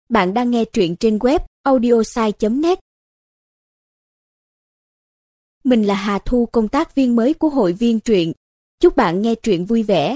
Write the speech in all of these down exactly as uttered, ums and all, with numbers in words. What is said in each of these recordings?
Bạn đang nghe truyện trên web audiosai chấm net. Mình là Hà Thu, công tác viên mới của hội viên truyện. Chúc bạn nghe truyện vui vẻ.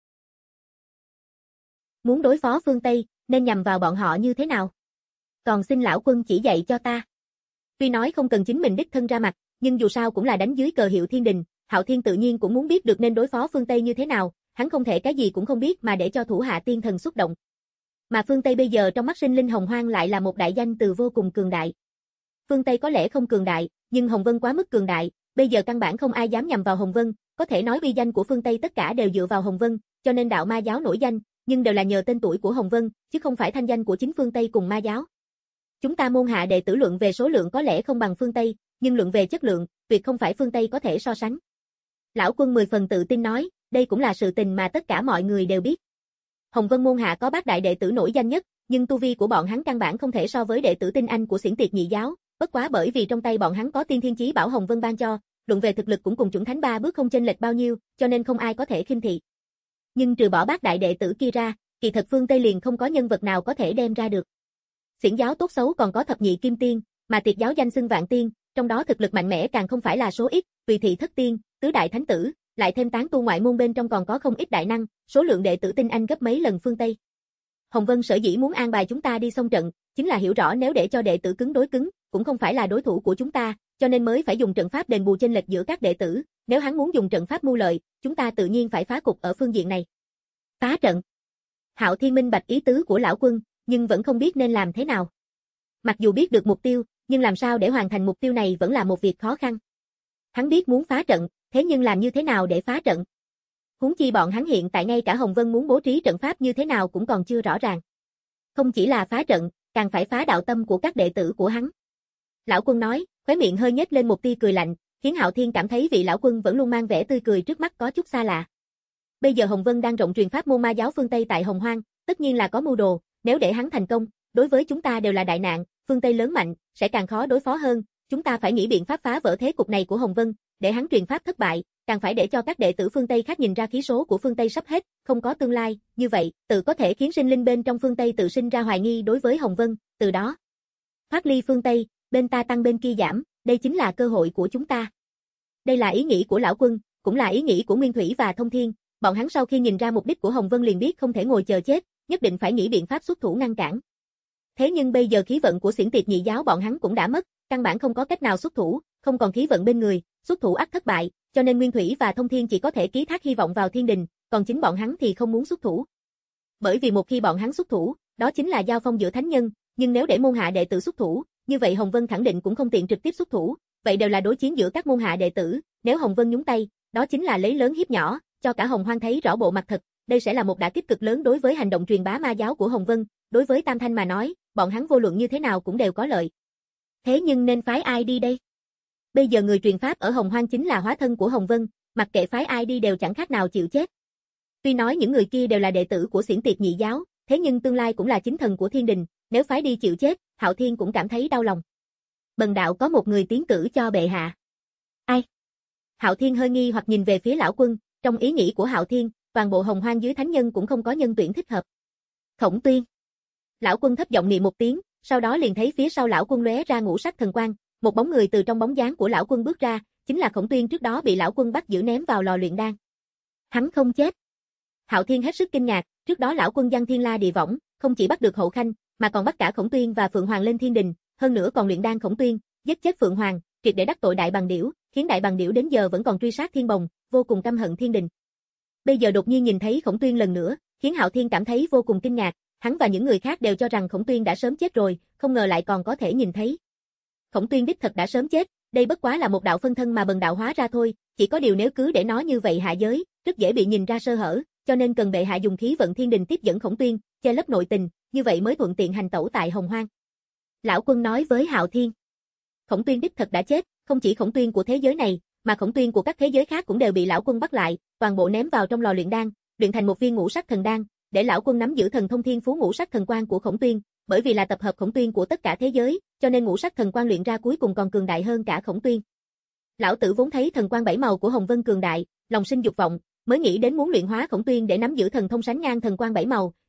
Muốn đối phó phương Tây, nên nhằm vào bọn họ như thế nào? Còn xin lão quân chỉ dạy cho ta. Tuy nói không cần chính mình đích thân ra mặt, nhưng dù sao cũng là đánh dưới cờ hiệu Thiên Đình, Hạo Thiên tự nhiên cũng muốn biết được nên đối phó phương Tây như thế nào, hắn không thể cái gì cũng không biết mà để cho thủ hạ tiên thần xúc động. Mà phương Tây bây giờ trong mắt sinh linh Hồng Hoang lại là một đại danh từ vô cùng cường đại. Phương Tây có lẽ không cường đại, nhưng Hồng Vân quá mức cường đại, bây giờ căn bản không ai dám nhằm vào Hồng Vân, có thể nói uy danh của phương Tây tất cả đều dựa vào Hồng Vân, cho nên đạo ma giáo nổi danh, nhưng đều là nhờ tên tuổi của Hồng Vân, chứ không phải thanh danh của chính phương Tây cùng ma giáo. Chúng ta môn hạ đệ tử luận về số lượng có lẽ không bằng phương Tây, nhưng luận về chất lượng, tuyệt không phải phương Tây có thể so sánh. Lão quân mười phần tự tin nói, đây cũng là sự tình mà tất cả mọi người đều biết. Hồng Vân môn hạ có bát đại đệ tử nổi danh nhất, nhưng tu vi của bọn hắn căn bản không thể so với đệ tử tinh anh của Xiển Tiệt Nhị giáo, bất quá bởi vì trong tay bọn hắn có Tiên Thiên Chí Bảo Hồng Vân ban cho, luận về thực lực cũng cùng chuẩn thánh ba bước không chênh lệch bao nhiêu, cho nên không ai có thể khinh thị. Nhưng trừ bỏ bát đại đệ tử kia ra, kỳ thật phương Tây liền không có nhân vật nào có thể đem ra được. Xiển giáo tốt xấu còn có thập nhị kim tiên, mà Tiệt giáo danh xưng vạn tiên, trong đó thực lực mạnh mẽ càng không phải là số ít, tùy thị thất tiên, tứ đại thánh tử, lại thêm tán tu ngoại môn bên trong còn có không ít đại năng, số lượng đệ tử tinh anh gấp mấy lần phương Tây. Hồng Vân sở dĩ muốn an bài chúng ta đi xông trận, chính là hiểu rõ nếu để cho đệ tử cứng đối cứng, cũng không phải là đối thủ của chúng ta, cho nên mới phải dùng trận pháp đền bù chênh lệch giữa các đệ tử, nếu hắn muốn dùng trận pháp mưu lợi, chúng ta tự nhiên phải phá cục ở phương diện này. Phá trận. Hạo Thiên minh bạch ý tứ của lão quân, nhưng vẫn không biết nên làm thế nào. Mặc dù biết được mục tiêu, nhưng làm sao để hoàn thành mục tiêu này vẫn là một việc khó khăn. Hắn biết muốn phá trận, thế nhưng làm như thế nào để phá trận? Huống chi bọn hắn hiện tại ngay cả Hồng Vân muốn bố trí trận pháp như thế nào cũng còn chưa rõ ràng. Không chỉ là phá trận, càng phải phá đạo tâm của các đệ tử của hắn. Lão quân nói, khóe miệng hơi nhếch lên một tia cười lạnh, khiến Hạo Thiên cảm thấy vị lão quân vẫn luôn mang vẻ tươi cười trước mắt có chút xa lạ. Bây giờ Hồng Vân đang rộng truyền pháp môn ma giáo phương Tây tại Hồng Hoang, tất nhiên là có mưu đồ, nếu để hắn thành công, đối với chúng ta đều là đại nạn, phương Tây lớn mạnh, sẽ càng khó đối phó hơn, chúng ta phải nghĩ biện pháp phá vỡ thế cục này của Hồng Vân, để hắn truyền pháp thất bại, càng phải để cho các đệ tử phương Tây khác nhìn ra khí số của phương Tây sắp hết, không có tương lai, như vậy, tự có thể khiến sinh linh bên trong phương Tây tự sinh ra hoài nghi đối với Hồng Vân, từ đó thoát ly phương Tây, bên ta tăng bên kia giảm, đây chính là cơ hội của chúng ta. Đây là ý nghĩ của lão quân, cũng là ý nghĩ của Nguyên Thủy và Thông Thiên, bọn hắn sau khi nhìn ra mục đích của Hồng Vân liền biết không thể ngồi chờ chết, nhất định phải nghĩ biện pháp xuất thủ ngăn cản. Thế nhưng bây giờ khí vận của Xiển Tiệt Nhị giáo bọn hắn cũng đã mất, căn bản không có cách nào xuất thủ, không còn khí vận bên người, xuất thủ ắt thất bại, cho nên Nguyên Thủy và Thông Thiên chỉ có thể ký thác hy vọng vào Thiên Đình, còn chính bọn hắn thì không muốn xuất thủ. Bởi vì một khi bọn hắn xuất thủ, đó chính là giao phong giữa thánh nhân, nhưng nếu để môn hạ đệ tử xuất thủ, như vậy Hồng Vân khẳng định cũng không tiện trực tiếp xuất thủ, vậy đều là đối chiến giữa các môn hạ đệ tử, nếu Hồng Vân nhúng tay, đó chính là lấy lớn hiếp nhỏ, cho cả Hồng Hoang thấy rõ bộ mặt thật, đây sẽ là một đả kích cực lớn đối với hành động truyền bá ma giáo của Hồng Vân, đối với Tam Thanh mà nói, bọn hắn vô luận như thế nào cũng đều có lợi. Thế nhưng nên phái ai đi đây? Bây giờ người truyền pháp ở Hồng Hoang chính là hóa thân của Hồng Vân, mặc kệ phái ai đi đều chẳng khác nào chịu chết. Tuy nói những người kia đều là đệ tử của Xiển Tiệt Nhị giáo, thế nhưng tương lai cũng là chính thần của Thiên Đình, nếu phái đi chịu chết, Hạo Thiên cũng cảm thấy đau lòng. Bần đạo có một người tiến cử cho bệ hạ. Ai? Hạo Thiên hơi nghi hoặc nhìn về phía lão quân, trong ý nghĩ của Hạo Thiên, toàn bộ Hồng Hoang dưới thánh nhân cũng không có nhân tuyển thích hợp. Khổng Tuyên. Lão quân thấp giọng niệm một tiếng, sau đó liền thấy phía sau lão quân lóe ra ngũ sắc thần quang, một bóng người từ trong bóng dáng của lão quân bước ra, chính là Khổng Tuyên trước đó bị lão quân bắt giữ ném vào lò luyện đan. Hắn không chết. Hạo Thiên hết sức kinh ngạc, trước đó lão quân giăng thiên la địa võng, không chỉ bắt được Hậu Khanh, mà còn bắt cả Khổng Tuyên và Phượng Hoàng lên Thiên Đình, hơn nữa còn luyện đan Khổng Tuyên, giết chết Phượng Hoàng, triệt để đắc tội Đại Bằng Điểu, khiến Đại Bằng Điểu đến giờ vẫn còn truy sát Thiên Bồng, vô cùng căm hận Thiên Đình. Bây giờ đột nhiên nhìn thấy Khổng Tuyên lần nữa, khiến Hạo Thiên cảm thấy vô cùng kinh ngạc, hắn và những người khác đều cho rằng Khổng Tuyên đã sớm chết rồi, không ngờ lại còn có thể nhìn thấy. Khổng Tuyên đích thật đã sớm chết, đây bất quá là một đạo phân thân mà bần đạo hóa ra thôi, chỉ có điều nếu cứ để nó như vậy hạ giới, rất dễ bị nhìn ra sơ hở, cho nên cần bệ hạ dùng khí vận Thiên Đình tiếp dẫn Khổng Tuyên, che lấp nội tình, như vậy mới thuận tiện hành tẩu tại Hồng Hoang. Lão quân nói với Hạo Thiên. Khổng Tuyên đích thật đã chết, không chỉ Khổng Tuyên của thế giới này, mà Khổng Tuyên của các thế giới khác cũng đều bị lão quân bắt lại, toàn bộ ném vào trong lò luyện đan, luyện thành một viên ngũ sắc thần đan, để lão quân nắm giữ thần thông thiên phú ngũ sắc thần quang của Khổng Tuyên, bởi vì là tập hợp Khổng Tuyên của tất cả thế giới, cho nên ngũ sắc thần quang luyện ra cuối cùng còn cường đại hơn cả Khổng Tuyên. Lão tử vốn thấy thần quang bảy màu của Hồng Vân cường đại, lòng sinh dục vọng, mới nghĩ đến muốn luyện hóa Khổng Tuyên để nắm giữ thần thông sánh ngang thần quang bảy màu,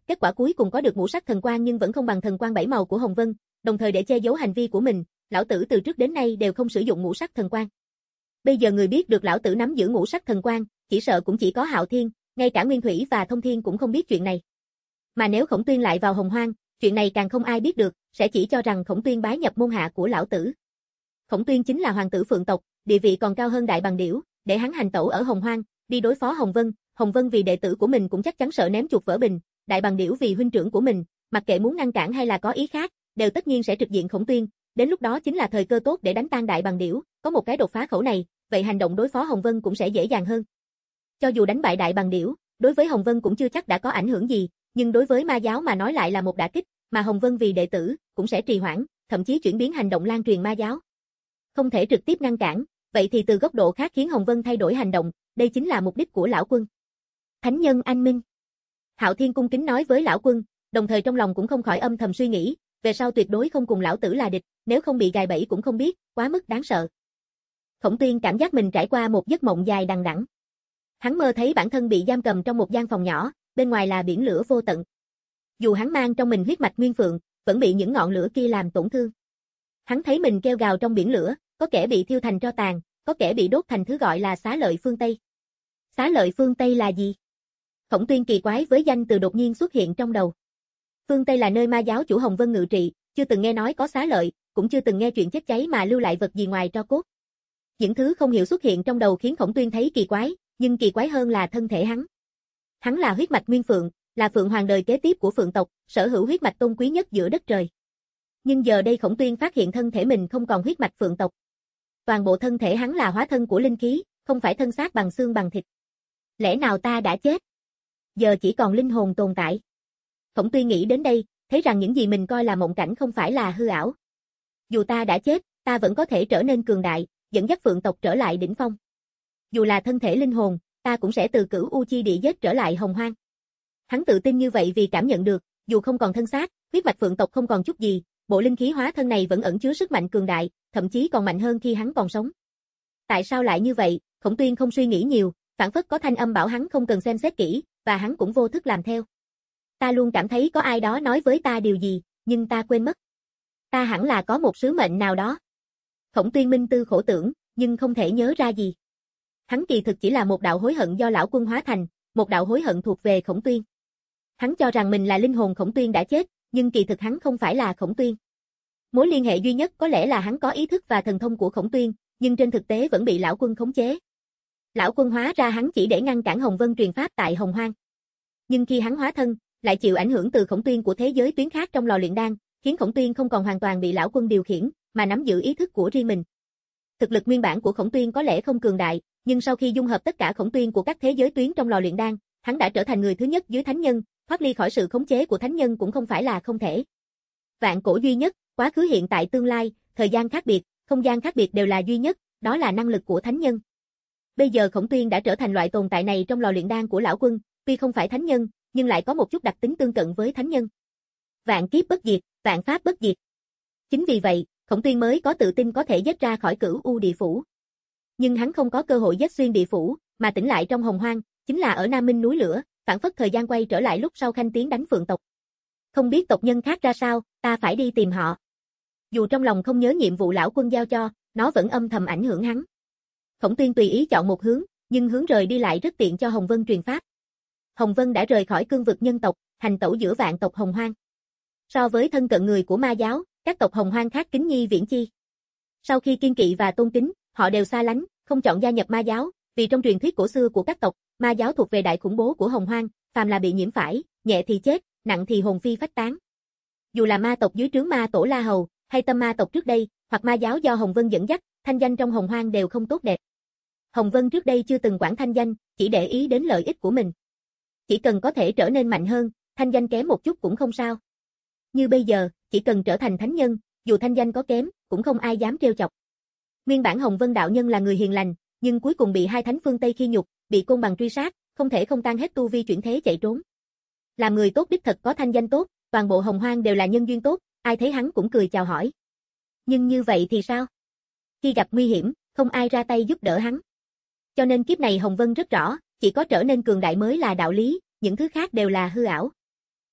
kết quả cuối cùng có được ngũ sắc thần quang nhưng vẫn không bằng thần quang bảy màu của Hồng Vân, đồng thời để che giấu hành vi của mình, lão tử từ trước đến nay đều không sử dụng ngũ sắc thần quang. Bây giờ người biết được lão tử nắm giữ ngũ sắc thần quang, chỉ sợ cũng chỉ có Hạo Thiên, ngay cả Nguyên Thủy và Thông Thiên cũng không biết chuyện này. Mà nếu Khổng Tuyên lại vào Hồng Hoang, chuyện này càng không ai biết được, sẽ chỉ cho rằng Khổng Tuyên bái nhập môn hạ của lão tử. Khổng Tuyên chính là hoàng tử Phượng tộc, địa vị còn cao hơn Đại Bàng Điểu, để hắn hành tẩu ở Hồng Hoang, đi đối phó Hồng Vân, Hồng Vân vì đệ tử của mình cũng chắc chắn sợ ném chuột vỡ bình, Đại Bàng Điểu vì huynh trưởng của mình, mặc kệ muốn ngăn cản hay là có ý khác, đều tất nhiên sẽ trực diện Khổng Tuyên, đến lúc đó chính là thời cơ tốt để đánh tan Đại Bàng Điểu, có một cái đột phá khẩu này, vậy hành động đối phó Hồng Vân cũng sẽ dễ dàng hơn. Cho dù đánh bại Đại Bàng Điểu, đối với Hồng Vân cũng chưa chắc đã có ảnh hưởng gì, nhưng đối với ma giáo mà nói lại là một đả kích, mà Hồng Vân vì đệ tử, cũng sẽ trì hoãn, thậm chí chuyển biến hành động lan truyền ma giáo. Không thể trực tiếp ngăn cản, vậy thì từ góc độ khác khiến Hồng Vân thay đổi hành động, đây chính là mục đích của lão quân. Thánh nhân anh minh. Hạo Thiên cung kính nói với lão quân, đồng thời trong lòng cũng không khỏi âm thầm suy nghĩ, về sau tuyệt đối không cùng lão tử là địch, nếu không bị gài bẫy cũng không biết, quá mức đáng sợ. Khổng Tuyên cảm giác mình trải qua một giấc mộng dài đằng đẵng. Hắn mơ thấy bản thân bị giam cầm trong một gian phòng nhỏ, bên ngoài là biển lửa vô tận. Dù hắn mang trong mình huyết mạch Nguyên Phượng, vẫn bị những ngọn lửa kia làm tổn thương. Hắn thấy mình kêu gào trong biển lửa, có kẻ bị thiêu thành tro tàn, có kẻ bị đốt thành thứ gọi là Xá Lợi Phương Tây. Xá Lợi Phương Tây là gì? Khổng Tuyên kỳ quái với danh từ đột nhiên xuất hiện trong đầu. Phương Tây là nơi ma giáo chủ Hồng Vân ngự trị, chưa từng nghe nói có xá lợi, cũng chưa từng nghe chuyện chết cháy mà lưu lại vật gì ngoài tro cốt. Những thứ không hiểu xuất hiện trong đầu khiến Khổng Tuyên thấy kỳ quái, nhưng kỳ quái hơn là thân thể hắn. Hắn là huyết mạch Nguyên Phượng, là Phượng Hoàng đời kế tiếp của Phượng tộc, sở hữu huyết mạch tôn quý nhất giữa đất trời. Nhưng giờ đây Khổng Tuyên phát hiện thân thể mình không còn huyết mạch Phượng tộc. Toàn bộ thân thể hắn là hóa thân của linh khí, không phải thân xác bằng xương bằng thịt. Lẽ nào ta đã chết? Giờ chỉ còn linh hồn tồn tại. Khổng Tuyên nghĩ đến đây, thấy rằng những gì mình coi là mộng cảnh không phải là hư ảo. Dù ta đã chết, ta vẫn có thể trở nên cường đại, dẫn dắt Phượng tộc trở lại đỉnh phong. Dù là thân thể linh hồn, ta cũng sẽ từ Cửu U Chi Địa giết trở lại Hồng Hoang. Hắn tự tin như vậy vì cảm nhận được, dù không còn thân xác, huyết mạch Phượng tộc không còn chút gì, bộ linh khí hóa thân này vẫn ẩn chứa sức mạnh cường đại, thậm chí còn mạnh hơn khi hắn còn sống. Tại sao lại như vậy? Khổng Tuyên không suy nghĩ nhiều, phản phất có thanh âm bảo hắn không cần xem xét kỹ, và hắn cũng vô thức làm theo. Ta luôn cảm thấy có ai đó nói với ta điều gì, nhưng ta quên mất. Ta hẳn là có một sứ mệnh nào đó. Khổng Tuyên minh tư khổ tưởng, nhưng không thể nhớ ra gì. Hắn kỳ thực chỉ là một đạo hối hận do lão quân hóa thành, một đạo hối hận thuộc về Khổng Tuyên. Hắn cho rằng mình là linh hồn Khổng Tuyên đã chết, nhưng kỳ thực hắn không phải là Khổng Tuyên. Mối liên hệ duy nhất có lẽ là hắn có ý thức và thần thông của Khổng Tuyên, nhưng trên thực tế vẫn bị lão quân khống chế. Lão quân hóa ra hắn chỉ để ngăn cản Hồng Vân truyền pháp tại Hồng Hoang. Nhưng khi hắn hóa thân, lại chịu ảnh hưởng từ Khổng Tuyên của thế giới tuyến khác trong lò luyện đan, khiến Khổng Tuyên không còn hoàn toàn bị lão quân điều khiển, mà nắm giữ ý thức của riêng mình. Thực lực nguyên bản của Khổng Tuyên có lẽ không cường đại, nhưng sau khi dung hợp tất cả Khổng Tuyên của các thế giới tuyến trong lò luyện đan, hắn đã trở thành người thứ nhất dưới thánh nhân, thoát ly khỏi sự khống chế của thánh nhân cũng không phải là không thể. Vạn cổ duy nhất, quá khứ hiện tại tương lai, thời gian khác biệt, không gian khác biệt đều là duy nhất, đó là năng lực của thánh nhân. Bây giờ Khổng Tuyên đã trở thành loại tồn tại này trong lò luyện đan của lão quân, tuy không phải thánh nhân, nhưng lại có một chút đặc tính tương cận với thánh nhân. Vạn kiếp bất diệt, vạn pháp bất diệt. Chính vì vậy, Khổng Tuyên mới có tự tin có thể giết ra khỏi Cửu U Địa Phủ. Nhưng hắn không có cơ hội giết xuyên địa phủ, mà tỉnh lại trong Hồng Hoang, chính là ở Nam Minh núi lửa, phản phất thời gian quay trở lại lúc sau Khanh tiến đánh Phượng tộc. Không biết tộc nhân khác ra sao, ta phải đi tìm họ. Dù trong lòng không nhớ nhiệm vụ lão quân giao cho, nó vẫn âm thầm ảnh hưởng hắn. Khổng Tuyên tùy ý chọn một hướng, nhưng hướng rời đi lại rất tiện cho Hồng Vân truyền pháp. Hồng Vân đã rời khỏi cương vực nhân tộc, hành tẩu giữa vạn tộc Hồng Hoang. So với thân cận người của ma giáo, các tộc Hồng Hoang khác kính nhi viễn chi. Sau khi kiên kỵ và tôn kính, họ đều xa lánh, không chọn gia nhập ma giáo, vì trong truyền thuyết cổ xưa của các tộc, ma giáo thuộc về đại khủng bố của Hồng Hoang, phàm là bị nhiễm phải, nhẹ thì chết, nặng thì hồn phi phách tán. Dù là ma tộc dưới trướng ma tổ La Hầu, hay tâm ma tộc trước đây, hoặc ma giáo do Hồng Vân dẫn dắt, thanh danh trong Hồng Hoang đều không tốt đẹp. Hồng Vân trước đây chưa từng quản thanh danh, chỉ để ý đến lợi ích của mình. Chỉ cần có thể trở nên mạnh hơn, thanh danh kém một chút cũng không sao. Như bây giờ, chỉ cần trở thành thánh nhân, dù thanh danh có kém, cũng không ai dám trêu chọc. Nguyên bản Hồng Vân đạo nhân là người hiền lành, nhưng cuối cùng bị hai thánh phương Tây khi nhục, bị côn bằng truy sát, không thể không tan hết tu vi chuyển thế chạy trốn. Làm người tốt đích thật có thanh danh tốt, toàn bộ Hồng Hoang đều là nhân duyên tốt, ai thấy hắn cũng cười chào hỏi. Nhưng như vậy thì sao? Khi gặp nguy hiểm, không ai ra tay giúp đỡ hắn. Cho nên kiếp này Hồng Vân rất rõ, chỉ có trở nên cường đại mới là đạo lý, những thứ khác đều là hư ảo.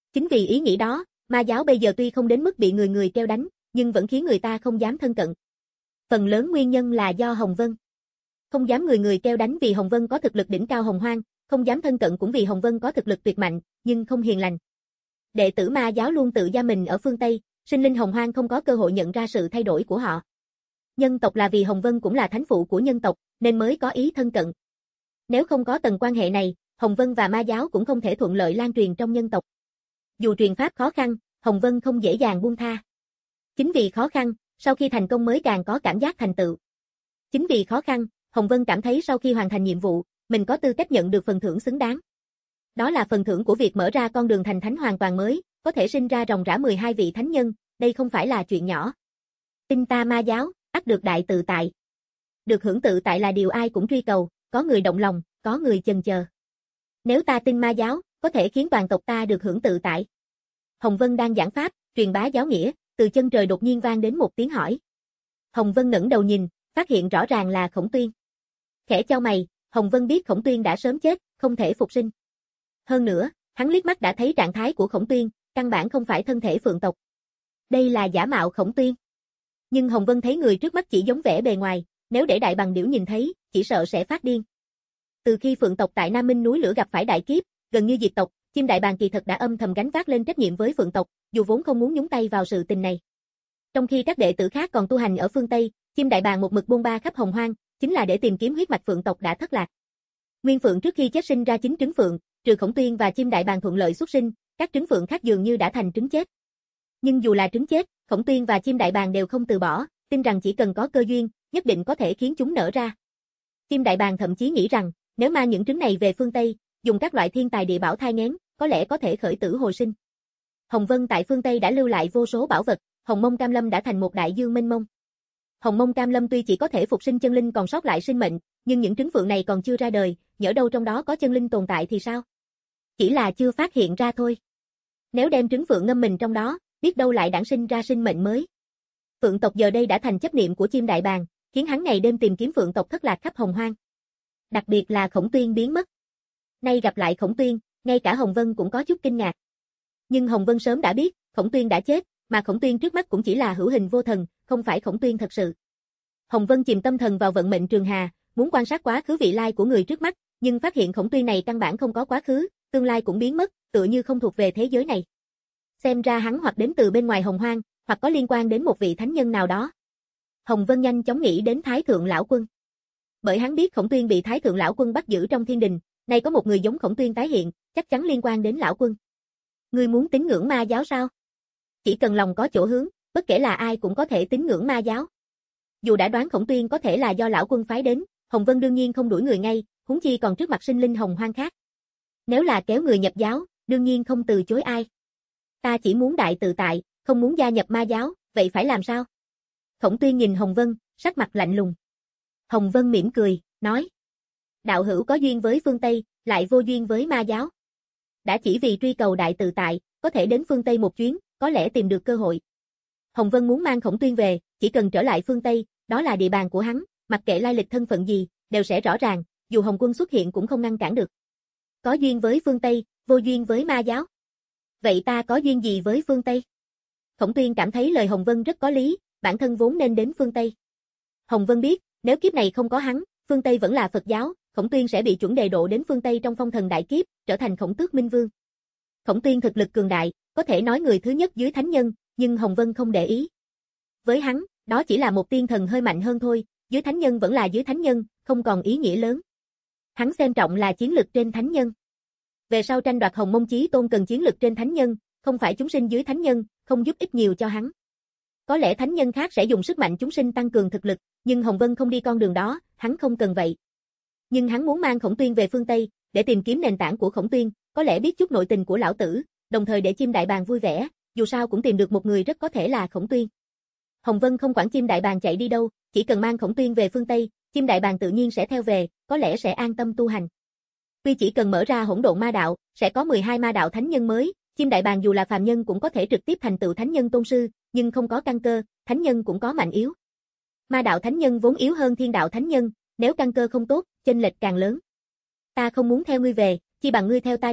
Chính vì ý nghĩ đó, ma giáo bây giờ tuy không đến mức bị người người kêu đánh, nhưng vẫn khiến người ta không dám thân cận. Phần lớn nguyên nhân là do Hồng Vân. Không dám người người kêu đánh vì Hồng Vân có thực lực đỉnh cao hồng hoang, không dám thân cận cũng vì Hồng Vân có thực lực tuyệt mạnh, nhưng không hiền lành. Đệ tử ma giáo luôn tự giam mình ở phương Tây, sinh linh hồng hoang không có cơ hội nhận ra sự thay đổi của họ. Nhân tộc là vì Hồng Vân cũng là thánh phụ của nhân tộc, nên mới có ý thân cận. Nếu không có tầng quan hệ này, Hồng Vân và ma giáo cũng không thể thuận lợi lan truyền trong nhân tộc. Dù truyền pháp khó khăn, Hồng Vân không dễ dàng buông tha. Chính vì khó khăn, sau khi thành công mới càng có cảm giác thành tựu. Chính vì khó khăn, Hồng Vân cảm thấy sau khi hoàn thành nhiệm vụ, mình có tư cách nhận được phần thưởng xứng đáng. Đó là phần thưởng của việc mở ra con đường thành thánh hoàn toàn mới, có thể sinh ra ròng rã mười hai vị thánh nhân, đây không phải là chuyện nhỏ. Tin ta ma giáo, ắt được đại tự tại. Được hưởng tự tại là điều ai cũng truy cầu, có người động lòng, có người chần chờ. Nếu ta tin ma giáo, có thể khiến toàn tộc ta được hưởng tự tại. Hồng Vân đang giảng pháp, truyền bá giáo nghĩa, từ chân trời đột nhiên vang đến một tiếng hỏi. Hồng Vân ngẩng đầu nhìn, phát hiện rõ ràng là Khổng Tuyên. Khẽ chau mày, Hồng Vân biết Khổng Tuyên đã sớm chết, không thể phục sinh. Hơn nữa, hắn liếc mắt đã thấy trạng thái của Khổng Tuyên, căn bản không phải thân thể phượng tộc. Đây là giả mạo Khổng Tuyên. Nhưng Hồng Vân thấy người trước mắt chỉ giống vẻ bề ngoài, nếu để Đại Bằng Điểu nhìn thấy, chỉ sợ sẽ phát điên. Từ khi phượng tộc tại Nam Minh núi lửa gặp phải đại kiếp, gần như diệt tộc, Chim Đại Bàng kỳ thật đã âm thầm gánh vác lên trách nhiệm với phượng tộc, dù vốn không muốn nhúng tay vào sự tình này. Trong khi các đệ tử khác còn tu hành ở phương Tây, Chim Đại Bàng một mực bôn ba khắp hồng hoang, chính là để tìm kiếm huyết mạch phượng tộc đã thất lạc. Nguyên phượng trước khi chết sinh ra chín trứng phượng, trừ Khổng Tuyên và Chim Đại Bàng thuận lợi xuất sinh, các trứng phượng khác dường như đã thành trứng chết. Nhưng dù là trứng chết, Khổng Tuyên và Chim Đại Bàng đều không từ bỏ, tin rằng chỉ cần có cơ duyên, nhất định có thể khiến chúng nở ra. Chim Đại Bàng thậm chí nghĩ rằng, nếu mang những trứng này về phương Tây, dùng các loại thiên tài địa bảo thai nghén, có lẽ có thể khởi tử hồi sinh. Hồng Vân tại phương Tây đã lưu lại vô số bảo vật, Hồng Mông Cam Lâm đã thành một đại dương mênh mông. Hồng Mông Cam Lâm tuy chỉ có thể phục sinh chân linh còn sót lại sinh mệnh, nhưng những trứng phượng này còn chưa ra đời, nhỡ đâu trong đó có chân linh tồn tại thì sao? Chỉ là chưa phát hiện ra thôi. Nếu đem trứng phượng ngâm mình trong đó, biết đâu lại đản sinh ra sinh mệnh mới. Phượng tộc giờ đây đã thành chấp niệm của Chim Đại Bàng, khiến hắn ngày đêm tìm kiếm phượng tộc thất lạc khắp hồng hoang. Đặc biệt là Khổng Tuyên biến mất. Nay gặp lại Khổng Tuyên, ngay cả Hồng Vân cũng có chút kinh ngạc. Nhưng Hồng Vân sớm đã biết, Khổng Tuyên đã chết, mà Khổng Tuyên trước mắt cũng chỉ là hữu hình vô thần, không phải Khổng Tuyên thật sự. Hồng Vân chìm tâm thần vào vận mệnh trường hà, muốn quan sát quá khứ vị lai của người trước mắt, nhưng phát hiện Khổng Tuyên này căn bản không có quá khứ, tương lai cũng biến mất, tựa như không thuộc về thế giới này. Xem ra hắn hoặc đến từ bên ngoài hồng hoang, hoặc có liên quan đến một vị thánh nhân nào đó. Hồng Vân nhanh chóng nghĩ đến Thái Thượng Lão Quân. Bởi hắn biết Khổng Tuyên bị Thái Thượng Lão Quân bắt giữ trong thiên đình, nay có một người giống Khổng Tuyên tái hiện, chắc chắn liên quan đến Lão Quân. Ngươi muốn tín ngưỡng ma giáo sao? Chỉ cần lòng có chỗ hướng, bất kể là ai cũng có thể tín ngưỡng ma giáo. Dù đã đoán Khổng Tuyên có thể là do Lão Quân phái đến, Hồng Vân đương nhiên không đuổi người ngay, huống chi còn trước mặt sinh linh hồng hoang khác. Nếu là kéo người nhập giáo, đương nhiên không từ chối ai. Ta chỉ muốn đại tự tại, không muốn gia nhập ma giáo, vậy phải làm sao? Khổng Tuyên nhìn Hồng Vân, sắc mặt lạnh lùng. Hồng Vân mỉm cười, nói. Đạo hữu có duyên với phương Tây, lại vô duyên với ma giáo. Đã chỉ vì truy cầu đại tự tại, có thể đến phương Tây một chuyến, có lẽ tìm được cơ hội. Hồng Vân muốn mang Khổng Tuyên về, chỉ cần trở lại phương Tây, đó là địa bàn của hắn, mặc kệ lai lịch thân phận gì, đều sẽ rõ ràng, dù Hồng Quân xuất hiện cũng không ngăn cản được. Có duyên với phương Tây, vô duyên với ma giáo. Vậy ta có duyên gì với phương Tây? Khổng Tuyên cảm thấy lời Hồng Vân rất có lý, bản thân vốn nên đến phương Tây. Hồng Vân biết, nếu kiếp này không có hắn, phương Tây vẫn là Phật giáo, Khổng Tuyên sẽ bị chuẩn đề độ đến phương Tây trong phong thần đại kiếp, trở thành Khổng Tước Minh Vương. Khổng Tuyên thực lực cường đại, có thể nói người thứ nhất dưới thánh nhân, nhưng Hồng Vân không để ý. Với hắn, đó chỉ là một tiên thần hơi mạnh hơn thôi, dưới thánh nhân vẫn là dưới thánh nhân, không còn ý nghĩa lớn. Hắn xem trọng là chiến lực trên thánh nhân. Về sau tranh đoạt Hồng Mông Chí Tôn cần chiến lực trên thánh nhân, không phải chúng sinh dưới thánh nhân, không giúp ích nhiều cho hắn. Có lẽ thánh nhân khác sẽ dùng sức mạnh chúng sinh tăng cường thực lực, nhưng Hồng Vân không đi con đường đó, hắn không cần vậy. Nhưng hắn muốn mang Khổng Tuyên về phương Tây, để tìm kiếm nền tảng của Khổng Tuyên, có lẽ biết chút nội tình của lão tử, đồng thời để Chim Đại Bàng vui vẻ, dù sao cũng tìm được một người rất có thể là Khổng Tuyên. Hồng Vân không quản Chim Đại Bàng chạy đi đâu, chỉ cần mang Khổng Tuyên về phương Tây, Chim Đại Bàng tự nhiên sẽ theo về, có lẽ sẽ an tâm tu hành. Tuy chỉ cần mở ra hỗn độn ma đạo, sẽ có mười hai ma đạo thánh nhân mới, Chim Đại Bàng dù là phàm nhân cũng có thể trực tiếp thành tựu thánh nhân tôn sư, nhưng không có căn cơ, thánh nhân cũng có mạnh yếu. Ma đạo thánh nhân vốn yếu hơn thiên đạo thánh nhân, nếu căn cơ không tốt, chênh lệch càng lớn. Ta không muốn theo ngươi về, chi bằng ngươi theo ta đi,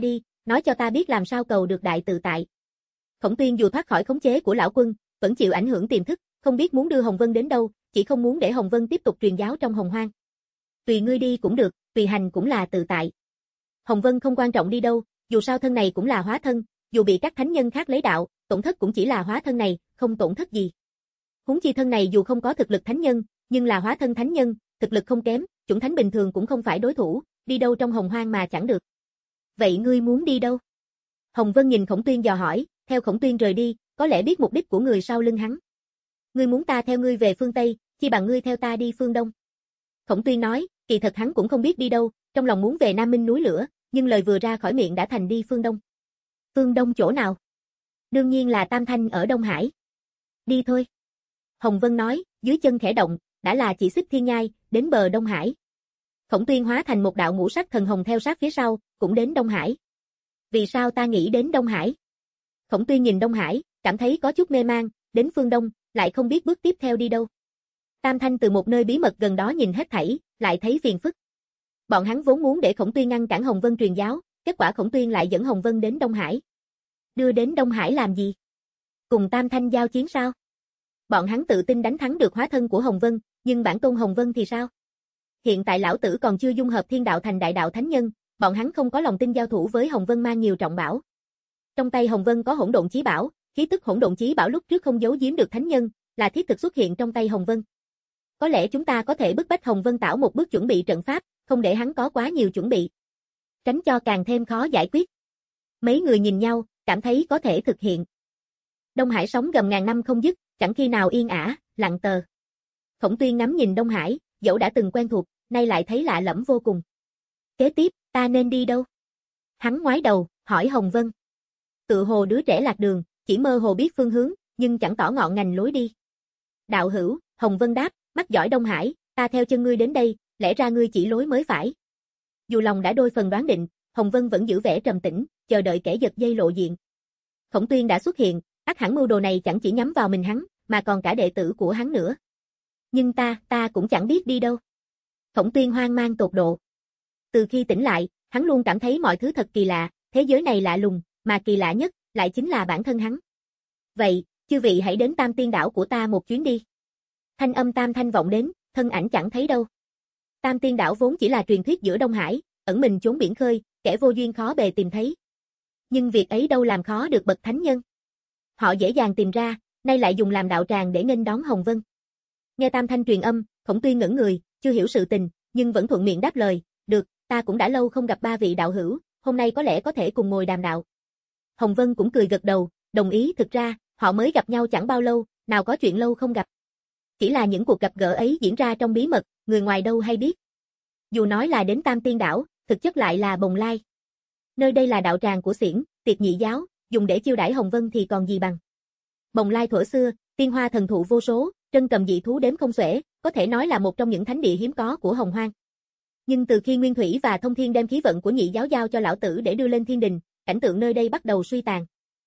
nói cho ta biết làm sao cầu được đại tự tại. Khổng Tuyên dù thoát khỏi khống chế của lão quân, vẫn chịu ảnh hưởng tiềm thức, không biết muốn đưa Hồng Vân đến đâu, chỉ không muốn để Hồng Vân tiếp tục truyền giáo trong Hồng Hoang. Tùy ngươi đi cũng được, tùy hành cũng là tự tại. Hồng Vân không quan trọng đi đâu, dù sao thân này cũng là hóa thân, dù bị các thánh nhân khác lấy đạo, tổn thất cũng chỉ là hóa thân này, không tổn thất gì. Huống chi thân này dù không có thực lực thánh nhân, nhưng là hóa thân thánh nhân, thực lực không kém, chủng thánh bình thường cũng không phải đối thủ, đi đâu trong Hồng Hoang mà chẳng được. Vậy ngươi muốn đi đâu? Hồng Vân nhìn Khổng Tuyên dò hỏi, theo Khổng Tuyên rời đi, có lẽ biết mục đích của người sau lưng hắn. Ngươi muốn ta theo ngươi về phương Tây, chi bằng ngươi theo ta đi phương Đông. Khổng Tuyên nói, kỳ thật hắn cũng không biết đi đâu, trong lòng muốn về Nam Minh núi lửa, nhưng lời vừa ra khỏi miệng đã thành đi phương Đông. Phương Đông chỗ nào? Đương nhiên là Tam Thanh ở Đông Hải. Đi thôi. Hồng Vân nói, dưới chân khẽ động, đã là chỉ xích thiên nhai, đến bờ Đông Hải. Khổng Tuyên hóa thành một đạo ngũ sắc thần hồng theo sát phía sau, cũng đến Đông Hải. Vì sao ta nghĩ đến Đông Hải? Khổng Tuyên nhìn Đông Hải, cảm thấy có chút mê mang, đến phương Đông, lại không biết bước tiếp theo đi đâu. Tam Thanh từ một nơi bí mật gần đó nhìn hết thảy, lại thấy phiền phức. Bọn hắn vốn muốn để Khổng Tuyên ngăn cản Hồng Vân truyền giáo, kết quả Khổng Tuyên lại dẫn Hồng Vân đến Đông Hải. Đưa đến Đông Hải làm gì? Cùng Tam Thanh giao chiến sao? Bọn hắn tự tin đánh thắng được hóa thân của Hồng Vân, nhưng bản tôn Hồng Vân thì sao? Hiện tại lão tử còn chưa dung hợp thiên đạo thành đại đạo thánh nhân, bọn hắn không có lòng tin giao thủ với Hồng Vân mang nhiều trọng bảo. Trong tay Hồng Vân có hỗn độn chí bảo, khí tức hỗn độn chí bảo lúc trước không giấu giếm được thánh nhân, là thiết thực xuất hiện trong tay Hồng Vân. Có lẽ chúng ta có thể bức bách Hồng Vân tạo một bước chuẩn bị trận pháp, không để hắn có quá nhiều chuẩn bị, tránh cho càng thêm khó giải quyết. Mấy người nhìn nhau, cảm thấy có thể thực hiện. Đông Hải sóng gầm ngàn năm không dứt, chẳng khi nào yên ả, lặng tờ. Khổng Tuyên ngắm nhìn Đông Hải, dẫu đã từng quen thuộc, nay lại thấy lạ lẫm vô cùng. Kế tiếp, ta nên đi đâu? Hắn ngoái đầu, hỏi Hồng Vân. Tự hồ đứa trẻ lạc đường, chỉ mơ hồ biết phương hướng, nhưng chẳng tỏ ngọn ngành lối đi. Đạo hữu, Hồng Vân đáp, mắt giỏi Đông Hải, ta theo chân ngươi đến đây, lẽ ra ngươi chỉ lối mới phải. Dù lòng đã đôi phần đoán định, Hồng Vân vẫn giữ vẻ trầm tĩnh, chờ đợi kẻ giật dây lộ diện. Khổng Tuyên đã xuất hiện, ắt hẳn mưu đồ này chẳng chỉ nhắm vào mình hắn, mà còn cả đệ tử của hắn nữa. Nhưng ta, ta cũng chẳng biết đi đâu. Khổng Tuyên hoang mang tột độ. Từ khi tỉnh lại, hắn luôn cảm thấy mọi thứ thật kỳ lạ, thế giới này lạ lùng, mà kỳ lạ nhất, lại chính là bản thân hắn. Vậy, chư vị hãy đến Tam Tiên Đảo của ta một chuyến đi. Thanh âm Tam Thanh vọng đến, thân ảnh chẳng thấy đâu. Tam Tiên Đảo vốn chỉ là truyền thuyết giữa Đông Hải, ẩn mình chốn biển khơi, kẻ vô duyên khó bề tìm thấy. Nhưng việc ấy đâu làm khó được bậc thánh nhân. Họ dễ dàng tìm ra, nay lại dùng làm đạo tràng để nghênh đón Hồng Vân. Nghe Tam Thanh truyền âm, Khổng Tuyên ngẩn người, chưa hiểu sự tình, nhưng vẫn thuận miệng đáp lời, được, ta cũng đã lâu không gặp ba vị đạo hữu, hôm nay có lẽ có thể cùng ngồi đàm đạo. Hồng Vân cũng cười gật đầu, đồng ý. Thực ra, họ mới gặp nhau chẳng bao lâu, nào có chuyện lâu không gặp. Chỉ là những cuộc gặp gỡ ấy diễn ra trong bí mật, người ngoài đâu hay biết. Dù nói là đến Tam Tiên Đảo, thực chất lại là Bồng Lai. Nơi đây là đạo tràng của Xiển, Tiệt Nhị giáo, dùng để chiêu đãi Hồng Vân thì còn gì bằng. Bồng Lai thuở xưa, tiên hoa thần thụ vô số, trân cầm dị thú đếm không xuể, có thể nói là một trong những thánh địa hiếm có của Hồng Hoang. Nhưng từ khi Nguyên Thủy và Thông Thiên đem khí vận của Nhị giáo giao cho lão tử để đưa lên thiên đình, cảnh tượng nơi đây bắt đầu suy tàn.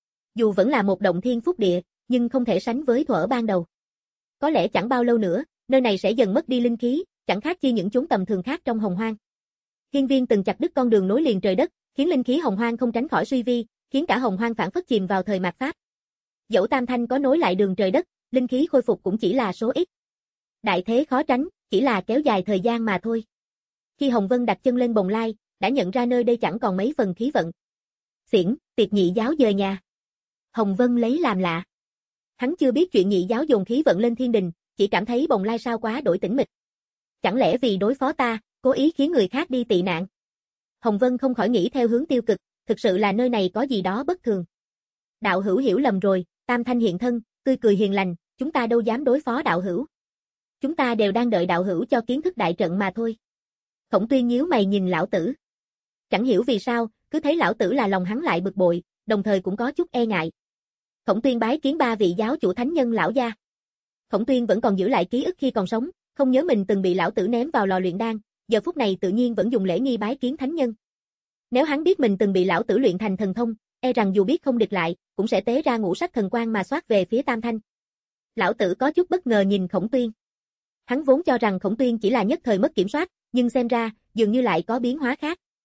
Dù vẫn là một động thiên phúc địa, nhưng không thể sánh với thuở ban đầu. Có lẽ chẳng bao lâu nữa, nơi này sẽ dần mất đi linh khí, chẳng khác chi những chốn tầm thường khác trong Hồng Hoang. Hiên Viên từng chặt đứt con đường nối liền trời đất, khiến linh khí Hồng Hoang không tránh khỏi suy vi, khiến cả Hồng Hoang phản phất chìm vào thời mạt Pháp. Dẫu Tam Thanh có nối lại đường trời đất, linh khí khôi phục cũng chỉ là số ít. Đại thế khó tránh, chỉ là kéo dài thời gian mà thôi. Khi Hồng Vân đặt chân lên Bồng Lai, đã nhận ra nơi đây chẳng còn mấy phần khí vận. Xiển, Tiệt Nhị giáo dời nhà. Hồng Vân lấy làm lạ. Hắn chưa biết chuyện Nhị giáo dồn khí vận lên thiên đình, chỉ cảm thấy Bồng Lai sao quá đổi tĩnh mịch. Chẳng lẽ vì đối phó ta, cố ý khiến người khác đi tị nạn? Hồng Vân không khỏi nghĩ theo hướng tiêu cực, thực sự là nơi này có gì đó bất thường. Đạo hữu hiểu lầm rồi, Tam Thanh hiện thân, tươi cười hiền lành, chúng ta đâu dám đối phó đạo hữu. Chúng ta đều đang đợi đạo hữu cho kiến thức đại trận mà thôi. Khổng Tuyên nhíu mày nhìn lão tử. Chẳng hiểu vì sao, cứ thấy lão tử là lòng hắn lại bực bội, đồng thời cũng có chút e ngại. Khổng Tuyên bái kiến ba vị giáo chủ thánh nhân lão gia. Khổng Tuyên vẫn còn giữ lại ký ức khi còn sống, không nhớ mình từng bị lão tử ném vào lò luyện đan, giờ phút này tự nhiên vẫn dùng lễ nghi bái kiến thánh nhân. Nếu hắn biết mình từng bị lão tử luyện thành thần thông, e rằng dù biết không địch lại, cũng sẽ tế ra ngũ sắc thần quang mà xoát về phía Tam Thanh. Lão tử có chút bất ngờ nhìn Khổng Tuyên. Hắn vốn cho rằng Khổng Tuyên chỉ là nhất thời mất kiểm soát, nhưng xem ra, dường như lại có biến hóa khác.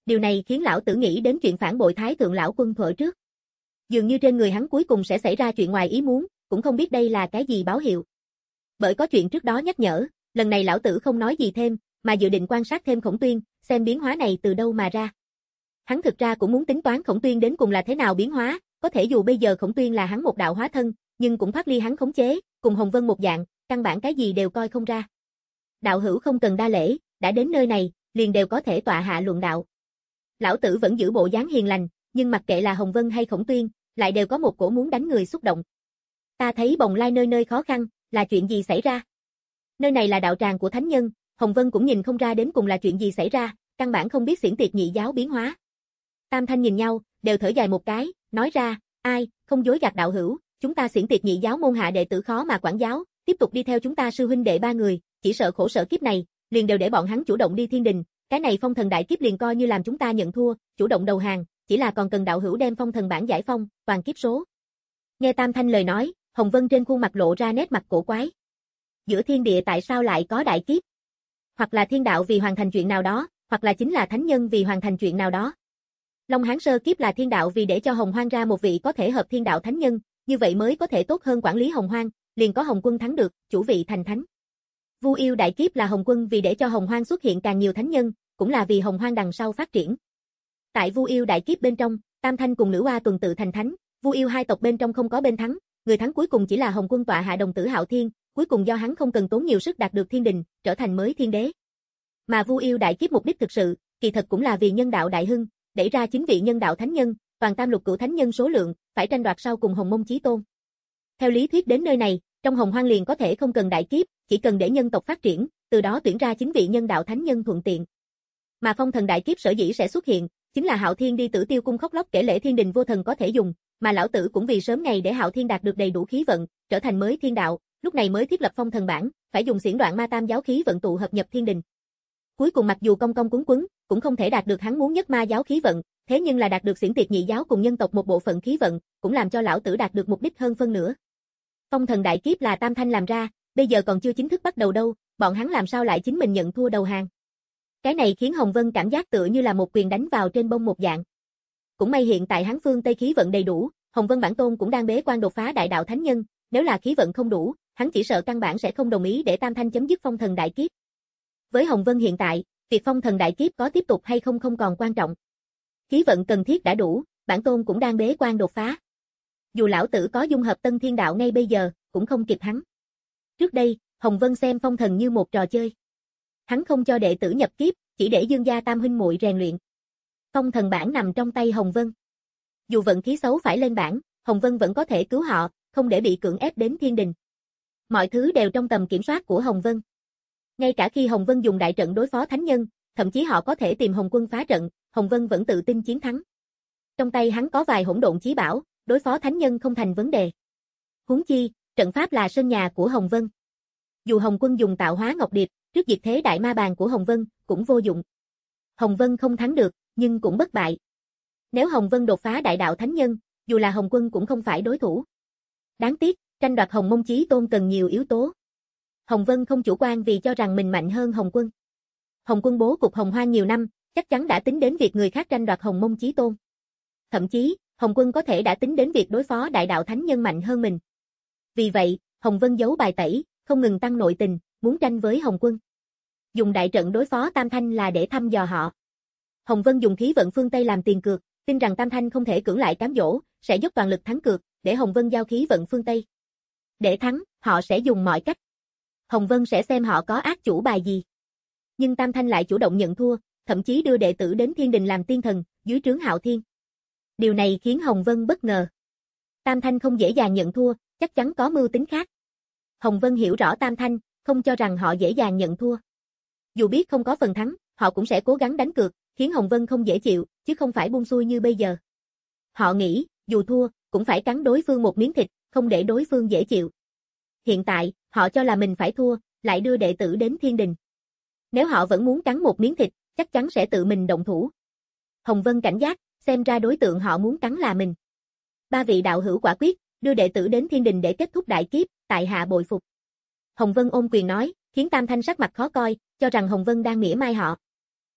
Điều này khiến lão tử nghĩ đến chuyện phản bội Thái thượng lão quân thuở trước. Dường như trên người hắn cuối cùng sẽ xảy ra chuyện ngoài ý muốn, cũng không biết đây là cái gì báo hiệu. Bởi có chuyện trước đó nhắc nhở, lần này lão tử không nói gì thêm, mà dự định quan sát thêm Khổng Tuyên, xem biến hóa này từ đâu mà ra. Hắn thực ra cũng muốn tính toán Khổng Tuyên đến cùng là thế nào biến hóa, có thể dù bây giờ Khổng Tuyên là hắn một đạo hóa thân, nhưng cũng thoát ly hắn khống chế, cùng Hồng Vân một dạng, căn bản cái gì đều coi không ra. Đạo hữu không cần đa lễ, đã đến nơi này, liền đều có thể tọa hạ luận đạo. Lão tử vẫn giữ bộ dáng hiền lành, nhưng mặc kệ là Hồng Vân hay Khổng Tuyên, lại đều có một cổ muốn đánh người xúc động. Ta thấy bồng lai nơi nơi khó khăn, là chuyện gì xảy ra? Nơi này là đạo tràng của thánh nhân, Hồng Vân cũng nhìn không ra đến cùng là chuyện gì xảy ra, căn bản không biết xiển tiệt nhị giáo biến hóa. Tam thanh nhìn nhau, đều thở dài một cái, nói ra, ai, không dối gạt đạo hữu, chúng ta xiển tiệt nhị giáo môn hạ đệ tử khó mà quản giáo, tiếp tục đi theo chúng ta sư huynh đệ ba người, chỉ sợ khổ sở kiếp này, liền đều để bọn hắn chủ động đi thiên đình, cái này phong thần đại kiếp liền coi như làm chúng ta nhận thua, chủ động đầu hàng, chỉ là còn cần đạo hữu đem phong thần bản giải phong, toàn kiếp số. Nghe Tam thanh lời nói, Hồng Vân trên khuôn mặt lộ ra nét mặt cổ quái. Giữa thiên địa tại sao lại có đại kiếp? Hoặc là thiên đạo vì hoàn thành chuyện nào đó, hoặc là chính là thánh nhân vì hoàn thành chuyện nào đó. Long Hán sơ kiếp là thiên đạo vì để cho Hồng Hoang ra một vị có thể hợp thiên đạo thánh nhân, như vậy mới có thể tốt hơn quản lý Hồng Hoang, liền có Hồng Quân thắng được, chủ vị thành thánh. Vu Yêu đại kiếp là Hồng Quân vì để cho Hồng Hoang xuất hiện càng nhiều thánh nhân, cũng là vì Hồng Hoang đằng sau phát triển. Tại Vu Yêu đại kiếp bên trong, Tam Thanh cùng Nữ Oa tuần tự thành thánh, Vu Yêu hai tộc bên trong không có bên thắng, người thắng cuối cùng chỉ là Hồng Quân tọa hạ đồng tử Hạo Thiên, cuối cùng do hắn không cần tốn nhiều sức đạt được thiên đình, trở thành mới thiên đế. Mà Vu Yêu đại kiếp mục đích thực sự, kỳ thật cũng là vì nhân đạo đại hưng, đẩy ra chính vị nhân đạo thánh nhân, toàn tam lục cửu thánh nhân số lượng, phải tranh đoạt sau cùng Hồng Mông Chí Tôn. Theo lý thuyết đến nơi này, trong Hồng Hoang liền có thể không cần đại kiếp, chỉ cần để nhân tộc phát triển, từ đó tuyển ra chính vị nhân đạo thánh nhân thuận tiện. Mà phong thần đại kiếp sở dĩ sẽ xuất hiện, chính là Hạo Thiên đi Tử Tiêu cung khóc lóc kể lễ thiên đình vô thần có thể dùng, mà lão tử cũng vì sớm ngày để Hạo Thiên đạt được đầy đủ khí vận, trở thành mới thiên đạo, lúc này mới thiết lập phong thần bản, phải dùng xiển đoạn ma tam giáo khí vận tụ hợp nhập thiên đình. Cuối cùng mặc dù công công quấn quấn, cũng không thể đạt được hắn muốn nhất ma giáo khí vận, thế nhưng là đạt được xiển tiệt nhị giáo cùng nhân tộc một bộ phận khí vận, cũng làm cho lão tử đạt được mục đích hơn phân nửa. Phong thần đại kiếp là Tam Thanh làm ra, bây giờ còn chưa chính thức bắt đầu đâu, bọn hắn làm sao lại chính mình nhận thua đầu hàng. Cái này khiến Hồng Vân cảm giác tựa như là một quyền đánh vào trên bông một dạng. Cũng may hiện tại hắn phương Tây khí vận đầy đủ, Hồng Vân bản tôn cũng đang bế quan đột phá đại đạo thánh nhân, nếu là khí vận không đủ, hắn chỉ sợ căn bản sẽ không đồng ý để Tam Thanh chấm dứt phong thần đại kiếp. Với Hồng Vân hiện tại, việc phong thần đại kiếp có tiếp tục hay không không còn quan trọng. Khí vận cần thiết đã đủ, bản tôn cũng đang bế quan đột phá. Dù lão tử có dung hợp tân thiên đạo ngay bây giờ, cũng không kịp hắn. Trước đây, Hồng Vân xem phong thần như một trò chơi. Hắn không cho đệ tử nhập kiếp, chỉ để Dương gia tam huynh muội rèn luyện. Phong thần bản nằm trong tay Hồng Vân. Dù vận khí xấu phải lên bảng, Hồng Vân vẫn có thể cứu họ, không để bị cưỡng ép đến thiên đình. Mọi thứ đều trong tầm kiểm soát của Hồng Vân. Ngay cả khi Hồng Vân dùng đại trận đối phó thánh nhân, thậm chí họ có thể tìm Hồng Quân phá trận, Hồng Vân vẫn tự tin chiến thắng. Trong tay hắn có vài hỗn độn chí bảo, đối phó thánh nhân không thành vấn đề. Huống chi, trận pháp là sân nhà của Hồng Vân. Dù Hồng Quân dùng tạo hóa ngọc điệp, trước diệt thế đại ma bàn của Hồng Vân, cũng vô dụng. Hồng Vân không thắng được, nhưng cũng bất bại. Nếu Hồng Vân đột phá đại đạo thánh nhân, dù là Hồng Quân cũng không phải đối thủ. Đáng tiếc, tranh đoạt Hồng Mông Chí Tôn cần nhiều yếu tố. Hồng Vân không chủ quan vì cho rằng mình mạnh hơn Hồng Quân. Hồng Quân bố cục Hồng Hoang nhiều năm, chắc chắn đã tính đến việc người khác tranh đoạt Hồng Mông Chí Tôn. Thậm chí, Hồng Quân có thể đã tính đến việc đối phó đại đạo thánh nhân mạnh hơn mình. Vì vậy, Hồng Vân giấu bài tẩy, không ngừng tăng nội tình, muốn tranh với Hồng Quân. Dùng đại trận đối phó Tam Thanh là để thăm dò họ. Hồng Vân dùng khí vận phương Tây làm tiền cược, tin rằng Tam Thanh không thể cưỡng lại cám dỗ, sẽ dốc toàn lực thắng cược, để Hồng Vân giao khí vận phương Tây. Để thắng, họ sẽ dùng mọi cách. Hồng Vân sẽ xem họ có ác chủ bài gì. Nhưng Tam Thanh lại chủ động nhận thua, thậm chí đưa đệ tử đến thiên đình làm tiên thần, dưới trướng Hạo Thiên. Điều này khiến Hồng Vân bất ngờ. Tam Thanh không dễ dàng nhận thua, chắc chắn có mưu tính khác. Hồng Vân hiểu rõ Tam Thanh, không cho rằng họ dễ dàng nhận thua. Dù biết không có phần thắng, họ cũng sẽ cố gắng đánh cược, khiến Hồng Vân không dễ chịu, chứ không phải buông xuôi như bây giờ. Họ nghĩ, dù thua, cũng phải cắn đối phương một miếng thịt, không để đối phương dễ chịu. Hiện tại, họ cho là mình phải thua, lại đưa đệ tử đến thiên đình. Nếu họ vẫn muốn cắn một miếng thịt, chắc chắn sẽ tự mình động thủ. Hồng Vân cảnh giác, xem ra đối tượng họ muốn cắn là mình. Ba vị đạo hữu quả quyết, đưa đệ tử đến thiên đình để kết thúc đại kiếp, tại hạ bội phục. Hồng Vân ôm quyền nói, khiến Tam Thanh sắc mặt khó coi, cho rằng Hồng Vân đang mỉa mai họ.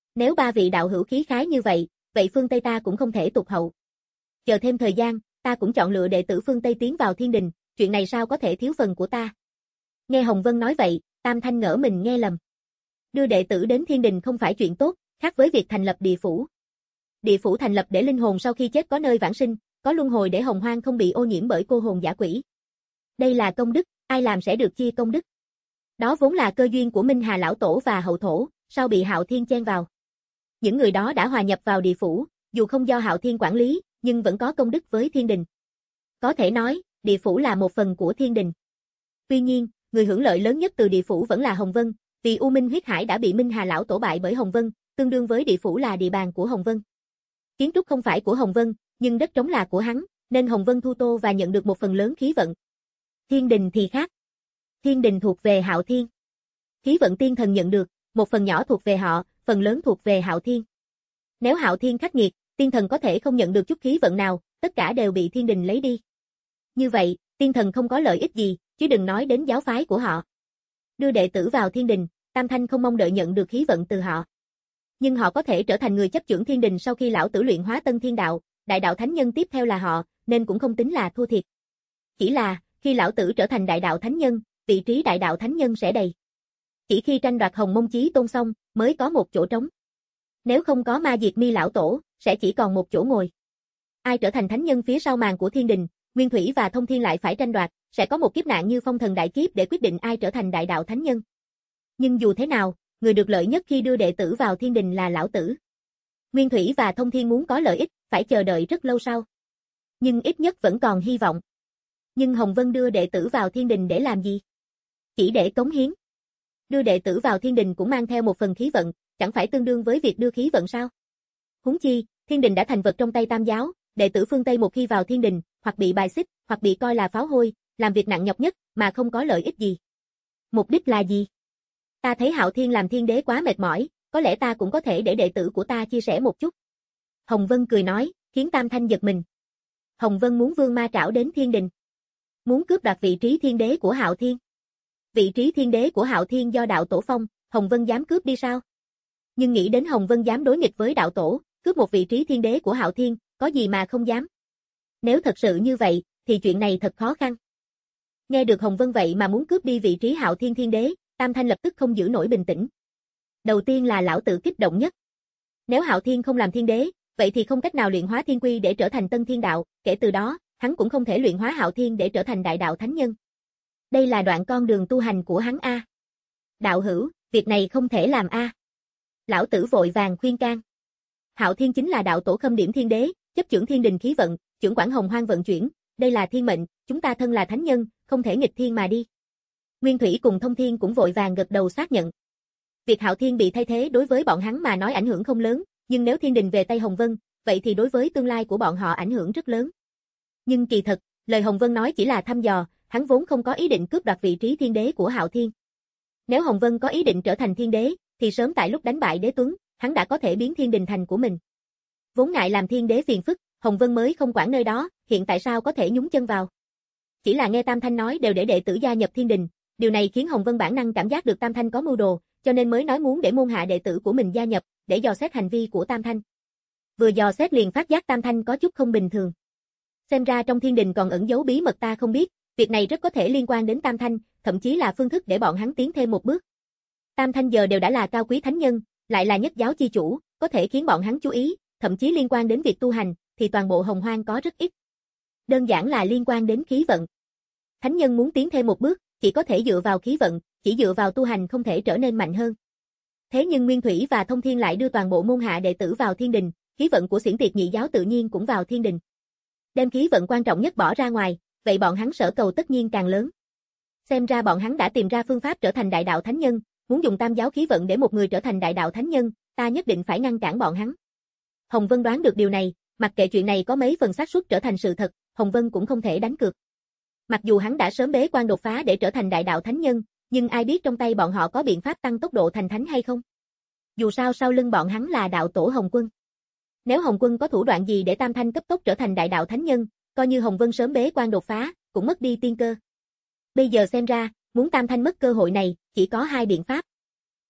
Nếu ba vị đạo hữu khí khái như vậy, vậy phương Tây ta cũng không thể tụt hậu. Chờ thêm thời gian, ta cũng chọn lựa đệ tử phương Tây tiến vào thiên đình, chuyện này sao có thể thiếu phần của ta. Nghe Hồng Vân nói vậy, Tam Thanh ngỡ mình nghe lầm. Đưa đệ tử đến thiên đình không phải chuyện tốt, khác với việc thành lập địa phủ. Địa phủ thành lập để linh hồn sau khi chết có nơi vãng sinh, có luân hồi để hồng hoang không bị ô nhiễm bởi cô hồn dã quỷ. Đây là công đức, ai làm sẽ được chia công đức. Đó vốn là cơ duyên của Minh Hà Lão Tổ và Hậu Thổ, sau bị Hạo Thiên chen vào. Những người đó đã hòa nhập vào địa phủ, dù không do Hạo Thiên quản lý, nhưng vẫn có công đức với thiên đình. Có thể nói, địa phủ là một phần của thiên đình. Tuy nhiên, người hưởng lợi lớn nhất từ địa phủ vẫn là Hồng Vân, vì U Minh huyết hải đã bị Minh Hà Lão Tổ bại bởi Hồng Vân, tương đương với địa phủ là địa bàn của Hồng Vân. Kiến trúc không phải của Hồng Vân, nhưng đất trống là của hắn, nên Hồng Vân thu tô và nhận được một phần lớn khí vận. Thiên đình thì khác. Thiên đình thuộc về Hạo Thiên. Khí vận tiên thần nhận được, một phần nhỏ thuộc về họ, phần lớn thuộc về Hạo Thiên. Nếu Hạo Thiên khắc nghiệt, tiên thần có thể không nhận được chút khí vận nào, tất cả đều bị thiên đình lấy đi. Như vậy, tiên thần không có lợi ích gì, chứ đừng nói đến giáo phái của họ. Đưa đệ tử vào thiên đình, Tam Thanh không mong đợi nhận được khí vận từ họ. Nhưng họ có thể trở thành người chấp chưởng thiên đình sau khi lão tử luyện hóa tân thiên đạo, đại đạo thánh nhân tiếp theo là họ, nên cũng không tính là thua thiệt. Chỉ là, khi lão tử trở thành đại đạo thánh nhân, vị trí đại đạo thánh nhân sẽ đầy. Chỉ khi tranh đoạt Hồng Mông Chí Tôn xong, mới có một chỗ trống. Nếu không có Ma Diệt Mi Lão Tổ, sẽ chỉ còn một chỗ ngồi. Ai trở thành thánh nhân phía sau màn của thiên đình, Nguyên Thủy và Thông Thiên lại phải tranh đoạt, sẽ có một kiếp nạn như phong thần đại kiếp để quyết định ai trở thành đại đạo thánh nhân. Nhưng dù thế nào, người được lợi nhất khi đưa đệ tử vào thiên đình là lão tử. Nguyên Thủy và Thông Thiên muốn có lợi ích, phải chờ đợi rất lâu sau. Nhưng ít nhất vẫn còn hy vọng. Nhưng Hồng Vân đưa đệ tử vào thiên đình để làm gì? Chỉ để cống hiến. Đưa đệ tử vào thiên đình cũng mang theo một phần khí vận, chẳng phải tương đương với việc đưa khí vận sao? Huống chi, thiên đình đã thành vật trong tay Tam giáo, đệ tử phương Tây một khi vào thiên đình, hoặc bị bài xích, hoặc bị coi là pháo hôi, làm việc nặng nhọc nhất, mà không có lợi ích gì. Mục đích là gì? Ta thấy Hạo Thiên làm thiên đế quá mệt mỏi, có lẽ ta cũng có thể để đệ tử của ta chia sẻ một chút. Hồng Vân cười nói, khiến Tam Thanh giật mình. Hồng Vân muốn vương ma trảo đến thiên đình. Muốn cướp đoạt vị trí thiên đế của Hạo Thiên. Vị trí thiên đế của Hạo Thiên do đạo tổ phong, Hồng Vân dám cướp đi sao? Nhưng nghĩ đến Hồng Vân dám đối nghịch với đạo tổ, cướp một vị trí thiên đế của Hạo Thiên, có gì mà không dám. Nếu thật sự như vậy, thì chuyện này thật khó khăn. Nghe được Hồng Vân vậy mà muốn cướp đi vị trí Hạo Thiên thiên đế, Tam Thanh lập tức không giữ nổi bình tĩnh. Đầu tiên là lão tử kích động nhất. Nếu Hạo Thiên không làm thiên đế, vậy thì không cách nào luyện hóa thiên quy để trở thành tân thiên đạo, kể từ đó, hắn cũng không thể luyện hóa Hạo Thiên để trở thành đại đạo thánh nhân. Đây là đoạn con đường tu hành của hắn a. Đạo hữu, việc này không thể làm a. Lão tử vội vàng khuyên can. Hạo Thiên chính là đạo tổ khâm điểm thiên đế, chấp chưởng thiên đình khí vận, chưởng quản hồng hoang vận chuyển, đây là thiên mệnh, chúng ta thân là thánh nhân, không thể nghịch thiên mà đi. Nguyên Thủy cùng Thông Thiên cũng vội vàng gật đầu xác nhận. Việc Hạo Thiên bị thay thế đối với bọn hắn mà nói ảnh hưởng không lớn, nhưng nếu thiên đình về tay Hồng Vân, vậy thì đối với tương lai của bọn họ ảnh hưởng rất lớn. Nhưng kỳ thật, lời Hồng Vân nói chỉ là thăm dò, hắn vốn không có ý định cướp đoạt vị trí thiên đế của Hạo Thiên. Nếu Hồng Vân có ý định trở thành thiên đế, thì sớm tại lúc đánh bại Đế Tuấn, hắn đã có thể biến thiên đình thành của mình. Vốn ngại làm thiên đế phiền phức, Hồng Vân mới không quản nơi đó, hiện tại sao có thể nhúng chân vào. Chỉ là nghe Tam Thanh nói đều để đệ tử gia nhập thiên đình, điều này khiến Hồng Vân bản năng cảm giác được Tam Thanh có mưu đồ, cho nên mới nói muốn để môn hạ đệ tử của mình gia nhập, để dò xét hành vi của Tam Thanh. Vừa dò xét liền phát giác Tam Thanh có chút không bình thường. Xem ra trong thiên đình còn ẩn giấu bí mật ta không biết, việc này rất có thể liên quan đến Tam Thanh, thậm chí là phương thức để bọn hắn tiến thêm một bước. Tam Thanh giờ đều đã là cao quý thánh nhân, lại là nhất giáo chi chủ, có thể khiến bọn hắn chú ý, thậm chí liên quan đến việc tu hành, thì toàn bộ hồng hoang có rất ít. Đơn giản là liên quan đến khí vận. Thánh nhân muốn tiến thêm một bước, chỉ có thể dựa vào khí vận, chỉ dựa vào tu hành không thể trở nên mạnh hơn. Thế nhưng Nguyên Thủy và Thông Thiên lại đưa toàn bộ môn hạ đệ tử vào thiên đình, khí vận của xiển tiệt nhị giáo tự nhiên cũng vào thiên đình. Đem khí vận quan trọng nhất bỏ ra ngoài, vậy bọn hắn sở cầu tất nhiên càng lớn. Xem ra bọn hắn đã tìm ra phương pháp trở thành đại đạo thánh nhân, muốn dùng tam giáo khí vận để một người trở thành đại đạo thánh nhân, ta nhất định phải ngăn cản bọn hắn. Hồng Vân đoán được điều này, mặc kệ chuyện này có mấy phần xác suất trở thành sự thật, Hồng Vân cũng không thể đánh cược. Mặc dù hắn đã sớm bế quan đột phá để trở thành đại đạo thánh nhân, nhưng ai biết trong tay bọn họ có biện pháp tăng tốc độ thành thánh hay không? Dù sao sau lưng bọn hắn là đạo tổ Hồng Quân. Nếu Hồng Quân có thủ đoạn gì để Tam Thanh cấp tốc trở thành đại đạo thánh nhân, coi như Hồng Vân sớm bế quan đột phá, cũng mất đi tiên cơ. Bây giờ xem ra, muốn Tam Thanh mất cơ hội này, chỉ có hai biện pháp.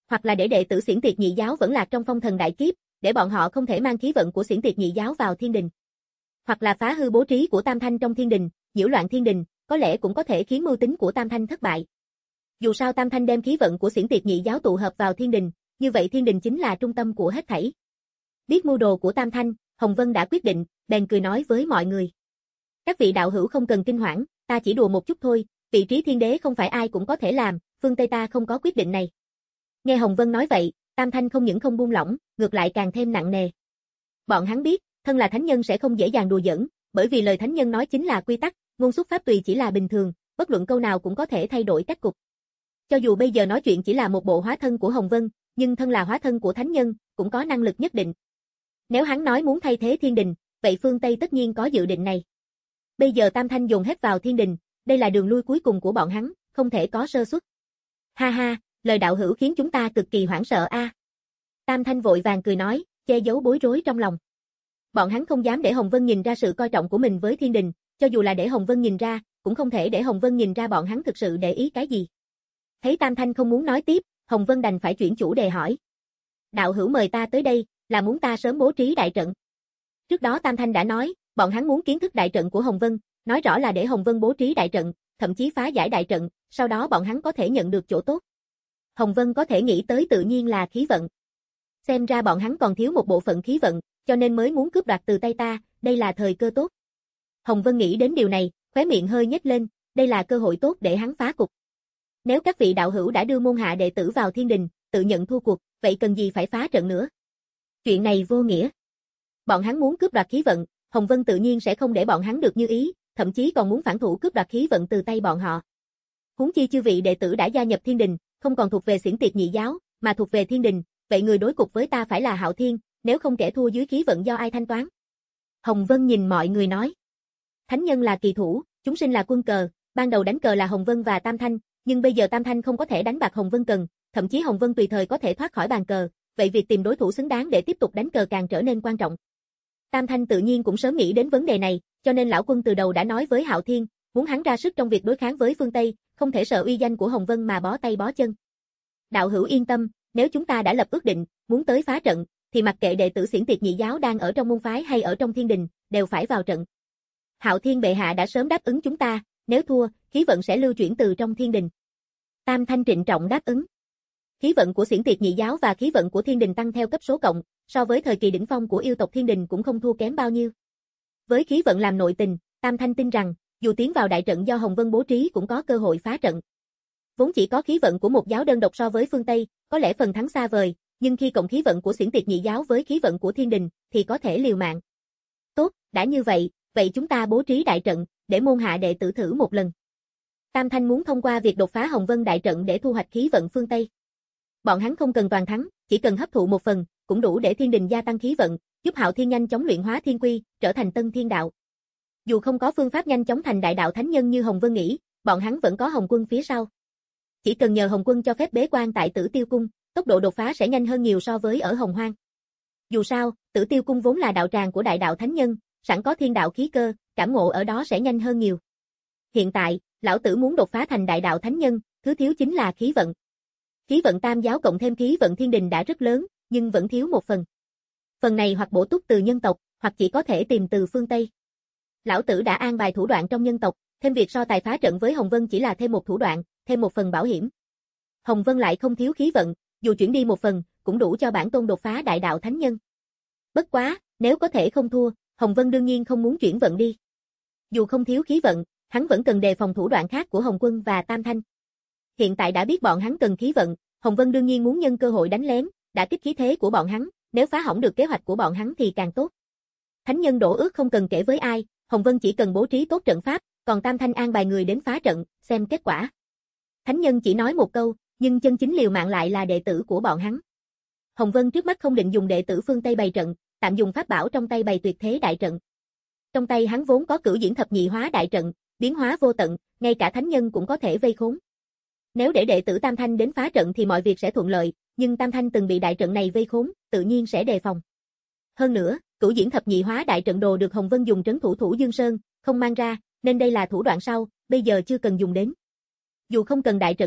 Hoặc là để đệ tử Xiển Tiệt Nhị giáo vẫn lạc trong phong thần đại kiếp, để bọn họ không thể mang khí vận của Xiển Tiệt Nhị giáo vào thiên đình. Hoặc là phá hư bố trí của Tam Thanh trong thiên đình, nhiễu loạn thiên đình, có lẽ cũng có thể khiến mưu tính của Tam Thanh thất bại. Dù sao Tam Thanh đem khí vận của Xiển Tiệt Nhị giáo tụ hợp vào thiên đình, như vậy thiên đình chính là trung tâm của hết thảy. Biết mưu đồ của Tam Thanh, Hồng Vân đã quyết định, bèn cười nói với mọi người. Các vị đạo hữu không cần kinh hoảng, ta chỉ đùa một chút thôi, vị trí thiên đế không phải ai cũng có thể làm, phương Tây ta không có quyết định này. Nghe Hồng Vân nói vậy, Tam Thanh không những không buông lỏng, ngược lại càng thêm nặng nề. Bọn hắn biết, thân là thánh nhân sẽ không dễ dàng đùa giỡn, bởi vì lời thánh nhân nói chính là quy tắc, ngôn xuất pháp tùy chỉ là bình thường, bất luận câu nào cũng có thể thay đổi cách cục. Cho dù bây giờ nói chuyện chỉ là một bộ hóa thân của Hồng Vân, nhưng thân là hóa thân của thánh nhân, cũng có năng lực nhất định. Nếu hắn nói muốn thay thế thiên đình, vậy phương Tây tất nhiên có dự định này. Bây giờ Tam Thanh dồn hết vào thiên đình, đây là đường lui cuối cùng của bọn hắn, không thể có sơ suất. Ha ha, lời đạo hữu khiến chúng ta cực kỳ hoảng sợ a. À. Tam Thanh vội vàng cười nói, che giấu bối rối trong lòng. Bọn hắn không dám để Hồng Vân nhìn ra sự coi trọng của mình với thiên đình, cho dù là để Hồng Vân nhìn ra, cũng không thể để Hồng Vân nhìn ra bọn hắn thực sự để ý cái gì. Thấy Tam Thanh không muốn nói tiếp, Hồng Vân đành phải chuyển chủ đề hỏi. Đạo hữu mời ta tới đây, là muốn ta sớm bố trí đại trận. Trước đó Tam Thanh đã nói, bọn hắn muốn kiến thức đại trận của Hồng Vân, nói rõ là để Hồng Vân bố trí đại trận, thậm chí phá giải đại trận, sau đó bọn hắn có thể nhận được chỗ tốt. Hồng Vân có thể nghĩ tới tự nhiên là khí vận. Xem ra bọn hắn còn thiếu một bộ phận khí vận, cho nên mới muốn cướp đoạt từ tay ta, đây là thời cơ tốt. Hồng Vân nghĩ đến điều này, khóe miệng hơi nhếch lên, đây là cơ hội tốt để hắn phá cục. Nếu các vị đạo hữu đã đưa môn hạ đệ tử vào thiên đình, tự nhận thua cuộc, vậy cần gì phải phá trận nữa? Chuyện này vô nghĩa. Bọn hắn muốn cướp đoạt khí vận, Hồng Vân tự nhiên sẽ không để bọn hắn được như ý, thậm chí còn muốn phản thủ cướp đoạt khí vận từ tay bọn họ. Huống chi chư vị đệ tử đã gia nhập thiên đình, không còn thuộc về Xiển Tiệt Nhị giáo, mà thuộc về thiên đình, vậy người đối cục với ta phải là Hạo Thiên, nếu không kẻ thua dưới khí vận do ai thanh toán? Hồng Vân nhìn mọi người nói. Thánh nhân là kỳ thủ, chúng sinh là quân cờ, ban đầu đánh cờ là Hồng Vân và Tam Thanh, nhưng bây giờ Tam Thanh không có thể đánh bạc Hồng Vân cần, thậm chí Hồng Vân tùy thời có thể thoát khỏi bàn cờ, vậy việc tìm đối thủ xứng đáng để tiếp tục đánh cờ càng trở nên quan trọng. Tam Thanh tự nhiên cũng sớm nghĩ đến vấn đề này, cho nên lão quân từ đầu đã nói với Hạo Thiên, muốn hắn ra sức trong việc đối kháng với phương Tây, không thể sợ uy danh của Hồng Vân mà bó tay bó chân. Đạo hữu yên tâm, nếu chúng ta đã lập ước định, muốn tới phá trận, thì mặc kệ đệ tử Xiển Tiệt Nhị giáo đang ở trong môn phái hay ở trong thiên đình, đều phải vào trận. Hạo Thiên bệ hạ đã sớm đáp ứng chúng ta, nếu thua, khí vận sẽ lưu chuyển từ trong thiên đình. Tam Thanh trịnh trọng đáp ứng. Khí vận của Xiển Tiệt Nhị giáo và khí vận của thiên đình tăng theo cấp số cộng, so với thời kỳ đỉnh phong của yêu tộc thiên đình cũng không thua kém bao nhiêu. Với khí vận làm nội tình, Tam Thanh tin rằng, dù tiến vào đại trận do Hồng Vân bố trí cũng có cơ hội phá trận. Vốn chỉ có khí vận của một giáo đơn độc so với phương Tây, có lẽ phần thắng xa vời, nhưng khi cộng khí vận của Xiển Tiệt Nhị giáo với khí vận của thiên đình, thì có thể liều mạng. Tốt, đã như vậy, vậy chúng ta bố trí đại trận, để môn hạ đệ tử thử một lần. Tam Thanh muốn thông qua việc đột phá Hồng Vân đại trận để thu hoạch khí vận phương Tây. Bọn hắn không cần toàn thắng, chỉ cần hấp thụ một phần, cũng đủ để thiên đình gia tăng khí vận, giúp Hạo Thiên nhanh chóng luyện hóa thiên quy, trở thành tân thiên đạo. Dù không có phương pháp nhanh chóng thành đại đạo thánh nhân như Hồng Vân nghĩ, bọn hắn vẫn có Hồng Quân phía sau. Chỉ cần nhờ Hồng Quân cho phép bế quan tại Tử Tiêu Cung, tốc độ đột phá sẽ nhanh hơn nhiều so với ở Hồng Hoang. Dù sao, Tử Tiêu Cung vốn là đạo tràng của đại đạo thánh nhân, sẵn có thiên đạo khí cơ, cảm ngộ ở đó sẽ nhanh hơn nhiều. Hiện tại, lão tử muốn đột phá thành đại đạo thánh nhân, thứ thiếu chính là khí vận. Khí vận tam giáo cộng thêm khí vận thiên đình đã rất lớn, nhưng vẫn thiếu một phần. Phần này hoặc bổ túc từ nhân tộc, hoặc chỉ có thể tìm từ phương Tây. Lão tử đã an bài thủ đoạn trong nhân tộc, thêm việc so tài phá trận với Hồng Vân chỉ là thêm một thủ đoạn, thêm một phần bảo hiểm. Hồng Vân lại không thiếu khí vận, dù chuyển đi một phần, cũng đủ cho bản tôn đột phá đại đạo thánh nhân. Bất quá, nếu có thể không thua, Hồng Vân đương nhiên không muốn chuyển vận đi. Dù không thiếu khí vận, hắn vẫn cần đề phòng thủ đoạn khác của Hồng Quân và Tam Thanh. Hiện tại đã biết bọn hắn cần khí vận, Hồng Vân đương nhiên muốn nhân cơ hội đánh lén, đã kích khí thế của bọn hắn, nếu phá hỏng được kế hoạch của bọn hắn thì càng tốt. Thánh nhân đổ ước không cần kể với ai, Hồng Vân chỉ cần bố trí tốt trận pháp, còn Tam Thanh an bài người đến phá trận, xem kết quả. Thánh nhân chỉ nói một câu, nhưng chân chính liều mạng lại là đệ tử của bọn hắn. Hồng Vân trước mắt không định dùng đệ tử phương Tây bày trận, tạm dùng pháp bảo trong tay bày tuyệt thế đại trận. Trong tay hắn vốn có cửu diễn thập nhị hóa đại trận, biến hóa vô tận, ngay cả thánh nhân cũng có thể vây khốn. Nếu để đệ tử Tam Thanh đến phá trận thì mọi việc sẽ thuận lợi, nhưng Tam Thanh từng bị đại trận này vây khốn, tự nhiên sẽ đề phòng. Hơn nữa, cửu diễn thập nhị hóa đại trận đồ được Hồng Vân dùng trấn thủ Thủ Dương Sơn, không mang ra, nên đây là thủ đoạn sau, bây giờ chưa cần dùng đến. Dù không cần đại trận này,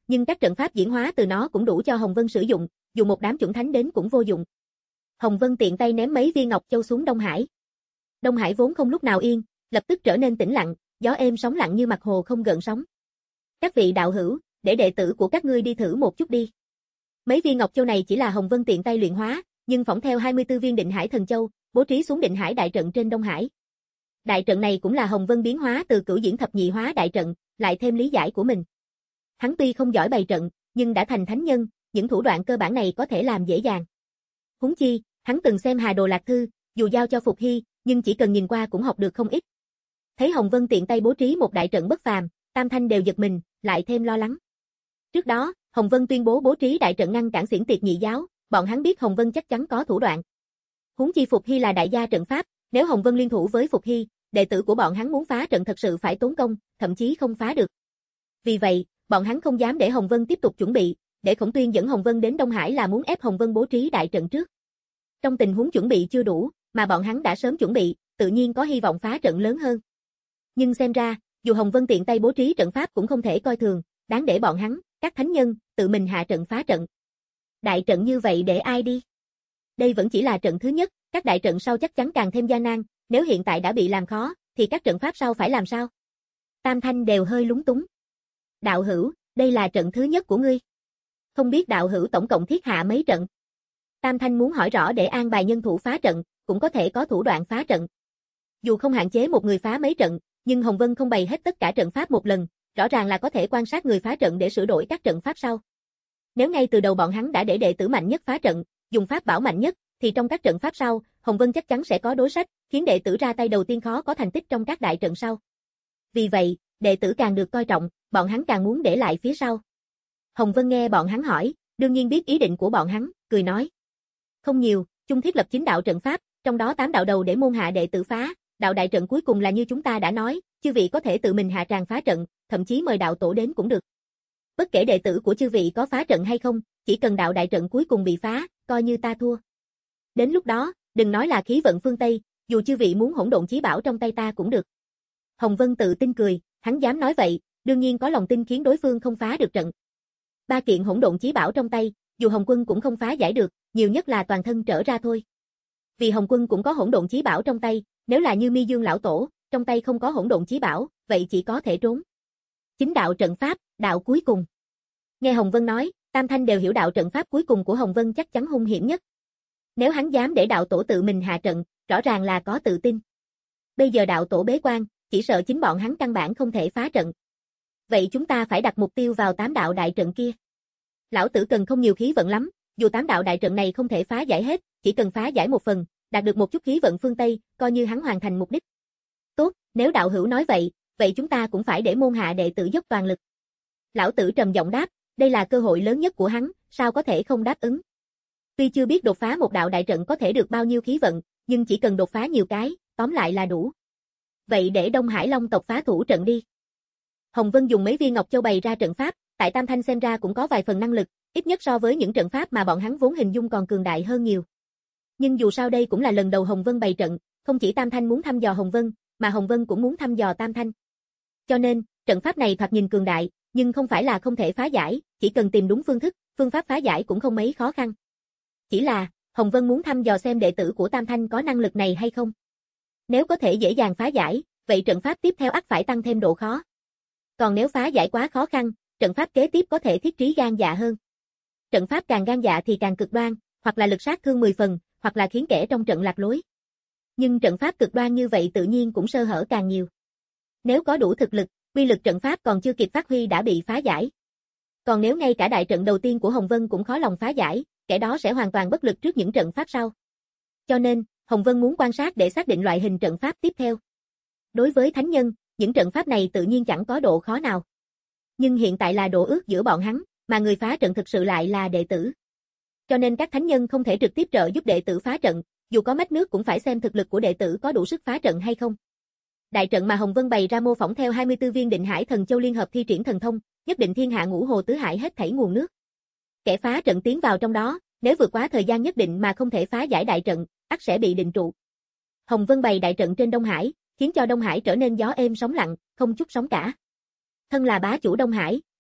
nhưng các trận pháp diễn hóa từ nó cũng đủ cho Hồng Vân sử dụng, dù một đám chuẩn thánh đến cũng vô dụng. Hồng Vân tiện tay ném mấy viên ngọc châu xuống Đông Hải. Đông Hải vốn không lúc nào yên, lập tức trở nên tĩnh lặng, gió êm sóng lặng như mặt hồ không gợn sóng. Các vị đạo hữu, để đệ tử của các ngươi đi thử một chút đi. Mấy viên ngọc châu này chỉ là Hồng Vân tiện tay luyện hóa, nhưng phỏng theo hai mươi tư viên Định Hải Thần Châu, bố trí xuống Định Hải đại trận trên Đông Hải. Đại trận này cũng là Hồng Vân biến hóa từ Cửu Diễn Thập Nhị Hóa đại trận, lại thêm lý giải của mình. Hắn tuy không giỏi bày trận, nhưng đã thành thánh nhân, những thủ đoạn cơ bản này có thể làm dễ dàng. Huống chi, hắn từng xem Hà Đồ Lạc Thư, dù giao cho Phục Hy, nhưng chỉ cần nhìn qua cũng học được không ít. Thấy Hồng Vân tiện tay bố trí một đại trận bất phàm, Tam Thanh đều giật mình, lại thêm lo lắng. Trước đó, Hồng Vân tuyên bố bố trí đại trận ngăn cản Xiển Tiệt Nhị Giáo, bọn hắn biết Hồng Vân chắc chắn có thủ đoạn. Huống chi Phục Hy là đại gia trận pháp, nếu Hồng Vân liên thủ với Phục Hy, đệ tử của bọn hắn muốn phá trận thật sự phải tốn công, thậm chí không phá được. Vì vậy, bọn hắn không dám để Hồng Vân tiếp tục chuẩn bị, để Khổng Tuyên dẫn Hồng Vân đến Đông Hải là muốn ép Hồng Vân bố trí đại trận trước. Trong tình huống chuẩn bị chưa đủ, mà bọn hắn đã sớm chuẩn bị, tự nhiên có hy vọng phá trận lớn hơn. Nhưng xem ra, dù Hồng Vân tiện tay bố trí trận pháp cũng không thể coi thường, đáng để bọn hắn, các thánh nhân, tự mình hạ trận phá trận. Đại trận như vậy để ai đi? Đây vẫn chỉ là trận thứ nhất, các đại trận sau chắc chắn càng thêm gian nan, nếu hiện tại đã bị làm khó, thì các trận pháp sau phải làm sao? Tam Thanh đều hơi lúng túng. Đạo hữu, đây là trận thứ nhất của ngươi. Không biết đạo hữu tổng cộng thiết hạ mấy trận? Tam Thanh muốn hỏi rõ để an bài nhân thủ phá trận, cũng có thể có thủ đoạn phá trận. Dù không hạn chế một người phá mấy trận, nhưng Hồng Vân không bày hết tất cả trận pháp một lần, rõ ràng là có thể quan sát người phá trận để sửa đổi các trận pháp sau. Nếu ngay từ đầu bọn hắn đã để đệ tử mạnh nhất phá trận, dùng pháp bảo mạnh nhất, thì trong các trận pháp sau, Hồng Vân chắc chắn sẽ có đối sách, khiến đệ tử ra tay đầu tiên khó có thành tích trong các đại trận sau. Vì vậy, đệ tử càng được coi trọng, bọn hắn càng muốn để lại phía sau. Hồng Vân nghe bọn hắn hỏi, đương nhiên biết ý định của bọn hắn, cười nói. Không nhiều, chung thiết lập chín đạo trận pháp, trong đó tám đạo đầu để môn hạ đệ tử phá, đạo đại trận cuối cùng là như chúng ta đã nói, chư vị có thể tự mình hạ tràng phá trận, thậm chí mời đạo tổ đến cũng được. Bất kể đệ tử của chư vị có phá trận hay không, chỉ cần đạo đại trận cuối cùng bị phá, coi như ta thua. Đến lúc đó, đừng nói là khí vận phương Tây, dù chư vị muốn hỗn độn chí bảo trong tay ta cũng được. Hồng Vân tự tin cười, hắn dám nói vậy, đương nhiên có lòng tin khiến đối phương không phá được trận. Ba kiện hỗn độn chí bảo trong tay, dù Hồng Quân cũng không phá giải được, nhiều nhất là toàn thân trở ra thôi. Vì Hồng Quân cũng có hỗn độn chí bảo trong tay, nếu là như Mi Dương lão tổ, trong tay không có hỗn độn chí bảo, vậy chỉ có thể trốn. Chính đạo trận pháp, đạo cuối cùng. Nghe Hồng Vân nói, Tam Thanh đều hiểu đạo trận pháp cuối cùng của Hồng Vân chắc chắn hung hiểm nhất. Nếu hắn dám để đạo tổ tự mình hạ trận, rõ ràng là có tự tin. Bây giờ đạo tổ bế quan, chỉ sợ chính bọn hắn căn bản không thể phá trận. Vậy chúng ta phải đặt mục tiêu vào tám đạo đại trận kia. Lão tử cần không nhiều khí vận lắm, dù tám đạo đại trận này không thể phá giải hết, chỉ cần phá giải một phần, đạt được một chút khí vận phương Tây, coi như hắn hoàn thành mục đích. Tốt, nếu đạo hữu nói vậy, vậy chúng ta cũng phải để môn hạ đệ tử dốc toàn lực. Lão tử trầm giọng đáp, đây là cơ hội lớn nhất của hắn, sao có thể không đáp ứng. Tuy chưa biết đột phá một đạo đại trận có thể được bao nhiêu khí vận, nhưng chỉ cần đột phá nhiều cái, tóm lại là đủ. Vậy để Đông Hải Long tộc phá thủ trận đi. Hồng Vân dùng mấy viên ngọc châu bày ra trận pháp, tại Tam Thanh xem ra cũng có vài phần năng lực, ít nhất so với những trận pháp mà bọn hắn vốn hình dung còn cường đại hơn nhiều. Nhưng dù sao đây cũng là lần đầu Hồng Vân bày trận, không chỉ Tam Thanh muốn thăm dò Hồng Vân, mà Hồng Vân cũng muốn thăm dò Tam Thanh. Cho nên, trận pháp này thoạt nhìn cường đại, nhưng không phải là không thể phá giải, chỉ cần tìm đúng phương thức, phương pháp phá giải cũng không mấy khó khăn. Chỉ là, Hồng Vân muốn thăm dò xem đệ tử của Tam Thanh có năng lực này hay không. Nếu có thể dễ dàng phá giải, vậy trận pháp tiếp theo ắt phải tăng thêm độ khó. Còn nếu phá giải quá khó khăn, trận pháp kế tiếp có thể thiết trí gan dạ hơn. Trận pháp càng gan dạ thì càng cực đoan, hoặc là lực sát thương mười phần, hoặc là khiến kẻ trong trận lạc lối. Nhưng trận pháp cực đoan như vậy tự nhiên cũng sơ hở càng nhiều. Nếu có đủ thực lực, uy lực trận pháp còn chưa kịp phát huy đã bị phá giải. Còn nếu ngay cả đại trận đầu tiên của Hồng Vân cũng khó lòng phá giải, kẻ đó sẽ hoàn toàn bất lực trước những trận pháp sau. Cho nên, Hồng Vân muốn quan sát để xác định loại hình trận pháp tiếp theo. Đối với thánh nhân, những trận pháp này tự nhiên chẳng có độ khó nào. Nhưng hiện tại là độ ước giữa bọn hắn, mà người phá trận thực sự lại là đệ tử. Cho nên các thánh nhân không thể trực tiếp trợ giúp đệ tử phá trận, dù có mách nước cũng phải xem thực lực của đệ tử có đủ sức phá trận hay không. Đại trận mà Hồng Vân bày ra mô phỏng theo hai mươi tư viên Định Hải Thần Châu liên hợp thi triển thần thông, nhất định thiên hạ ngũ hồ tứ hải hết thảy nguồn nước. Kẻ phá trận tiến vào trong đó, nếu vượt quá thời gian nhất định mà không thể phá giải đại trận, ắt sẽ bị định trụ. Hồng Vân bày đại trận trên Đông Hải, khiến cho Đông Hải trở nên gió êm sóng lặng, không chút sóng cả. Thân là bá chủ Đông Hải,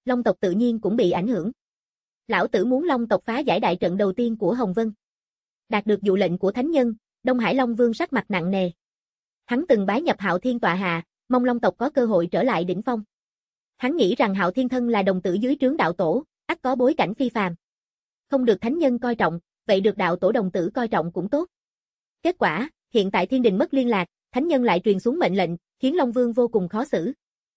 Long tộc tự nhiên cũng bị ảnh hưởng. Lão tử muốn Long tộc phá giải đại trận đầu tiên của Hồng Vân. Đạt được dụ lệnh của thánh nhân, Đông Hải Long Vương sắc mặt nặng nề. Hắn từng bái nhập Hạo Thiên tọa hạ, mong Long tộc có cơ hội trở lại đỉnh phong. Hắn nghĩ rằng Hạo Thiên thân là đồng tử dưới trướng đạo tổ, ắt có bối cảnh phi phàm. Không được thánh nhân coi trọng, vậy được đạo tổ đồng tử coi trọng cũng tốt. Kết quả, hiện tại thiên đình mất liên lạc, thánh nhân lại truyền xuống mệnh lệnh, khiến Long Vương vô cùng khó xử.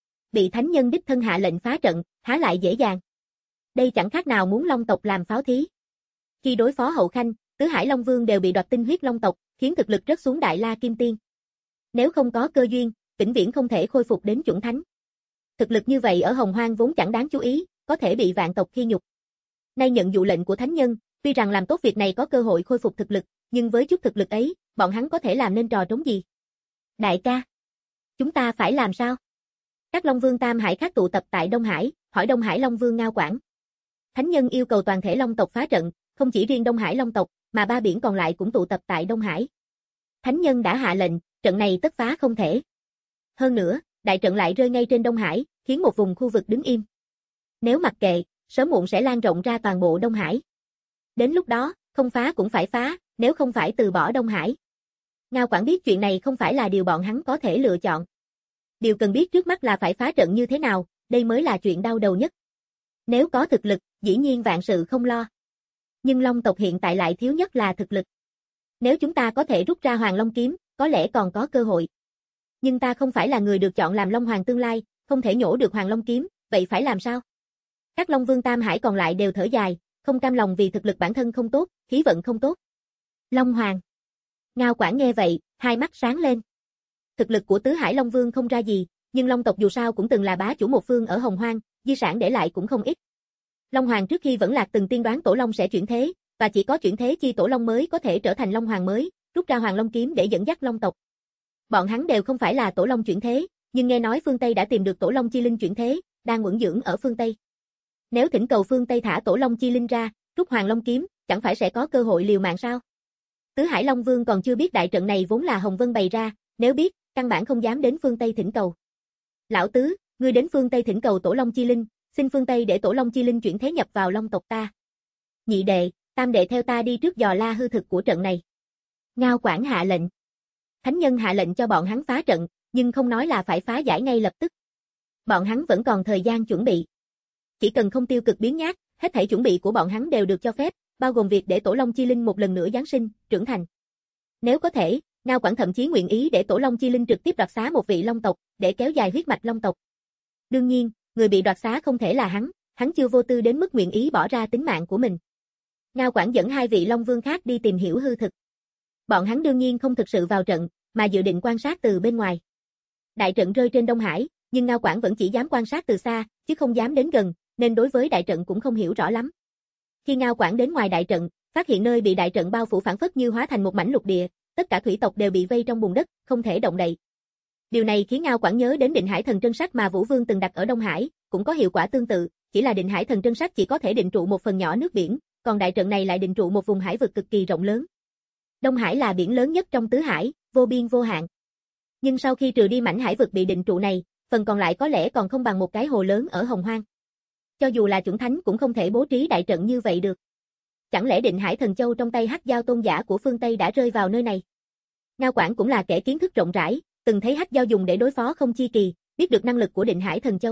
Bị thánh nhân đích thân hạ lệnh phá trận, há lại dễ dàng. Đây chẳng khác nào muốn Long tộc làm pháo thí. Khi đối phó Hậu Khanh, Tứ Hải Long Vương đều bị đoạt tinh huyết Long tộc, khiến thực lực rớt xuống Đại La Kim Tiên. Nếu không có cơ duyên, vĩnh viễn không thể khôi phục đến chuẩn thánh. Thực lực như vậy ở Hồng Hoang vốn chẳng đáng chú ý, có thể bị vạn tộc khi nhục. Nay nhận dụ lệnh của thánh nhân, tuy rằng làm tốt việc này có cơ hội khôi phục thực lực, nhưng với chút thực lực ấy, bọn hắn có thể làm nên trò trống gì? Đại ca, chúng ta phải làm sao? Các Long Vương Tam Hải khác tụ tập tại Đông Hải, hỏi Đông Hải Long Vương Ngao Quảng. Thánh nhân yêu cầu toàn thể Long tộc phá trận, không chỉ riêng Đông Hải Long tộc, mà ba biển còn lại cũng tụ tập tại Đông Hải. Thánh nhân đã hạ lệnh, trận này tất phá không thể. Hơn nữa, đại trận lại rơi ngay trên Đông Hải, khiến một vùng khu vực đứng im. Nếu mặc kệ, sớm muộn sẽ lan rộng ra toàn bộ Đông Hải. Đến lúc đó, không phá cũng phải phá, nếu không phải từ bỏ Đông Hải. Ngao Quảng biết chuyện này không phải là điều bọn hắn có thể lựa chọn. Điều cần biết trước mắt là phải phá trận như thế nào, đây mới là chuyện đau đầu nhất. Nếu có thực lực, dĩ nhiên vạn sự không lo. Nhưng Long tộc hiện tại lại thiếu nhất là thực lực. Nếu chúng ta có thể rút ra Hoàng Long kiếm, có lẽ còn có cơ hội. Nhưng ta không phải là người được chọn làm Long Hoàng tương lai, không thể nhổ được Hoàng Long kiếm, vậy phải làm sao? Các Long Vương Tam Hải còn lại đều thở dài, không cam lòng vì thực lực bản thân không tốt, khí vận không tốt. Long Hoàng. Ngao Quảng nghe vậy, hai mắt sáng lên. Thực lực của Tứ Hải Long Vương không ra gì, nhưng Long tộc dù sao cũng từng là bá chủ một phương ở Hồng Hoang, di sản để lại cũng không ít. Long Hoàng trước khi vẫn lạc từng tiên đoán Tổ Long sẽ chuyển thế, và chỉ có chuyển thế chi Tổ Long mới có thể trở thành Long Hoàng mới, rút ra Hoàng Long kiếm để dẫn dắt Long tộc. Bọn hắn đều không phải là Tổ Long chuyển thế, nhưng nghe nói phương Tây đã tìm được Tổ Long chi linh chuyển thế, đang uẩn dưỡng ở phương Tây. Nếu thỉnh cầu phương Tây thả Tổ Long chi linh ra, rút Hoàng Long kiếm, chẳng phải sẽ có cơ hội liều mạng sao? Tứ Hải Long Vương còn chưa biết đại trận này vốn là Hồng Vân bày ra, nếu biết, căn bản không dám đến phương Tây thỉnh cầu. Lão tứ, ngươi đến phương Tây thỉnh cầu Tổ Long chi linh, xin phương Tây để Tổ Long chi linh chuyển thế nhập vào Long tộc ta. Nhị đệ, tam đệ theo ta đi trước dò la hư thực của trận này. Ngao Quảng hạ lệnh. Thánh nhân hạ lệnh cho bọn hắn phá trận, nhưng không nói là phải phá giải ngay lập tức. Bọn hắn vẫn còn thời gian chuẩn bị. Chỉ cần không tiêu cực biến nhát, hết thảy chuẩn bị của bọn hắn đều được cho phép, bao gồm việc để Tổ Long chi linh một lần nữa giáng sinh, trưởng thành. Nếu có thể, Ngao Quảng thậm chí nguyện ý để Tổ Long chi linh trực tiếp đoạt xá một vị Long tộc, để kéo dài huyết mạch Long tộc. Đương nhiên, người bị đoạt xá không thể là hắn, hắn chưa vô tư đến mức nguyện ý bỏ ra tính mạng của mình. Ngao Quảng dẫn hai vị Long Vương khác đi tìm hiểu hư thực. Bọn hắn đương nhiên không thực sự vào trận, mà dự định quan sát từ bên ngoài. Đại trận rơi trên Đông Hải, nhưng Ngao Quảng vẫn chỉ dám quan sát từ xa, chứ không dám đến gần, nên đối với đại trận cũng không hiểu rõ lắm. Khi Ngao Quảng đến ngoài đại trận, phát hiện nơi bị đại trận bao phủ phản phất như hóa thành một mảnh lục địa, tất cả thủy tộc đều bị vây trong bùn đất, không thể động đậy. Điều này khiến Ngao Quảng nhớ đến Định Hải Thần Trân Sách mà Vũ Vương từng đặt ở Đông Hải, cũng có hiệu quả tương tự, chỉ là Định Hải Thần Trân Sách chỉ có thể định trụ một phần nhỏ nước biển, còn đại trận này lại định trụ một vùng hải vực cực kỳ rộng lớn. Đông Hải là biển lớn nhất trong tứ hải, vô biên vô hạn. Nhưng sau khi trừ đi mảnh hải vực bị định trụ này, phần còn lại có lẽ còn không bằng một cái hồ lớn ở Hồng Hoang. Cho dù là chuẩn thánh cũng không thể bố trí đại trận như vậy được. Chẳng lẽ Định Hải Thần Châu trong tay Hắc Giao tôn giả của phương Tây đã rơi vào nơi này? Ngao Quảng cũng là kẻ kiến thức rộng rãi, từng thấy Hắc Giao dùng để đối phó Không Chi Kỳ, biết được năng lực của Định Hải Thần Châu.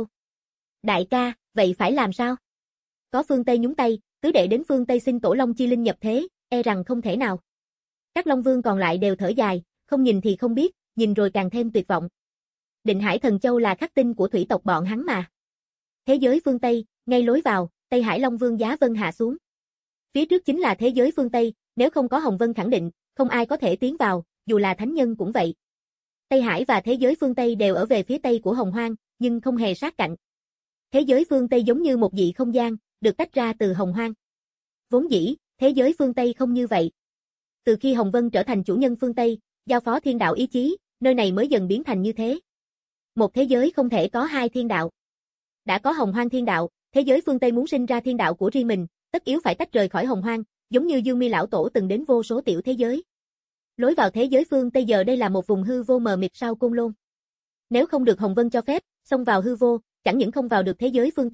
Đại ca, vậy phải làm sao? Có phương Tây nhúng tay, tứ đệ đến phương Tây xin Tổ Long chi linh nhập thế, e rằng không thể nào. Các Long Vương còn lại đều thở dài, không nhìn thì không biết, nhìn rồi càng thêm tuyệt vọng. Định Hải Thần Châu là khắc tinh của thủy tộc bọn hắn mà. Thế giới phương Tây, ngay lối vào, Tây Hải Long Vương Giá Vân hạ xuống. Phía trước chính là thế giới phương Tây, nếu không có Hồng Vân khẳng định, không ai có thể tiến vào, dù là thánh nhân cũng vậy. Tây Hải và thế giới phương Tây đều ở về phía Tây của Hồng Hoang, nhưng không hề sát cạnh. Thế giới phương Tây giống như một dị không gian, được tách ra từ Hồng Hoang. Vốn dĩ, thế giới phương Tây không như vậy. Từ khi Hồng Vân trở thành chủ nhân phương Tây, giao phó thiên đạo ý chí, nơi này mới dần biến thành như thế. Một thế giới không thể có hai thiên đạo. Đã có Hồng Hoang thiên đạo, thế giới phương Tây muốn sinh ra thiên đạo của riêng mình, tất yếu phải tách rời khỏi Hồng Hoang, giống như Dương Mi lão tổ từng đến vô số tiểu thế giới. Lối vào thế giới phương Tây giờ đây là một vùng hư vô mờ mịt sau Côn Lôn. Nếu không được Hồng Vân cho phép, xông vào hư vô, chẳng những không vào được thế giới phương Tây,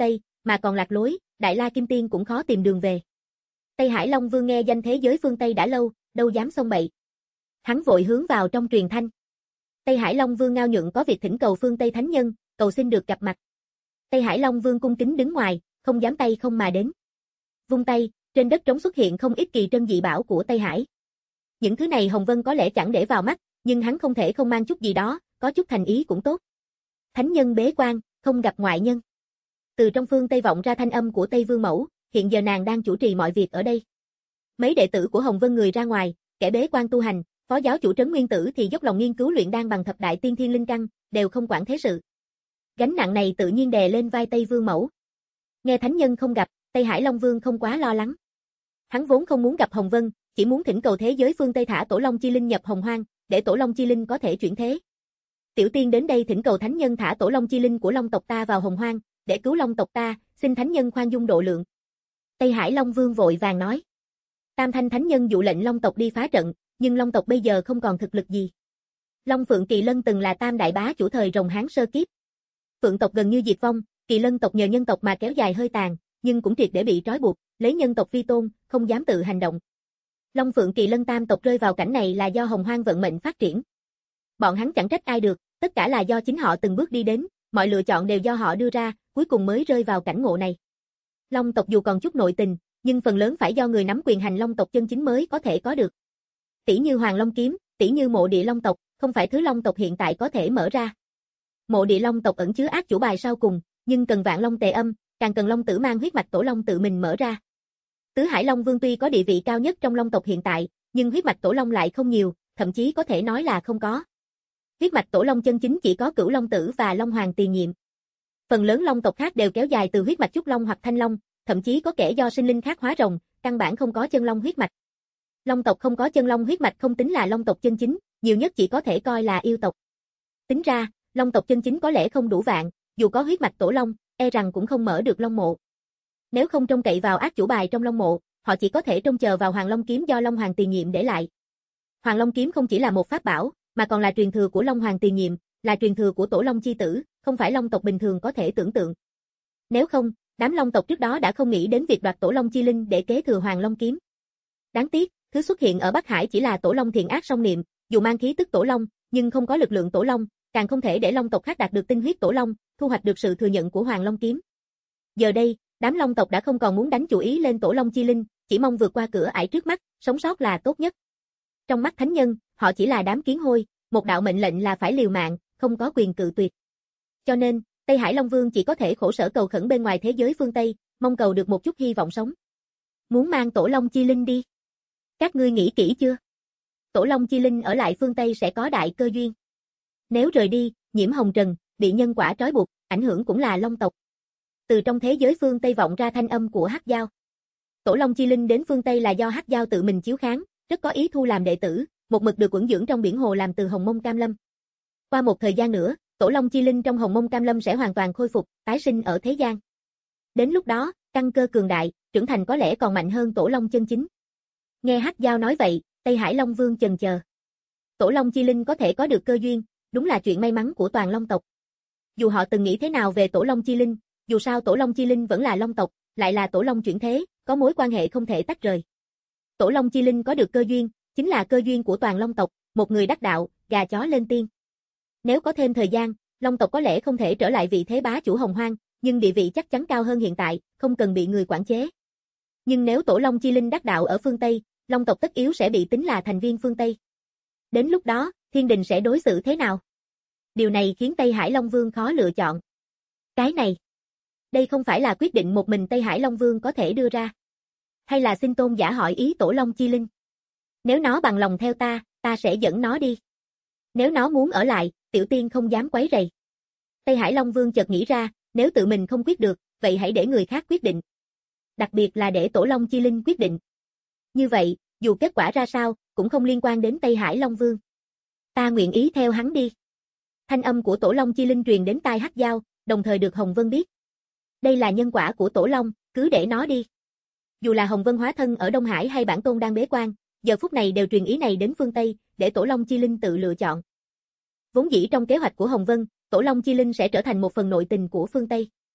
mà còn lạc lối, Đại La Kim Tiên cũng khó tìm đường về. Tây Hải Long Vương nghe danh thế giới phương Tây đã lâu, đâu dám xông bậy. Hắn vội hướng vào trong truyền thanh. Tây Hải Long Vương ngao nhuận có việc thỉnh cầu phương Tây Thánh Nhân, cầu xin được gặp mặt. Tây Hải Long Vương cung kính đứng ngoài, không dám tay không mà đến. Vung tay, trên đất trống xuất hiện không ít kỳ trân dị bảo của Tây Hải. Những thứ này Hồng Vân có lẽ chẳng để vào mắt, nhưng hắn không thể không mang chút gì đó, có chút thành ý cũng tốt. Thánh nhân bế quan, không gặp ngoại nhân. Từ trong phương Tây vọng ra thanh âm của Tây Vương Mẫu, hiện giờ nàng đang chủ trì mọi việc ở đây. Mấy đệ tử của Hồng Vân người ra ngoài, kẻ bế quan tu hành, phó giáo chủ Trấn Nguyên Tử thì dốc lòng nghiên cứu luyện đan bằng thập đại tiên thiên linh căn, đều không quản thế sự. Gánh nặng này tự nhiên đè lên vai Tây Vương Mẫu. Nghe thánh nhân không gặp, Tây Hải Long Vương không quá lo lắng. Hắn vốn không muốn gặp Hồng Vân, chỉ muốn thỉnh cầu thế giới phương Tây thả Tổ Long Chi Linh nhập Hồng Hoang, để Tổ Long Chi Linh có thể chuyển thế. Tiểu tiên đến đây thỉnh cầu thánh nhân thả Tổ Long Chi Linh của Long tộc ta vào Hồng Hoang, để cứu Long tộc ta, xin thánh nhân khoan dung độ lượng. Tây Hải Long Vương vội vàng nói. Tam Thanh thánh nhân dụ lệnh Long tộc đi phá trận, nhưng Long tộc bây giờ không còn thực lực gì. Long Phượng Kỳ Lân từng là tam đại bá chủ thời Rồng Hán sơ kiếp. Phượng tộc gần như diệt vong, Kỳ Lân tộc nhờ nhân tộc mà kéo dài hơi tàn, nhưng cũng triệt để bị trói buộc, lấy nhân tộc vi tôn, không dám tự hành động. Long Phượng Kỳ Lân tam tộc rơi vào cảnh này là do Hồng Hoang vận mệnh phát triển. Bọn hắn chẳng trách ai được, tất cả là do chính họ từng bước đi đến, mọi lựa chọn đều do họ đưa ra, cuối cùng mới rơi vào cảnh ngộ này. Long tộc dù còn chút nội tình, nhưng phần lớn phải do người nắm quyền hành Long tộc chân chính mới có thể có được. Tỷ như Hoàng Long kiếm, tỷ như Mộ Địa Long tộc, không phải thứ Long tộc hiện tại có thể mở ra. Mộ Địa Long tộc ẩn chứa ác chủ bài sau cùng, nhưng cần Vạn Long tề âm, càng cần Long tử mang huyết mạch Tổ Long tự mình mở ra. Tứ Hải Long Vương tuy có địa vị cao nhất trong Long tộc hiện tại, nhưng huyết mạch Tổ Long lại không nhiều, thậm chí có thể nói là không có. Huyết mạch Tổ Long chân chính chỉ có Cửu Long Tử và Long Hoàng Tiền Nhiệm. Phần lớn Long tộc khác đều kéo dài từ huyết mạch Trúc Long hoặc Thanh Long, thậm chí có kẻ do sinh linh khác hóa rồng, căn bản không có chân long huyết mạch. Long tộc không có chân long huyết mạch không tính là Long tộc chân chính, nhiều nhất chỉ có thể coi là yêu tộc. Tính ra, Long tộc chân chính có lẽ không đủ vạn, dù có huyết mạch Tổ Long, e rằng cũng không mở được Long mộ. Nếu không trông cậy vào ác chủ bài trong Long mộ, họ chỉ có thể trông chờ vào Hoàng Long kiếm do Long Hoàng Tiền Nhiệm để lại. Hoàng Long kiếm không chỉ là một pháp bảo, mà còn là truyền thừa của Long Hoàng Tiền Nhiệm, là truyền thừa của Tổ Long chi tử, không phải Long tộc bình thường có thể tưởng tượng. Nếu không, đám Long tộc trước đó đã không nghĩ đến việc đoạt Tổ Long chi linh để kế thừa Hoàng Long kiếm. Đáng tiếc, thứ xuất hiện ở Bắc Hải chỉ là Tổ Long thiện ác song niệm, dù mang khí tức Tổ Long, nhưng không có lực lượng Tổ Long, càng không thể để Long tộc khác đạt được tinh huyết Tổ Long, thu hoạch được sự thừa nhận của Hoàng Long kiếm. Giờ đây, đám Long tộc đã không còn muốn đánh chủ ý lên Tổ Long chi linh, chỉ mong vượt qua cửa ải trước mắt, sống sót là tốt nhất. Trong mắt thánh nhân, họ chỉ là đám kiến hôi, một đạo mệnh lệnh là phải liều mạng, không có quyền cự tuyệt. Cho nên, Tây Hải Long Vương chỉ có thể khổ sở cầu khẩn bên ngoài thế giới phương Tây, mong cầu được một chút hy vọng sống. Muốn mang Tổ Long chi linh đi. Các ngươi nghĩ kỹ chưa? Tổ Long chi linh ở lại phương Tây sẽ có đại cơ duyên. Nếu rời đi, nhiễm hồng trần, bị nhân quả trói buộc, ảnh hưởng cũng là Long tộc. Từ trong thế giới phương Tây vọng ra thanh âm của Hắc Dao. Tổ Long chi linh đến phương Tây là do Hắc Dao tự mình chiếu kháng, rất có ý thu làm đệ tử, một mực được uẩn dưỡng trong biển hồ làm từ Hồng Mông Cam Lâm. Qua một thời gian nữa, Tổ Long chi linh trong Hồng Mông Cam Lâm sẽ hoàn toàn khôi phục, tái sinh ở thế gian. Đến lúc đó, căn cơ cường đại, trưởng thành có lẽ còn mạnh hơn Tổ Long chân chính. Nghe Hắc Dao nói vậy, Tây Hải Long Vương chần chờ. Tổ Long chi linh có thể có được cơ duyên, đúng là chuyện may mắn của toàn Long tộc. Dù họ từng nghĩ thế nào về Tổ Long chi linh, dù sao Tổ Long chi linh vẫn là Long tộc, lại là Tổ Long chuyển thế, có mối quan hệ không thể tách rời. Tổ Long chi linh có được cơ duyên, chính là cơ duyên của toàn Long tộc, một người đắc đạo, gà chó lên tiên. Nếu có thêm thời gian, Long tộc có lẽ không thể trở lại vị thế bá chủ Hồng Hoang, nhưng địa vị chắc chắn cao hơn hiện tại, không cần bị người quản chế. Nhưng nếu Tổ Long chi linh đắc đạo ở phương Tây, Long tộc tất yếu sẽ bị tính là thành viên phương Tây. Đến lúc đó, thiên đình sẽ đối xử thế nào? Điều này khiến Tây Hải Long Vương khó lựa chọn. Cái này, đây không phải là quyết định một mình Tây Hải Long Vương có thể đưa ra. Hay là xin tôn giả hỏi ý Tổ Long chi linh? Nếu nó bằng lòng theo ta, ta sẽ dẫn nó đi. Nếu nó muốn ở lại, tiểu tiên không dám quấy rầy. Tây Hải Long Vương chợt nghĩ ra, nếu tự mình không quyết được, vậy hãy để người khác quyết định. Đặc biệt là để Tổ Long chi linh quyết định. Như vậy, dù kết quả ra sao, cũng không liên quan đến Tây Hải Long Vương. Ta nguyện ý theo hắn đi. Thanh âm của Tổ Long chi linh truyền đến tai Hắc Dao, đồng thời được Hồng Vân biết. Đây là nhân quả của Tổ Long, cứ để nó đi. Dù là Hồng Vân hóa thân ở Đông Hải hay bản tôn đang bế quan, giờ phút này đều truyền ý này đến phương Tây, để Tổ Long chi linh tự lựa chọn. Vốn dĩ trong kế hoạch của Hồng Vân, Tổ Long chi linh sẽ trở thành một phần nội tình của phương Tây.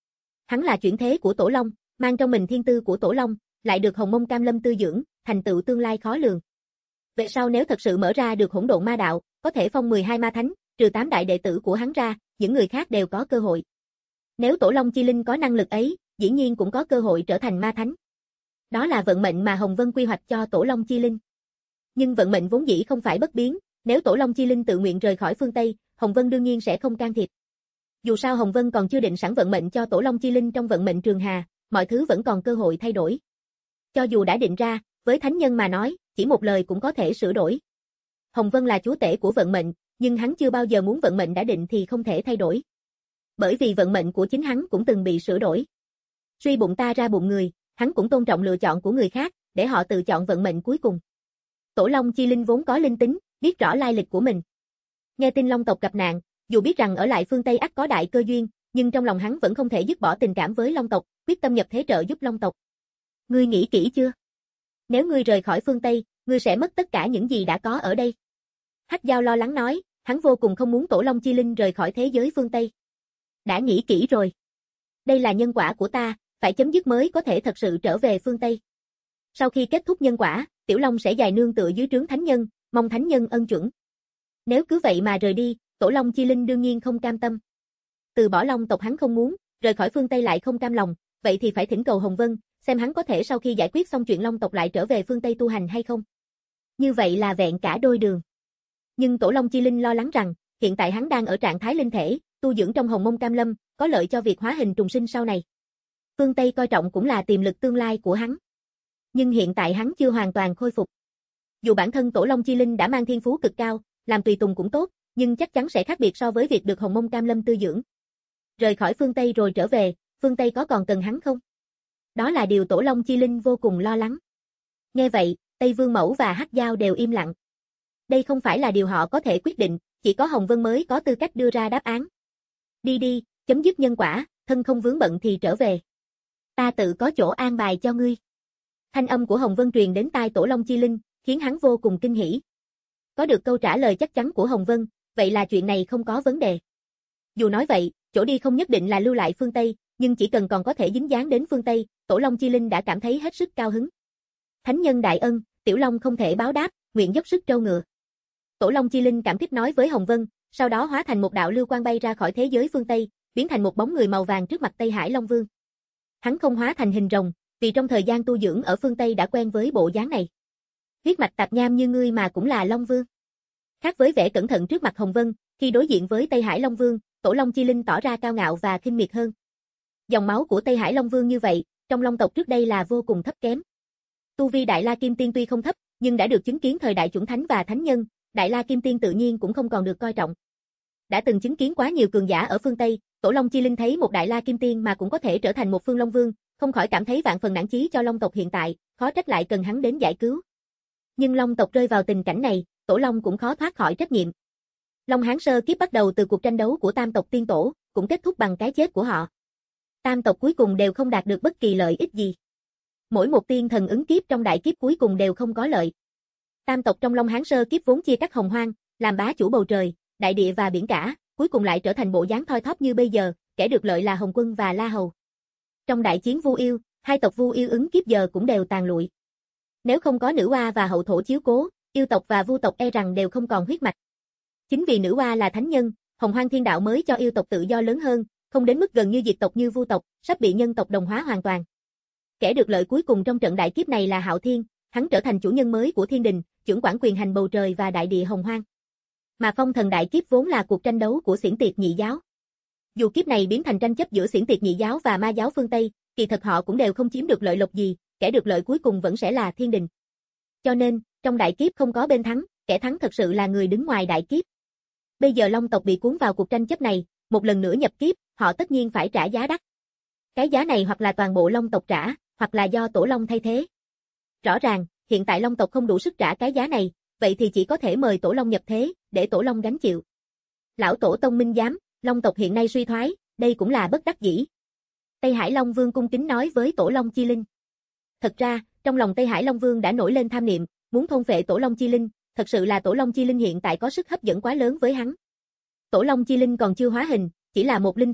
Hắn là chuyển thế của Tổ Long, mang trong mình thiên tư của Tổ Long, lại được Hồng Mông Cam Lâm tư dưỡng, thành tựu tương lai khó lường. Về sau nếu thật sự mở ra được hỗn độn ma đạo, có thể phong mười hai ma thánh, trừ tám đại đệ tử của hắn ra, những người khác đều có cơ hội. Nếu Tổ Long Chi Linh có năng lực ấy, dĩ nhiên cũng có cơ hội trở thành ma thánh. Đó là vận mệnh mà Hồng Vân quy hoạch cho Tổ Long Chi Linh. Nhưng vận mệnh vốn dĩ không phải bất biến, nếu Tổ Long Chi Linh tự nguyện rời khỏi phương Tây, Hồng Vân đương nhiên sẽ không can thiệp. Dù sao Hồng Vân còn chưa định sẵn vận mệnh cho Tổ Long Chi Linh trong vận mệnh trường hà, mọi thứ vẫn còn cơ hội thay đổi. Cho dù đã định ra, với thánh nhân mà nói, chỉ một lời cũng có thể sửa đổi. Hồng Vân là chúa tể của vận mệnh, nhưng hắn chưa bao giờ muốn vận mệnh đã định thì không thể thay đổi. Bởi vì vận mệnh của chính hắn cũng từng bị sửa đổi. Suy bụng ta ra bụng người, hắn cũng tôn trọng lựa chọn của người khác, để họ tự chọn vận mệnh cuối cùng. Tổ Long Chi Linh vốn có linh tính, biết rõ lai lịch của mình. Nghe tin Long tộc gặp nạn, dù biết rằng ở lại phương Tây ắt có đại cơ duyên, nhưng trong lòng hắn vẫn không thể dứt bỏ tình cảm với Long tộc, quyết tâm nhập thế trợ giúp Long tộc. Ngươi nghĩ kỹ chưa? Nếu ngươi rời khỏi phương Tây, ngươi sẽ mất tất cả những gì đã có ở đây. Hắc Giao lo lắng nói, hắn vô cùng không muốn Tổ Long Chi Linh rời khỏi thế giới phương Tây. Đã nghĩ kỹ rồi. Đây là nhân quả của ta, phải chấm dứt mới có thể thật sự trở về phương Tây. Sau khi kết thúc nhân quả, Tiểu Long sẽ dài nương tựa dưới trướng thánh nhân, mong thánh nhân ân chuẩn. Nếu cứ vậy mà rời đi, Tổ Long Chi Linh đương nhiên không cam tâm. Từ bỏ Long tộc hắn không muốn, rời khỏi phương Tây lại không cam lòng, vậy thì phải thỉnh cầu Hồng Vân, xem hắn có thể sau khi giải quyết xong chuyện Long tộc lại trở về phương Tây tu hành hay không. Như vậy là vẹn cả đôi đường. Nhưng Tổ Long Chi Linh lo lắng rằng, hiện tại hắn đang ở trạng thái linh thể, tu dưỡng trong Hồng Mông Cam Lâm, có lợi cho việc hóa hình trùng sinh sau này. Phương Tây coi trọng cũng là tiềm lực tương lai của hắn. Nhưng hiện tại hắn chưa hoàn toàn khôi phục. Dù bản thân Tổ Long Chi Linh đã mang thiên phú cực cao, làm tùy tùng cũng tốt, nhưng chắc chắn sẽ khác biệt so với việc được Hồng Mông Cam Lâm tư dưỡng. Rời khỏi phương Tây rồi trở về, phương Tây có còn cần hắn không? Đó là điều Tổ Long Chi Linh vô cùng lo lắng. Nghe vậy, Tây Vương Mẫu và Hắc Giao đều im lặng. Đây không phải là điều họ có thể quyết định, chỉ có Hồng Vân mới có tư cách đưa ra đáp án. Đi đi, chấm dứt nhân quả, thân không vướng bận thì trở về. Ta tự có chỗ an bài cho ngươi. Thanh âm của Hồng Vân truyền đến tai Tổ Long Chi Linh, khiến hắn vô cùng kinh hỉ. Có được câu trả lời chắc chắn của Hồng Vân, vậy là chuyện này không có vấn đề. Dù nói vậy, chỗ đi không nhất định là lưu lại phương Tây, nhưng chỉ cần còn có thể dính dáng đến phương Tây, Tổ Long Chi Linh đã cảm thấy hết sức cao hứng. Thánh nhân đại ân, Tiểu Long không thể báo đáp, nguyện dốc sức trâu ngựa. Tổ Long Chi Linh cảm kích nói với Hồng Vân, sau đó hóa thành một đạo lưu quang bay ra khỏi thế giới phương Tây, biến thành một bóng người màu vàng trước mặt Tây Hải Long Vương. Hắn không hóa thành hình rồng, vì trong thời gian tu dưỡng ở phương Tây đã quen với bộ dáng này. Huyết mạch tạp nham như ngươi mà cũng là Long Vương. Khác với vẻ cẩn thận trước mặt Hồng Vân, khi đối diện với Tây Hải Long Vương, Tổ Long Chi Linh tỏ ra cao ngạo và khinh miệt hơn. Dòng máu của Tây Hải Long Vương như vậy, trong Long tộc trước đây là vô cùng thấp kém. Tu vi Đại La Kim Tiên tuy không thấp, nhưng đã được chứng kiến thời đại chuẩn thánh và thánh nhân, Đại La Kim Tiên tự nhiên cũng không còn được coi trọng. Đã từng chứng kiến quá nhiều cường giả ở phương Tây, Tổ Long Chi Linh thấy một Đại La Kim Tiên mà cũng có thể trở thành một phương Long Vương, không khỏi cảm thấy vạn phần nản chí cho Long tộc hiện tại, khó trách lại cần hắn đến giải cứu. Nhưng Long tộc rơi vào tình cảnh này, Tổ Long cũng khó thoát khỏi trách nhiệm. Long Hán sơ kiếp bắt đầu từ cuộc tranh đấu của Tam tộc tiên tổ, cũng kết thúc bằng cái chết của họ. Tam tộc cuối cùng đều không đạt được bất kỳ lợi ích gì. Mỗi một tiên thần ứng kiếp trong đại kiếp cuối cùng đều không có lợi. Tam tộc trong Long Hán sơ kiếp vốn chia cắt hồng hoang, làm bá chủ bầu trời, đại địa và biển cả, cuối cùng lại trở thành bộ dáng thoi thóp như bây giờ, kẻ được lợi là Hồng Quân và La Hầu. Trong đại chiến Vu Yêu, hai tộc Vu Yêu ứng kiếp giờ cũng đều tàn lụi. Nếu không có nữ oa và hậu thổ chiếu cố, yêu tộc và Vu tộc e rằng đều không còn huyết mạch. Chính vì nữ oa là thánh nhân, Hồng Hoang Thiên Đạo mới cho yêu tộc tự do lớn hơn, không đến mức gần như diệt tộc như Vu tộc, sắp bị nhân tộc đồng hóa hoàn toàn. Kẻ được lợi cuối cùng trong trận đại kiếp này là Hạo Thiên, hắn trở thành chủ nhân mới của thiên đình, trưởng quản quyền hành bầu trời và đại địa Hồng Hoang. Mà phong thần đại kiếp vốn là cuộc tranh đấu của xiển tiệt nhị giáo. Dù kiếp này biến thành tranh chấp giữa xiển tiệt nhị giáo và ma giáo phương Tây, kỳ thật họ cũng đều không chiếm được lợi lộc gì, kẻ được lợi cuối cùng vẫn sẽ là thiên đình. Cho nên, trong đại kiếp không có bên thắng, kẻ thắng thật sự là người đứng ngoài đại kiếp. Bây giờ Long tộc bị cuốn vào cuộc tranh chấp này, một lần nữa nhập kiếp, họ tất nhiên phải trả giá đắt. Cái giá này hoặc là toàn bộ Long tộc trả, hoặc là do Tổ Long thay thế. Rõ ràng, hiện tại Long tộc không đủ sức trả cái giá này, vậy thì chỉ có thể mời Tổ Long nhập thế, để Tổ Long gánh chịu. Lão Tổ Tông minh giám, Long tộc hiện nay suy thoái, đây cũng là bất đắc dĩ. Tây Hải Long Vương cung kính nói với Tổ Long Chi Linh. Thật ra, trong lòng Tây Hải Long Vương đã nổi lên tham niệm, muốn thôn phệ Tổ Long Chi Linh, thật sự là Tổ Long Chi Linh hiện tại có sức hấp dẫn quá lớn với hắn. Tổ Long Chi Linh còn chưa hóa hình, chỉ là một linh thể,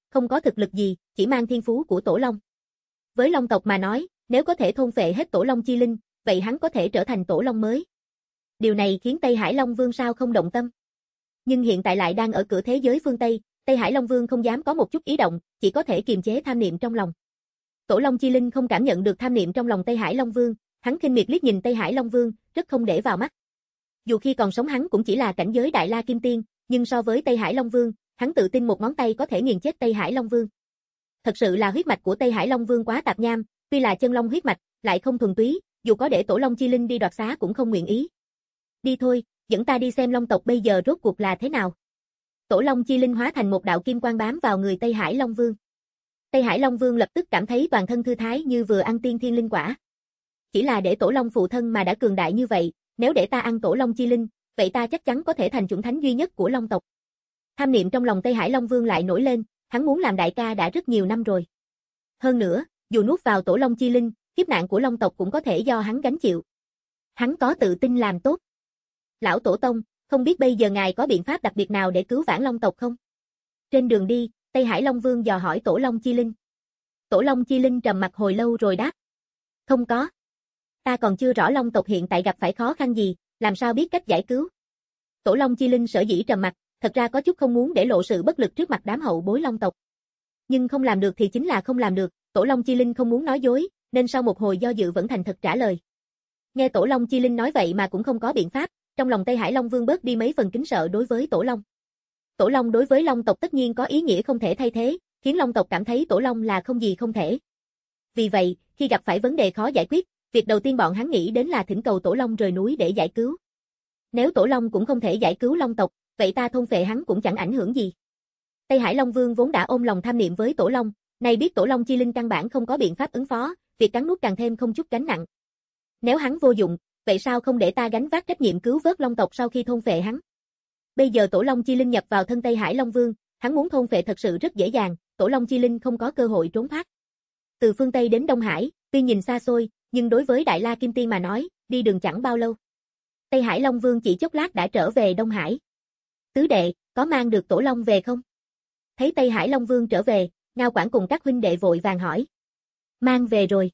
không có thực lực gì, chỉ mang thiên phú của Tổ Long. Với Long tộc mà nói, nếu có thể thôn phệ hết Tổ Long chi linh, vậy hắn có thể trở thành Tổ Long mới. Điều này khiến Tây Hải Long Vương sao không động tâm. Nhưng hiện tại lại đang ở cửa thế giới phương Tây, Tây Hải Long Vương không dám có một chút ý động, chỉ có thể kiềm chế tham niệm trong lòng. Tổ Long chi linh không cảm nhận được tham niệm trong lòng Tây Hải Long Vương, hắn khinh miệt liếc nhìn Tây Hải Long Vương, rất không để vào mắt. Dù khi còn sống hắn cũng chỉ là cảnh giới Đại La Kim Tiên, nhưng so với Tây Hải Long Vương, hắn tự tin một ngón tay có thể nghiền chết Tây Hải Long Vương. Thật sự là huyết mạch của Tây Hải Long Vương quá tạp nham, tuy là chân long huyết mạch, lại không thuần túy, dù có để Tổ Long chi linh đi đoạt xá cũng không nguyện ý. Đi thôi, dẫn ta đi xem Long tộc bây giờ rốt cuộc là thế nào. Tổ Long chi linh hóa thành một đạo kim quang bám vào người Tây Hải Long Vương. Tây Hải Long Vương lập tức cảm thấy toàn thân thư thái như vừa ăn tiên thiên linh quả. Chỉ là để Tổ Long phụ thân mà đã cường đại như vậy, nếu để ta ăn Tổ Long chi linh, vậy ta chắc chắn có thể thành chủng thánh duy nhất của Long tộc. Tham niệm trong lòng Tây Hải Long Vương lại nổi lên, hắn muốn làm đại ca đã rất nhiều năm rồi. Hơn nữa, dù nuốt vào Tổ Long chi linh, kiếp nạn của Long tộc cũng có thể do hắn gánh chịu. Hắn có tự tin làm tốt. Lão Tổ Tông, không biết bây giờ ngài có biện pháp đặc biệt nào để cứu vãn Long tộc không? Trên đường đi, Tây Hải Long Vương dò hỏi Tổ Long chi linh. Tổ Long chi linh trầm mặt hồi lâu rồi đáp. Không có. Ta còn chưa rõ Long tộc hiện tại gặp phải khó khăn gì, làm sao biết cách giải cứu. Tổ Long chi linh sở dĩ trầm mặt, thật ra có chút không muốn để lộ sự bất lực trước mặt đám hậu bối Long tộc. Nhưng không làm được thì chính là không làm được, Tổ Long chi linh không muốn nói dối, nên sau một hồi do dự vẫn thành thật trả lời. Nghe Tổ Long chi linh nói vậy mà cũng không có biện pháp, trong lòng Tây Hải Long Vương bớt đi mấy phần kính sợ đối với Tổ Long. Tổ Long đối với Long tộc tất nhiên có ý nghĩa không thể thay thế, khiến Long tộc cảm thấy Tổ Long là không gì không thể. Vì vậy, khi gặp phải vấn đề khó giải quyết, việc đầu tiên bọn hắn nghĩ đến là thỉnh cầu Tổ Long rời núi để giải cứu. Nếu Tổ Long cũng không thể giải cứu Long tộc, vậy ta thôn phệ hắn cũng chẳng ảnh hưởng gì. Tây Hải Long Vương vốn đã ôm lòng tham niệm với Tổ Long, nay biết Tổ Long chi linh căn bản không có biện pháp ứng phó, việc cắn nuốt càng thêm không chút gánh nặng. Nếu hắn vô dụng, vậy sao không để ta gánh vác trách nhiệm cứu vớt Long tộc sau khi thôn phệ hắn? Bây giờ Tổ Long chi linh nhập vào thân Tây Hải Long Vương, hắn muốn thôn phệ thật sự rất dễ dàng, Tổ Long chi linh không có cơ hội trốn thoát. Từ phương Tây đến Đông Hải, tuy nhìn xa xôi, nhưng đối với Đại La Kim Tiên mà nói, đi đường chẳng bao lâu. Tây Hải Long Vương chỉ chốc lát đã trở về Đông Hải. Tứ đệ, có mang được Tổ Long về không? Thấy Tây Hải Long Vương trở về, Ngao Quảng cùng các huynh đệ vội vàng hỏi. Mang về rồi.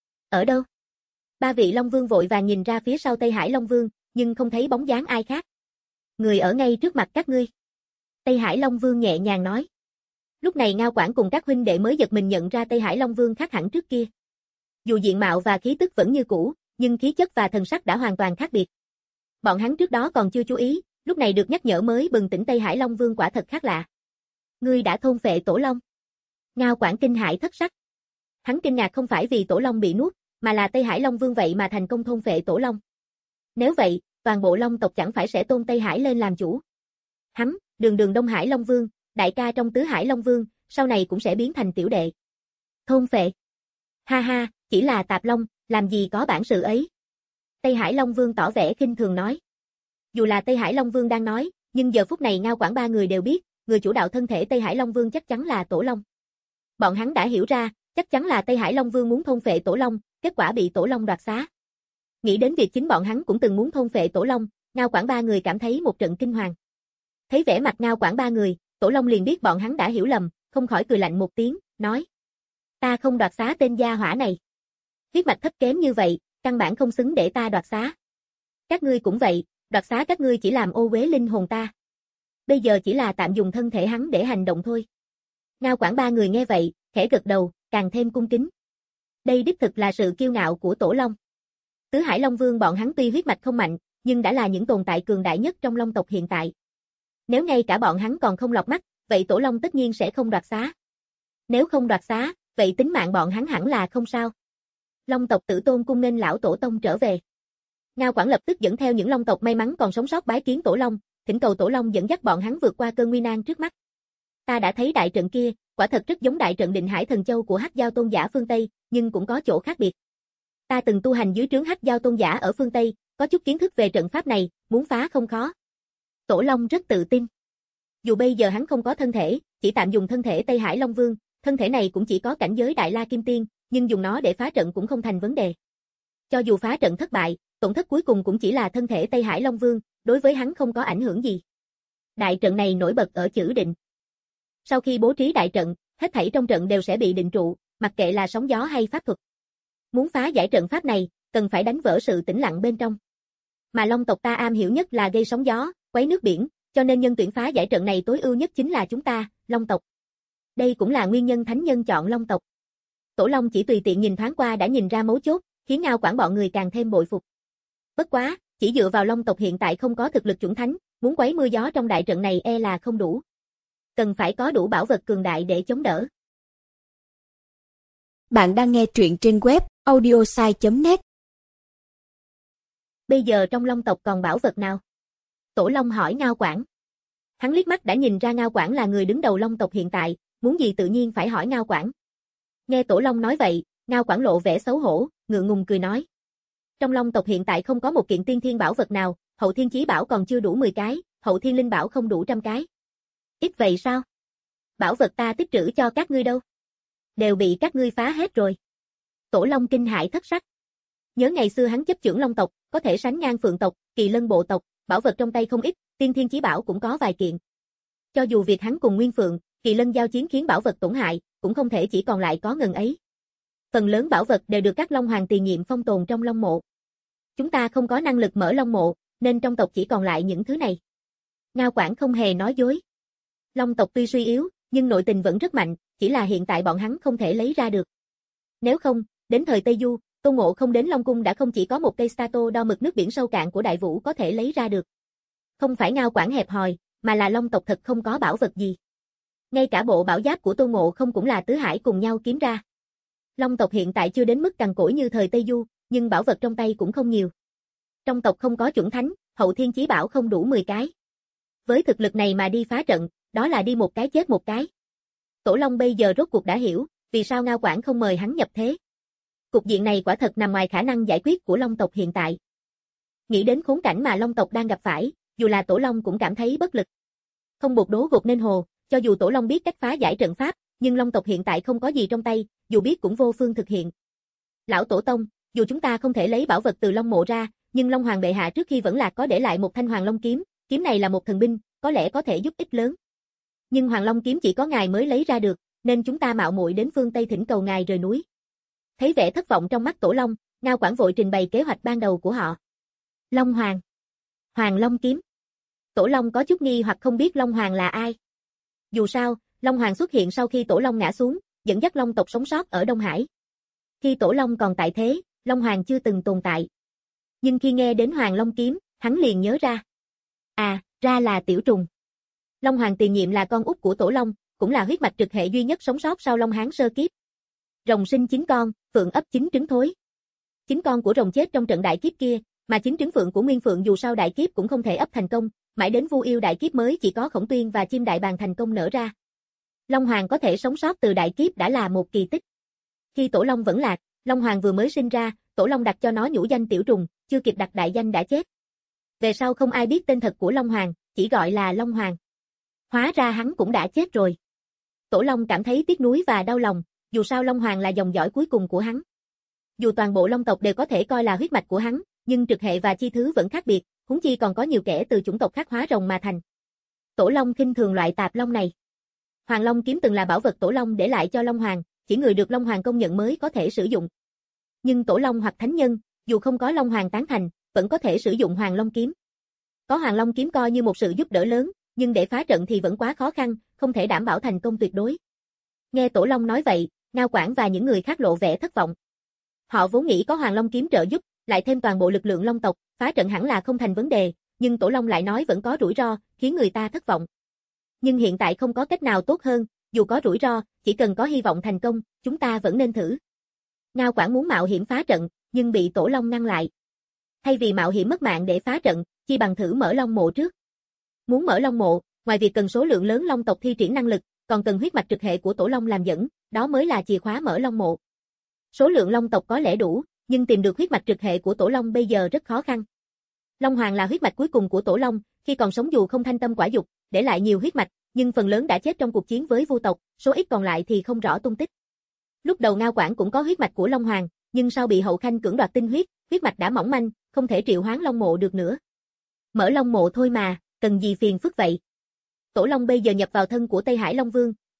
Ở đâu? Ba vị Long Vương vội vàng nhìn ra phía sau Tây Hải Long Vương, nhưng không thấy bóng dáng ai khác. Người ở ngay trước mặt các ngươi. Tây Hải Long Vương nhẹ nhàng nói. Lúc này Ngao Quảng cùng các huynh đệ mới giật mình nhận ra Tây Hải Long Vương khác hẳn trước kia. Dù diện mạo và khí tức vẫn như cũ, nhưng khí chất và thần sắc đã hoàn toàn khác biệt. Bọn hắn trước đó còn chưa chú ý, lúc này được nhắc nhở mới bừng tỉnh Tây Hải Long Vương quả thật khác lạ. Ngươi đã thôn phệ Tổ Long. Ngao Quảng kinh hãi thất sắc. Hắn kinh ngạc không phải vì Tổ Long bị nuốt, mà là Tây Hải Long Vương vậy mà thành công thôn phệ Tổ Long. Nếu vậy, toàn bộ Long tộc chẳng phải sẽ tôn Tây Hải lên làm chủ. Hắn, đường đường Đông Hải Long Vương, đại ca trong Tứ Hải Long Vương, sau này cũng sẽ biến thành tiểu đệ. Thôn phệ. Ha ha, chỉ là tạp long, làm gì có bản sự ấy. Tây Hải Long Vương tỏ vẻ khinh thường nói. Dù là Tây Hải Long Vương đang nói, nhưng giờ phút này Ngao Quảng ba người đều biết, người chủ đạo thân thể Tây Hải Long Vương chắc chắn là Tổ Long. Bọn hắn đã hiểu ra, chắc chắn là Tây Hải Long Vương muốn thôn phệ Tổ Long, kết quả bị Tổ Long đoạt xá. Nghĩ đến việc chính bọn hắn cũng từng muốn thôn phệ Tổ Long, Ngao Quảng ba người cảm thấy một trận kinh hoàng. Thấy vẻ mặt Ngao Quảng ba người, Tổ Long liền biết bọn hắn đã hiểu lầm, không khỏi cười lạnh một tiếng, nói. Ta không đoạt xá tên gia hỏa này. Huyết mạch thấp kém như vậy, căn bản không xứng để ta đoạt xá. Các ngươi cũng vậy, đoạt xá các ngươi chỉ làm ô uế linh hồn ta. Bây giờ chỉ là tạm dùng thân thể hắn để hành động thôi. Ngao Quảng ba người nghe vậy, khẽ gật đầu, càng thêm cung kính. Đây đích thực là sự kiêu ngạo của Tổ Long. Tứ Hải Long Vương bọn hắn tuy huyết mạch không mạnh, nhưng đã là những tồn tại cường đại nhất trong Long tộc hiện tại. Nếu ngay cả bọn hắn còn không lọt mắt, vậy Tổ Long tất nhiên sẽ không đoạt xá. Nếu không đoạt xá, vậy tính mạng bọn hắn hẳn là không sao. Long tộc Tử Tôn cung nghênh lão tổ tông trở về. Ngao Quảng lập tức dẫn theo những Long tộc may mắn còn sống sót bái kiến Tổ Long, thỉnh cầu Tổ Long dẫn dắt bọn hắn vượt qua cơn nguy nan trước mắt. Ta đã thấy đại trận kia, quả thật rất giống đại trận Định Hải Thần Châu của Hắc Giao Tôn giả phương Tây, nhưng cũng có chỗ khác biệt. Ta từng tu hành dưới trướng Hắc Giao Tôn giả ở phương Tây, có chút kiến thức về trận pháp này, muốn phá không khó. Tổ Long rất tự tin. Dù bây giờ hắn không có thân thể, chỉ tạm dùng thân thể Tây Hải Long Vương, thân thể này cũng chỉ có cảnh giới Đại La Kim Tiên, nhưng dùng nó để phá trận cũng không thành vấn đề. Cho dù phá trận thất bại, tổn thất cuối cùng cũng chỉ là thân thể Tây Hải Long Vương, đối với hắn không có ảnh hưởng gì. Đại trận này nổi bật ở chữ định. Sau khi bố trí đại trận, hết thảy trong trận đều sẽ bị định trụ, mặc kệ là sóng gió hay pháp thuật. Muốn phá giải trận pháp này, cần phải đánh vỡ sự tĩnh lặng bên trong. Mà Long tộc ta am hiểu nhất là gây sóng gió, quấy nước biển, cho nên nhân tuyển phá giải trận này tối ưu nhất chính là chúng ta, Long tộc. Đây cũng là nguyên nhân thánh nhân chọn Long tộc. Tổ Long chỉ tùy tiện nhìn thoáng qua đã nhìn ra mấu chốt, khiến Ngao Quảng bọn người càng thêm bội phục. Bất quá, chỉ dựa vào Long tộc hiện tại không có thực lực chuẩn thánh, muốn quấy mưa gió trong đại trận này e là không đủ. Cần phải có đủ bảo vật cường đại để chống đỡ. Bạn đang nghe truyện trên web audiosai chấm net. Bây giờ trong Long tộc còn bảo vật nào? Tổ Long hỏi Ngao Quảng. Hắn liếc mắt đã nhìn ra Ngao Quảng là người đứng đầu Long tộc hiện tại, muốn gì tự nhiên phải hỏi Ngao Quảng. Nghe Tổ Long nói vậy, Ngao Quảng lộ vẻ xấu hổ, ngượng ngùng cười nói. Trong Long tộc hiện tại không có một kiện tiên thiên bảo vật nào, hậu thiên chí bảo còn chưa đủ mười cái, hậu thiên linh bảo không đủ trăm cái. Ít vậy sao? Bảo vật ta tích trữ cho các ngươi đâu? Đều bị các ngươi phá hết rồi. Tổ Long kinh hãi thất sắc. Nhớ ngày xưa hắn chấp chưởng Long tộc, có thể sánh ngang Phượng tộc, Kỳ Lân bộ tộc, bảo vật trong tay không ít, tiên thiên chí bảo cũng có vài kiện. Cho dù việc hắn cùng Nguyên Phượng, Kỳ Lân giao chiến khiến bảo vật tổn hại, cũng không thể chỉ còn lại có ngần ấy. Phần lớn bảo vật đều được các Long Hoàng tiền nhiệm phong tồn trong Long mộ. Chúng ta không có năng lực mở Long mộ, nên trong tộc chỉ còn lại những thứ này. Ngao Quảng không hề nói dối. Long tộc tuy suy yếu, nhưng nội tình vẫn rất mạnh, chỉ là hiện tại bọn hắn không thể lấy ra được. Nếu không, đến thời Tây Du, Tôn Ngộ không đến Long Cung đã không chỉ có một cây stato đo mực nước biển sâu cạn của Đại Vũ có thể lấy ra được. Không phải Ngao Quảng hẹp hòi, mà là Long tộc thật không có bảo vật gì. Ngay cả bộ bảo giáp của Tôn Ngộ không cũng là tứ hải cùng nhau kiếm ra. Long tộc hiện tại chưa đến mức cằn cỗi như thời Tây Du, nhưng bảo vật trong tay cũng không nhiều. Trong tộc không có chuẩn thánh, hậu thiên chí bảo không đủ mười cái. Với thực lực này mà đi phá trận, đó là đi một cái chết một cái. Tổ Long bây giờ rốt cuộc đã hiểu, vì sao Ngao Quảng không mời hắn nhập thế. Cục diện này quả thật nằm ngoài khả năng giải quyết của Long tộc hiện tại. Nghĩ đến khốn cảnh mà Long tộc đang gặp phải, dù là Tổ Long cũng cảm thấy bất lực. Không bột đố gột nên hồ, cho dù Tổ Long biết cách phá giải trận pháp, nhưng Long tộc hiện tại không có gì trong tay, dù biết cũng vô phương thực hiện. Lão Tổ Tông, dù chúng ta không thể lấy bảo vật từ Long mộ ra, nhưng Long Hoàng bệ hạ trước khi vẫn lạc có để lại một thanh Hoàng Long kiếm, kiếm này là một thần binh, có lẽ có thể giúp ích lớn. Nhưng Hoàng Long kiếm chỉ có ngài mới lấy ra được, nên chúng ta mạo muội đến phương Tây thỉnh cầu ngài rời núi. Thấy vẻ thất vọng trong mắt Tổ Long, Ngao Quảng vội trình bày kế hoạch ban đầu của họ. Long Hoàng, Hoàng Long kiếm. Tổ Long có chút nghi hoặc không biết Long Hoàng là ai. Dù sao, Long Hoàng xuất hiện sau khi Tổ Long ngã xuống, dẫn dắt Long tộc sống sót ở Đông Hải. Khi Tổ Long còn tại thế, Long Hoàng chưa từng tồn tại. Nhưng khi nghe đến Hoàng Long kiếm, hắn liền nhớ ra. À, ra là Tiểu Trùng. Long Hoàng tiền nhiệm là con út của Tổ Long, cũng là huyết mạch trực hệ duy nhất sống sót sau Long Hán sơ kiếp. Rồng sinh chín con, phượng ấp chín trứng thối. Chín con của rồng chết trong trận đại kiếp kia, mà chín trứng phượng của Nguyên Phượng dù sau đại kiếp cũng không thể ấp thành công, mãi đến Vu Yêu đại kiếp mới chỉ có Khổng Tuyên và Chim Đại Bàng thành công nở ra. Long Hoàng có thể sống sót từ đại kiếp đã là một kỳ tích. Khi Tổ Long vẫn lạc, Long Hoàng vừa mới sinh ra, Tổ Long đặt cho nó nhũ danh Tiểu Trùng, chưa kịp đặt đại danh đã chết. Về sau không ai biết tên thật của Long Hoàng, chỉ gọi là Long Hoàng. Hóa ra hắn cũng đã chết rồi. Tổ Long cảm thấy tiếc nuối và đau lòng, dù sao Long Hoàng là dòng dõi cuối cùng của hắn. Dù toàn bộ Long tộc đều có thể coi là huyết mạch của hắn, nhưng trực hệ và chi thứ vẫn khác biệt, huống chi còn có nhiều kẻ từ chủng tộc khác hóa rồng mà thành. Tổ Long khinh thường loại tạp long này. Hoàng Long kiếm từng là bảo vật Tổ Long để lại cho Long Hoàng, chỉ người được Long Hoàng công nhận mới có thể sử dụng. Nhưng Tổ Long hoặc thánh nhân, dù không có Long Hoàng tán thành, vẫn có thể sử dụng Hoàng Long kiếm. Có Hoàng Long kiếm coi như một sự giúp đỡ lớn, nhưng để phá trận thì vẫn quá khó khăn, không thể đảm bảo thành công tuyệt đối. Nghe Tổ Long nói vậy, Ngao Quảng và những người khác lộ vẻ thất vọng. Họ vốn nghĩ có Hoàng Long kiếm trợ giúp, lại thêm toàn bộ lực lượng Long tộc, phá trận hẳn là không thành vấn đề, nhưng Tổ Long lại nói vẫn có rủi ro, khiến người ta thất vọng. Nhưng hiện tại không có cách nào tốt hơn, dù có rủi ro, chỉ cần có hy vọng thành công, chúng ta vẫn nên thử. Ngao Quảng muốn mạo hiểm phá trận, nhưng bị Tổ Long ngăn lại. Thay vì mạo hiểm mất mạng để phá trận, chi bằng thử mở Long mộ trước. Muốn mở Long mộ, ngoài việc cần số lượng lớn Long tộc thi triển năng lực, còn cần huyết mạch trực hệ của Tổ Long làm dẫn, đó mới là chìa khóa mở Long mộ. Số lượng Long tộc có lẽ đủ, nhưng tìm được huyết mạch trực hệ của Tổ Long bây giờ rất khó khăn. Long Hoàng là huyết mạch cuối cùng của Tổ Long, khi còn sống dù không thanh tâm quả dục, để lại nhiều huyết mạch, nhưng phần lớn đã chết trong cuộc chiến với Vu tộc, số ít còn lại thì không rõ tung tích. Lúc đầu Ngao Quảng cũng có huyết mạch của Long Hoàng, nhưng sau bị Hậu Khanh cưỡng đoạt tinh huyết, huyết mạch đã mỏng manh, không thể triệu hoán Long mộ được nữa. Mở Long mộ thôi mà, cần gì phiền phức vậy? Tổ Long bây giờ nhập vào thân của Tây Hải Long Vương,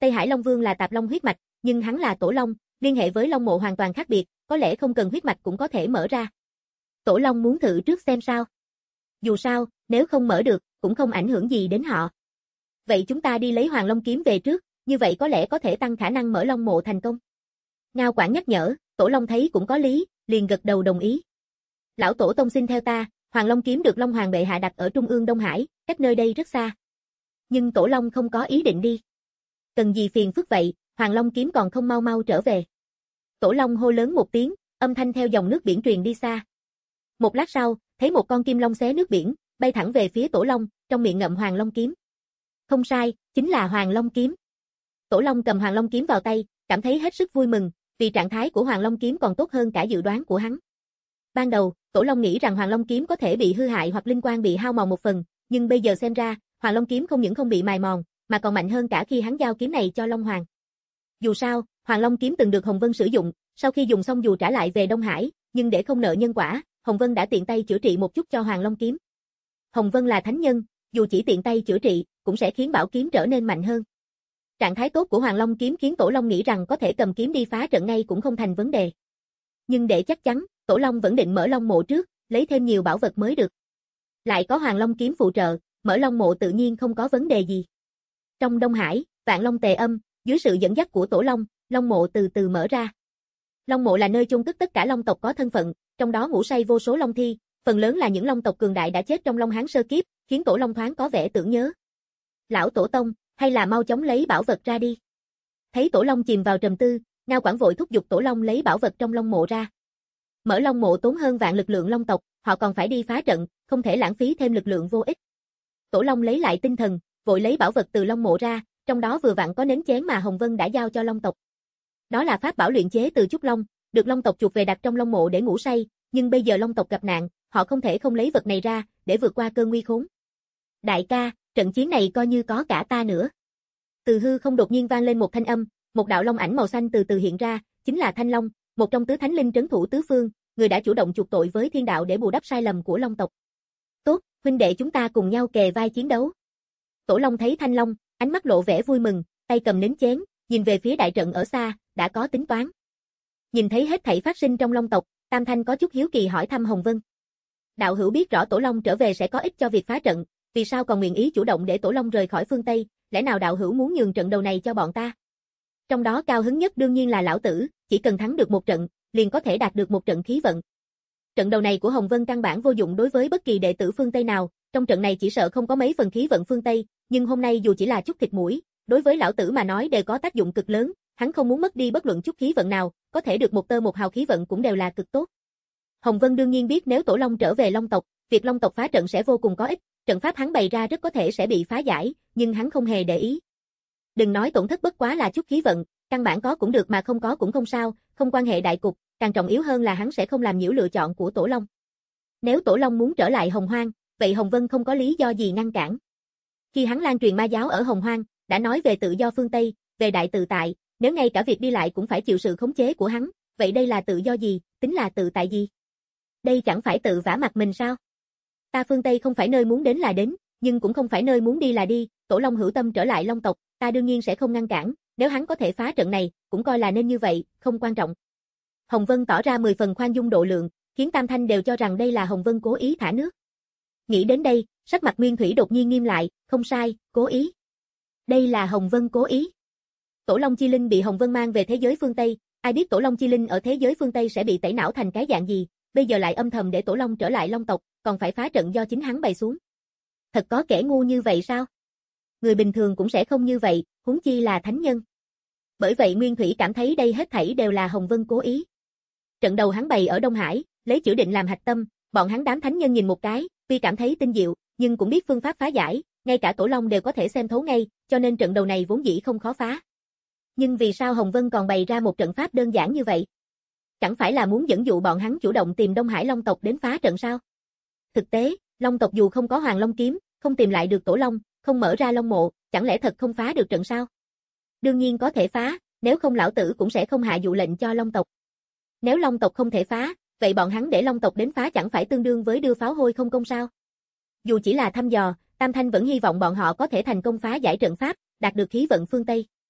Tây Hải Long Vương là Tạp Long huyết mạch, nhưng hắn là Tổ Long, liên hệ với Long Mộ hoàn toàn khác biệt, có lẽ không cần huyết mạch cũng có thể mở ra. Tổ Long muốn thử trước xem sao. Dù sao, nếu không mở được, cũng không ảnh hưởng gì đến họ. Vậy chúng ta đi lấy Hoàng Long kiếm về trước, như vậy có lẽ có thể tăng khả năng mở Long Mộ thành công. Ngao Quảng nhắc nhở, Tổ Long thấy cũng có lý, liền gật đầu đồng ý. Lão Tổ Tông xin theo ta, Hoàng Long kiếm được Long Hoàng bệ hạ đặt ở trung ương Đông Hải, cách nơi đây rất xa. Nhưng Tổ Long không có ý định đi. Cần gì phiền phức vậy, Hoàng Long kiếm còn không mau mau trở về. Tổ Long hô lớn một tiếng, âm thanh theo dòng nước biển truyền đi xa. Một lát sau, thấy một con kim long xé nước biển, bay thẳng về phía Tổ Long, trong miệng ngậm Hoàng Long kiếm. Không sai, chính là Hoàng Long kiếm. Tổ Long cầm Hoàng Long kiếm vào tay, cảm thấy hết sức vui mừng, vì trạng thái của Hoàng Long kiếm còn tốt hơn cả dự đoán của hắn. Ban đầu, Tổ Long nghĩ rằng Hoàng Long kiếm có thể bị hư hại hoặc linh quang bị hao mòn một phần, nhưng bây giờ xem ra, Hoàng Long kiếm không những không bị mài mòn, mà còn mạnh hơn cả khi hắn giao kiếm này cho Long Hoàng. Dù sao, Hoàng Long kiếm từng được Hồng Vân sử dụng, sau khi dùng xong dù trả lại về Đông Hải, nhưng để không nợ nhân quả, Hồng Vân đã tiện tay chữa trị một chút cho Hoàng Long kiếm. Hồng Vân là thánh nhân, dù chỉ tiện tay chữa trị, cũng sẽ khiến bảo kiếm trở nên mạnh hơn. Trạng thái tốt của Hoàng Long kiếm khiến Tổ Long nghĩ rằng có thể cầm kiếm đi phá trận ngay cũng không thành vấn đề. Nhưng để chắc chắn, Tổ Long vẫn định mở Long Mộ trước, lấy thêm nhiều bảo vật mới được. Lại có Hoàng Long kiếm phụ trợ, mở Long Mộ tự nhiên không có vấn đề gì. Trong Đông Hải, Vạn Long tề âm, dưới sự dẫn dắt của Tổ Long, Long Mộ từ từ mở ra. Long Mộ là nơi chôn cất tất cả Long tộc có thân phận, trong đó ngủ say vô số Long thi, phần lớn là những Long tộc cường đại đã chết trong Long Hán sơ kiếp, khiến Tổ Long thoáng có vẻ tưởng nhớ. Lão Tổ Tông, hay là mau chóng lấy bảo vật ra đi. Thấy Tổ Long chìm vào trầm tư, Ngao Quảng vội thúc giục Tổ Long lấy bảo vật trong Long Mộ ra. Mở Long Mộ tốn hơn vạn lực lượng Long tộc, họ còn phải đi phá trận, không thể lãng phí thêm lực lượng vô ích. Tổ Long lấy lại tinh thần, vội lấy bảo vật từ Long Mộ ra, trong đó vừa vặn có nến chén mà Hồng Vân đã giao cho Long tộc. Đó là pháp bảo luyện chế từ trúc long, được Long tộc chuột về đặt trong Long Mộ để ngủ say, nhưng bây giờ Long tộc gặp nạn, họ không thể không lấy vật này ra để vượt qua cơn nguy khốn. Đại ca, trận chiến này coi như có cả ta nữa. Từ hư không đột nhiên vang lên một thanh âm, một đạo long ảnh màu xanh từ từ hiện ra, chính là Thanh Long, một trong tứ thánh linh trấn thủ tứ phương, người đã chủ động chuộc tội với thiên đạo để bù đắp sai lầm của Long tộc. Tốt, huynh đệ chúng ta cùng nhau kề vai chiến đấu. Tổ Long thấy Thanh Long, ánh mắt lộ vẻ vui mừng, tay cầm nến chén, nhìn về phía đại trận ở xa, đã có tính toán. Nhìn thấy hết thảy phát sinh trong Long tộc, Tam Thanh có chút hiếu kỳ hỏi thăm Hồng Vân. Đạo hữu biết rõ Tổ Long trở về sẽ có ích cho việc phá trận, vì sao còn nguyện ý chủ động để Tổ Long rời khỏi phương Tây, lẽ nào đạo hữu muốn nhường trận đầu này cho bọn ta? Trong đó cao hứng nhất đương nhiên là lão tử, chỉ cần thắng được một trận, liền có thể đạt được một trận khí vận. Trận đầu này của Hồng Vân căn bản vô dụng đối với bất kỳ đệ tử phương Tây nào, trong trận này chỉ sợ không có mấy phần khí vận phương Tây, nhưng hôm nay dù chỉ là chút thịt mũi, đối với lão tử mà nói đều có tác dụng cực lớn, hắn không muốn mất đi bất luận chút khí vận nào, có thể được một tơ một hào khí vận cũng đều là cực tốt. Hồng Vân đương nhiên biết nếu Tổ Long trở về Long tộc, việc Long tộc phá trận sẽ vô cùng có ích, trận pháp hắn bày ra rất có thể sẽ bị phá giải, nhưng hắn không hề để ý. Đừng nói tổn thất bất quá là chút khí vận, căn bản có cũng được mà không có cũng không sao, không quan hệ đại cục, càng trọng yếu hơn là hắn sẽ không làm nhiễu lựa chọn của Tổ Long. Nếu Tổ Long muốn trở lại Hồng Hoang, vậy Hồng Vân không có lý do gì ngăn cản. Khi hắn lan truyền ma giáo ở Hồng Hoang, đã nói về tự do phương Tây, về đại tự tại, nếu ngay cả việc đi lại cũng phải chịu sự khống chế của hắn, vậy đây là tự do gì, tính là tự tại gì? Đây chẳng phải tự vả mặt mình sao? Ta phương Tây không phải nơi muốn đến là đến, nhưng cũng không phải nơi muốn đi là đi, Tổ Long hữu tâm trở lại Long tộc, ta đương nhiên sẽ không ngăn cản, nếu hắn có thể phá trận này, cũng coi là nên như vậy, không quan trọng. Hồng Vân tỏ ra mười phần khoan dung độ lượng, khiến Tam Thanh đều cho rằng đây là Hồng Vân cố ý thả nước. Nghĩ đến đây, sắc mặt Nguyên Thủy đột nhiên nghiêm lại, không sai, cố ý. Đây là Hồng Vân cố ý. Tổ Long Chi Linh bị Hồng Vân mang về thế giới phương Tây, ai biết Tổ Long Chi Linh ở thế giới phương Tây sẽ bị tẩy não thành cái dạng gì, bây giờ lại âm thầm để Tổ Long trở lại Long tộc, còn phải phá trận do chính hắn bày xuống. Thật có kẻ ngu như vậy sao? Người bình thường cũng sẽ không như vậy, huống chi là thánh nhân. Bởi vậy Nguyên Thủy cảm thấy đây hết thảy đều là Hồng Vân cố ý. Trận đầu hắn bày ở Đông Hải, lấy chữ định làm hạch tâm, bọn hắn đám thánh nhân nhìn một cái, tuy cảm thấy tinh diệu, nhưng cũng biết phương pháp phá giải, ngay cả Tổ Long đều có thể xem thấu ngay, cho nên trận đầu này vốn dĩ không khó phá. Nhưng vì sao Hồng Vân còn bày ra một trận pháp đơn giản như vậy? Chẳng phải là muốn dẫn dụ bọn hắn chủ động tìm Đông Hải Long tộc đến phá trận sao? Thực tế, Long tộc dù không có Hoàng Long kiếm, không tìm lại được Tổ Long, không mở ra Long mộ, chẳng lẽ thật không phá được trận sao? Đương nhiên có thể phá, nếu không lão tử cũng sẽ không hạ dụ lệnh cho Long tộc. Nếu Long tộc không thể phá, vậy bọn hắn để Long tộc đến phá chẳng phải tương đương với đưa pháo hôi không công sao? Dù chỉ là thăm dò, Tam Thanh vẫn hy vọng bọn họ có thể thành công phá giải trận pháp, đạt được khí vận phương Tây.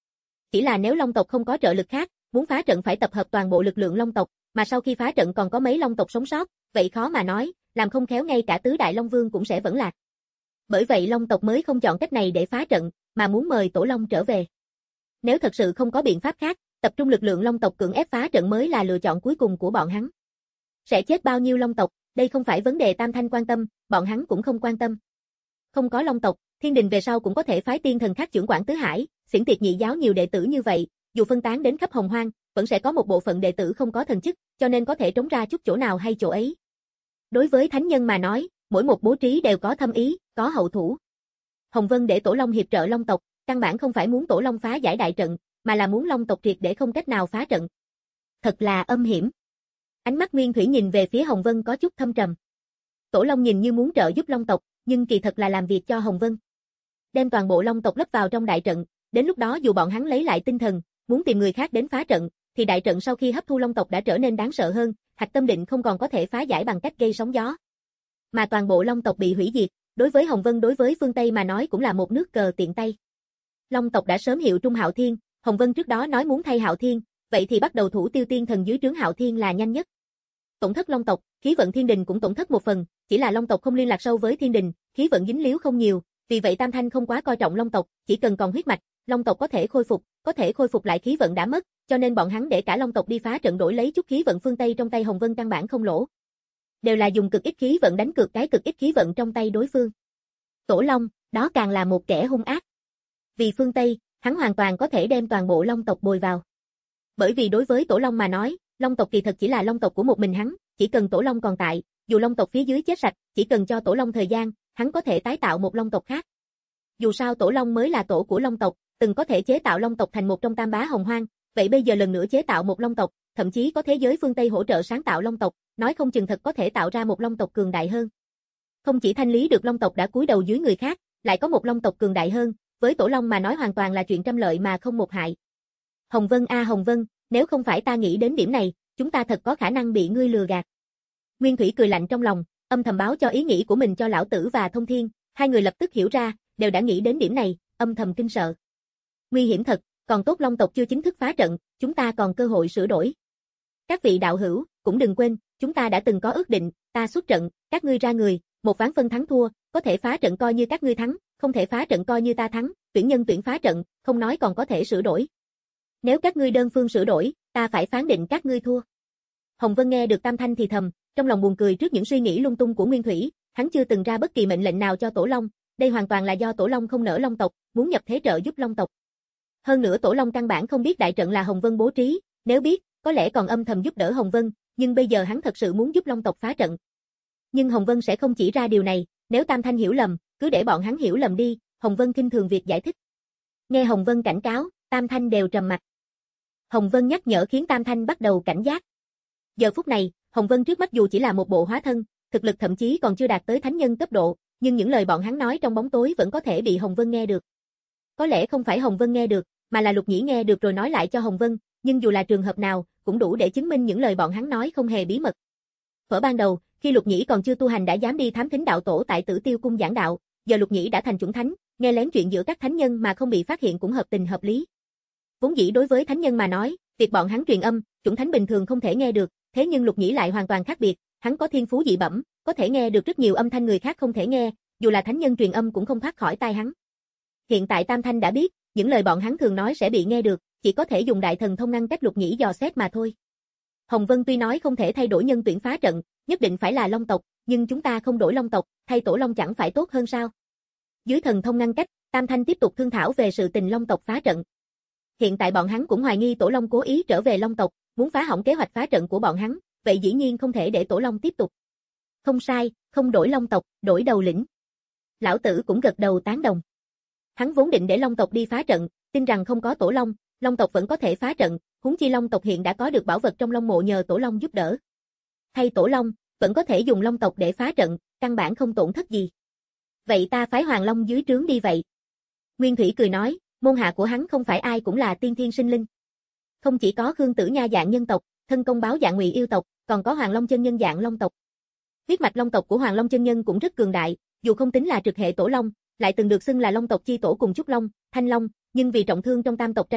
Chỉ là nếu Long tộc không có trợ lực khác, muốn phá trận phải tập hợp toàn bộ lực lượng Long tộc, mà sau khi phá trận còn có mấy Long tộc sống sót, vậy khó mà nói, làm không khéo ngay cả tứ đại Long Vương cũng sẽ vẫn lạc. Bởi vậy Long tộc mới không chọn cách này để phá trận, mà muốn mời Tổ Long trở về. Nếu thật sự không có biện pháp khác, tập trung lực lượng Long tộc cưỡng ép phá trận mới là lựa chọn cuối cùng của bọn hắn. Sẽ chết bao nhiêu Long tộc, đây không phải vấn đề Tam Thanh quan tâm, bọn hắn cũng không quan tâm. Không có Long tộc, Thiên Đình về sau cũng có thể phái tiên thần khác trưởng quản tứ hải, xiển tiệt nhị giáo nhiều đệ tử như vậy, dù phân tán đến khắp Hồng Hoang, vẫn sẽ có một bộ phận đệ tử không có thần chức, cho nên có thể trống ra chút chỗ nào hay chỗ ấy. Đối với thánh nhân mà nói, mỗi một bố trí đều có thâm ý, có hậu thủ. Hồng Vân để Tổ Long hiệp trợ Long tộc, căn bản không phải muốn Tổ Long phá giải đại trận, mà là muốn Long tộc triệt để không cách nào phá trận. Thật là âm hiểm. Ánh mắt Nguyên Thủy nhìn về phía Hồng Vân có chút thâm trầm. Tổ Long nhìn như muốn trợ giúp Long tộc, nhưng kỳ thật là làm việc cho Hồng Vân. Đem toàn bộ Long tộc lấp vào trong đại trận, đến lúc đó dù bọn hắn lấy lại tinh thần, muốn tìm người khác đến phá trận, thì đại trận sau khi hấp thu Long tộc đã trở nên đáng sợ hơn, Hạch Tâm Định không còn có thể phá giải bằng cách gây sóng gió. Mà toàn bộ Long tộc bị hủy diệt, đối với Hồng Vân đối với phương Tây mà nói cũng là một nước cờ tiện tay. Long tộc đã sớm hiệu trung Hạo Thiên, Hồng Vân trước đó nói muốn thay Hạo Thiên, vậy thì bắt đầu thủ tiêu tiên thần dưới trướng Hạo Thiên là nhanh nhất. Tổn thất Long tộc, khí vận Thiên Đình cũng tổn thất một phần, chỉ là Long tộc không liên lạc sâu với Thiên Đình, khí vận dính líu không nhiều, vì vậy Tam Thanh không quá coi trọng Long tộc, chỉ cần còn huyết mạch, Long tộc có thể khôi phục, có thể khôi phục lại khí vận đã mất, cho nên bọn hắn để cả Long tộc đi phá trận đổi lấy chút khí vận phương Tây trong tay Hồng Vân căn bản không lỗ. Đều là dùng cực ít khí vận đánh cược cái cực ít khí vận trong tay đối phương. Tổ Long, đó càng là một kẻ hung ác. Vì phương Tây, hắn hoàn toàn có thể đem toàn bộ Long tộc bồi vào. Bởi vì đối với Tổ Long mà nói, Long tộc kỳ thật chỉ là Long tộc của một mình hắn, chỉ cần Tổ Long còn tại, dù Long tộc phía dưới chết sạch, chỉ cần cho Tổ Long thời gian, hắn có thể tái tạo một Long tộc khác. Dù sao Tổ Long mới là tổ của Long tộc, từng có thể chế tạo Long tộc thành một trong tam bá Hồng Hoang, vậy bây giờ lần nữa chế tạo một Long tộc, thậm chí có thế giới phương Tây hỗ trợ sáng tạo Long tộc, nói không chừng thật có thể tạo ra một Long tộc cường đại hơn. Không chỉ thanh lý được Long tộc đã cúi đầu dưới người khác, lại có một Long tộc cường đại hơn, với Tổ Long mà nói hoàn toàn là chuyện trăm lợi mà không một hại. Hồng Vân a Hồng Vân, nếu không phải ta nghĩ đến điểm này, chúng ta thật có khả năng bị ngươi lừa gạt. Nguyên Thủy cười lạnh trong lòng, âm thầm báo cho ý nghĩ của mình cho Lão Tử và Thông Thiên, hai người lập tức hiểu ra, đều đã nghĩ đến điểm này, âm thầm kinh sợ. Nguy hiểm thật, còn tốt Long tộc chưa chính thức phá trận, chúng ta còn cơ hội sửa đổi. Các vị đạo hữu, cũng đừng quên, chúng ta đã từng có ước định, ta xuất trận, các ngươi ra người, một ván phân thắng thua, có thể phá trận coi như các ngươi thắng, không thể phá trận coi như ta thắng, tuyển nhân tuyển phá trận, không nói còn có thể sửa đổi. Nếu các ngươi đơn phương sửa đổi, ta phải phán định các ngươi thua. Hồng Vân nghe được Tam Thanh thì thầm, trong lòng buồn cười trước những suy nghĩ lung tung của Nguyên Thủy, hắn chưa từng ra bất kỳ mệnh lệnh nào cho Tổ Long, đây hoàn toàn là do Tổ Long không nỡ Long tộc, muốn nhập thế trợ giúp Long tộc. Hơn nữa Tổ Long căn bản không biết đại trận là Hồng Vân bố trí, nếu biết, có lẽ còn âm thầm giúp đỡ Hồng Vân, nhưng bây giờ hắn thật sự muốn giúp Long tộc phá trận. Nhưng Hồng Vân sẽ không chỉ ra điều này, nếu Tam Thanh hiểu lầm, cứ để bọn hắn hiểu lầm đi, Hồng Vân khinh thường việc giải thích. Nghe Hồng Vân cảnh cáo, Tam Thanh đều trầm mặt. Hồng Vân nhắc nhở khiến Tam Thanh bắt đầu cảnh giác. Giờ phút này, Hồng Vân trước mắt dù chỉ là một bộ hóa thân, thực lực thậm chí còn chưa đạt tới thánh nhân cấp độ, nhưng những lời bọn hắn nói trong bóng tối vẫn có thể bị Hồng Vân nghe được. Có lẽ không phải Hồng Vân nghe được, mà là Lục Nhĩ nghe được rồi nói lại cho Hồng Vân, nhưng dù là trường hợp nào, cũng đủ để chứng minh những lời bọn hắn nói không hề bí mật. Ở ban đầu, khi Lục Nhĩ còn chưa tu hành đã dám đi thám thính đạo tổ tại Tử Tiêu cung giảng đạo, giờ Lục Nhĩ đã thành chuẩn thánh, nghe lén chuyện giữa các thánh nhân mà không bị phát hiện cũng hợp tình hợp lý. Vốn dĩ đối với thánh nhân mà nói, việc bọn hắn truyền âm, chuẩn thánh bình thường không thể nghe được, thế nhưng Lục Nhĩ lại hoàn toàn khác biệt, hắn có thiên phú dị bẩm, có thể nghe được rất nhiều âm thanh người khác không thể nghe, dù là thánh nhân truyền âm cũng không thoát khỏi tai hắn. Hiện tại Tam Thanh đã biết, những lời bọn hắn thường nói sẽ bị nghe được, chỉ có thể dùng đại thần thông ngăn cách Lục Nhĩ dò xét mà thôi. Hồng Vân tuy nói không thể thay đổi nhân tuyển phá trận, nhất định phải là Long tộc, nhưng chúng ta không đổi Long tộc, thay Tổ Long chẳng phải tốt hơn sao? Dưới thần thông ngăn cách, Tam Thanh tiếp tục thương thảo về sự tình Long tộc phá trận. Hiện tại bọn hắn cũng hoài nghi Tổ Long cố ý trở về Long tộc, muốn phá hỏng kế hoạch phá trận của bọn hắn, vậy dĩ nhiên không thể để Tổ Long tiếp tục. Không sai, không đổi Long tộc, đổi đầu lĩnh. Lão Tử cũng gật đầu tán đồng. Hắn vốn định để Long tộc đi phá trận, tin rằng không có Tổ Long, Long tộc vẫn có thể phá trận, huống chi Long tộc hiện đã có được bảo vật trong Long mộ nhờ Tổ Long giúp đỡ. Hay Tổ Long, vẫn có thể dùng Long tộc để phá trận, căn bản không tổn thất gì. Vậy ta phái Hoàng Long dưới trướng đi vậy. Nguyên Thủy cười nói, môn hạ của hắn không phải ai cũng là tiên thiên sinh linh. Không chỉ có Khương Tử Nha dạng nhân tộc, thân công báo dạng Ngụy yêu tộc, còn có Hoàng Long chân nhân dạng Long tộc. Huyết mạch Long tộc của Hoàng Long chân nhân cũng rất cường đại, dù không tính là trực hệ Tổ Long, lại từng được xưng là Long tộc chi tổ cùng Trúc Long, Thanh Long, nhưng vì trọng thương trong tam tộc tranh bá,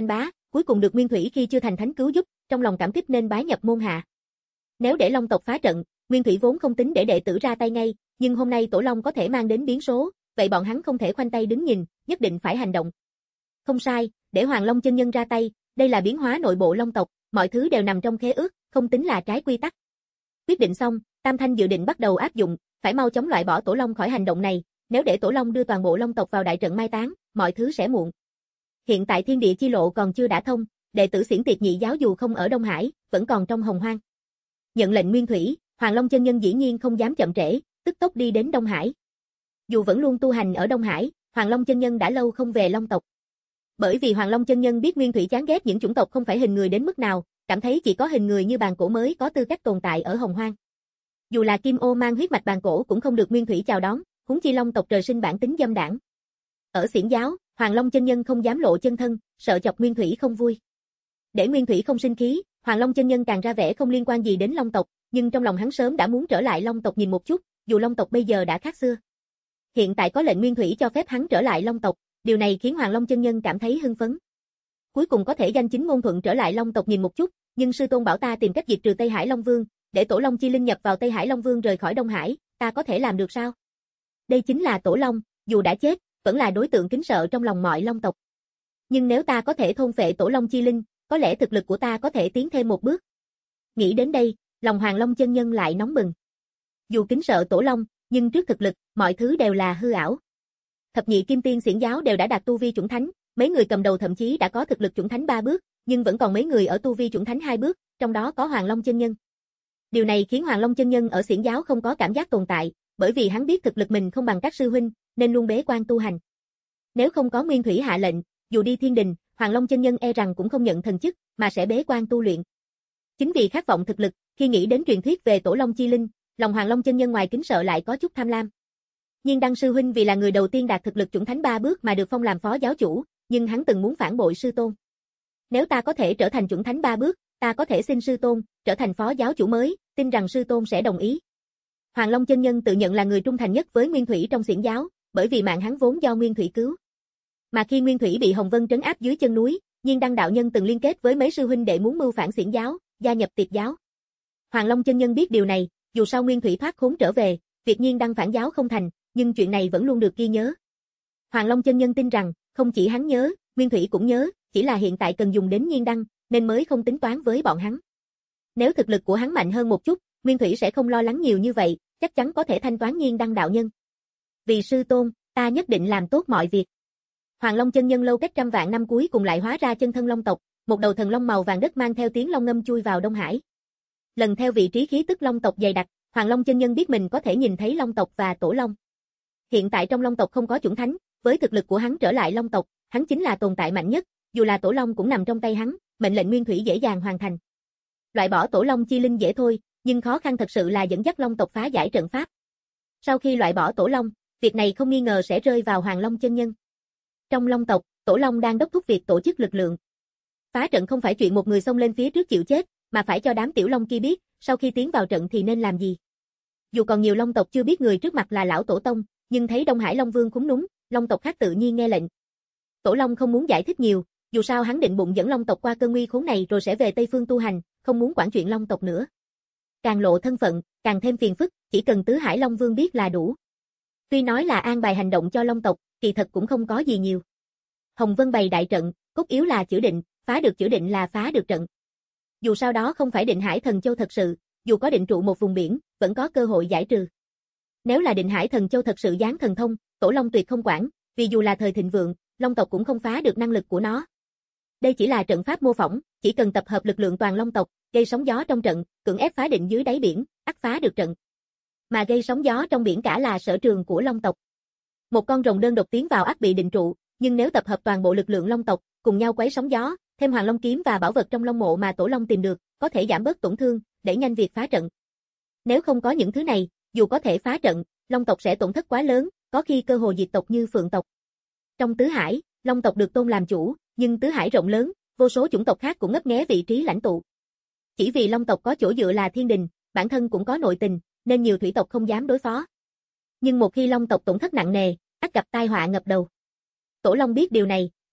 cuối cùng được Nguyên Thủy khi chưa thành thánh cứu giúp, trong lòng cảm kích nên bái nhập môn hạ. Nếu để Long tộc phá trận, Nguyên Thủy vốn không tính để đệ tử ra tay ngay, nhưng hôm nay Tổ Long có thể mang đến biến số, vậy bọn hắn không thể khoanh tay đứng nhìn, nhất định phải hành động. Không sai, để Hoàng Long chân nhân ra tay, đây là biến hóa nội bộ Long tộc, mọi thứ đều nằm trong khế ước, không tính là trái quy tắc. Quyết định xong, Tam Thanh dự định bắt đầu áp dụng, phải mau chóng loại bỏ Tổ Long khỏi hành động này, nếu để Tổ Long đưa toàn bộ Long tộc vào đại trận mai táng, mọi thứ sẽ muộn. Hiện tại thiên địa chi lộ còn chưa đã thông, đệ tử Xiển Tiệt Nhị giáo dù không ở Đông Hải, vẫn còn trong Hồng Hoang. Nhận lệnh Nguyên Thủy, Hoàng Long chân nhân dĩ nhiên không dám chậm trễ, tức tốc đi đến Đông Hải. Dù vẫn luôn tu hành ở Đông Hải, Hoàng Long chân nhân đã lâu không về Long tộc. Bởi vì Hoàng Long chân nhân biết Nguyên Thủy chán ghét những chủng tộc không phải hình người đến mức nào, cảm thấy chỉ có hình người như bàn cổ mới có tư cách tồn tại ở Hồng Hoang. Dù là Kim Ô mang huyết mạch bàn cổ cũng không được Nguyên Thủy chào đón, huống chi Long tộc trời sinh bản tính dâm đảng. Ở Xiển giáo, Hoàng Long chân nhân không dám lộ chân thân, sợ chọc Nguyên Thủy không vui. Để Nguyên Thủy không sinh khí, Hoàng Long chân nhân càng ra vẻ không liên quan gì đến Long tộc, nhưng trong lòng hắn sớm đã muốn trở lại Long tộc nhìn một chút, dù Long tộc bây giờ đã khác xưa. Hiện tại có lệnh Nguyên Thủy cho phép hắn trở lại Long tộc, điều này khiến Hoàng Long chân nhân cảm thấy hưng phấn. Cuối cùng có thể danh chính ngôn thuận trở lại Long tộc nhìn một chút, nhưng sư tôn bảo ta tìm cách diệt trừ Tây Hải Long Vương, để Tổ Long chi linh nhập vào Tây Hải Long Vương rời khỏi Đông Hải, ta có thể làm được sao? Đây chính là Tổ Long, dù đã chết, vẫn là đối tượng kính sợ trong lòng mọi Long tộc. Nhưng nếu ta có thể thôn phệ Tổ Long chi linh, có lẽ thực lực của ta có thể tiến thêm một bước. Nghĩ đến đây, lòng Hoàng Long chân nhân lại nóng bừng. Dù kính sợ Tổ Long, nhưng trước thực lực, mọi thứ đều là hư ảo. Thập nhị kim tiên Xiển giáo đều đã đạt tu vi chuẩn thánh, mấy người cầm đầu thậm chí đã có thực lực chuẩn thánh ba bước, nhưng vẫn còn mấy người ở tu vi chuẩn thánh hai bước, trong đó có Hoàng Long chân nhân. Điều này khiến Hoàng Long chân nhân ở Xiển giáo không có cảm giác tồn tại, bởi vì hắn biết thực lực mình không bằng các sư huynh, nên luôn bế quan tu hành. Nếu không có Nguyên Thủy hạ lệnh, dù đi thiên đình, Hoàng Long chân nhân e rằng cũng không nhận thần chức, mà sẽ bế quan tu luyện. Chính vì khát vọng thực lực, khi nghĩ đến truyền thuyết về Tổ Long chi linh, lòng Hoàng Long chân nhân ngoài kính sợ lại có chút tham lam. Nhiên Đăng sư huynh vì là người đầu tiên đạt thực lực chuẩn thánh ba bước mà được phong làm phó giáo chủ, nhưng hắn từng muốn phản bội sư tôn. Nếu ta có thể trở thành chuẩn thánh ba bước, ta có thể xin sư tôn trở thành phó giáo chủ mới, tin rằng sư tôn sẽ đồng ý. Hoàng Long chân nhân tự nhận là người trung thành nhất với Nguyên Thủy trong Xiển giáo, bởi vì mạng hắn vốn do Nguyên Thủy cứu. Mà khi Nguyên Thủy bị Hồng Vân trấn áp dưới chân núi, Nhiên Đăng đạo nhân từng liên kết với mấy sư huynh đệ muốn mưu phản Xiển giáo, gia nhập Tiệt giáo. Hoàng Long chân nhân biết điều này, dù sau Nguyên Thủy thoát khốn trở về, việc Nhiên Đăng phản giáo không thành, nhưng chuyện này vẫn luôn được ghi nhớ. Hoàng Long chân nhân tin rằng, không chỉ hắn nhớ, Nguyên Thủy cũng nhớ, chỉ là hiện tại cần dùng đến Nhiên Đăng, nên mới không tính toán với bọn hắn. Nếu thực lực của hắn mạnh hơn một chút, Nguyên Thủy sẽ không lo lắng nhiều như vậy, chắc chắn có thể thanh toán Nhiên Đăng đạo nhân. Vì sư tôn, ta nhất định làm tốt mọi việc. Hoàng Long chân nhân lâu cách trăm vạn năm cuối cùng lại hóa ra chân thân Long tộc, một đầu thần long màu vàng đất mang theo tiếng long ngâm chui vào Đông Hải. Lần theo vị trí khí tức Long tộc dày đặc, Hoàng Long chân nhân biết mình có thể nhìn thấy Long tộc và Tổ Long. Hiện tại trong Long tộc không có chuẩn thánh, với thực lực của hắn trở lại Long tộc, hắn chính là tồn tại mạnh nhất, dù là Tổ Long cũng nằm trong tay hắn, mệnh lệnh Nguyên Thủy dễ dàng hoàn thành. Loại bỏ Tổ Long chi linh dễ thôi, nhưng khó khăn thật sự là dẫn dắt Long tộc phá giải trận pháp. Sau khi loại bỏ Tổ Long, việc này không nghi ngờ sẽ rơi vào Hoàng Long chân nhân. Trong Long tộc, Tổ Long đang đốc thúc việc tổ chức lực lượng. Phá trận không phải chuyện một người xông lên phía trước chịu chết, mà phải cho đám tiểu Long kia biết, sau khi tiến vào trận thì nên làm gì. Dù còn nhiều Long tộc chưa biết người trước mặt là lão tổ tông, nhưng thấy Đông Hải Long Vương khúng núm, Long tộc khác tự nhiên nghe lệnh. Tổ Long không muốn giải thích nhiều, dù sao hắn định bụng dẫn Long tộc qua cơn nguy khốn này rồi sẽ về Tây Phương tu hành, không muốn quản chuyện Long tộc nữa. Càng lộ thân phận, càng thêm phiền phức, chỉ cần Tứ Hải Long Vương biết là đủ. Tuy nói là an bài hành động cho Long tộc, kỳ thật cũng không có gì nhiều. Hồng Vân bày đại trận, cốt yếu là chữa định, phá được chữa định là phá được trận. Dù sau đó không phải Định Hải Thần Châu thật sự, dù có định trụ một vùng biển, vẫn có cơ hội giải trừ. Nếu là Định Hải Thần Châu thật sự giáng thần thông, Tổ Long tuyệt không quản, vì dù là thời thịnh vượng, Long tộc cũng không phá được năng lực của nó. Đây chỉ là trận pháp mô phỏng, chỉ cần tập hợp lực lượng toàn Long tộc, gây sóng gió trong trận, cưỡng ép phá định dưới đáy biển, ắt phá được trận. Mà gây sóng gió trong biển cả là sở trường của Long tộc. Một con rồng đơn độc tiến vào ắt bị định trụ, nhưng nếu tập hợp toàn bộ lực lượng Long tộc, cùng nhau quấy sóng gió, thêm Hoàng Long kiếm và bảo vật trong Long mộ mà Tổ Long tìm được, có thể giảm bớt tổn thương, đẩy nhanh việc phá trận. Nếu không có những thứ này, dù có thể phá trận, Long tộc sẽ tổn thất quá lớn, có khi cơ hồ diệt tộc như Phượng tộc. Trong Tứ Hải, Long tộc được tôn làm chủ, nhưng Tứ Hải rộng lớn, vô số chủng tộc khác cũng ngấp nghé vị trí lãnh tụ. Chỉ vì Long tộc có chỗ dựa là thiên đình, bản thân cũng có nội tình, nên nhiều thủy tộc không dám đối phó. Nhưng một khi Long tộc tổn thất nặng nề, ắt gặp tai họa ngập đầu. Tổ Long biết điều này,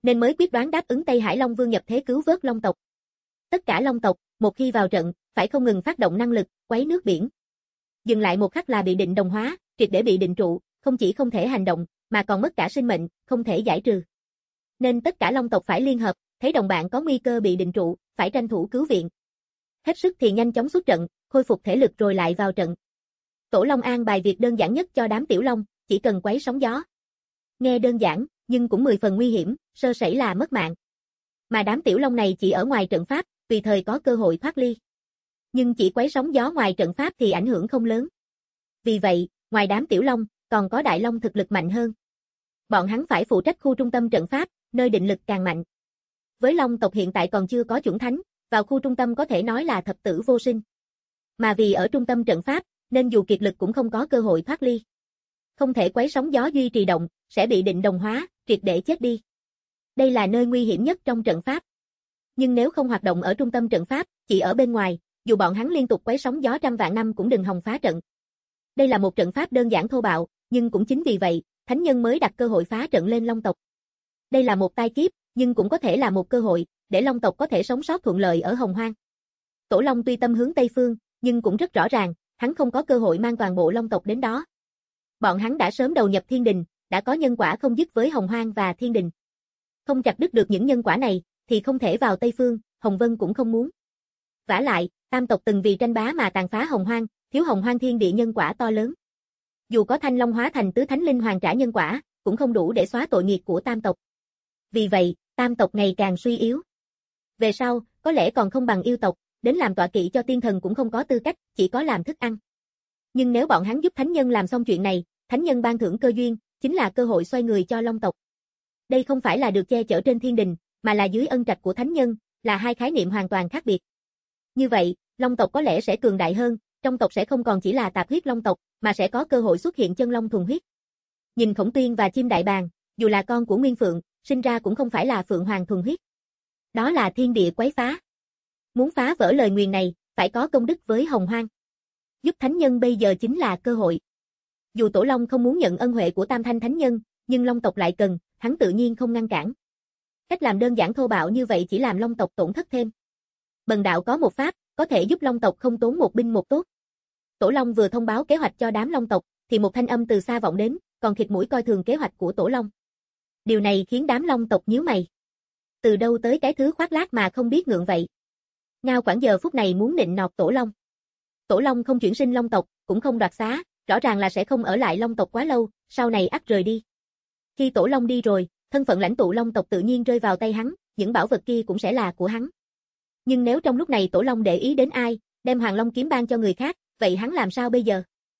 nên mới quyết đoán đáp ứng Tây Hải Long Vương nhập thế cứu vớt Long tộc. Tất cả Long tộc, một khi vào trận, phải không ngừng phát động năng lực, quấy nước biển. Dừng lại một khắc là bị định đồng hóa, triệt để bị định trụ, không chỉ không thể hành động, mà còn mất cả sinh mệnh, không thể giải trừ. Nên tất cả Long tộc phải liên hợp, thấy đồng bạn có nguy cơ bị định trụ, phải tranh thủ cứu viện. Hết sức thì nhanh chóng xuất trận, khôi phục thể lực rồi lại vào trận. Tổ Long an bài việc đơn giản nhất cho đám tiểu long, chỉ cần quấy sóng gió. Nghe đơn giản, nhưng cũng mười phần nguy hiểm, sơ sẩy là mất mạng. Mà đám tiểu long này chỉ ở ngoài trận pháp, tùy thời có cơ hội thoát ly. Nhưng chỉ quấy sóng gió ngoài trận pháp thì ảnh hưởng không lớn. Vì vậy, ngoài đám tiểu long, còn có đại long thực lực mạnh hơn. Bọn hắn phải phụ trách khu trung tâm trận pháp, nơi định lực càng mạnh. Với long tộc hiện tại còn chưa có chuẩn thánh, vào khu trung tâm có thể nói là thập tử vô sinh. Mà vì ở trung tâm trận pháp, nên dù kiệt lực cũng không có cơ hội thoát ly. Không thể quấy sóng gió duy trì động, sẽ bị định đồng hóa, triệt để chết đi. Đây là nơi nguy hiểm nhất trong trận pháp. Nhưng nếu không hoạt động ở trung tâm trận pháp, chỉ ở bên ngoài, dù bọn hắn liên tục quấy sóng gió trăm vạn năm cũng đừng hòng phá trận. Đây là một trận pháp đơn giản thô bạo, nhưng cũng chính vì vậy, thánh nhân mới đặt cơ hội phá trận lên long tộc. Đây là một tai kiếp, nhưng cũng có thể là một cơ hội, để long tộc có thể sống sót thuận lợi ở Hồng Hoang. Tổ Long tuy tâm hướng Tây Phương, nhưng cũng rất rõ ràng, hắn không có cơ hội mang toàn bộ long tộc đến đó. Bọn hắn đã sớm đầu nhập thiên đình, đã có nhân quả không dứt với Hồng Hoang và thiên đình. Không chặt đứt được những nhân quả này, thì không thể vào Tây Phương, Hồng Vân cũng không muốn. Vả lại, tam tộc từng vì tranh bá mà tàn phá Hồng Hoang, thiếu Hồng Hoang thiên địa nhân quả to lớn. Dù có Thanh Long hóa thành tứ thánh linh hoàn trả nhân quả, cũng không đủ để xóa tội nghiệp của tam tộc. Vì vậy, tam tộc ngày càng suy yếu. Về sau, có lẽ còn không bằng yêu tộc, đến làm tọa kỵ cho tiên thần cũng không có tư cách, chỉ có làm thức ăn. Nhưng nếu bọn hắn giúp thánh nhân làm xong chuyện này, thánh nhân ban thưởng cơ duyên, chính là cơ hội xoay người cho long tộc. Đây không phải là được che chở trên thiên đình, mà là dưới ân trạch của thánh nhân, là hai khái niệm hoàn toàn khác biệt. Như vậy, long tộc có lẽ sẽ cường đại hơn, trong tộc sẽ không còn chỉ là tạp huyết long tộc, mà sẽ có cơ hội xuất hiện chân long thuần huyết. Nhìn Khổng Tuyên và Chim Đại Bàng, dù là con của Nguyên Phượng, sinh ra cũng không phải là Phượng Hoàng thuần huyết. Đó là thiên địa quấy phá. Muốn phá vỡ lời nguyền này, phải có công đức với Hồng Hoang. Giúp thánh nhân bây giờ chính là cơ hội. Dù Tổ Long không muốn nhận ân huệ của Tam Thanh thánh nhân, nhưng long tộc lại cần, hắn tự nhiên không ngăn cản. Cách làm đơn giản thô bạo như vậy chỉ làm long tộc tổn thất thêm. Bần đạo có một pháp, có thể giúp long tộc không tốn một binh một tốt. Tổ Long vừa thông báo kế hoạch cho đám long tộc, thì một thanh âm từ xa vọng đến, còn khịt mũi coi thường kế hoạch của Tổ Long. Điều này khiến đám long tộc nhíu mày. Từ đâu tới cái thứ khoác lác mà không biết ngượng vậy? Ngao Quảng giờ phút này muốn nịnh nọt Tổ Long. Tổ Long không chuyển sinh long tộc, cũng không đoạt xá, rõ ràng là sẽ không ở lại long tộc quá lâu, sau này ắt rời đi. Khi Tổ Long đi rồi, thân phận lãnh tụ long tộc tự nhiên rơi vào tay hắn, những bảo vật kia cũng sẽ là của hắn. Nhưng nếu trong lúc này Tổ Long để ý đến ai, đem Hoàng Long kiếm ban cho người khác, vậy hắn làm sao bây giờ?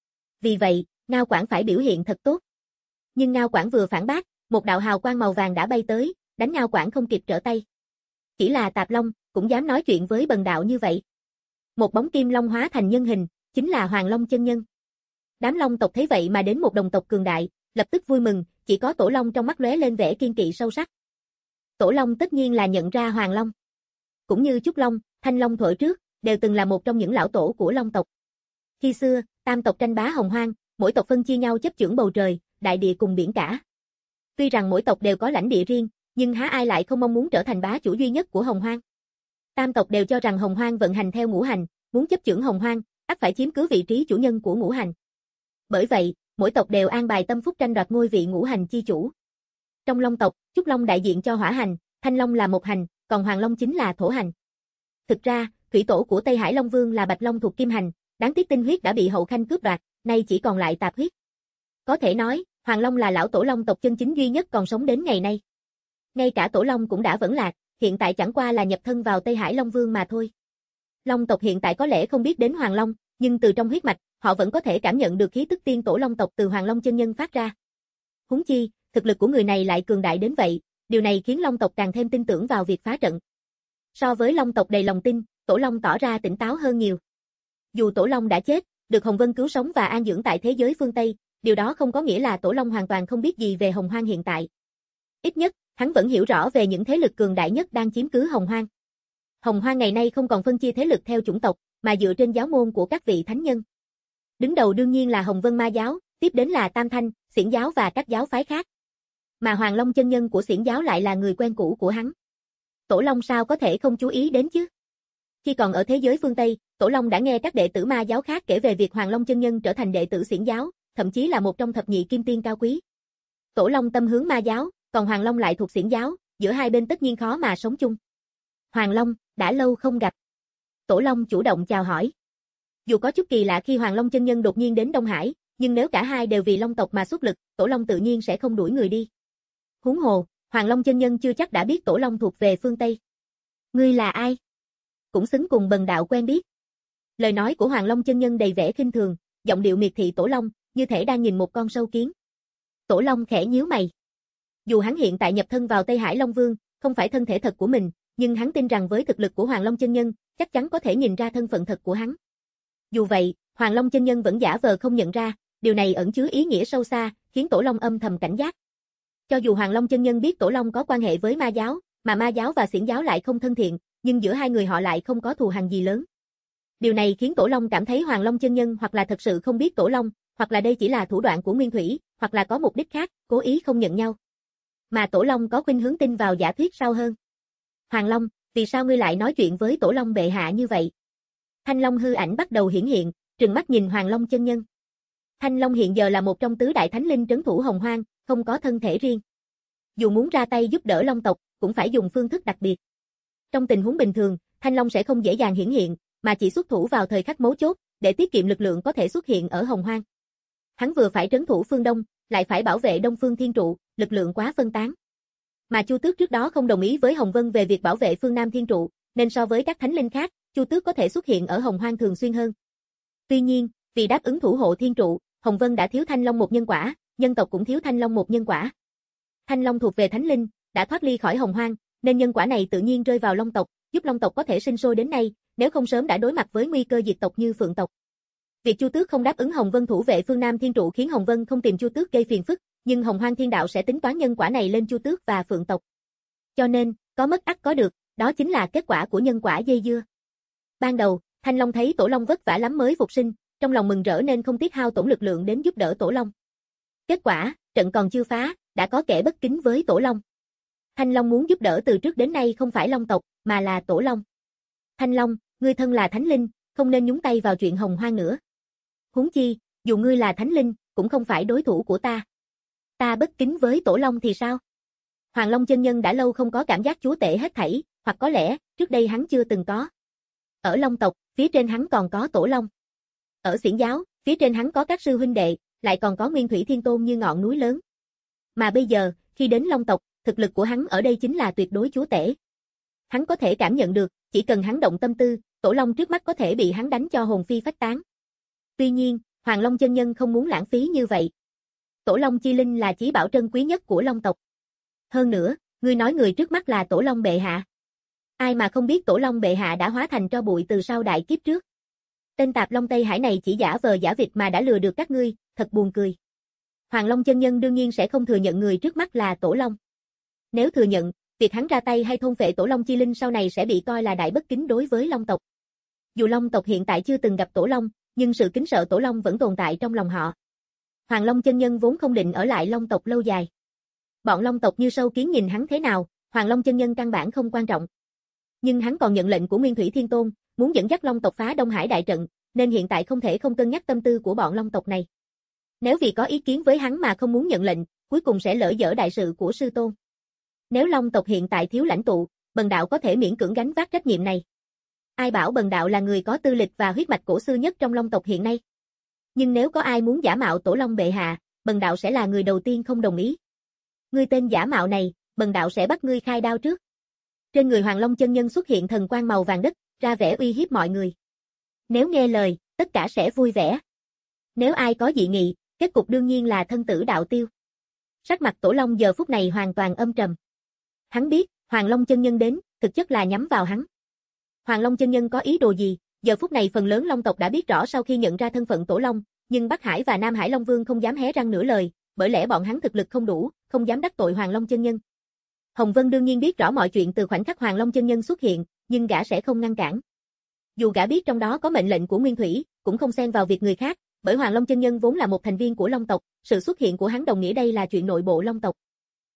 Vì vậy, Ngao Quảng phải biểu hiện thật tốt. Nhưng Ngao Quảng vừa phản bác, một đạo hào quang màu vàng đã bay tới, đánh Ngao Quảng không kịp trở tay. Chỉ là Tạp Long, cũng dám nói chuyện với bần đạo như vậy. Một bóng kim long hóa thành nhân hình, chính là Hoàng Long chân nhân. Đám long tộc thấy vậy mà đến một đồng tộc cường đại, lập tức vui mừng, chỉ có Tổ Long trong mắt lóe lên vẻ kiên kỵ sâu sắc. Tổ Long tất nhiên là nhận ra Hoàng Long. Cũng như Trúc Long, Thanh Long thuở trước, đều từng là một trong những lão tổ của long tộc. Khi xưa, tam tộc tranh bá Hồng Hoang, mỗi tộc phân chia nhau chấp chưởng bầu trời, đại địa cùng biển cả. Tuy rằng mỗi tộc đều có lãnh địa riêng, nhưng há ai lại không mong muốn trở thành bá chủ duy nhất của Hồng Hoang. Tam tộc đều cho rằng Hồng Hoang vận hành theo ngũ hành, muốn chấp chưởng Hồng Hoang, ắt phải chiếm cứ vị trí chủ nhân của ngũ hành. Bởi vậy, mỗi tộc đều an bài tâm phúc tranh đoạt ngôi vị ngũ hành chi chủ. Trong long tộc, Trúc Long đại diện cho hỏa hành, Thanh Long là một hành, còn Hoàng Long chính là thổ hành. Thực ra, thủy tổ của Tây Hải Long Vương là Bạch Long thuộc kim hành, đáng tiếc tinh huyết đã bị Hậu Khanh cướp đoạt, nay chỉ còn lại tạp huyết. Có thể nói, Hoàng Long là lão tổ long tộc chân chính duy nhất còn sống đến ngày nay. Ngay cả Tổ Long cũng đã vẫn lạc, hiện tại chẳng qua là nhập thân vào Tây Hải Long Vương mà thôi. Long tộc hiện tại có lẽ không biết đến Hoàng Long, nhưng từ trong huyết mạch, họ vẫn có thể cảm nhận được khí tức tiên tổ long tộc từ Hoàng Long chân nhân phát ra. Huống chi, thực lực của người này lại cường đại đến vậy, điều này khiến long tộc càng thêm tin tưởng vào việc phá trận. So với long tộc đầy lòng tin, Tổ Long tỏ ra tỉnh táo hơn nhiều. Dù Tổ Long đã chết, được Hồng Vân cứu sống và an dưỡng tại thế giới phương Tây, điều đó không có nghĩa là Tổ Long hoàn toàn không biết gì về Hồng Hoang hiện tại. Ít nhất, hắn vẫn hiểu rõ về những thế lực cường đại nhất đang chiếm cứ Hồng Hoang. Hồng Hoang ngày nay không còn phân chia thế lực theo chủng tộc, mà dựa trên giáo môn của các vị thánh nhân. Đứng đầu đương nhiên là Hồng Vân Ma giáo, tiếp đến là Tam Thanh, Xiển giáo và các giáo phái khác. Mà Hoàng Long chân nhân của Xiển giáo lại là người quen cũ của hắn. Tổ Long sao có thể không chú ý đến chứ? Khi còn ở thế giới phương Tây, Tổ Long đã nghe các đệ tử ma giáo khác kể về việc Hoàng Long chân nhân trở thành đệ tử Xiển giáo, thậm chí là một trong thập nhị kim tiên cao quý. Tổ Long tâm hướng ma giáo, còn Hoàng Long lại thuộc Xiển giáo, giữa hai bên tất nhiên khó mà sống chung. Hoàng Long, đã lâu không gặp. Tổ Long chủ động chào hỏi. Dù có chút kỳ lạ khi Hoàng Long chân nhân đột nhiên đến Đông Hải, nhưng nếu cả hai đều vì Long tộc mà xuất lực, Tổ Long tự nhiên sẽ không đuổi người đi. Huống hồ, Hoàng Long chân nhân chưa chắc đã biết Tổ Long thuộc về phương Tây. Ngươi là ai? Cũng xứng cùng bần đạo quen biết. Lời nói của Hoàng Long chân nhân đầy vẻ khinh thường, giọng điệu miệt thị Tổ Long, như thể đang nhìn một con sâu kiến. Tổ Long khẽ nhíu mày. Dù hắn hiện tại nhập thân vào Tây Hải Long Vương, không phải thân thể thật của mình, nhưng hắn tin rằng với thực lực của Hoàng Long chân nhân, chắc chắn có thể nhìn ra thân phận thật của hắn. Dù vậy, Hoàng Long chân nhân vẫn giả vờ không nhận ra, điều này ẩn chứa ý nghĩa sâu xa, khiến Tổ Long âm thầm cảnh giác. Cho dù Hoàng Long chân nhân biết Tổ Long có quan hệ với ma giáo, mà ma giáo và Xiển giáo lại không thân thiện, nhưng giữa hai người họ lại không có thù hằn gì lớn. Điều này khiến Tổ Long cảm thấy Hoàng Long chân nhân hoặc là thật sự không biết Tổ Long, hoặc là đây chỉ là thủ đoạn của Nguyên Thủy, hoặc là có mục đích khác, cố ý không nhận nhau. Mà Tổ Long có khuynh hướng tin vào giả thuyết sau hơn. Hoàng Long, vì sao ngươi lại nói chuyện với Tổ Long bệ hạ như vậy? Thanh Long hư ảnh bắt đầu hiển hiện, trừng mắt nhìn Hoàng Long chân nhân. Thanh Long hiện giờ là một trong tứ đại thánh linh trấn thủ Hồng Hoang, không có thân thể riêng. Dù muốn ra tay giúp đỡ Long tộc, cũng phải dùng phương thức đặc biệt. Trong tình huống bình thường, Thanh Long sẽ không dễ dàng hiển hiện, mà chỉ xuất thủ vào thời khắc mấu chốt, để tiết kiệm lực lượng có thể xuất hiện ở Hồng Hoang. Hắn vừa phải trấn thủ phương Đông, lại phải bảo vệ Đông Phương Thiên Trụ, lực lượng quá phân tán. Mà Chu Tước trước đó không đồng ý với Hồng Vân về việc bảo vệ phương Nam Thiên Trụ, nên so với các thánh linh khác, Chu Tước có thể xuất hiện ở Hồng Hoang thường xuyên hơn. Tuy nhiên, vì đáp ứng thủ hộ Thiên Trụ, Hồng Vân đã thiếu Thanh Long một nhân quả, nhân tộc cũng thiếu Thanh Long một nhân quả. Thanh Long thuộc về thánh linh, đã thoát ly khỏi Hồng Hoang, nên nhân quả này tự nhiên rơi vào Long tộc, giúp Long tộc có thể sinh sôi đến nay, nếu không sớm đã đối mặt với nguy cơ diệt tộc như Phượng tộc. Việc Chu Tước không đáp ứng Hồng Vân thủ vệ phương Nam Thiên Trụ khiến Hồng Vân không tìm Chu Tước gây phiền phức, nhưng Hồng Hoang Thiên Đạo sẽ tính toán nhân quả này lên Chu Tước và Phượng tộc. Cho nên, có mất ắt có được, đó chính là kết quả của nhân quả dây dưa. Ban đầu, Thanh Long thấy Tổ Long vất vả lắm mới phục sinh, trong lòng mừng rỡ nên không tiếc hao tổn lực lượng đến giúp đỡ Tổ Long. Kết quả, trận còn chưa phá, đã có kẻ bất kính với Tổ Long. Thanh Long muốn giúp đỡ từ trước đến nay không phải Long tộc, mà là Tổ Long. Thanh Long, ngươi thân là thánh linh, không nên nhúng tay vào chuyện Hồng Hoang nữa. Huống chi, dù ngươi là thánh linh, cũng không phải đối thủ của ta. Ta bất kính với Tổ Long thì sao? Hoàng Long chân nhân đã lâu không có cảm giác chúa tể hết thảy, hoặc có lẽ, trước đây hắn chưa từng có. Ở Long tộc, phía trên hắn còn có Tổ Long. Ở Xiển giáo, phía trên hắn có các sư huynh đệ, lại còn có Nguyên Thủy Thiên Tôn như ngọn núi lớn. Mà bây giờ, khi đến Long tộc, thực lực của hắn ở đây chính là tuyệt đối chúa tể. Hắn có thể cảm nhận được, chỉ cần hắn động tâm tư, Tổ Long trước mắt có thể bị hắn đánh cho hồn phi phách tán. Tuy nhiên, Hoàng Long chân nhân không muốn lãng phí như vậy. Tổ Long chi linh là chí bảo trân quý nhất của Long tộc. Hơn nữa, ngươi nói người trước mắt là Tổ Long bệ hạ. Ai mà không biết Tổ Long bệ hạ đã hóa thành tro bụi từ sau đại kiếp trước. Tên tạp Long Tây Hải này chỉ giả vờ giả vịt mà đã lừa được các ngươi, thật buồn cười. Hoàng Long chân nhân đương nhiên sẽ không thừa nhận người trước mắt là Tổ Long. Nếu thừa nhận, việc hắn ra tay hay thôn phệ Tổ Long chi linh sau này sẽ bị coi là đại bất kính đối với Long tộc. Dù Long tộc hiện tại chưa từng gặp Tổ Long, nhưng sự kính sợ Tổ Long vẫn tồn tại trong lòng họ. Hoàng Long chân nhân vốn không định ở lại Long tộc lâu dài. Bọn Long tộc như sâu kiến nhìn hắn thế nào, Hoàng Long chân nhân căn bản không quan trọng. Nhưng hắn còn nhận lệnh của Nguyên Thủy Thiên Tôn, muốn dẫn dắt Long tộc phá Đông Hải đại trận, nên hiện tại không thể không cân nhắc tâm tư của bọn Long tộc này. Nếu vì có ý kiến với hắn mà không muốn nhận lệnh, cuối cùng sẽ lỡ dở đại sự của sư tôn. Nếu Long tộc hiện tại thiếu lãnh tụ, bần đạo có thể miễn cưỡng gánh vác trách nhiệm này. Ai bảo bần đạo là người có tư lịch và huyết mạch cổ xưa nhất trong Long tộc hiện nay. Nhưng nếu có ai muốn giả mạo Tổ Long bệ hạ, bần đạo sẽ là người đầu tiên không đồng ý. Ngươi tên giả mạo này, bần đạo sẽ bắt ngươi khai đao trước. Trên người Hoàng Long chân nhân xuất hiện thần quang màu vàng đất, ra vẻ uy hiếp mọi người. Nếu nghe lời, tất cả sẽ vui vẻ. Nếu ai có dị nghị, kết cục đương nhiên là thân tử đạo tiêu. Sắc mặt Tổ Long giờ phút này hoàn toàn âm trầm. Hắn biết, Hoàng Long chân nhân đến, thực chất là nhắm vào hắn. Hoàng Long chân nhân có ý đồ gì, giờ phút này phần lớn Long tộc đã biết rõ sau khi nhận ra thân phận Tổ Long, nhưng Bắc Hải và Nam Hải Long Vương không dám hé răng nửa lời, bởi lẽ bọn hắn thực lực không đủ, không dám đắc tội Hoàng Long chân nhân. Hồng Vân đương nhiên biết rõ mọi chuyện từ khoảnh khắc Hoàng Long chân nhân xuất hiện, nhưng gã sẽ không ngăn cản. Dù gã biết trong đó có mệnh lệnh của Nguyên Thủy, cũng không xen vào việc người khác, bởi Hoàng Long chân nhân vốn là một thành viên của Long tộc, sự xuất hiện của hắn đồng nghĩa đây là chuyện nội bộ Long tộc.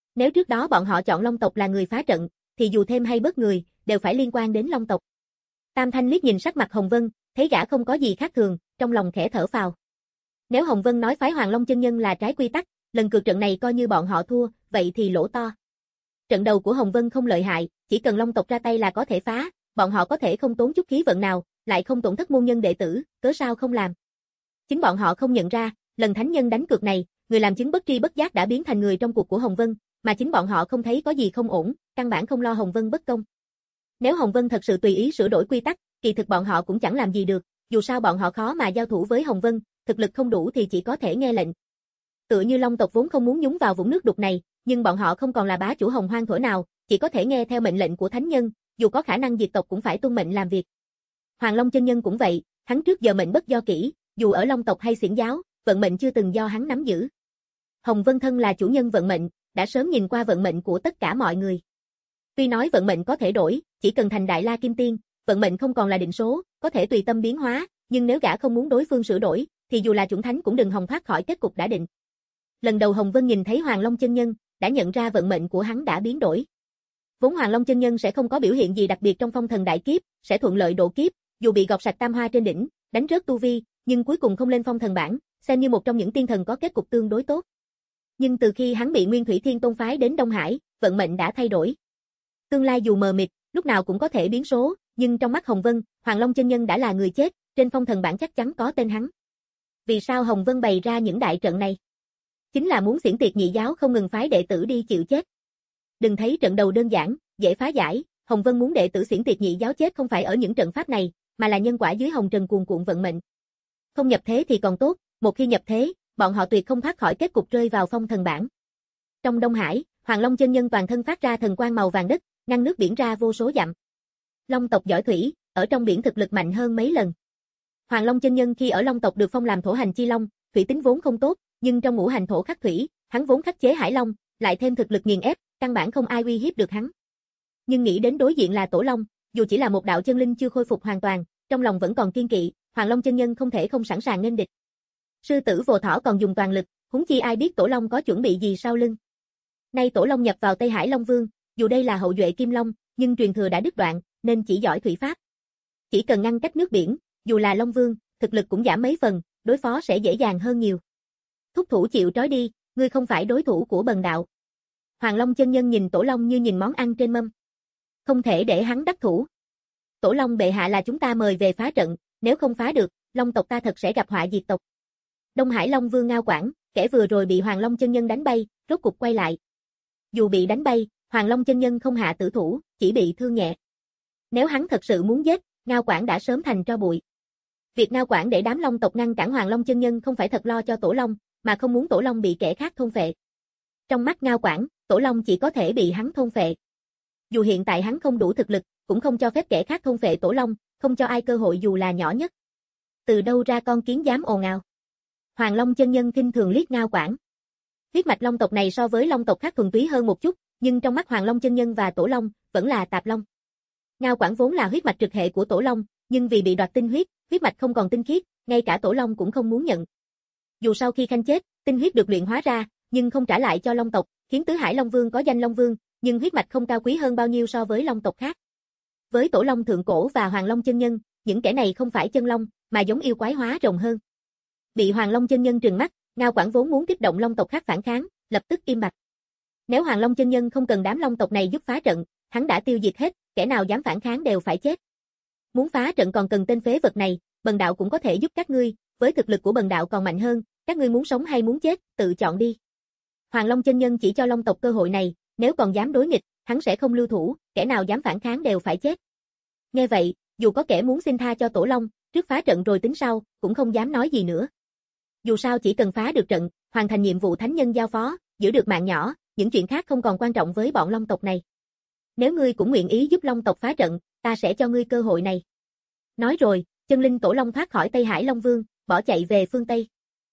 Nếu trước đó bọn họ chọn Long tộc là người phá trận, thì dù thêm hay bớt người, đều phải liên quan đến Long tộc. Tam Thanh liếc nhìn sắc mặt Hồng Vân, thấy gã không có gì khác thường, trong lòng khẽ thở phào. Nếu Hồng Vân nói phái Hoàng Long chân nhân là trái quy tắc, lần cược trận này coi như bọn họ thua, vậy thì lỗ to. Trận đầu của Hồng Vân không lợi hại, chỉ cần Long tộc ra tay là có thể phá, bọn họ có thể không tốn chút khí vận nào, lại không tổn thất môn nhân đệ tử, cớ sao không làm. Chính bọn họ không nhận ra, lần thánh nhân đánh cược này, người làm chứng bất tri bất giác đã biến thành người trong cuộc của Hồng Vân, mà chính bọn họ không thấy có gì không ổn, căn bản không lo Hồng Vân bất công. Nếu Hồng Vân thật sự tùy ý sửa đổi quy tắc, kỳ thực bọn họ cũng chẳng làm gì được, dù sao bọn họ khó mà giao thủ với Hồng Vân, thực lực không đủ thì chỉ có thể nghe lệnh. Tựa như Long tộc vốn không muốn nhúng vào vũng nước đục này, nhưng bọn họ không còn là bá chủ Hồng Hoang thuở nào, chỉ có thể nghe theo mệnh lệnh của thánh nhân, dù có khả năng diệt tộc cũng phải tuân mệnh làm việc. Hoàng Long chân nhân cũng vậy, hắn trước giờ mệnh bất do kỷ, dù ở Long tộc hay xiển giáo, vận mệnh chưa từng do hắn nắm giữ. Hồng Vân thân là chủ nhân vận mệnh, đã sớm nhìn qua vận mệnh của tất cả mọi người. Tuy nói vận mệnh có thể đổi, chỉ cần thành Đại La Kim Tiên, vận mệnh không còn là định số, có thể tùy tâm biến hóa, nhưng nếu gã không muốn đối phương sửa đổi, thì dù là chuẩn thánh cũng đừng hòng thoát khỏi kết cục đã định. Lần đầu Hồng Vân nhìn thấy Hoàng Long chân nhân, đã nhận ra vận mệnh của hắn đã biến đổi. Vốn Hoàng Long chân nhân sẽ không có biểu hiện gì đặc biệt trong phong thần đại kiếp, sẽ thuận lợi độ kiếp, dù bị gọt sạch tam hoa trên đỉnh, đánh rớt tu vi, nhưng cuối cùng không lên phong thần bảng, xem như một trong những tiên thần có kết cục tương đối tốt. Nhưng từ khi hắn bị Nguyên Thủy Thiên Tôn phái đến Đông Hải, vận mệnh đã thay đổi. Tương lai dù mờ mịt, lúc nào cũng có thể biến số, nhưng trong mắt Hồng Vân, Hoàng Long chân nhân đã là người chết, trên phong thần bảng chắc chắn có tên hắn. Vì sao Hồng Vân bày ra những đại trận này? Chính là muốn xiển tiệt nhị giáo không ngừng phái đệ tử đi chịu chết. Đừng thấy trận đầu đơn giản, dễ phá giải, Hồng Vân muốn đệ tử xiển tiệt nhị giáo chết không phải ở những trận pháp này, mà là nhân quả dưới hồng trần cuồn cuộn vận mệnh. Không nhập thế thì còn tốt, một khi nhập thế, bọn họ tuyệt không thoát khỏi kết cục rơi vào phong thần bảng. Trong Đông Hải, Hoàng Long chân nhân toàn thân phát ra thần quang màu vàng đất, ngăn nước biển ra vô số dặm. Long tộc giỏi thủy, ở trong biển thực lực mạnh hơn mấy lần. Hoàng Long chân nhân khi ở Long tộc được phong làm thổ hành chi long, thủy tính vốn không tốt, nhưng trong ngũ hành thổ khắc thủy, hắn vốn khắc chế hải long, lại thêm thực lực nghiền ép, căn bản không ai uy hiếp được hắn. Nhưng nghĩ đến đối diện là Tổ Long, dù chỉ là một đạo chân linh chưa khôi phục hoàn toàn, trong lòng vẫn còn kiên kỵ, Hoàng Long chân nhân không thể không sẵn sàng nghênh địch. Sư tử Vồ Thỏ còn dùng toàn lực, huống chi ai biết Tổ Long có chuẩn bị gì sau lưng. Nay Tổ Long nhập vào Tây Hải Long Vương, dù đây là hậu duệ Kim Long, nhưng truyền thừa đã đứt đoạn, nên chỉ giỏi thủy pháp. Chỉ cần ngăn cách nước biển, dù là Long Vương, thực lực cũng giảm mấy phần, đối phó sẽ dễ dàng hơn nhiều. Thúc thủ chịu trói đi, ngươi không phải đối thủ của bần đạo. Hoàng Long chân nhân nhìn Tổ Long như nhìn món ăn trên mâm. Không thể để hắn đắc thủ. Tổ Long bệ hạ là chúng ta mời về phá trận, nếu không phá được, Long tộc ta thật sẽ gặp họa diệt tộc. Đông Hải Long Vương Ngao Quảng, kẻ vừa rồi bị Hoàng Long chân nhân đánh bay, rốt cục quay lại. Dù bị đánh bay, Hoàng Long chân nhân không hạ tử thủ, chỉ bị thương nhẹ. Nếu hắn thật sự muốn giết, Ngao Quảng đã sớm thành tro bụi. Việc Ngao Quảng để đám Long tộc ngăn cản Hoàng Long chân nhân không phải thật lo cho Tổ Long, mà không muốn Tổ Long bị kẻ khác thôn phệ. Trong mắt Ngao Quảng, Tổ Long chỉ có thể bị hắn thôn phệ. Dù hiện tại hắn không đủ thực lực, cũng không cho phép kẻ khác thôn phệ Tổ Long, không cho ai cơ hội dù là nhỏ nhất. Từ đâu ra con kiến dám ồn ào? Hoàng Long chân nhân khinh thường liếc Ngao Quảng. Huyết mạch Long tộc này so với Long tộc khác thuần túy hơn một chút, nhưng trong mắt Hoàng Long chân nhân và Tổ Long, vẫn là tạp long. Ngao Quảng vốn là huyết mạch trực hệ của Tổ Long, nhưng vì bị đoạt tinh huyết, huyết mạch không còn tinh khiết, ngay cả Tổ Long cũng không muốn nhận. Dù sau khi Khanh chết, tinh huyết được luyện hóa ra, nhưng không trả lại cho Long tộc, khiến Tứ Hải Long Vương có danh Long Vương, nhưng huyết mạch không cao quý hơn bao nhiêu so với Long tộc khác. Với Tổ Long thượng cổ và Hoàng Long chân nhân, những kẻ này không phải chân long, mà giống yêu quái hóa rồng hơn. Bị Hoàng Long chân nhân trừng mắt, Ngao Quảng vốn muốn kích động Long tộc khác phản kháng, lập tức im bặt. Nếu Hoàng Long chân nhân không cần đám Long tộc này giúp phá trận, hắn đã tiêu diệt hết, kẻ nào dám phản kháng đều phải chết. Muốn phá trận còn cần tên phế vật này, bần đạo cũng có thể giúp các ngươi, với thực lực của bần đạo còn mạnh hơn, các ngươi muốn sống hay muốn chết, tự chọn đi. Hoàng Long chân nhân chỉ cho Long tộc cơ hội này, nếu còn dám đối nghịch, hắn sẽ không lưu thủ, kẻ nào dám phản kháng đều phải chết. Nghe vậy, dù có kẻ muốn xin tha cho Tổ Long, trước phá trận rồi tính sau, cũng không dám nói gì nữa. Dù sao chỉ cần phá được trận, hoàn thành nhiệm vụ thánh nhân giao phó, giữ được mạng nhỏ, những chuyện khác không còn quan trọng với bọn Long tộc này. Nếu ngươi cũng nguyện ý giúp Long tộc phá trận, ta sẽ cho ngươi cơ hội này. Nói rồi, chân linh Tổ Long thoát khỏi Tây Hải Long Vương, bỏ chạy về phương Tây.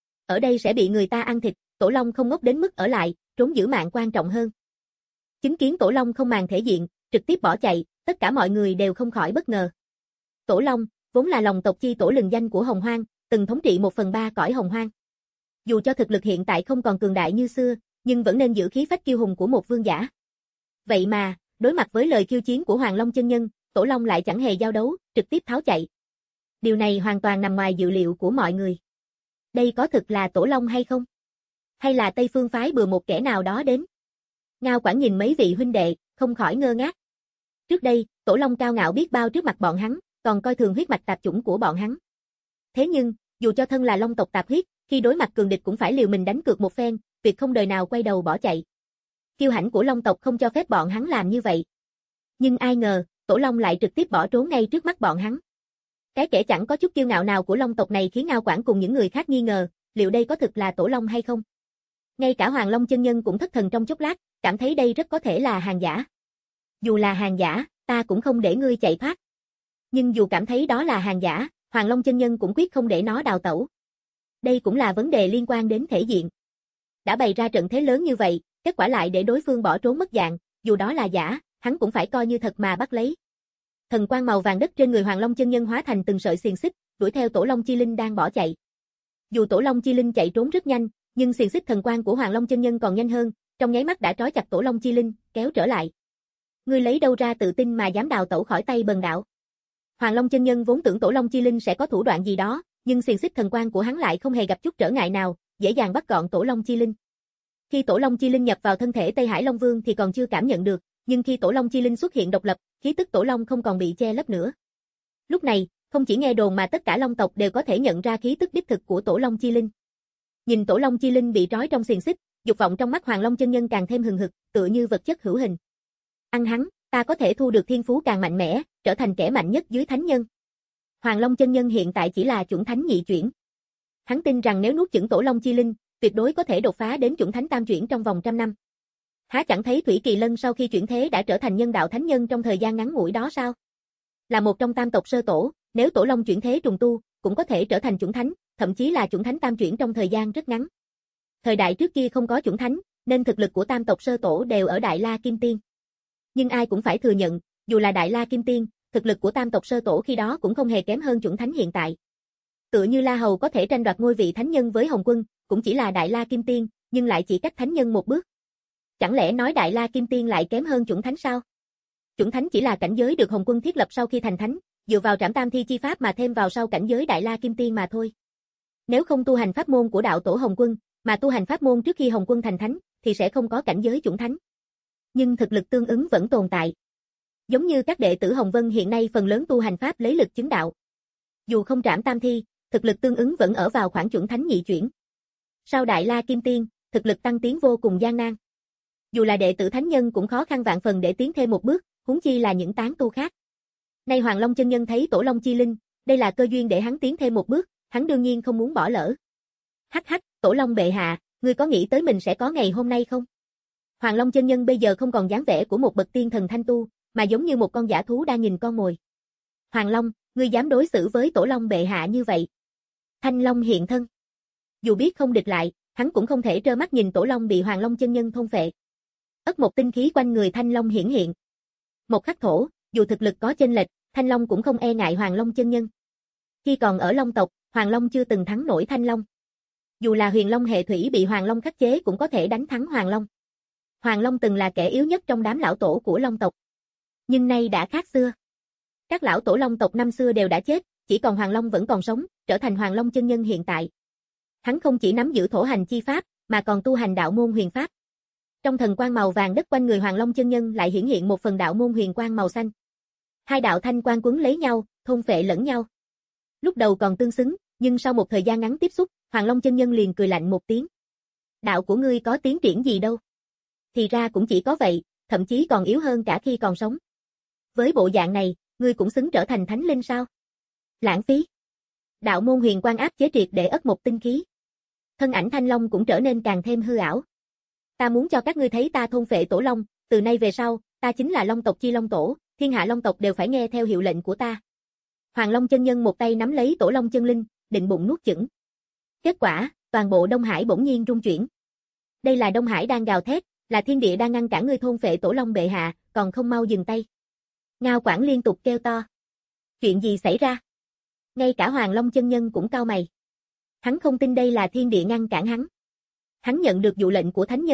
Ở đây sẽ bị người ta ăn thịt, Tổ Long không ngốc đến mức ở lại, trốn giữ mạng quan trọng hơn. Chứng kiến Tổ Long không màng thể diện, trực tiếp bỏ chạy, tất cả mọi người đều không khỏi bất ngờ. Tổ Long, vốn là lòng tộc chi tổ lừng danh của Hồng Hoang, từng thống trị một phần ba cõi Hồng Hoang. Dù cho thực lực hiện tại không còn cường đại như xưa, nhưng vẫn nên giữ khí phách kiêu hùng của một vương giả. Vậy mà, đối mặt với lời khiêu chiến của Hoàng Long chân nhân, Tổ Long lại chẳng hề giao đấu, trực tiếp tháo chạy. Điều này hoàn toàn nằm ngoài dự liệu của mọi người. Đây có thực là Tổ Long hay không? Hay là Tây Phương phái bừa một kẻ nào đó đến? Ngao Quảng nhìn mấy vị huynh đệ, không khỏi ngơ ngác. Trước đây, Tổ Long cao ngạo biết bao trước mặt bọn hắn, còn coi thường huyết mạch tạp chủng của bọn hắn. Thế nhưng, dù cho thân là Long tộc tạp huyết, khi đối mặt cường địch cũng phải liều mình đánh cược một phen, việc không đời nào quay đầu bỏ chạy. Kiêu hãnh của Long tộc không cho phép bọn hắn làm như vậy. Nhưng ai ngờ, Tổ Long lại trực tiếp bỏ trốn ngay trước mắt bọn hắn. Cái kẻ chẳng có chút kiêu ngạo nào của Long tộc này khiến Ngao Quảng cùng những người khác nghi ngờ, liệu đây có thực là Tổ Long hay không? Ngay cả Hoàng Long chân nhân cũng thất thần trong chốc lát, cảm thấy đây rất có thể là hàng giả. Dù là hàng giả, ta cũng không để ngươi chạy thoát. Nhưng dù cảm thấy đó là hàng giả, Hoàng Long chân nhân cũng quyết không để nó đào tẩu. Đây cũng là vấn đề liên quan đến thể diện. Đã bày ra trận thế lớn như vậy, kết quả lại để đối phương bỏ trốn mất dạng, dù đó là giả, hắn cũng phải coi như thật mà bắt lấy. Thần quang màu vàng đất trên người Hoàng Long chân nhân hóa thành từng sợi xiềng xích, đuổi theo Tổ Long chi linh đang bỏ chạy. Dù Tổ Long chi linh chạy trốn rất nhanh, nhưng xiềng xích thần quang của Hoàng Long chân nhân còn nhanh hơn, trong nháy mắt đã trói chặt Tổ Long chi linh, kéo trở lại. Ngươi lấy đâu ra tự tin mà dám đào tẩu khỏi tay bần đạo? Hoàng Long chân nhân vốn tưởng Tổ Long chi linh sẽ có thủ đoạn gì đó, nhưng xiềng xích thần quang của hắn lại không hề gặp chút trở ngại nào, dễ dàng bắt gọn Tổ Long chi linh. Khi Tổ Long chi linh nhập vào thân thể Tây Hải Long Vương thì còn chưa cảm nhận được, nhưng khi Tổ Long chi linh xuất hiện độc lập, khí tức Tổ Long không còn bị che lấp nữa. Lúc này, không chỉ nghe đồn mà tất cả Long tộc đều có thể nhận ra khí tức đích thực của Tổ Long chi linh. Nhìn Tổ Long chi linh bị trói trong xiềng xích, dục vọng trong mắt Hoàng Long chân nhân càng thêm hừng hực, tựa như vật chất hữu hình. Ăn hắn, ta có thể thu được thiên phú càng mạnh mẽ, trở thành kẻ mạnh nhất dưới thánh nhân. Hoàng Long chân nhân hiện tại chỉ là chủng thánh nhị chuyển. Hắn tin rằng nếu nuốt chửng Tổ Long chi linh, tuyệt đối có thể đột phá đến chủng thánh tam chuyển trong vòng trăm năm. Há chẳng thấy Thủy Kỳ Lân sau khi chuyển thế đã trở thành nhân đạo thánh nhân trong thời gian ngắn ngủi đó sao? Là một trong tam tộc sơ tổ, nếu Tổ Long chuyển thế trùng tu, cũng có thể trở thành chủng thánh, thậm chí là chủng thánh tam chuyển trong thời gian rất ngắn. Thời đại trước kia không có chủng thánh, nên thực lực của tam tộc sơ tổ đều ở Đại La Kim Tiên. Nhưng ai cũng phải thừa nhận, dù là Đại La Kim Tiên, thực lực của tam tộc sơ tổ khi đó cũng không hề kém hơn chủng thánh hiện tại. Tựa như La Hầu có thể tranh đoạt ngôi vị thánh nhân với Hồng Quân, cũng chỉ là Đại La Kim Tiên, nhưng lại chỉ cách thánh nhân một bước. Chẳng lẽ nói Đại La Kim Tiên lại kém hơn chủng thánh sao? Chủng thánh chỉ là cảnh giới được Hồng Quân thiết lập sau khi thành thánh, dựa vào trảm tam thi chi pháp mà thêm vào sau cảnh giới Đại La Kim Tiên mà thôi. Nếu không tu hành pháp môn của đạo tổ Hồng Quân, mà tu hành pháp môn trước khi Hồng Quân thành thánh, thì sẽ không có cảnh giới chủng thánh. Nhưng thực lực tương ứng vẫn tồn tại. Giống như các đệ tử Hồng Vân hiện nay phần lớn tu hành pháp lấy lực chứng đạo. Dù không trảm tam thi, thực lực tương ứng vẫn ở vào khoảng chủng thánh nhị chuyển. Sau Đại La Kim Tiên, thực lực tăng tiến vô cùng gian nan. Dù là đệ tử thánh nhân cũng khó khăn vạn phần để tiến thêm một bước, huống chi là những tán tu khác. Nay Hoàng Long chân nhân thấy Tổ Long chi linh, đây là cơ duyên để hắn tiến thêm một bước, hắn đương nhiên không muốn bỏ lỡ. Hắc hắc, Tổ Long bệ hạ, ngươi có nghĩ tới mình sẽ có ngày hôm nay không? Hoàng Long chân nhân bây giờ không còn dáng vẻ của một bậc tiên thần thanh tu, mà giống như một con dã thú đang nhìn con mồi. Hoàng Long, ngươi dám đối xử với Tổ Long bệ hạ như vậy? Thanh Long hiện thân. Dù biết không địch lại, hắn cũng không thể trơ mắt nhìn Tổ Long bị Hoàng Long chân nhân thôn phệ. Ất một tinh khí quanh người Thanh Long hiển hiện. Một khắc thổ, dù thực lực có chênh lệch, Thanh Long cũng không e ngại Hoàng Long chân nhân. Khi còn ở Long tộc, Hoàng Long chưa từng thắng nổi Thanh Long. Dù là Huyền Long hệ thủy bị Hoàng Long khắc chế cũng có thể đánh thắng Hoàng Long. Hoàng Long từng là kẻ yếu nhất trong đám lão tổ của Long tộc. Nhưng nay đã khác xưa. Các lão tổ Long tộc năm xưa đều đã chết, chỉ còn Hoàng Long vẫn còn sống, trở thành Hoàng Long chân nhân hiện tại. Hắn không chỉ nắm giữ thổ hành chi pháp, mà còn tu hành đạo môn huyền pháp. Trong thần quang màu vàng đất quanh người Hoàng Long chân nhân lại hiển hiện một phần đạo môn huyền quang màu xanh. Hai đạo thanh quang quấn lấy nhau, thôn phệ lẫn nhau. Lúc đầu còn tương xứng, nhưng sau một thời gian ngắn tiếp xúc, Hoàng Long chân nhân liền cười lạnh một tiếng. Đạo của ngươi có tiến triển gì đâu? Thì ra cũng chỉ có vậy, thậm chí còn yếu hơn cả khi còn sống. Với bộ dạng này, ngươi cũng xứng trở thành thánh linh sao? Lãng phí. Đạo môn huyền quang áp chế triệt để ất một tinh khí. Thân ảnh Thanh Long cũng trở nên càng thêm hư ảo. Ta muốn cho các ngươi thấy ta thôn phệ Tổ Long, từ nay về sau, ta chính là Long tộc chi Long tổ, thiên hạ Long tộc đều phải nghe theo hiệu lệnh của ta. Hoàng Long chân nhân một tay nắm lấy Tổ Long chân linh, định bụng nuốt chửng. Kết quả, toàn bộ Đông Hải bỗng nhiên rung chuyển. Đây là Đông Hải đang gào thét, là thiên địa đang ngăn cản ngươi thôn phệ Tổ Long bệ hạ, còn không mau dừng tay. Ngao Quảng liên tục kêu to. Chuyện gì xảy ra? Ngay cả Hoàng Long chân nhân cũng cau mày. Hắn không tin đây là thiên địa ngăn cản hắn. Hắn nhận được dụ lệnh của thánh nhân,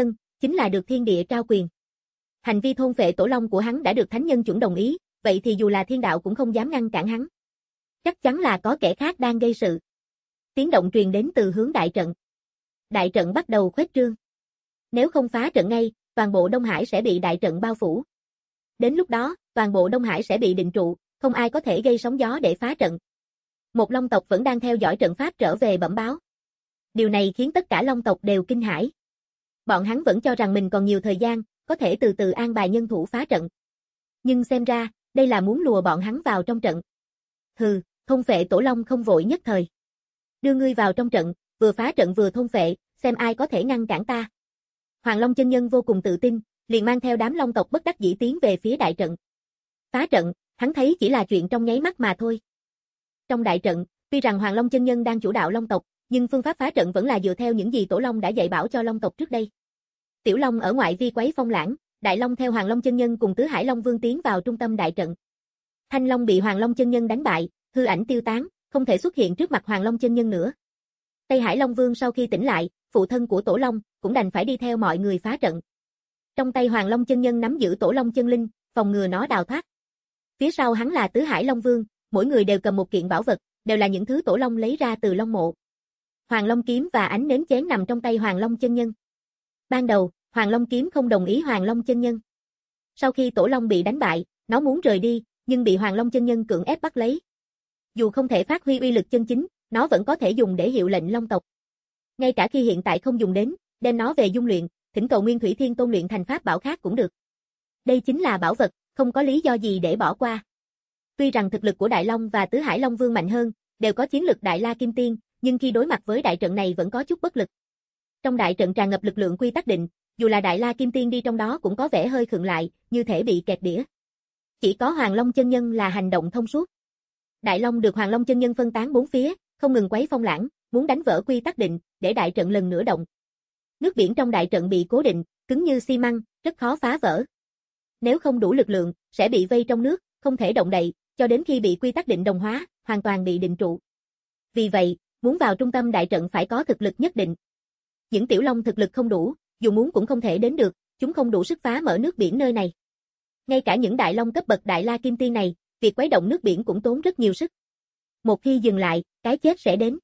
chính là được thiên địa trao quyền. Hành vi thôn phệ tổ long của hắn đã được thánh nhân chuẩn đồng ý, vậy thì dù là thiên đạo cũng không dám ngăn cản hắn. Chắc chắn là có kẻ khác đang gây sự. Tiếng động truyền đến từ hướng đại trận. Đại trận bắt đầu khuếch trương. Nếu không phá trận ngay, toàn bộ Đông Hải sẽ bị đại trận bao phủ. Đến lúc đó, toàn bộ Đông Hải sẽ bị định trụ, không ai có thể gây sóng gió để phá trận. Một long tộc vẫn đang theo dõi trận pháp trở về bẩm báo. Điều này khiến tất cả long tộc đều kinh hãi. Bọn hắn vẫn cho rằng mình còn nhiều thời gian, có thể từ từ an bài nhân thủ phá trận. Nhưng xem ra, đây là muốn lùa bọn hắn vào trong trận. Hừ, thôn phệ tổ long không vội nhất thời. Đưa ngươi vào trong trận, vừa phá trận vừa thôn phệ, xem ai có thể ngăn cản ta. Hoàng Long chân nhân vô cùng tự tin, liền mang theo đám long tộc bất đắc dĩ tiến về phía đại trận. Phá trận, hắn thấy chỉ là chuyện trong nháy mắt mà thôi. Trong đại trận, tuy rằng Hoàng Long chân nhân đang chủ đạo long tộc, nhưng phương pháp phá trận vẫn là dựa theo những gì Tổ Long đã dạy bảo cho long tộc trước đây. Tiểu Long ở ngoại vi quấy phong lãng, Đại Long theo Hoàng Long chân nhân cùng Tứ Hải Long Vương tiến vào trung tâm đại trận. Thanh Long bị Hoàng Long chân nhân đánh bại, hư ảnh tiêu tán, không thể xuất hiện trước mặt Hoàng Long chân nhân nữa. Tây Hải Long Vương sau khi tỉnh lại, phụ thân của Tổ Long, cũng đành phải đi theo mọi người phá trận. Trong tay Hoàng Long chân nhân nắm giữ Tổ Long chân linh, phòng ngừa nó đào thoát. Phía sau hắn là Tứ Hải Long Vương, mỗi người đều cầm một kiện bảo vật, đều là những thứ Tổ Long lấy ra từ Long mộ. Hoàng Long kiếm và ánh nến chén nằm trong tay Hoàng Long chân nhân. Ban đầu, Hoàng Long kiếm không đồng ý Hoàng Long chân nhân. Sau khi Tổ Long bị đánh bại, nó muốn rời đi, nhưng bị Hoàng Long chân nhân cưỡng ép bắt lấy. Dù không thể phát huy uy lực chân chính, nó vẫn có thể dùng để hiệu lệnh long tộc. Ngay cả khi hiện tại không dùng đến, đem nó về dung luyện, thỉnh cầu Nguyên Thủy Thiên Tôn luyện thành pháp bảo khác cũng được. Đây chính là bảo vật, không có lý do gì để bỏ qua. Tuy rằng thực lực của Đại Long và Tứ Hải Long Vương mạnh hơn, đều có chiến lực Đại La Kim Tiên, nhưng khi đối mặt với đại trận này vẫn có chút bất lực. Trong đại trận tràn ngập lực lượng quy tắc định, dù là Đại La Kim Tiên đi trong đó cũng có vẻ hơi khựng lại, như thể bị kẹt đĩa. Chỉ có Hoàng Long chân nhân là hành động thông suốt. Đại Long được Hoàng Long chân nhân phân tán bốn phía, không ngừng quấy phong lãng, muốn đánh vỡ quy tắc định, để đại trận lần nữa động. Nước biển trong đại trận bị cố định, cứng như xi măng, rất khó phá vỡ. Nếu không đủ lực lượng, sẽ bị vây trong nước, không thể động đậy, cho đến khi bị quy tắc định đồng hóa, hoàn toàn bị định trụ. Vì vậy, muốn vào trung tâm đại trận phải có thực lực nhất định. Những tiểu long thực lực không đủ, dù muốn cũng không thể đến được, chúng không đủ sức phá mở nước biển nơi này. Ngay cả những đại long cấp bậc Đại La Kim Tiên này, việc quấy động nước biển cũng tốn rất nhiều sức. Một khi dừng lại, cái chết sẽ đến.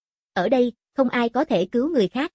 Ở đây, không ai có thể cứu người khác.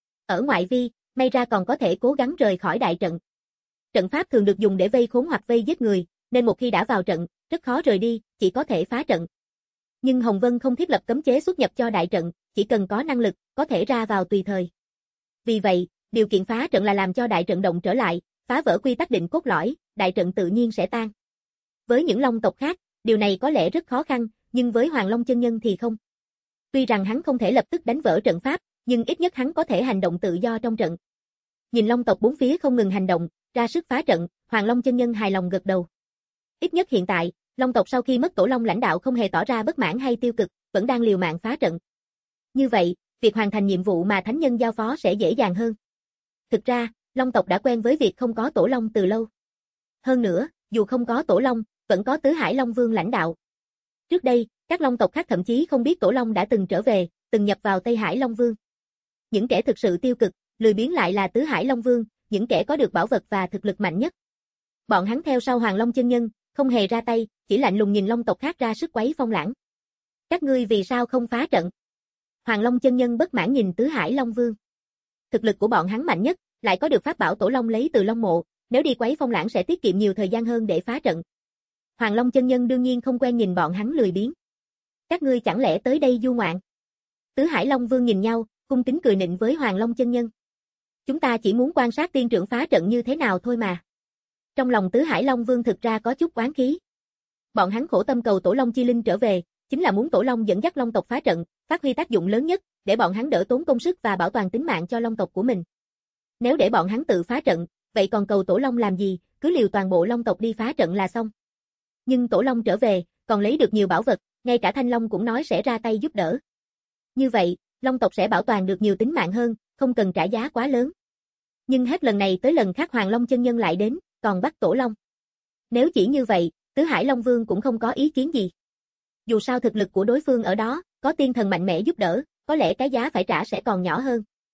Ở ngoại vi, may ra còn có thể cố gắng rời khỏi đại trận. Trận pháp thường được dùng để vây khốn hoặc vây giết người, nên một khi đã vào trận, rất khó rời đi, chỉ có thể phá trận. Nhưng Hồng Vân không thiết lập cấm chế xuất nhập cho đại trận, chỉ cần có năng lực, có thể ra vào tùy thời. Vì vậy, điều kiện phá trận là làm cho đại trận động trở lại, phá vỡ quy tắc định cốt lõi, đại trận tự nhiên sẽ tan. Với những long tộc khác, điều này có lẽ rất khó khăn, nhưng với Hoàng Long chân nhân thì không. Tuy rằng hắn không thể lập tức đánh vỡ trận pháp, nhưng ít nhất hắn có thể hành động tự do trong trận. Nhìn long tộc bốn phía không ngừng hành động, ra sức phá trận, Hoàng Long chân nhân hài lòng gật đầu. Ít nhất hiện tại, long tộc sau khi mất Tổ Long lãnh đạo không hề tỏ ra bất mãn hay tiêu cực, vẫn đang liều mạng phá trận. Như vậy, việc hoàn thành nhiệm vụ mà thánh nhân giao phó sẽ dễ dàng hơn. Thực ra, long tộc đã quen với việc không có Tổ Long từ lâu. Hơn nữa, dù không có Tổ Long, vẫn có Tứ Hải Long Vương lãnh đạo. Trước đây, các long tộc khác thậm chí không biết Tổ Long đã từng trở về, từng nhập vào Tây Hải Long Vương. Những kẻ thực sự tiêu cực, lười biếng lại là Tứ Hải Long Vương, những kẻ có được bảo vật và thực lực mạnh nhất. Bọn hắn theo sau Hoàng Long chân nhân, không hề ra tay, chỉ lạnh lùng nhìn long tộc khác ra sức quấy phong lãng. Các ngươi vì sao không phá trận? Hoàng Long chân nhân bất mãn nhìn Tứ Hải Long Vương. Thực lực của bọn hắn mạnh nhất, lại có được pháp bảo Tổ Long lấy từ Long mộ, nếu đi quấy phong lãng sẽ tiết kiệm nhiều thời gian hơn để phá trận. Hoàng Long chân nhân đương nhiên không quen nhìn bọn hắn lười biếng. Các ngươi chẳng lẽ tới đây du ngoạn? Tứ Hải Long Vương nhìn nhau, cung kính cười nịnh với Hoàng Long chân nhân. Chúng ta chỉ muốn quan sát tiên trưởng phá trận như thế nào thôi mà. Trong lòng Tứ Hải Long Vương thực ra có chút oán khí. Bọn hắn khổ tâm cầu Tổ Long chi linh trở về, chính là muốn Tổ Long dẫn dắt long tộc phá trận, phát huy tác dụng lớn nhất, để bọn hắn đỡ tốn công sức và bảo toàn tính mạng cho long tộc của mình. Nếu để bọn hắn tự phá trận, vậy còn cầu Tổ Long làm gì, cứ liều toàn bộ long tộc đi phá trận là xong. Nhưng Tổ Long trở về, còn lấy được nhiều bảo vật, ngay cả Thanh Long cũng nói sẽ ra tay giúp đỡ. Như vậy, long tộc sẽ bảo toàn được nhiều tính mạng hơn, không cần trả giá quá lớn. Nhưng hết lần này tới lần khác Hoàng Long chân nhân lại đến, còn bắt Tổ Long. Nếu chỉ như vậy, Tứ Hải Long Vương cũng không có ý kiến gì. Dù sao thực lực của đối phương ở đó, có tiên thần mạnh mẽ giúp đỡ, có lẽ cái giá phải trả sẽ còn nhỏ hơn.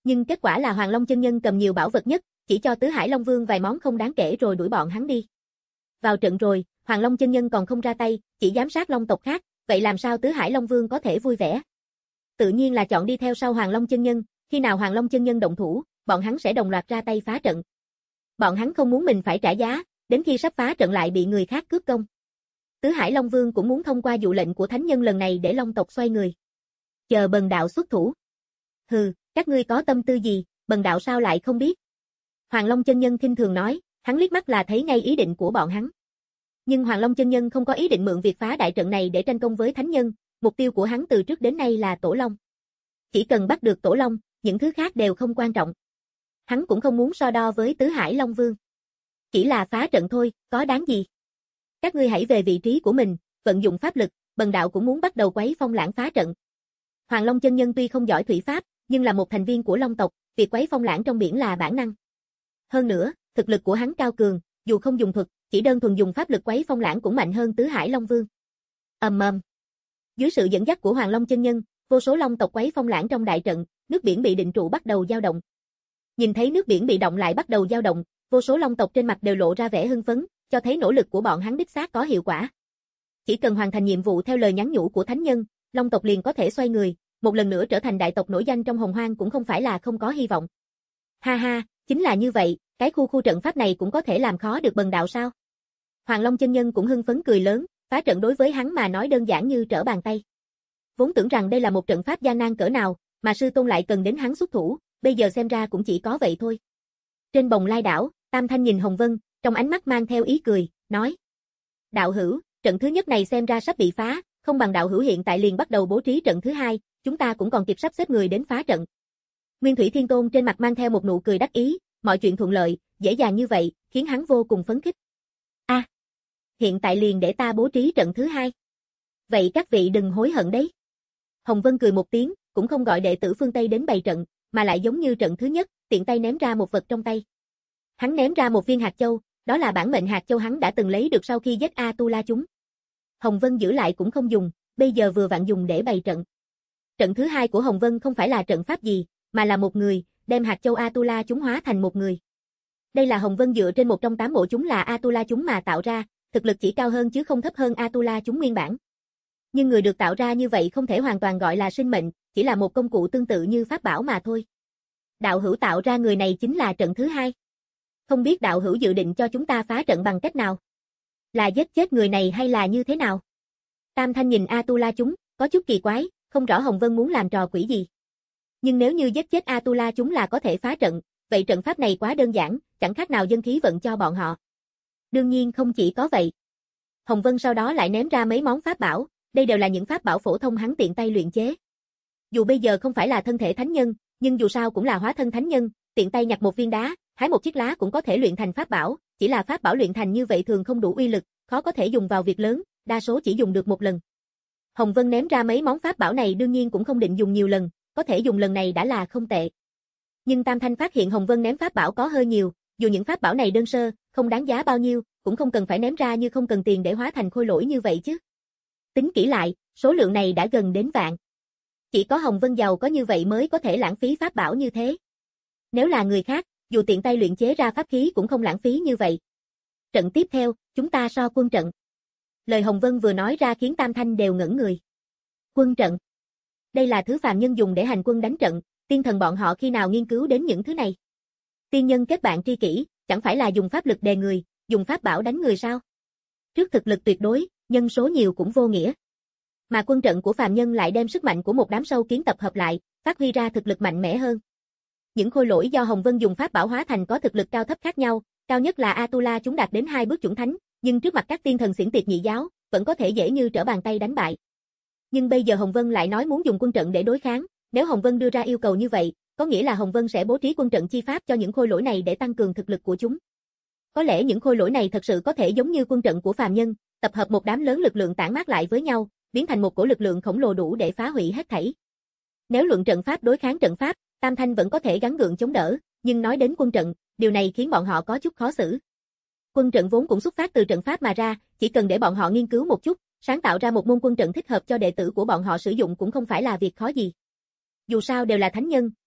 Nhưng kết quả là Hoàng Long chân nhân cầm nhiều bảo vật nhất, chỉ cho Tứ Hải Long Vương vài món không đáng kể rồi đuổi bọn hắn đi. Vào trận rồi, Hoàng Long chân nhân còn không ra tay, chỉ giám sát Long tộc khác, vậy làm sao Tứ Hải Long Vương có thể vui vẻ? Tự nhiên là chọn đi theo sau Hoàng Long chân nhân, khi nào Hoàng Long chân nhân động thủ, bọn hắn sẽ đồng loạt ra tay phá trận. Bọn hắn không muốn mình phải trả giá, đến khi sắp phá trận lại bị người khác cướp công. Tứ Hải Long Vương cũng muốn thông qua dụ lệnh của thánh nhân lần này để Long tộc xoay người. Chờ Bần đạo xuất thủ. Hừ, các ngươi có tâm tư gì, Bần đạo sao lại không biết? Hoàng Long chân nhân khinh thường nói, hắn liếc mắt là thấy ngay ý định của bọn hắn. Nhưng Hoàng Long chân nhân không có ý định mượn việc phá đại trận này để tranh công với thánh nhân, mục tiêu của hắn từ trước đến nay là Tổ Long. Chỉ cần bắt được Tổ Long, những thứ khác đều không quan trọng. Hắn cũng không muốn so đo với Tứ Hải Long Vương. Chỉ là phá trận thôi, có đáng gì? Các ngươi hãy về vị trí của mình, vận dụng pháp lực, Bần đạo cũng muốn bắt đầu quấy phong lãng phá trận. Hoàng Long chân nhân tuy không giỏi thủy pháp, nhưng là một thành viên của Long tộc, việc quấy phong lãng trong biển là bản năng. Hơn nữa, thực lực của hắn cao cường, dù không dùng thuật, chỉ đơn thuần dùng pháp lực quấy phong lãng cũng mạnh hơn Tứ Hải Long Vương. Ầm ầm. Dưới sự dẫn dắt của Hoàng Long chân nhân, vô số long tộc quấy phong lãng trong đại trận, nước biển bị định trụ bắt đầu dao động. Nhìn thấy nước biển bị động lại bắt đầu dao động, vô số long tộc trên mặt đều lộ ra vẻ hưng phấn, cho thấy nỗ lực của bọn hắn đích xác có hiệu quả. Chỉ cần hoàn thành nhiệm vụ theo lời nhắn nhủ của thánh nhân, long tộc liền có thể xoay người, một lần nữa trở thành đại tộc nổi danh trong Hồng Hoang cũng không phải là không có hy vọng. Ha ha, chính là như vậy, cái khu khu trận pháp này cũng có thể làm khó được Bần đạo sao? Hoàng Long chân nhân cũng hưng phấn cười lớn, phá trận đối với hắn mà nói đơn giản như trở bàn tay. Vốn tưởng rằng đây là một trận pháp gian nan cỡ nào, mà sư tôn lại cần đến hắn xuất thủ, bây giờ xem ra cũng chỉ có vậy thôi. Trên Bồng Lai đảo, Tam Thanh nhìn Hồng Vân, trong ánh mắt mang theo ý cười, nói: Đạo hữu, trận thứ nhất này xem ra sắp bị phá, không bằng đạo hữu hiện tại liền bắt đầu bố trí trận thứ hai, chúng ta cũng còn kịp sắp xếp người đến phá trận. Nguyên Thủy Thiên Tôn trên mặt mang theo một nụ cười đắc ý, mọi chuyện thuận lợi, dễ dàng như vậy, khiến hắn vô cùng phấn khích. A, à, hiện tại liền để ta bố trí trận thứ hai. Vậy các vị đừng hối hận đấy. Hồng Vân cười một tiếng, cũng không gọi đệ tử phương Tây đến bày trận, mà lại giống như trận thứ nhất, tiện tay ném ra một vật trong tay. Hắn ném ra một viên hạt châu, đó là bản mệnh hạt châu hắn đã từng lấy được sau khi giết Atula chúng. Hồng Vân giữ lại cũng không dùng, bây giờ vừa vặn dùng để bày trận. Trận thứ hai của Hồng Vân không phải là trận pháp gì, mà là một người, đem hạt châu Atula chúng hóa thành một người. Đây là Hồng Vân dựa trên một trong tám bộ chúng là Atula chúng mà tạo ra, thực lực chỉ cao hơn chứ không thấp hơn Atula chúng nguyên bản. Nhưng người được tạo ra như vậy không thể hoàn toàn gọi là sinh mệnh, chỉ là một công cụ tương tự như pháp bảo mà thôi. Đạo hữu tạo ra người này chính là trận thứ hai. Không biết đạo hữu dự định cho chúng ta phá trận bằng cách nào? Là giết chết người này hay là như thế nào? Tam Thanh nhìn Atula chúng, có chút kỳ quái, không rõ Hồng Vân muốn làm trò quỷ gì. Nhưng nếu như giết chết Atula chúng là có thể phá trận, vậy trận pháp này quá đơn giản, chẳng khác nào dân khí vận cho bọn họ. Đương nhiên không chỉ có vậy. Hồng Vân sau đó lại ném ra mấy món pháp bảo, đây đều là những pháp bảo phổ thông hắn tiện tay luyện chế. Dù bây giờ không phải là thân thể thánh nhân, nhưng dù sao cũng là hóa thân thánh nhân, tiện tay nhặt một viên đá, hái một chiếc lá cũng có thể luyện thành pháp bảo, chỉ là pháp bảo luyện thành như vậy thường không đủ uy lực, khó có thể dùng vào việc lớn, đa số chỉ dùng được một lần. Hồng Vân ném ra mấy món pháp bảo này đương nhiên cũng không định dùng nhiều lần, có thể dùng lần này đã là không tệ. Nhưng Tam Thanh phát hiện Hồng Vân ném pháp bảo có hơi nhiều, dù những pháp bảo này đơn sơ, không đáng giá bao nhiêu, cũng không cần phải ném ra như không cần tiền để hóa thành khôi lỗi như vậy chứ. Tính kỹ lại, số lượng này đã gần đến vạn. Chỉ có Hồng Vân giàu có như vậy mới có thể lãng phí pháp bảo như thế. Nếu là người khác, dù tiện tay luyện chế ra pháp khí cũng không lãng phí như vậy. Trận tiếp theo, chúng ta so quân trận. Lời Hồng Vân vừa nói ra khiến Tam Thanh đều ngẩn người. Quân trận. Đây là thứ phàm nhân dùng để hành quân đánh trận, tiên thần bọn họ khi nào nghiên cứu đến những thứ này. Tiên nhân kết bạn tri kỷ, chẳng phải là dùng pháp lực đè người, dùng pháp bảo đánh người sao? Trước thực lực tuyệt đối, nhân số nhiều cũng vô nghĩa. Mà quân trận của phàm nhân lại đem sức mạnh của một đám sâu kiến tập hợp lại, phát huy ra thực lực mạnh mẽ hơn. Những khôi lỗi do Hồng Vân dùng pháp bảo hóa thành có thực lực cao thấp khác nhau, cao nhất là Atula chúng đạt đến hai bước chuẩn thánh, nhưng trước mặt các tiên thần xiển tiệt nhị giáo, vẫn có thể dễ như trở bàn tay đánh bại. Nhưng bây giờ Hồng Vân lại nói muốn dùng quân trận để đối kháng, nếu Hồng Vân đưa ra yêu cầu như vậy, có nghĩa là Hồng Vân sẽ bố trí quân trận chi pháp cho những khôi lỗi này để tăng cường thực lực của chúng. Có lẽ những khôi lỗi này thật sự có thể giống như quân trận của phàm nhân, tập hợp một đám lớn lực lượng tản mát lại với nhau, biến thành một cổ lực lượng khổng lồ đủ để phá hủy hết thảy. Nếu luận trận pháp đối kháng trận pháp, Tam Thanh vẫn có thể gắng gượng chống đỡ, nhưng nói đến quân trận, điều này khiến bọn họ có chút khó xử. Quân trận vốn cũng xuất phát từ trận pháp mà ra, chỉ cần để bọn họ nghiên cứu một chút, sáng tạo ra một môn quân trận thích hợp cho đệ tử của bọn họ sử dụng cũng không phải là việc khó gì. Dù sao đều là thánh nhân,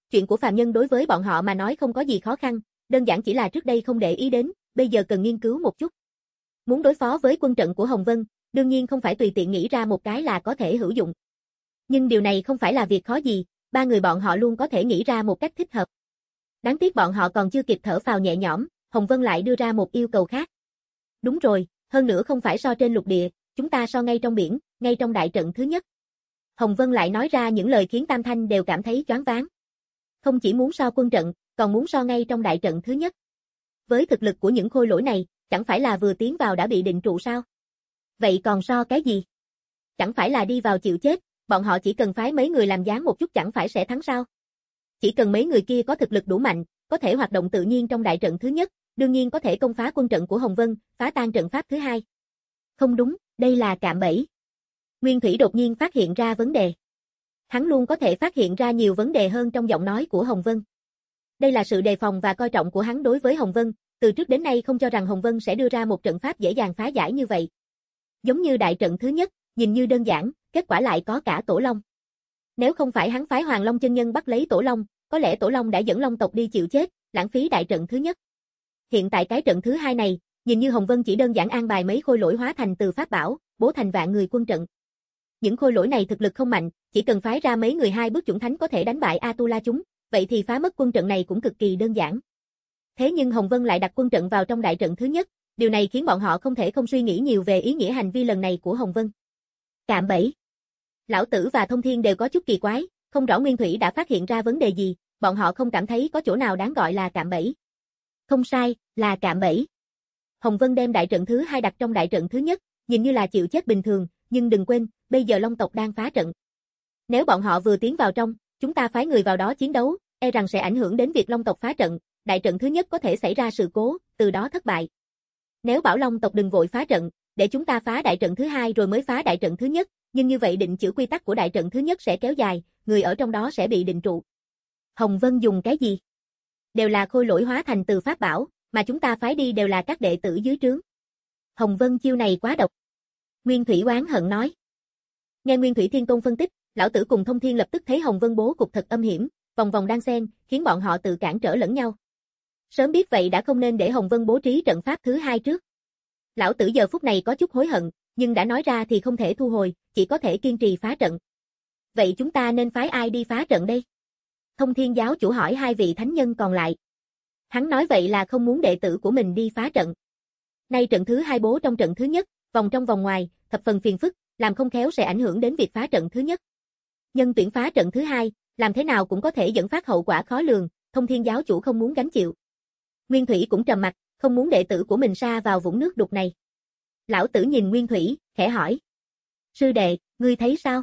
Chuyện của phàm nhân đối với bọn họ mà nói không có gì khó khăn, đơn giản chỉ là trước đây không để ý đến, bây giờ cần nghiên cứu một chút. Muốn đối phó với quân trận của Hồng Vân, đương nhiên không phải tùy tiện nghĩ ra một cái là có thể hữu dụng. Nhưng điều này không phải là việc khó gì, ba người bọn họ luôn có thể nghĩ ra một cách thích hợp. Đáng tiếc bọn họ còn chưa kịp thở phào nhẹ nhõm, Hồng Vân lại đưa ra một yêu cầu khác. Đúng rồi, hơn nữa không phải so trên lục địa, chúng ta so ngay trong biển, ngay trong đại trận thứ nhất. Hồng Vân lại nói ra những lời khiến Tam Thanh đều cảm thấy choáng váng. Không chỉ muốn so quân trận, còn muốn so ngay trong đại trận thứ nhất. Với thực lực của những khôi lỗi này, chẳng phải là vừa tiến vào đã bị định trụ sao? Vậy còn so cái gì? Chẳng phải là đi vào chịu chết, bọn họ chỉ cần phái mấy người làm dáng một chút chẳng phải sẽ thắng sao? Chỉ cần mấy người kia có thực lực đủ mạnh, có thể hoạt động tự nhiên trong đại trận thứ nhất, đương nhiên có thể công phá quân trận của Hồng Vân, phá tan trận pháp thứ hai. Không đúng, đây là cạm bẫy. Nguyên Thủy đột nhiên phát hiện ra vấn đề. Hắn luôn có thể phát hiện ra nhiều vấn đề hơn trong giọng nói của Hồng Vân. Đây là sự đề phòng và coi trọng của hắn đối với Hồng Vân, từ trước đến nay không cho rằng Hồng Vân sẽ đưa ra một trận pháp dễ dàng phá giải như vậy. Giống như đại trận thứ nhất, nhìn như đơn giản, kết quả lại có cả Tổ Long. Nếu không phải hắn phái Hoàng Long chân nhân bắt lấy Tổ Long, có lẽ Tổ Long đã dẫn Long tộc đi chịu chết, lãng phí đại trận thứ nhất. Hiện tại cái trận thứ hai này, nhìn như Hồng Vân chỉ đơn giản an bài mấy khôi lỗi hóa thành từ pháp bảo, bố thành vạn người quân trận. Những khôi lỗi này thực lực không mạnh, chỉ cần phái ra mấy người hai bước chuẩn thánh có thể đánh bại Atula chúng, vậy thì phá mất quân trận này cũng cực kỳ đơn giản. Thế nhưng Hồng Vân lại đặt quân trận vào trong đại trận thứ nhất, điều này khiến bọn họ không thể không suy nghĩ nhiều về ý nghĩa hành vi lần này của Hồng Vân. Cạm bẫy. Lão Tử và Thông Thiên đều có chút kỳ quái, không rõ Nguyên Thủy đã phát hiện ra vấn đề gì, bọn họ không cảm thấy có chỗ nào đáng gọi là cạm bẫy. Không sai, là cạm bẫy. Hồng Vân đem đại trận thứ hai đặt trong đại trận thứ nhất, nhìn như là chịu chết bình thường, nhưng đừng quên, bây giờ Long tộc đang phá trận. Nếu bọn họ vừa tiến vào trong, chúng ta phái người vào đó chiến đấu, e rằng sẽ ảnh hưởng đến việc Long tộc phá trận, đại trận thứ nhất có thể xảy ra sự cố, từ đó thất bại. Nếu bảo Long tộc đừng vội phá trận, để chúng ta phá đại trận thứ hai rồi mới phá đại trận thứ nhất, nhưng như vậy định chữ quy tắc của đại trận thứ nhất sẽ kéo dài, người ở trong đó sẽ bị định trụ. Hồng Vân dùng cái gì? Đều là khôi lỗi hóa thành từ pháp bảo, mà chúng ta phái đi đều là các đệ tử dưới trướng. Hồng Vân chiêu này quá độc. Nguyên Thủy oán hận nói. Nghe Nguyên Thủy Thiên Tôn phân tích, Lão Tử cùng Thông Thiên lập tức thấy Hồng Vân bố cục thật âm hiểm, vòng vòng đan xen, khiến bọn họ tự cản trở lẫn nhau. Sớm biết vậy đã không nên để Hồng Vân bố trí trận pháp thứ hai trước. Lão Tử giờ phút này có chút hối hận, nhưng đã nói ra thì không thể thu hồi, chỉ có thể kiên trì phá trận. Vậy chúng ta nên phái ai đi phá trận đây? Thông Thiên giáo chủ hỏi hai vị thánh nhân còn lại. Hắn nói vậy là không muốn đệ tử của mình đi phá trận. Nay trận thứ hai bố trong trận thứ nhất, vòng trong vòng ngoài, thập phần phiền phức, làm không khéo sẽ ảnh hưởng đến việc phá trận thứ nhất. Nhân tuyển phá trận thứ hai, làm thế nào cũng có thể dẫn phát hậu quả khó lường, Thông Thiên giáo chủ không muốn gánh chịu. Nguyên Thủy cũng trầm mặt, không muốn đệ tử của mình sa vào vũng nước đục này. Lão Tử nhìn Nguyên Thủy, khẽ hỏi. Sư đệ, ngươi thấy sao?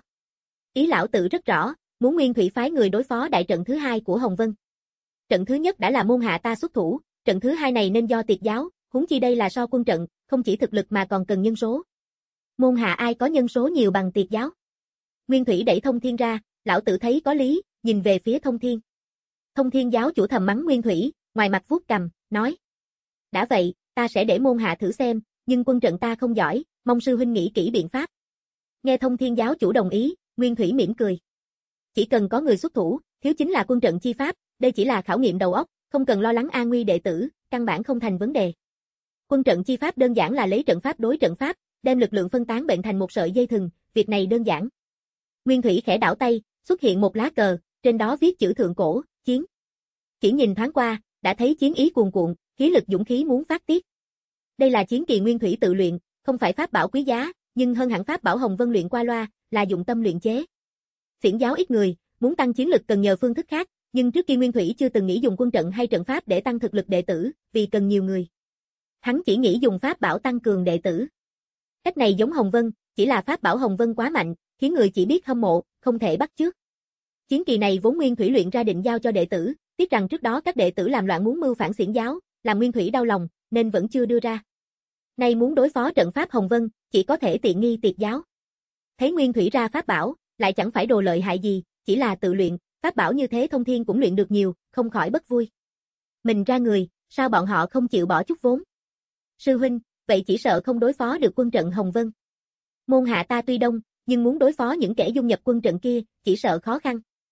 Ý Lão Tử rất rõ, muốn Nguyên Thủy phái người đối phó đại trận thứ hai của Hồng Vân. Trận thứ nhất đã là môn hạ ta xuất thủ, trận thứ hai này nên do Tiệt giáo, huống chi đây là so quân trận, không chỉ thực lực mà còn cần nhân số. Môn hạ ai có nhân số nhiều bằng Tiệt giáo? Nguyên Thủy đẩy Thông Thiên ra, Lão Tử thấy có lý, nhìn về phía Thông Thiên. Thông Thiên giáo chủ thầm mắng Nguyên Thủy, ngoài mặt vuốt cằm, nói. Đã vậy, ta sẽ để môn hạ thử xem, nhưng quân trận ta không giỏi, mong sư huynh nghĩ kỹ biện pháp. Nghe Thông Thiên giáo chủ đồng ý, Nguyên Thủy mỉm cười. Chỉ cần có người xuất thủ, thiếu chính là quân trận chi pháp, đây chỉ là khảo nghiệm đầu óc, không cần lo lắng an nguy đệ tử, căn bản không thành vấn đề. Quân trận chi pháp đơn giản là lấy trận pháp đối trận pháp, đem lực lượng phân tán bệnh thành một sợi dây thừng, việc này đơn giản. Nguyên Thủy khẽ đảo tay, xuất hiện một lá cờ, trên đó viết chữ thượng cổ, chiến. Chỉ nhìn thoáng qua, đã thấy chiến ý cuồn cuộn, khí lực dũng khí muốn phát tiết. Đây là chiến kỳ Nguyên Thủy tự luyện, không phải pháp bảo quý giá, nhưng hơn hẳn pháp bảo Hồng Vân luyện qua loa, là dụng tâm luyện chế. Xiển giáo ít người, muốn tăng chiến lực cần nhờ phương thức khác, nhưng trước kia Nguyên Thủy chưa từng nghĩ dùng quân trận hay trận pháp để tăng thực lực đệ tử, vì cần nhiều người. Hắn chỉ nghĩ dùng pháp bảo tăng cường đệ tử. Cách này giống Hồng Vân, chỉ là pháp bảo Hồng Vân quá mạnh, khiến người chỉ biết hâm mộ, không thể bắt chước. Chiến kỳ này vốn Nguyên Thủy luyện ra định giao cho đệ tử, tiếc rằng trước đó các đệ tử làm loạn muốn mưu phản Xiển giáo, làm Nguyên Thủy đau lòng, nên vẫn chưa đưa ra. Nay muốn đối phó trận pháp Hồng Vân, chỉ có thể tiện nghi Tiệt giáo. Thấy Nguyên Thủy ra pháp bảo, lại chẳng phải đồ lợi hại gì, chỉ là tự luyện, pháp bảo như thế Thông Thiên cũng luyện được nhiều, không khỏi bất vui. Mình ra người, sao bọn họ không chịu bỏ chút vốn? Sư huynh, vậy chỉ sợ không đối phó được quân trận Hồng Vân. Môn hạ ta tuy đông, nhưng muốn đối phó những kẻ dung nhập quân trận kia, chỉ sợ khó khăn.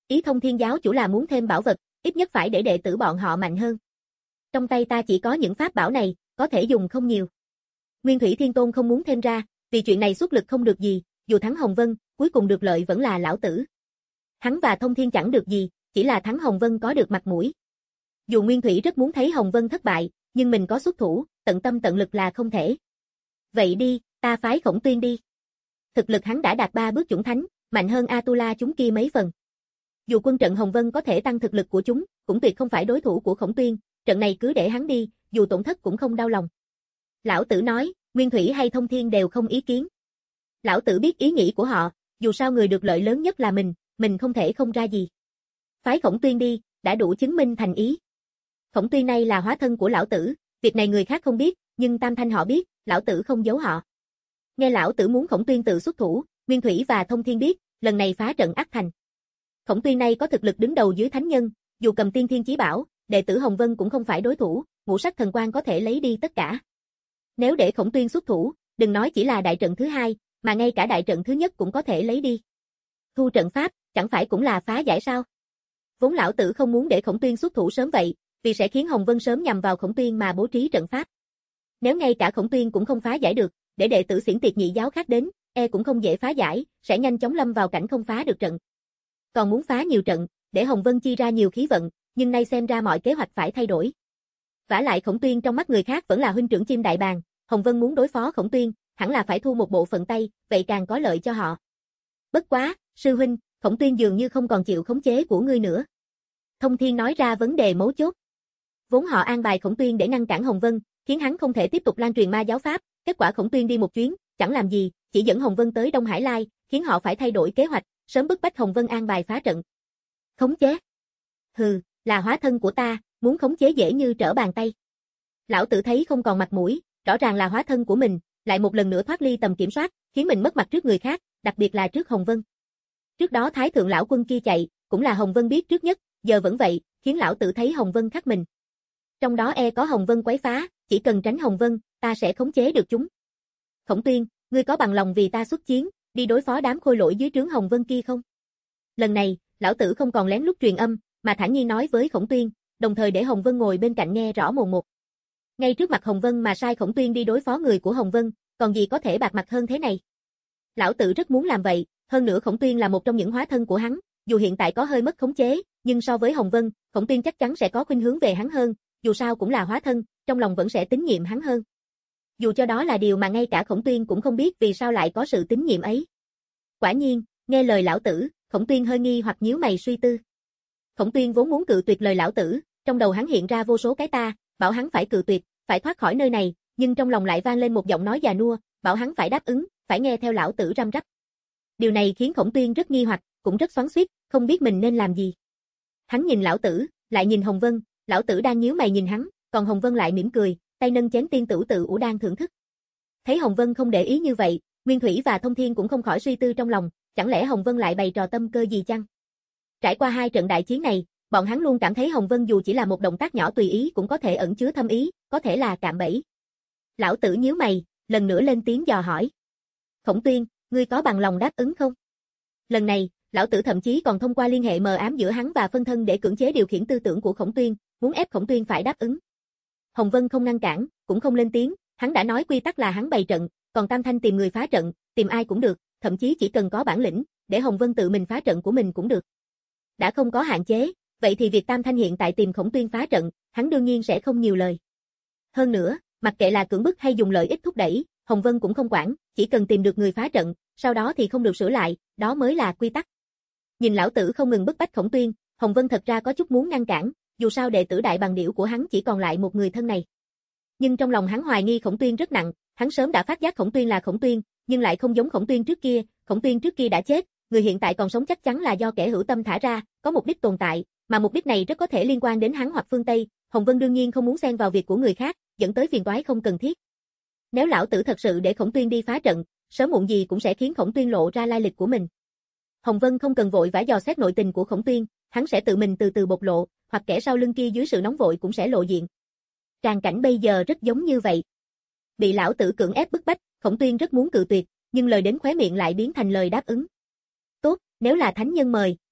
Ý Thông Thiên giáo chủ là muốn thêm bảo vật, ít nhất phải để đệ tử bọn họ mạnh hơn. Trong tay ta chỉ có những pháp bảo này, có thể dùng không nhiều. Nguyên Thủy Thiên Tôn không muốn thêm ra, vì chuyện này xuất lực không được gì, dù thắng Hồng Vân, cuối cùng được lợi vẫn là lão tử. Hắn và Thông Thiên chẳng được gì, chỉ là thắng Hồng Vân có được mặt mũi. Dù Nguyên Thủy rất muốn thấy Hồng Vân thất bại, nhưng mình có xuất thủ, tận tâm tận lực là không thể. Vậy đi, ta phái Khổng Tuyên đi. Thực lực hắn đã đạt ba bước chuẩn thánh, mạnh hơn Atula chúng kia mấy phần. Dù quân trận Hồng Vân có thể tăng thực lực của chúng, cũng tuyệt không phải đối thủ của Khổng Tuyên, trận này cứ để hắn đi, dù tổn thất cũng không đau lòng. Lão tử nói, Nguyên Thủy hay Thông Thiên đều không ý kiến. Lão tử biết ý nghĩ của họ, dù sao người được lợi lớn nhất là mình, mình không thể không ra gì. Phái Khổng Tuyên đi, đã đủ chứng minh thành ý. Khổng Tuyên này là hóa thân của lão tử, việc này người khác không biết, nhưng Tam Thanh họ biết, lão tử không giấu họ. Nghe lão tử muốn Khổng Tuyên tự xuất thủ, Nguyên Thủy và Thông Thiên biết, lần này phá trận ắt thành. Khổng Tuyên này có thực lực đứng đầu dưới thánh nhân, dù cầm tiên thiên chí bảo, đệ tử Hồng Vân cũng không phải đối thủ, ngũ sắc thần quang có thể lấy đi tất cả. Nếu để Khổng Tuyên xuất thủ, đừng nói chỉ là đại trận thứ hai, mà ngay cả đại trận thứ nhất cũng có thể lấy đi. Thu trận pháp, chẳng phải cũng là phá giải sao? Vốn lão tử không muốn để Khổng Tuyên xuất thủ sớm vậy, vì sẽ khiến Hồng Vân sớm nhằm vào Khổng Tuyên mà bố trí trận pháp. Nếu ngay cả Khổng Tuyên cũng không phá giải được, để đệ tử Xiển Tiệt Nhị giáo khác đến, e cũng không dễ phá giải, sẽ nhanh chóng lâm vào cảnh không phá được trận. Còn muốn phá nhiều trận, để Hồng Vân chi ra nhiều khí vận, nhưng nay xem ra mọi kế hoạch phải thay đổi. Vả lại Khổng Tuyên trong mắt người khác vẫn là huynh trưởng chim đại bàng, Hồng Vân muốn đối phó Khổng Tuyên, hẳn là phải thu một bộ phận tay, vậy càng có lợi cho họ. Bất quá, sư huynh, Khổng Tuyên dường như không còn chịu khống chế của ngươi nữa. Thông Thiên nói ra vấn đề mấu chốt. Vốn họ an bài Khổng Tuyên để ngăn cản Hồng Vân, khiến hắn không thể tiếp tục lan truyền ma giáo pháp, kết quả Khổng Tuyên đi một chuyến, chẳng làm gì, chỉ dẫn Hồng Vân tới Đông Hải Lai, khiến họ phải thay đổi kế hoạch, sớm bức bách Hồng Vân an bài phá trận. Khống chế? Hừ, là hóa thân của ta, muốn khống chế dễ như trở bàn tay. Lão tử thấy không còn mặt mũi, rõ ràng là hóa thân của mình, lại một lần nữa thoát ly tầm kiểm soát, khiến mình mất mặt trước người khác, đặc biệt là trước Hồng Vân. Trước đó Thái thượng lão quân kia chạy, cũng là Hồng Vân biết trước nhất, giờ vẫn vậy, khiến lão tử thấy Hồng Vân khắc mình. Trong đó e có Hồng Vân quấy phá, chỉ cần tránh Hồng Vân, ta sẽ khống chế được chúng. Khổng Tuyên, ngươi có bằng lòng vì ta xuất chiến, đi đối phó đám khôi lỗi dưới trướng Hồng Vân kia không? Lần này, lão tử không còn lén lút truyền âm, mà thản nhiên nói với Khổng Tuyên, đồng thời để Hồng Vân ngồi bên cạnh nghe rõ mồn một. Ngay trước mặt Hồng Vân mà sai Khổng Tuyên đi đối phó người của Hồng Vân, còn gì có thể bạc mặt hơn thế này? Lão tử rất muốn làm vậy, hơn nữa Khổng Tuyên là một trong những hóa thân của hắn, dù hiện tại có hơi mất khống chế, nhưng so với Hồng Vân, Khổng Tuyên chắc chắn sẽ có khuynh hướng về hắn hơn, dù sao cũng là hóa thân, trong lòng vẫn sẽ tín nhiệm hắn hơn. Dù cho đó là điều mà ngay cả Khổng Tuyên cũng không biết vì sao lại có sự tín nhiệm ấy. Quả nhiên, nghe lời lão tử, Khổng Tuyên hơi nghi hoặc nhíu mày suy tư. Khổng Tuyên vốn muốn cự tuyệt lời lão tử, trong đầu hắn hiện ra vô số cái ta, bảo hắn phải cự tuyệt, phải thoát khỏi nơi này, nhưng trong lòng lại vang lên một giọng nói già nua, bảo hắn phải đáp ứng, phải nghe theo lão tử răm rắp. Điều này khiến Khổng Tuyên rất nghi hoặc, cũng rất xoắn xuýt, không biết mình nên làm gì. Hắn nhìn lão tử, lại nhìn Hồng Vân, lão tử đang nhíu mày nhìn hắn, còn Hồng Vân lại mỉm cười, tay nâng chén tiên tử tự ủ đang thưởng thức. Thấy Hồng Vân không để ý như vậy, Nguyên Thủy và Thông Thiên cũng không khỏi suy tư trong lòng, chẳng lẽ Hồng Vân lại bày trò tâm cơ gì chăng? Trải qua hai trận đại chiến này, bọn hắn luôn cảm thấy Hồng Vân dù chỉ là một động tác nhỏ tùy ý cũng có thể ẩn chứa thâm ý, có thể là cạm bẫy. Lão tử nhíu mày, lần nữa lên tiếng dò hỏi. Khổng Tuyên, ngươi có bằng lòng đáp ứng không? Lần này, lão tử thậm chí còn thông qua liên hệ mờ ám giữa hắn và phân thân để cưỡng chế điều khiển tư tưởng của Khổng Tuyên, muốn ép Khổng Tuyên phải đáp ứng. Hồng Vân không ngăn cản, cũng không lên tiếng, hắn đã nói quy tắc là hắn bày trận, còn Tam Thanh tìm người phá trận, tìm ai cũng được, thậm chí chỉ cần có bản lĩnh, để Hồng Vân tự mình phá trận của mình cũng được. Đã không có hạn chế, vậy thì việc Tam Thanh hiện tại tìm Khổng Tuyên phá trận, hắn đương nhiên sẽ không nhiều lời. Hơn nữa, mặc kệ là cưỡng bức hay dùng lợi ích thúc đẩy, Hồng Vân cũng không quản, chỉ cần tìm được người phá trận, sau đó thì không được sửa lại, đó mới là quy tắc. Nhìn lão tử không ngừng bức bách Khổng Tuyên, Hồng Vân thật ra có chút muốn ngăn cản, dù sao đệ tử đại bằng điểu của hắn chỉ còn lại một người thân này. Nhưng trong lòng hắn hoài nghi Khổng Tuyên rất nặng, hắn sớm đã phát giác Khổng Tuyên là Khổng Tuyên, nhưng lại không giống Khổng Tuyên trước kia, Khổng Tuyên trước kia đã chết, người hiện tại còn sống chắc chắn là do kẻ hữu tâm thả ra, có mục đích tồn tại, mà mục đích này rất có thể liên quan đến hắn hoặc phương Tây, Hồng Vân đương nhiên không muốn xen vào việc của người khác, dẫn tới phiền toái không cần thiết. Nếu lão tử thật sự để Khổng Tuyên đi phá trận, sớm muộn gì cũng sẽ khiến Khổng Tuyên lộ ra lai lịch của mình. Hồng Vân không cần vội vã dò xét nội tình của Khổng Tuyên, hắn sẽ tự mình từ từ bộc lộ, hoặc kẻ sau lưng kia dưới sự nóng vội cũng sẽ lộ diện. Tràng cảnh bây giờ rất giống như vậy. Bị lão tử cưỡng ép bức bách, Khổng Tuyên rất muốn cự tuyệt, nhưng lời đến khóe miệng lại biến thành lời đáp ứng. Tốt, nếu là thánh nhân mời,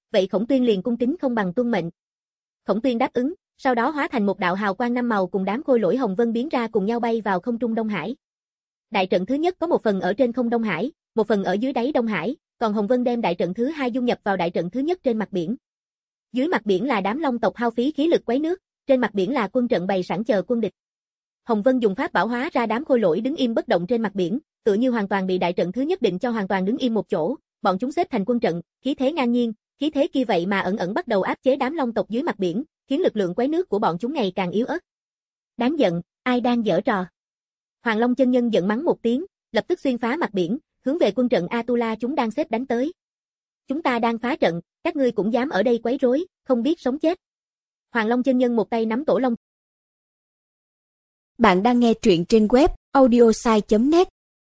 vậy Khổng Tuyên liền cung kính không bằng tuân mệnh. Khổng Tuyên đáp ứng, sau đó hóa thành một đạo hào quang năm màu cùng đám khôi lỗi Hồng Vân biến ra cùng nhau bay vào không trung Đông Hải. Đại trận thứ nhất có một phần ở trên không Đông Hải, một phần ở dưới đáy Đông Hải, còn Hồng Vân đem đại trận thứ hai dung nhập vào đại trận thứ nhất trên mặt biển. Dưới mặt biển là đám long tộc hao phí khí lực quấy nước, trên mặt biển là quân trận bày sẵn chờ quân địch. Hồng Vân dùng pháp bảo hóa ra đám khôi lỗi đứng im bất động trên mặt biển, tựa như hoàn toàn bị đại trận thứ nhất định cho hoàn toàn đứng im một chỗ, bọn chúng xếp thành quân trận, khí thế ngang nhiên, khí thế kia vậy mà ẩn ẩn bắt đầu áp chế đám long tộc dưới mặt biển, khiến lực lượng quấy nước của bọn chúng ngày càng yếu ớt. Đáng giận, ai đang giở trò? Hoàng Long chân nhân giận mắng một tiếng, lập tức xuyên phá mặt biển, hướng về quân trận Atula chúng đang xếp đánh tới. Chúng ta đang phá trận, các ngươi cũng dám ở đây quấy rối, không biết sống chết. Hoàng Long chân nhân một tay nắm tổ long. Bạn đang nghe truyện trên web audiosai chấm net.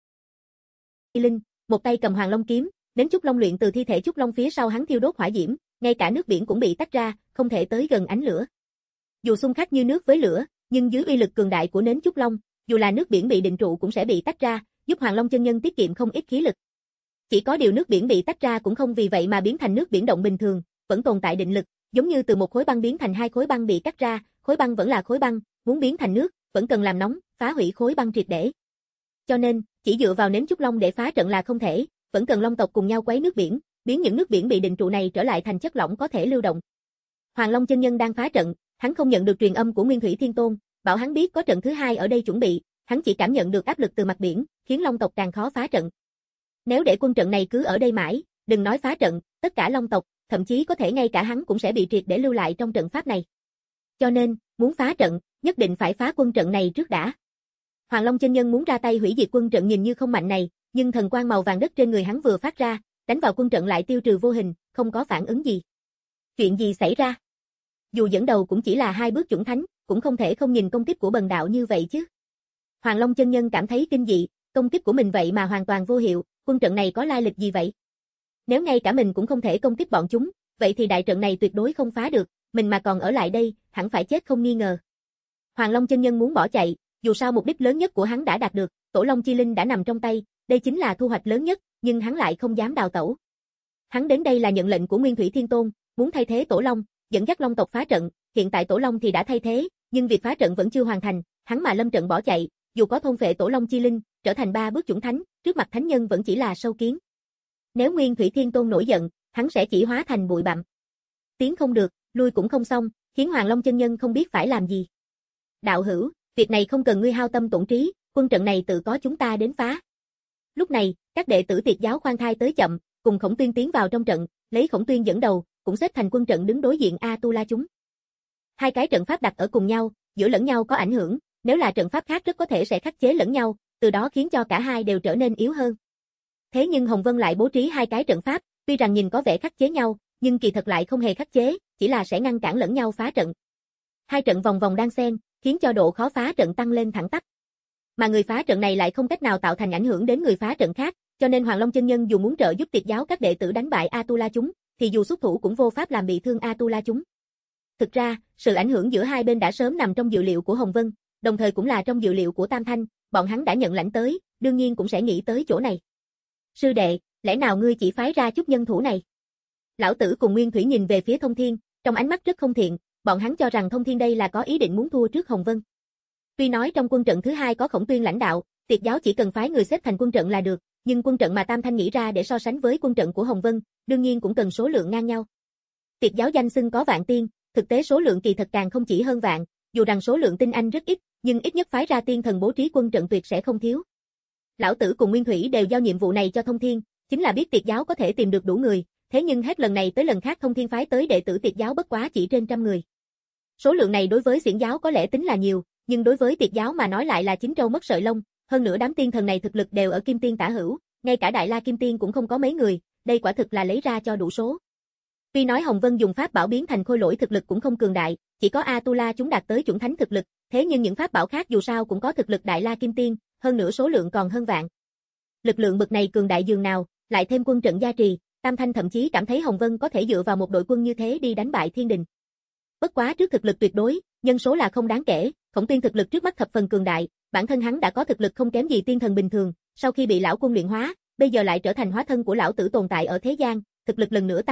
Linh, một tay cầm Hoàng Long kiếm, đến Trúc Long luyện từ thi thể Trúc Long phía sau hắn thiêu đốt hỏa diễm, ngay cả nước biển cũng bị tách ra, không thể tới gần ánh lửa. Dù xung khắc như nước với lửa, nhưng dưới uy lực cường đại của nến Trúc Long, dù là nước biển bị định trụ cũng sẽ bị tách ra, giúp Hoàng Long chân nhân tiết kiệm không ít khí lực. Chỉ có điều nước biển bị tách ra cũng không vì vậy mà biến thành nước biển động bình thường, vẫn tồn tại định lực, giống như từ một khối băng biến thành hai khối băng bị cắt ra, khối băng vẫn là khối băng, muốn biến thành nước, vẫn cần làm nóng, phá hủy khối băng triệt để. Cho nên, chỉ dựa vào nến Trúc Long để phá trận là không thể, vẫn cần long tộc cùng nhau quấy nước biển, biến những nước biển bị định trụ này trở lại thành chất lỏng có thể lưu động. Hoàng Long chân nhân đang phá trận, hắn không nhận được truyền âm của Nguyên Thủy Thiên Tôn, bảo hắn biết có trận thứ hai ở đây chuẩn bị, hắn chỉ cảm nhận được áp lực từ mặt biển, khiến long tộc càng khó phá trận. Nếu để quân trận này cứ ở đây mãi, đừng nói phá trận, tất cả long tộc, thậm chí có thể ngay cả hắn cũng sẽ bị triệt để lưu lại trong trận pháp này. Cho nên, muốn phá trận, nhất định phải phá quân trận này trước đã. Hoàng Long chân nhân muốn ra tay hủy diệt quân trận nhìn như không mạnh này, nhưng thần quang màu vàng đất trên người hắn vừa phát ra, đánh vào quân trận lại tiêu trừ vô hình, không có phản ứng gì. Chuyện gì xảy ra? Dù dẫn đầu cũng chỉ là hai bước chuẩn thánh, cũng không thể không nhìn công kích của bần đạo như vậy chứ. Hoàng Long chân nhân cảm thấy kinh dị, công kích của mình vậy mà hoàn toàn vô hiệu, quân trận này có lai lịch gì vậy? Nếu ngay cả mình cũng không thể công kích bọn chúng, vậy thì đại trận này tuyệt đối không phá được, mình mà còn ở lại đây, hẳn phải chết không nghi ngờ. Hoàng Long chân nhân muốn bỏ chạy, dù sao mục đích lớn nhất của hắn đã đạt được, Tổ Long Chi Linh đã nằm trong tay, đây chính là thu hoạch lớn nhất, nhưng hắn lại không dám đào tẩu. Hắn đến đây là nhận lệnh của Nguyên Thủy Thiên Tôn, muốn thay thế Tổ Long, dẫn dắt Long tộc phá trận, hiện tại Tổ Long thì đã thay thế, nhưng việc phá trận vẫn chưa hoàn thành, hắn mà lâm trận bỏ chạy, dù có thôn phệ Tổ Long Chi Linh, trở thành ba bước chuẩn thánh, trước mặt thánh nhân vẫn chỉ là sâu kiến. Nếu Nguyên Thủy Thiên Tôn nổi giận, hắn sẽ chỉ hóa thành bụi bặm. Tiến không được, lui cũng không xong, khiến Hoàng Long chân nhân không biết phải làm gì. Đạo hữu, việc này không cần ngươi hao tâm tổn trí, quân trận này tự có chúng ta đến phá. Lúc này, các đệ tử Tiệt giáo khoan thai tới chậm, cùng Khổng Tuyên tiến vào trong trận, lấy Khổng Tuyên dẫn đầu, cũng xếp thành quân trận đứng đối diện Atula chúng. Hai cái trận pháp đặt ở cùng nhau, giữa lẫn nhau có ảnh hưởng, nếu là trận pháp khác rất có thể sẽ khắc chế lẫn nhau, từ đó khiến cho cả hai đều trở nên yếu hơn. Thế nhưng Hồng Vân lại bố trí hai cái trận pháp, tuy rằng nhìn có vẻ khắc chế nhau, nhưng kỳ thật lại không hề khắc chế, chỉ là sẽ ngăn cản lẫn nhau phá trận. Hai trận vòng vòng đan xen, khiến cho độ khó phá trận tăng lên thẳng tắp. Mà người phá trận này lại không cách nào tạo thành ảnh hưởng đến người phá trận khác, cho nên Hoàng Long chân nhân dù muốn trợ giúp Tiệt giáo các đệ tử đánh bại Atula chúng, thì dù xuất thủ cũng vô pháp làm bị thương Atula chúng. Thực ra, sự ảnh hưởng giữa hai bên đã sớm nằm trong dự liệu của Hồng Vân, đồng thời cũng là trong dự liệu của Tam Thanh, bọn hắn đã nhận lãnh tới, đương nhiên cũng sẽ nghĩ tới chỗ này. Sư đệ, lẽ nào ngươi chỉ phái ra chút nhân thủ này? Lão Tử cùng Nguyên Thủy nhìn về phía Thông Thiên, trong ánh mắt rất không thiện, bọn hắn cho rằng Thông Thiên đây là có ý định muốn thua trước Hồng Vân. Tuy nói trong quân trận thứ hai có Khổng Tuyên lãnh đạo, Tiệt giáo chỉ cần phái người xếp thành quân trận là được, nhưng quân trận mà Tam Thanh nghĩ ra để so sánh với quân trận của Hồng Vân, đương nhiên cũng cần số lượng ngang nhau. Tiệt giáo danh xưng có vạn tiên, thực tế số lượng kỳ thật càng không chỉ hơn vạn, dù rằng số lượng tinh anh rất ít, nhưng ít nhất phái ra tiên thần bố trí quân trận tuyệt sẽ không thiếu. Lão Tử cùng Nguyên Thủy đều giao nhiệm vụ này cho Thông Thiên, chính là biết Tiệt giáo có thể tìm được đủ người, thế nhưng hết lần này tới lần khác Thông Thiên phái tới đệ tử Tiệt giáo bất quá chỉ trên trăm người. Số lượng này đối với Xiển giáo có lẽ tính là nhiều, nhưng đối với Tiệt giáo mà nói lại là chín trâu mất sợi lông, hơn nữa đám tiên thần này thực lực đều ở Kim Tiên tả hữu, ngay cả Đại La Kim Tiên cũng không có mấy người, đây quả thực là lấy ra cho đủ số. Tuy nói Hồng Vân dùng pháp bảo biến thành khôi lỗi thực lực cũng không cường đại, chỉ có Atula chúng đạt tới chuẩn thánh thực lực, thế nhưng những pháp bảo khác dù sao cũng có thực lực Đại La Kim Tiên, hơn nữa số lượng còn hơn vạn. Lực lượng bậc này cường đại dường nào, lại thêm quân trận gia trì, Tam Thanh thậm chí cảm thấy Hồng Vân có thể dựa vào một đội quân như thế đi đánh bại Thiên Đình. Bất quá trước thực lực tuyệt đối, nhân số là không đáng kể, Khổng Tuyên thực lực trước mắt thập phần cường đại, bản thân hắn đã có thực lực không kém gì tiên thần bình thường, sau khi bị lão quân luyện hóa, bây giờ lại trở thành hóa thân của lão tử tồn tại ở thế gian, thực lực lần nữa tăng lên,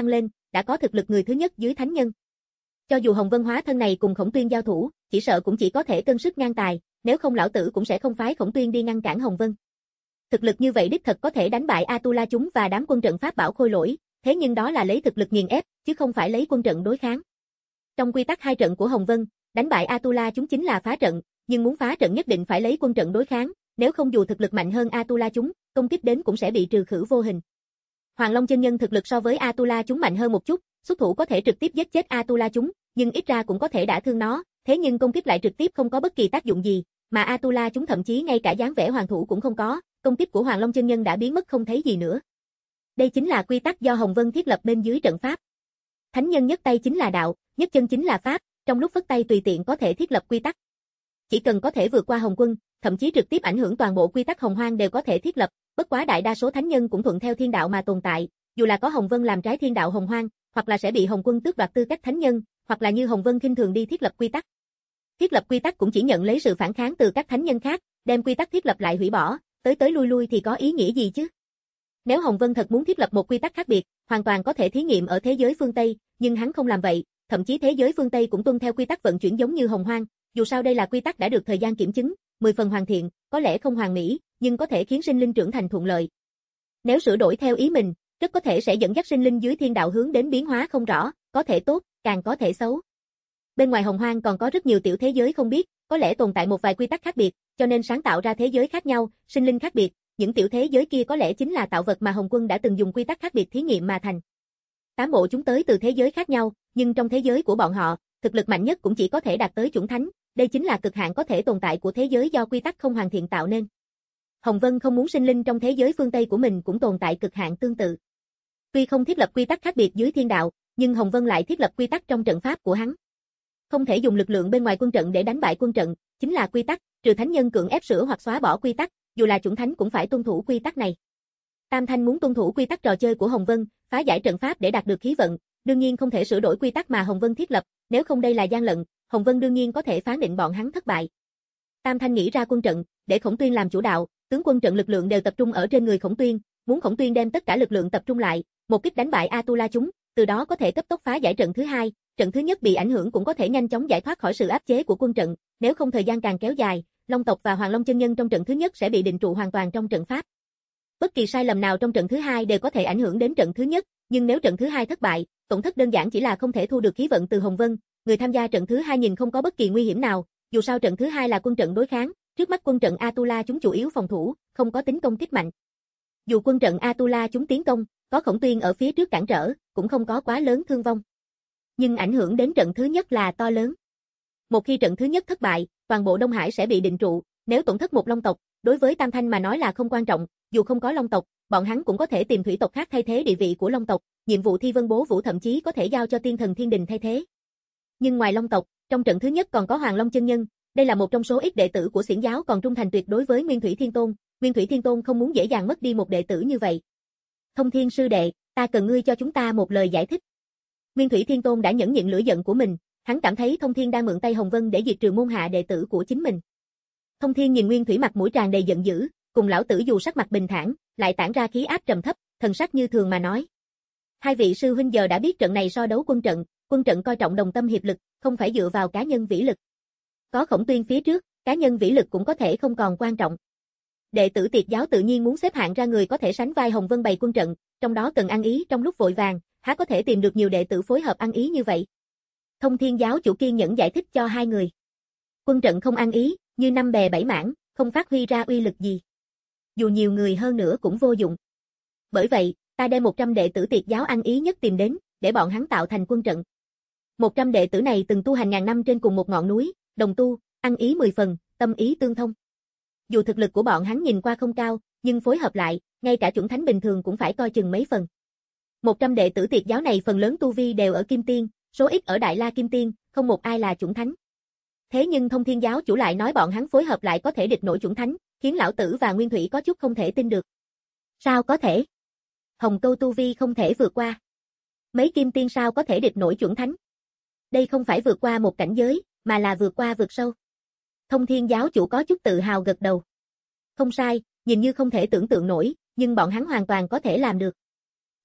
đã có thực lực người thứ nhất dưới thánh nhân. Cho dù Hồng Vân hóa thân này cùng Khổng Tuyên giao thủ, chỉ sợ cũng chỉ có thể cân sức ngang tài, nếu không lão tử cũng sẽ không phái Khổng Tuyên đi ngăn cản Hồng Vân. Thực lực như vậy đích thật có thể đánh bại Atula chúng và đám quân trận pháp bảo khôi lỗi, thế nhưng đó là lấy thực lực nghiền ép, chứ không phải lấy quân trận đối kháng. Trong quy tắc hai trận của Hồng Vân, đánh bại Atula chúng chính là phá trận, nhưng muốn phá trận nhất định phải lấy quân trận đối kháng, nếu không dù thực lực mạnh hơn Atula chúng, công kích đến cũng sẽ bị trừ khử vô hình. Hoàng Long chân nhân thực lực so với Atula chúng mạnh hơn một chút, xuất thủ có thể trực tiếp giết chết Atula chúng, nhưng ít ra cũng có thể đả thương nó, thế nhưng công kích lại trực tiếp không có bất kỳ tác dụng gì, mà Atula chúng thậm chí ngay cả dáng vẻ hoàng thủ cũng không có, công kích của Hoàng Long chân nhân đã biến mất không thấy gì nữa. Đây chính là quy tắc do Hồng Vân thiết lập bên dưới trận pháp. Thánh nhân nhất tay chính là đạo, nhất chân chính là pháp, trong lúc phất tay tùy tiện có thể thiết lập quy tắc. Chỉ cần có thể vượt qua Hồng Quân, thậm chí trực tiếp ảnh hưởng toàn bộ quy tắc Hồng Hoang đều có thể thiết lập, bất quá đại đa số thánh nhân cũng thuận theo thiên đạo mà tồn tại, dù là có Hồng Vân làm trái thiên đạo Hồng Hoang, hoặc là sẽ bị Hồng Quân tước đoạt tư cách thánh nhân, hoặc là như Hồng Vân khinh thường đi thiết lập quy tắc. Thiết lập quy tắc cũng chỉ nhận lấy sự phản kháng từ các thánh nhân khác, đem quy tắc thiết lập lại hủy bỏ, tới tới lui lui thì có ý nghĩa gì chứ? Nếu Hồng Vân thật muốn thiết lập một quy tắc khác biệt, hoàn toàn có thể thí nghiệm ở thế giới phương Tây, nhưng hắn không làm vậy, thậm chí thế giới phương Tây cũng tuân theo quy tắc vận chuyển giống như Hồng Hoang, dù sao đây là quy tắc đã được thời gian kiểm chứng, mười phần hoàn thiện, có lẽ không hoàn mỹ, nhưng có thể khiến sinh linh trưởng thành thuận lợi. Nếu sửa đổi theo ý mình, rất có thể sẽ dẫn dắt sinh linh dưới thiên đạo hướng đến biến hóa không rõ, có thể tốt, càng có thể xấu. Bên ngoài Hồng Hoang còn có rất nhiều tiểu thế giới không biết, có lẽ tồn tại một vài quy tắc khác biệt, cho nên sáng tạo ra thế giới khác nhau, sinh linh khác biệt, những tiểu thế giới kia có lẽ chính là tạo vật mà Hồng Quân đã từng dùng quy tắc khác biệt thí nghiệm mà thành. Tám bộ chúng tới từ thế giới khác nhau, nhưng trong thế giới của bọn họ, thực lực mạnh nhất cũng chỉ có thể đạt tới chuẩn thánh, đây chính là cực hạn có thể tồn tại của thế giới do quy tắc không hoàn thiện tạo nên. Hồng Vân không muốn sinh linh trong thế giới phương Tây của mình cũng tồn tại cực hạn tương tự. Tuy không thiết lập quy tắc khác biệt dưới thiên đạo, nhưng Hồng Vân lại thiết lập quy tắc trong trận pháp của hắn. Không thể dùng lực lượng bên ngoài quân trận để đánh bại quân trận, chính là quy tắc, trừ thánh nhân cưỡng ép sửa hoặc xóa bỏ quy tắc, dù là chuẩn thánh cũng phải tuân thủ quy tắc này. Tam Thanh muốn tuân thủ quy tắc trò chơi của Hồng Vân, phá giải trận pháp để đạt được khí vận, đương nhiên không thể sửa đổi quy tắc mà Hồng Vân thiết lập, nếu không đây là gian lận, Hồng Vân đương nhiên có thể phán định bọn hắn thất bại. Tam Thanh nghĩ ra quân trận, để Khổng Tuyên làm chủ đạo, tướng quân trận lực lượng đều tập trung ở trên người Khổng Tuyên, muốn Khổng Tuyên đem tất cả lực lượng tập trung lại, một kích đánh bại Atula chúng, từ đó có thể cấp tốc phá giải trận thứ hai, trận thứ nhất bị ảnh hưởng cũng có thể nhanh chóng giải thoát khỏi sự áp chế của quân trận, nếu không thời gian càng kéo dài, Long tộc và Hoàng Long chân nhân trong trận thứ nhất sẽ bị định trụ hoàn toàn trong trận pháp. Bất kỳ sai lầm nào trong trận thứ hai đều có thể ảnh hưởng đến trận thứ nhất, nhưng nếu trận thứ hai thất bại, tổn thất đơn giản chỉ là không thể thu được khí vận từ Hồng Vân, người tham gia trận thứ hai nhìn không có bất kỳ nguy hiểm nào, dù sao trận thứ hai là quân trận đối kháng, trước mắt quân trận Atula chúng chủ yếu phòng thủ, không có tính công kích mạnh. Dù quân trận Atula chúng tiến công, có Khổng Tuyên ở phía trước cản trở, cũng không có quá lớn thương vong. Nhưng ảnh hưởng đến trận thứ nhất là to lớn. Một khi trận thứ nhất thất bại, toàn bộ Đông Hải sẽ bị định trụ, nếu tổn thất một Long tộc, đối với Tam Thanh mà nói là không quan trọng, dù không có Long tộc, bọn hắn cũng có thể tìm thủy tộc khác thay thế địa vị của Long tộc, nhiệm vụ Thi Vân Bố Vũ thậm chí có thể giao cho Tiên Thần Thiên Đình thay thế. Nhưng ngoài Long tộc, trong trận thứ nhất còn có Hoàng Long chân nhân, đây là một trong số ít đệ tử của Xiển giáo còn trung thành tuyệt đối với Nguyên Thủy Thiên Tôn, Nguyên Thủy Thiên Tôn không muốn dễ dàng mất đi một đệ tử như vậy. Thông Thiên sư đệ, ta cần ngươi cho chúng ta một lời giải thích. Nguyên Thủy Thiên Tôn đã nhẫn nhịn lửa giận của mình, hắn cảm thấy Thông Thiên đang mượn tay Hồng Vân để diệt trừ môn hạ đệ tử của chính mình. Thông Thiên nhìn Nguyên Thủy mặt mũi tràn đầy giận dữ, cùng lão tử dù sắc mặt bình thản, lại tản ra khí áp trầm thấp, thần sắc như thường mà nói: hai vị sư huynh giờ đã biết trận này so đấu quân trận, quân trận coi trọng đồng tâm hiệp lực, không phải dựa vào cá nhân vĩ lực. Có Khổng Tuyên phía trước, cá nhân vĩ lực cũng có thể không còn quan trọng. Đệ tử Tiệt giáo tự nhiên muốn xếp hạng ra người có thể sánh vai Hồng Vân bày quân trận, trong đó cần ăn ý trong lúc vội vàng, há có thể tìm được nhiều đệ tử phối hợp ăn ý như vậy. Thông Thiên giáo chủ kiên nhẫn giải thích cho hai người. Quân trận không ăn ý, như năm bè bảy mảng, không phát huy ra uy lực gì. Dù nhiều người hơn nữa cũng vô dụng. Bởi vậy, ta đem một trăm đệ tử Tiệt giáo ăn ý nhất tìm đến, để bọn hắn tạo thành quân trận. một trăm đệ tử này từng tu hành ngàn năm trên cùng một ngọn núi, đồng tu, ăn ý mười phần, tâm ý tương thông. Dù thực lực của bọn hắn nhìn qua không cao, nhưng phối hợp lại, ngay cả chuẩn thánh bình thường cũng phải coi chừng mấy phần. một trăm đệ tử Tiệt giáo này phần lớn tu vi đều ở Kim Tiên, số ít ở Đại La Kim Tiên, không một ai là chuẩn thánh. Thế nhưng Thông Thiên giáo chủ lại nói bọn hắn phối hợp lại có thể địch nổi chuẩn thánh, khiến lão tử và Nguyên Thủy có chút không thể tin được. Sao có thể? Hồng Câu tu vi không thể vượt qua. Mấy Kim Tiên sao có thể địch nổi chuẩn thánh? Đây không phải vượt qua một cảnh giới, mà là vượt qua vượt sâu. Thông Thiên giáo chủ có chút tự hào gật đầu. Không sai, nhìn như không thể tưởng tượng nổi, nhưng bọn hắn hoàn toàn có thể làm được.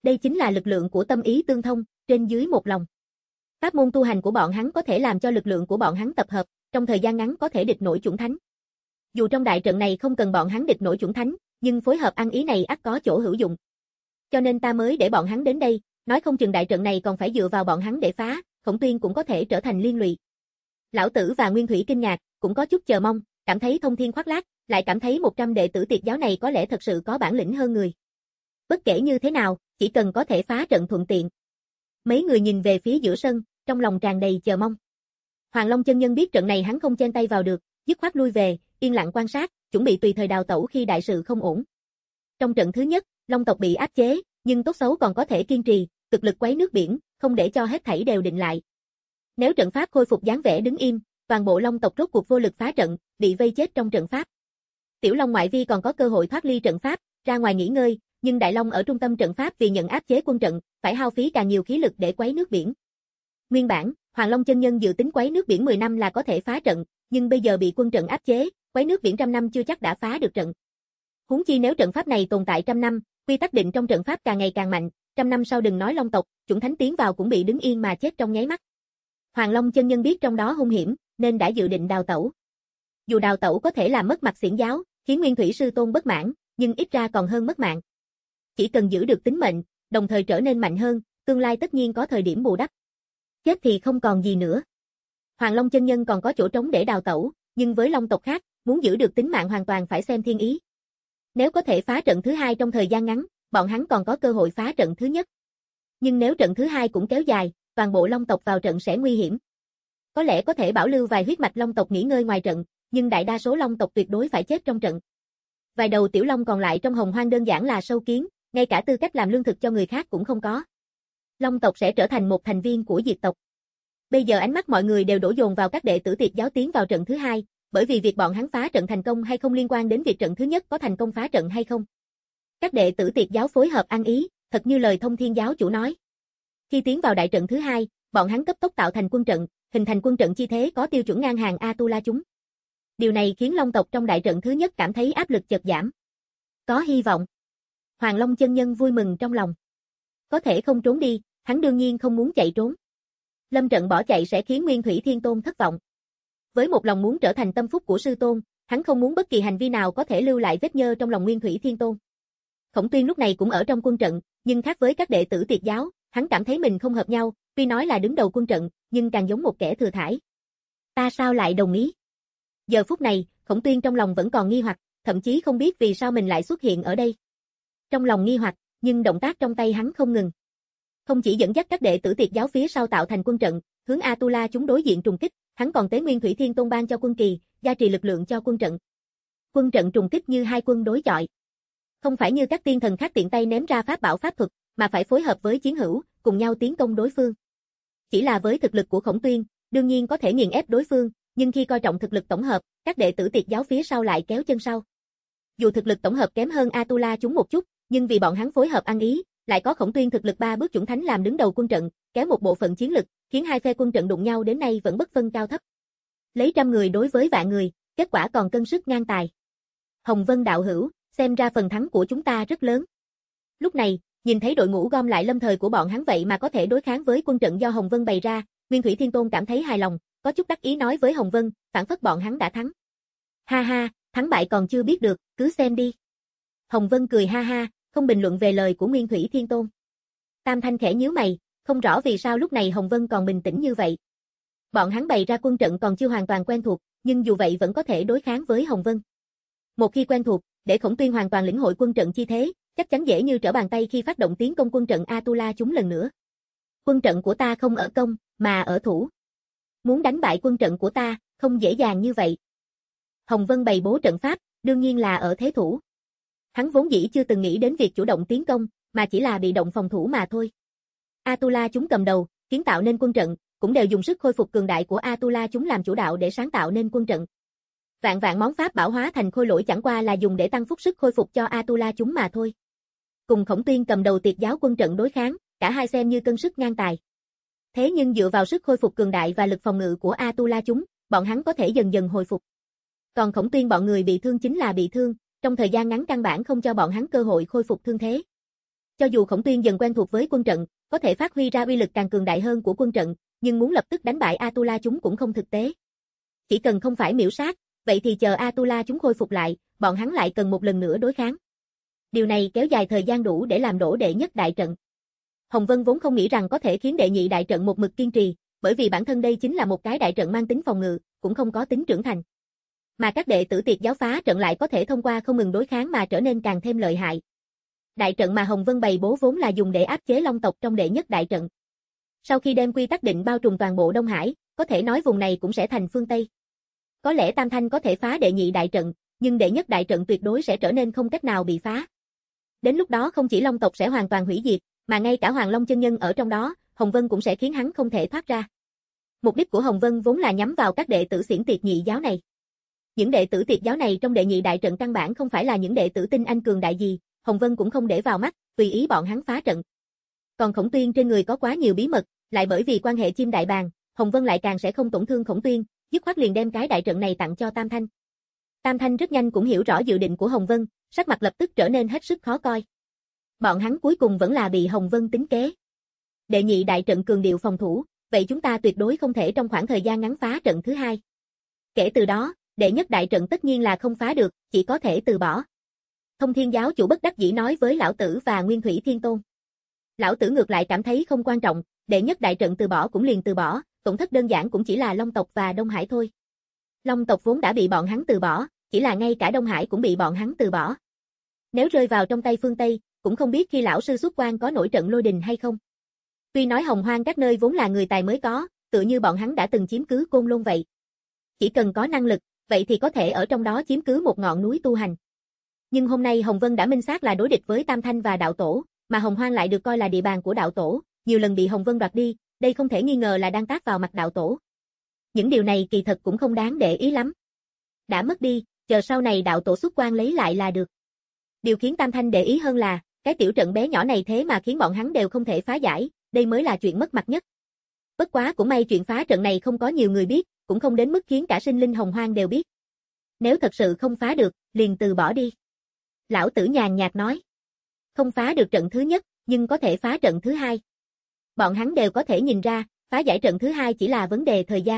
Đây chính là lực lượng của tâm ý tương thông, trên dưới một lòng. Pháp môn tu hành của bọn hắn có thể làm cho lực lượng của bọn hắn tập hợp, trong thời gian ngắn có thể địch nổi chuẩn thánh. Dù trong đại trận này không cần bọn hắn địch nổi chuẩn thánh, nhưng phối hợp ăn ý này ắt có chỗ hữu dụng. Cho nên ta mới để bọn hắn đến đây, nói không chừng đại trận này còn phải dựa vào bọn hắn để phá, Khổng Tuyên cũng có thể trở thành liên lụy. Lão Tử và Nguyên Thủy kinh ngạc, cũng có chút chờ mong, cảm thấy thông thiên khoác lác, lại cảm thấy một trăm đệ tử Tiệt giáo này có lẽ thật sự có bản lĩnh hơn người. Bất kể như thế nào, chỉ cần có thể phá trận thuận tiện. Mấy người nhìn về phía giữa sân, trong lòng tràn đầy chờ mong. Hoàng Long chân nhân biết trận này hắn không chen tay vào được, dứt khoát lui về, yên lặng quan sát, chuẩn bị tùy thời đào tẩu khi đại sự không ổn. Trong trận thứ nhất, Long tộc bị áp chế, nhưng tốt xấu còn có thể kiên trì, cực lực quấy nước biển, không để cho hết thảy đều định lại. Nếu trận pháp khôi phục dáng vẻ đứng im, toàn bộ Long tộc rốt cuộc vô lực phá trận, bị vây chết trong trận pháp. Tiểu Long ngoại vi còn có cơ hội thoát ly trận pháp, ra ngoài nghỉ ngơi, nhưng Đại Long ở trung tâm trận pháp vì nhận áp chế quân trận, phải hao phí càng nhiều khí lực để quấy nước biển. Nguyên bản, Hoàng Long chân nhân dự tính quấy nước biển mười năm là có thể phá trận, nhưng bây giờ bị quân trận áp chế, quấy nước biển trăm năm chưa chắc đã phá được trận. Huống chi nếu trận pháp này tồn tại trăm năm, quy tắc định trong trận pháp càng ngày càng mạnh, trăm năm sau đừng nói Long tộc, chuẩn thánh tiến vào cũng bị đứng yên mà chết trong nháy mắt. Hoàng Long chân nhân biết trong đó hung hiểm, nên đã dự định đào tẩu. Dù đào tẩu có thể làm mất mặt xiển giáo, khiến Nguyên Thủy sư tôn bất mãn, nhưng ít ra còn hơn mất mạng. Chỉ cần giữ được tính mệnh, đồng thời trở nên mạnh hơn, tương lai tất nhiên có thời điểm bù đắp. Chết thì không còn gì nữa. Hoàng Long chân nhân còn có chỗ trống để đào tẩu, nhưng với Long tộc khác, muốn giữ được tính mạng hoàn toàn phải xem thiên ý. Nếu có thể phá trận thứ hai trong thời gian ngắn, bọn hắn còn có cơ hội phá trận thứ nhất. Nhưng nếu trận thứ hai cũng kéo dài, toàn bộ Long tộc vào trận sẽ nguy hiểm. Có lẽ có thể bảo lưu vài huyết mạch Long tộc nghỉ ngơi ngoài trận, nhưng đại đa số Long tộc tuyệt đối phải chết trong trận. Vài đầu tiểu Long còn lại trong Hồng Hoang đơn giản là sâu kiến, ngay cả tư cách làm lương thực cho người khác cũng không có. Long tộc sẽ trở thành một thành viên của diệt tộc. Bây giờ ánh mắt mọi người đều đổ dồn vào các đệ tử Tiệt giáo tiến vào trận thứ hai, bởi vì việc bọn hắn phá trận thành công hay không liên quan đến việc trận thứ nhất có thành công phá trận hay không. Các đệ tử Tiệt giáo phối hợp ăn ý, thật như lời Thông Thiên giáo chủ nói. Khi tiến vào đại trận thứ hai, bọn hắn cấp tốc tạo thành quân trận, hình thành quân trận chi thế có tiêu chuẩn ngang hàng Atula chúng. Điều này khiến Long tộc trong đại trận thứ nhất cảm thấy áp lực chợt giảm. Có hy vọng. Hoàng Long chân nhân vui mừng trong lòng. Có thể không trốn đi, hắn đương nhiên không muốn chạy trốn. Lâm trận bỏ chạy sẽ khiến Nguyên Thủy Thiên Tôn thất vọng. Với một lòng muốn trở thành tâm phúc của sư tôn, hắn không muốn bất kỳ hành vi nào có thể lưu lại vết nhơ trong lòng Nguyên Thủy Thiên Tôn. Khổng Tuyên lúc này cũng ở trong quân trận, nhưng khác với các đệ tử Tiệt giáo, hắn cảm thấy mình không hợp nhau, tuy nói là đứng đầu quân trận, nhưng càng giống một kẻ thừa thải. Ta sao lại đồng ý? Giờ phút này, Khổng Tuyên trong lòng vẫn còn nghi hoặc, thậm chí không biết vì sao mình lại xuất hiện ở đây. Trong lòng nghi hoặc, nhưng động tác trong tay hắn không ngừng. Không chỉ dẫn dắt các đệ tử Tiệt giáo phía sau tạo thành quân trận, hướng Atula chúng đối diện trùng kích, hắn còn tế Nguyên Thủy Thiên Tôn ban cho quân kỳ, gia trì lực lượng cho quân trận. Quân trận trùng kích như hai quân đối chọi. Không phải như các tiên thần khác tiện tay ném ra pháp bảo pháp thuật, mà phải phối hợp với chiến hữu, cùng nhau tiến công đối phương. Chỉ là với thực lực của Khổng Tuyên, đương nhiên có thể nghiền ép đối phương, nhưng khi coi trọng thực lực tổng hợp, các đệ tử Tiệt giáo phía sau lại kéo chân sau. Dù thực lực tổng hợp kém hơn Atula chúng một chút, nhưng vì bọn hắn phối hợp ăn ý, lại có Khổng Tuyên thực lực ba bước chuẩn thánh làm đứng đầu quân trận, kéo một bộ phận chiến lực, khiến hai phe quân trận đụng nhau đến nay vẫn bất phân cao thấp. Lấy trăm người đối với vạn người, kết quả còn cân sức ngang tài. Hồng Vân đạo hữu, xem ra phần thắng của chúng ta rất lớn. Lúc này, nhìn thấy đội ngũ gom lại lâm thời của bọn hắn vậy mà có thể đối kháng với quân trận do Hồng Vân bày ra, Nguyên Thủy Thiên Tôn cảm thấy hài lòng, có chút đắc ý nói với Hồng Vân, phản phất bọn hắn đã thắng. Ha ha, thắng bại còn chưa biết được, cứ xem đi. Hồng Vân cười ha ha, không bình luận về lời của Nguyên Thủy Thiên Tôn. Tam Thanh khẽ nhíu mày, không rõ vì sao lúc này Hồng Vân còn bình tĩnh như vậy. Bọn hắn bày ra quân trận còn chưa hoàn toàn quen thuộc, nhưng dù vậy vẫn có thể đối kháng với Hồng Vân. Một khi quen thuộc, để Khổng Tuyên hoàn toàn lĩnh hội quân trận chi thế, chắc chắn dễ như trở bàn tay khi phát động tiến công quân trận Atula chúng lần nữa. Quân trận của ta không ở công, mà ở thủ. Muốn đánh bại quân trận của ta, không dễ dàng như vậy. Hồng Vân bày bố trận pháp, đương nhiên là ở thế thủ. Hắn vốn dĩ chưa từng nghĩ đến việc chủ động tiến công, mà chỉ là bị động phòng thủ mà thôi. Atula chúng cầm đầu, kiến tạo nên quân trận, cũng đều dùng sức khôi phục cường đại của Atula chúng làm chủ đạo để sáng tạo nên quân trận. Vạn vạn món pháp bảo hóa thành khôi lỗi chẳng qua là dùng để tăng phúc sức khôi phục cho Atula chúng mà thôi. Cùng Khổng Tuyên cầm đầu Tiệt giáo quân trận đối kháng, cả hai xem như cân sức ngang tài. Thế nhưng dựa vào sức khôi phục cường đại và lực phòng ngự của Atula chúng, bọn hắn có thể dần dần hồi phục. Còn Khổng Tuyên bọn người bị thương chính là bị thương, trong thời gian ngắn căn bản không cho bọn hắn cơ hội khôi phục thương thế. Cho dù Khổng Tuyên dần quen thuộc với quân trận, có thể phát huy ra uy lực càng cường đại hơn của quân trận, nhưng muốn lập tức đánh bại Atula chúng cũng không thực tế. Chỉ cần không phải miểu sát, vậy thì chờ Atula chúng khôi phục lại, bọn hắn lại cần một lần nữa đối kháng. Điều này kéo dài thời gian đủ để làm đổ đệ nhất đại trận. Hồng Vân vốn không nghĩ rằng có thể khiến đệ nhị đại trận một mực kiên trì, bởi vì bản thân đây chính là một cái đại trận mang tính phòng ngự, cũng không có tính trưởng thành. Mà các đệ tử Tiệt giáo phá trận lại có thể thông qua không ngừng đối kháng mà trở nên càng thêm lợi hại. Đại trận mà Hồng Vân bày bố vốn là dùng để áp chế Long tộc trong đệ nhất đại trận. Sau khi đem quy tắc định bao trùm toàn bộ Đông Hải, có thể nói vùng này cũng sẽ thành phương Tây. Có lẽ Tam Thanh có thể phá đệ nhị đại trận, nhưng đệ nhất đại trận tuyệt đối sẽ trở nên không cách nào bị phá. Đến lúc đó không chỉ Long tộc sẽ hoàn toàn hủy diệt, mà ngay cả Hoàng Long chân nhân ở trong đó, Hồng Vân cũng sẽ khiến hắn không thể thoát ra. Mục đích của Hồng Vân vốn là nhắm vào các đệ tử xiển Tiệt nhị giáo này. Những đệ tử Tiệt giáo này trong đệ nhị đại trận căn bản không phải là những đệ tử tinh anh cường đại gì, Hồng Vân cũng không để vào mắt, tùy ý bọn hắn phá trận. Còn Khổng Tuyên trên người có quá nhiều bí mật, lại bởi vì quan hệ chim đại bàng, Hồng Vân lại càng sẽ không tổn thương Khổng Tuyên, dứt khoát liền đem cái đại trận này tặng cho Tam Thanh. Tam Thanh rất nhanh cũng hiểu rõ dự định của Hồng Vân, sắc mặt lập tức trở nên hết sức khó coi. Bọn hắn cuối cùng vẫn là bị Hồng Vân tính kế. Đệ nhị đại trận cường điệu phòng thủ, vậy chúng ta tuyệt đối không thể trong khoảng thời gian ngắn phá trận thứ hai. Kể từ đó, đệ nhất đại trận tất nhiên là không phá được, chỉ có thể từ bỏ. Thông Thiên giáo chủ bất đắc dĩ nói với Lão Tử và Nguyên Thủy Thiên Tôn. Lão Tử ngược lại cảm thấy không quan trọng, đệ nhất đại trận từ bỏ cũng liền từ bỏ, tổn thất đơn giản cũng chỉ là Long tộc và Đông Hải thôi. Long tộc vốn đã bị bọn hắn từ bỏ, chỉ là ngay cả Đông Hải cũng bị bọn hắn từ bỏ. Nếu rơi vào trong tay phương Tây, cũng không biết khi lão sư xuất quan có nổi trận lôi đình hay không. Tuy nói Hồng Hoang các nơi vốn là người tài mới có, tựa như bọn hắn đã từng chiếm cứ Côn Lôn vậy. Chỉ cần có năng lực, vậy thì có thể ở trong đó chiếm cứ một ngọn núi tu hành. Nhưng hôm nay Hồng Vân đã minh xác là đối địch với Tam Thanh và Đạo Tổ, mà Hồng Hoang lại được coi là địa bàn của Đạo Tổ, nhiều lần bị Hồng Vân đoạt đi, đây không thể nghi ngờ là đang tát vào mặt Đạo Tổ. Những điều này kỳ thật cũng không đáng để ý lắm. Đã mất đi, chờ sau này Đạo Tổ xuất quan lấy lại là được. Điều khiến Tam Thanh để ý hơn là, cái tiểu trận bé nhỏ này thế mà khiến bọn hắn đều không thể phá giải, đây mới là chuyện mất mặt nhất. Bất quá cũng may chuyện phá trận này không có nhiều người biết, cũng không đến mức khiến cả sinh linh Hồng Hoang đều biết. Nếu thật sự không phá được, liền từ bỏ đi. Lão Tử nhàn nhạt nói. Không phá được trận thứ nhất, nhưng có thể phá trận thứ hai. Bọn hắn đều có thể nhìn ra, phá giải trận thứ hai chỉ là vấn đề thời gian.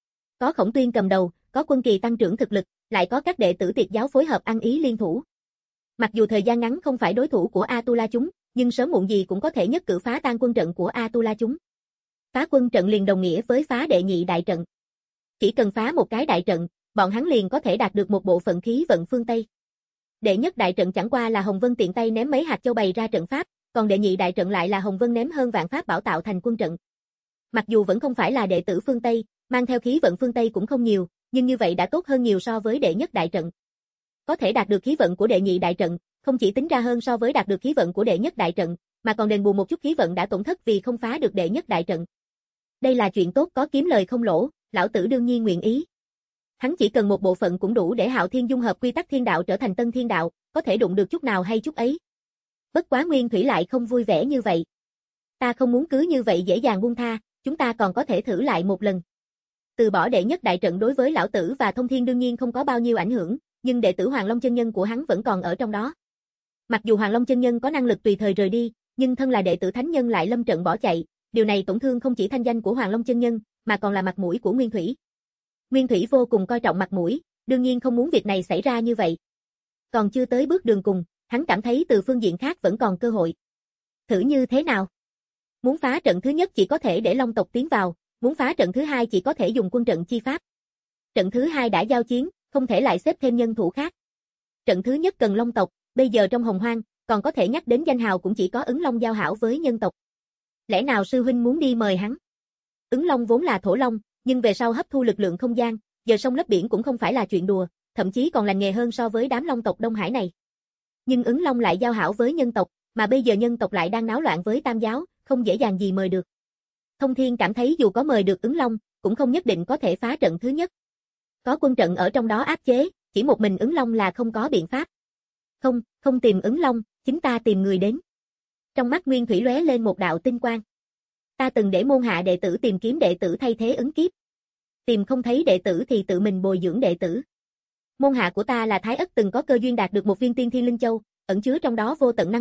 Có Khổng Tuyên cầm đầu, có Quân Kỳ tăng trưởng thực lực, lại có các đệ tử Tiệt giáo phối hợp ăn ý liên thủ. Mặc dù thời gian ngắn không phải đối thủ của Atula chúng, nhưng sớm muộn gì cũng có thể nhất cử phá tan quân trận của Atula chúng. Phá quân trận liền đồng nghĩa với phá đệ nhị đại trận. Chỉ cần phá một cái đại trận, bọn hắn liền có thể đạt được một bộ phận khí vận phương Tây. Đệ nhất đại trận chẳng qua là Hồng Vân tiện tay ném mấy hạt châu bày ra trận pháp, còn đệ nhị đại trận lại là Hồng Vân ném hơn vạn pháp bảo tạo thành quân trận. Mặc dù vẫn không phải là đệ tử phương Tây, mang theo khí vận phương Tây cũng không nhiều, nhưng như vậy đã tốt hơn nhiều so với đệ nhất đại trận. Có thể đạt được khí vận của đệ nhị đại trận, không chỉ tính ra hơn so với đạt được khí vận của đệ nhất đại trận, mà còn đền bù một chút khí vận đã tổn thất vì không phá được đệ nhất đại trận. Đây là chuyện tốt có kiếm lời không lỗ, Lão Tử đương nhiên nguyện ý. Hắn chỉ cần một bộ phận cũng đủ để Hạo Thiên dung hợp quy tắc thiên đạo trở thành tân thiên đạo, có thể đụng được chút nào hay chút ấy. Bất quá Nguyên Thủy lại không vui vẻ như vậy. Ta không muốn cứ như vậy dễ dàng buông tha, chúng ta còn có thể thử lại một lần. Từ bỏ đệ nhất đại trận đối với Lão Tử và Thông Thiên đương nhiên không có bao nhiêu ảnh hưởng, nhưng đệ tử Hoàng Long chân nhân của hắn vẫn còn ở trong đó. Mặc dù Hoàng Long chân nhân có năng lực tùy thời rời đi, nhưng thân là đệ tử thánh nhân lại lâm trận bỏ chạy, điều này tổn thương không chỉ thanh danh của Hoàng Long chân nhân, mà còn là mặt mũi của Nguyên Thủy. Nguyên Thủy vô cùng coi trọng mặt mũi, đương nhiên không muốn việc này xảy ra như vậy. Còn chưa tới bước đường cùng, hắn cảm thấy từ phương diện khác vẫn còn cơ hội. Thử như thế nào? Muốn phá trận thứ nhất chỉ có thể để Long tộc tiến vào, muốn phá trận thứ hai chỉ có thể dùng quân trận chi pháp. Trận thứ hai đã giao chiến, không thể lại xếp thêm nhân thủ khác. Trận thứ nhất cần Long tộc, bây giờ trong Hồng Hoang, còn có thể nhắc đến danh hào cũng chỉ có Ứng Long giao hảo với nhân tộc. Lẽ nào sư huynh muốn đi mời hắn? Ứng Long vốn là thổ long, nhưng về sau hấp thu lực lượng không gian, giờ sông lấp biển cũng không phải là chuyện đùa, thậm chí còn lành nghề hơn so với đám Long tộc Đông Hải này. Nhưng Ứng Long lại giao hảo với nhân tộc, mà bây giờ nhân tộc lại đang náo loạn với Tam giáo, không dễ dàng gì mời được. Thông Thiên cảm thấy dù có mời được Ứng Long, cũng không nhất định có thể phá trận thứ nhất. Có quân trận ở trong đó áp chế, chỉ một mình Ứng Long là không có biện pháp. Không, không tìm Ứng Long, chính ta tìm người đến. Trong mắt Nguyên Thủy lóe lên một đạo tinh quang. Ta từng để môn hạ đệ tử tìm kiếm đệ tử thay thế ứng kiếp. Tìm không thấy đệ tử thì tự mình bồi dưỡng đệ tử. Môn hạ của ta là Thái Ất từng có cơ duyên đạt được một viên tiên thiên linh châu, ẩn chứa trong đó vô tận năng lượng,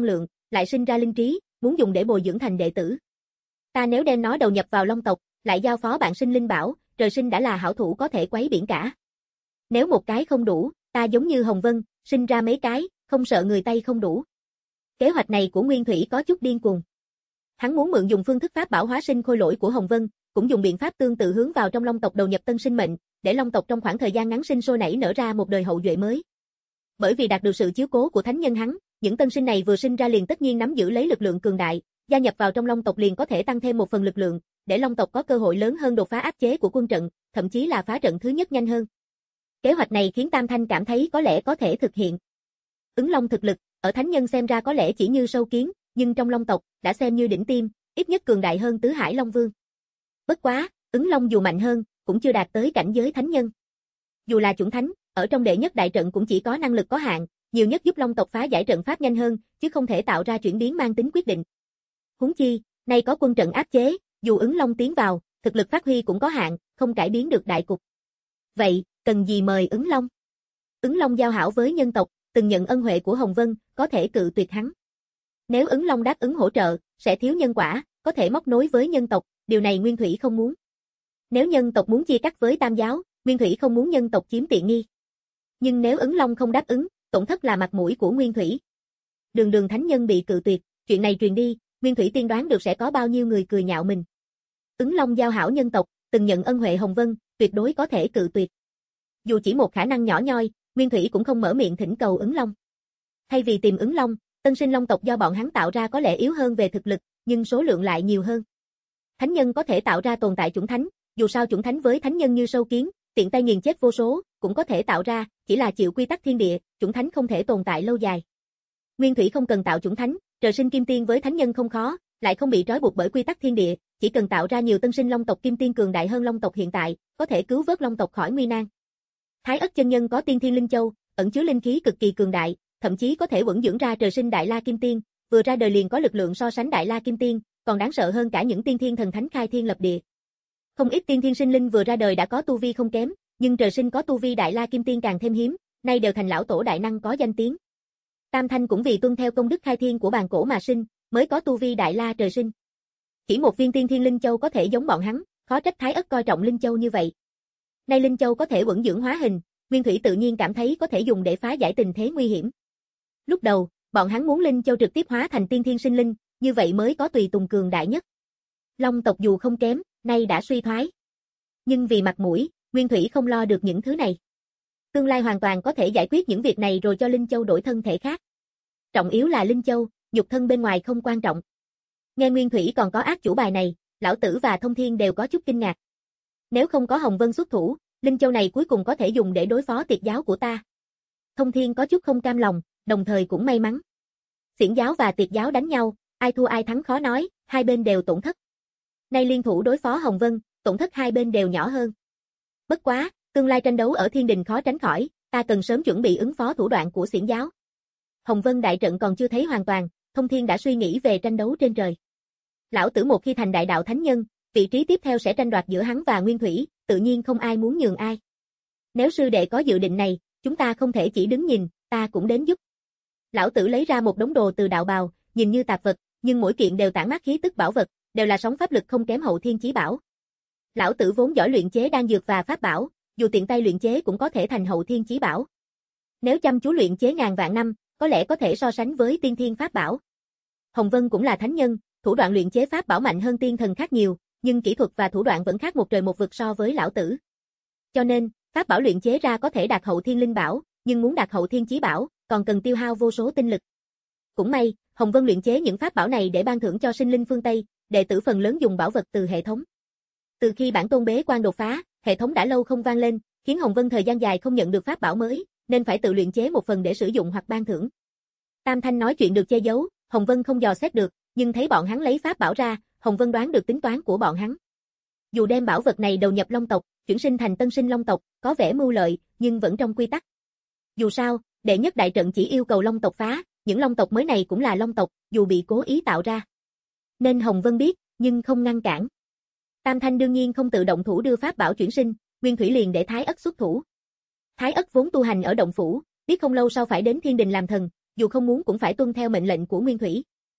lại sinh ra linh trí, muốn dùng để bồi dưỡng thành đệ tử. Ta nếu đem nó đầu nhập vào Long tộc, lại giao phó bạn sinh linh bảo, trời sinh đã là hảo thủ có thể quấy biển cả. Nếu một cái không đủ, ta giống như Hồng Vân, sinh ra mấy cái, không sợ người Tây không đủ. Kế hoạch này của Nguyên Thủy có chút điên cuồng. Hắn muốn mượn dùng phương thức pháp bảo hóa sinh khôi lỗi của Hồng Vân, cũng dùng biện pháp tương tự hướng vào trong Long tộc đầu nhập tân sinh mệnh, để Long tộc trong khoảng thời gian ngắn sinh sôi nảy nở ra một đời hậu duệ mới. Bởi vì đạt được sự chiếu cố của thánh nhân hắn, những tân sinh này vừa sinh ra liền tất nhiên nắm giữ lấy lực lượng cường đại, gia nhập vào trong Long tộc liền có thể tăng thêm một phần lực lượng, để Long tộc có cơ hội lớn hơn đột phá áp chế của quân trận, thậm chí là phá trận thứ nhất nhanh hơn. Kế hoạch này khiến Tam Thanh cảm thấy có lẽ có thể thực hiện. Ứng Long thực lực, ở thánh nhân xem ra có lẽ chỉ như sâu kiến, nhưng trong Long tộc đã xem như đỉnh tiêm, ít nhất cường đại hơn Tứ Hải Long Vương. Bất quá, Ứng Long dù mạnh hơn, cũng chưa đạt tới cảnh giới thánh nhân. Dù là chủng thánh, ở trong đệ nhất đại trận cũng chỉ có năng lực có hạn, nhiều nhất giúp Long tộc phá giải trận pháp nhanh hơn, chứ không thể tạo ra chuyển biến mang tính quyết định. Huống chi, nay có quân trận áp chế, dù Ứng Long tiến vào, thực lực phát huy cũng có hạn, không cải biến được đại cục. Vậy, cần gì mời Ứng Long? Ứng Long giao hảo với nhân tộc, từng nhận ân huệ của Hồng Vân, có thể cự tuyệt hắn. Nếu Ứng Long đáp ứng hỗ trợ, sẽ thiếu nhân quả, có thể móc nối với nhân tộc, điều này Nguyên Thủy không muốn. Nếu nhân tộc muốn chia cắt với Tam giáo, Nguyên Thủy không muốn nhân tộc chiếm tiện nghi. Nhưng nếu Ứng Long không đáp ứng, tổn thất là mặt mũi của Nguyên Thủy. Đường đường thánh nhân bị cự tuyệt, chuyện này truyền đi, Nguyên Thủy tiên đoán được sẽ có bao nhiêu người cười nhạo mình. Ứng Long giao hảo nhân tộc, từng nhận ân huệ Hồng Vân, tuyệt đối có thể cự tuyệt. Dù chỉ một khả năng nhỏ nhoi, Nguyên Thủy cũng không mở miệng thỉnh cầu Ứng Long. Thay vì tìm Ứng Long, tân sinh Long tộc do bọn hắn tạo ra có lẽ yếu hơn về thực lực, nhưng số lượng lại nhiều hơn. Thánh nhân có thể tạo ra tồn tại chủng thánh, dù sao chủng thánh với thánh nhân như sâu kiến, tiện tay nghiền chết vô số, cũng có thể tạo ra, chỉ là chịu quy tắc thiên địa, chủng thánh không thể tồn tại lâu dài. Nguyên Thủy không cần tạo chủng thánh, trời sinh kim tiên với thánh nhân không khó, lại không bị trói buộc bởi quy tắc thiên địa, chỉ cần tạo ra nhiều tân sinh Long tộc kim tiên cường đại hơn Long tộc hiện tại, có thể cứu vớt Long tộc khỏi nguy nan. Thái Ất chân nhân có tiên thiên linh châu, ẩn chứa linh khí cực kỳ cường đại, thậm chí có thể uẩn dưỡng ra trời sinh Đại La Kim Tiên, vừa ra đời liền có lực lượng so sánh Đại La Kim Tiên, còn đáng sợ hơn cả những tiên thiên thần thánh khai thiên lập địa. Không ít tiên thiên sinh linh vừa ra đời đã có tu vi không kém, nhưng trời sinh có tu vi Đại La Kim Tiên càng thêm hiếm, nay đều thành lão tổ đại năng có danh tiếng. Tam Thanh cũng vì tuân theo công đức khai thiên của bàn cổ mà sinh, mới có tu vi Đại La trời sinh. Chỉ một viên tiên thiên linh châu có thể giống bọn hắn, khó trách Thái Ất coi trọng linh châu như vậy. Nay linh châu có thể uẩn dưỡng hóa hình, Nguyên Thủy tự nhiên cảm thấy có thể dùng để phá giải tình thế nguy hiểm. Lúc đầu, bọn hắn muốn linh châu trực tiếp hóa thành tiên thiên sinh linh, như vậy mới có tùy tùng cường đại nhất. Long tộc dù không kém, nay đã suy thoái. Nhưng vì mặt mũi, Nguyên Thủy không lo được những thứ này. Tương lai hoàn toàn có thể giải quyết những việc này rồi cho linh châu đổi thân thể khác. Trọng yếu là linh châu, nhục thân bên ngoài không quan trọng. Nghe Nguyên Thủy còn có ác chủ bài này, Lão Tử và Thông Thiên đều có chút kinh ngạc. Nếu không có Hồng Vân xuất thủ, linh châu này cuối cùng có thể dùng để đối phó Tiệt giáo của ta. Thông Thiên có chút không cam lòng, đồng thời cũng may mắn. Xiển giáo và Tiệt giáo đánh nhau, ai thua ai thắng khó nói, hai bên đều tổn thất. Nay liên thủ đối phó Hồng Vân, tổn thất hai bên đều nhỏ hơn. Bất quá, tương lai tranh đấu ở Thiên Đình khó tránh khỏi, ta cần sớm chuẩn bị ứng phó thủ đoạn của Xiển giáo. Hồng Vân đại trận còn chưa thấy hoàn toàn, Thông Thiên đã suy nghĩ về tranh đấu trên trời. Lão Tử một khi thành đại đạo thánh nhân, vị trí tiếp theo sẽ tranh đoạt giữa hắn và Nguyên Thủy, tự nhiên không ai muốn nhường ai. Nếu sư đệ có dự định này, chúng ta không thể chỉ đứng nhìn, ta cũng đến giúp. Lão Tử lấy ra một đống đồ từ đạo bào, nhìn như tạp vật, nhưng mỗi kiện đều tản mát khí tức bảo vật, đều là sóng pháp lực không kém hậu thiên chí bảo. Lão Tử vốn giỏi luyện chế đan dược và pháp bảo, dù tiện tay luyện chế cũng có thể thành hậu thiên chí bảo. Nếu chăm chú luyện chế ngàn vạn năm, có lẽ có thể so sánh với tiên thiên pháp bảo. Hồng Vân cũng là thánh nhân, thủ đoạn luyện chế pháp bảo mạnh hơn tiên thần khác nhiều, nhưng kỹ thuật và thủ đoạn vẫn khác một trời một vực so với Lão Tử. Cho nên, pháp bảo luyện chế ra có thể đạt hậu thiên linh bảo, nhưng muốn đạt hậu thiên chí bảo, còn cần tiêu hao vô số tinh lực. Cũng may, Hồng Vân luyện chế những pháp bảo này để ban thưởng cho sinh linh phương Tây, đệ tử phần lớn dùng bảo vật từ hệ thống. Từ khi bản tôn bế quan đột phá, hệ thống đã lâu không vang lên, khiến Hồng Vân thời gian dài không nhận được pháp bảo mới, nên phải tự luyện chế một phần để sử dụng hoặc ban thưởng. Tam Thanh nói chuyện được che giấu, Hồng Vân không dò xét được, nhưng thấy bọn hắn lấy pháp bảo ra, Hồng Vân đoán được tính toán của bọn hắn. Dù đem bảo vật này đầu nhập Long tộc, chuyển sinh thành tân sinh Long tộc, có vẻ mưu lợi, nhưng vẫn trong quy tắc. Dù sao, đệ nhất đại trận chỉ yêu cầu Long tộc phá, những Long tộc mới này cũng là Long tộc, dù bị cố ý tạo ra. Nên Hồng Vân biết, nhưng không ngăn cản. Tam Thanh đương nhiên không tự động thủ đưa pháp bảo chuyển sinh, Nguyên Thủy liền để Thái Ất xuất thủ. Thái Ất vốn tu hành ở động phủ, biết không lâu sau phải đến Thiên Đình làm thần, dù không muốn cũng phải tuân theo mệnh lệnh của Nguyên Thủy.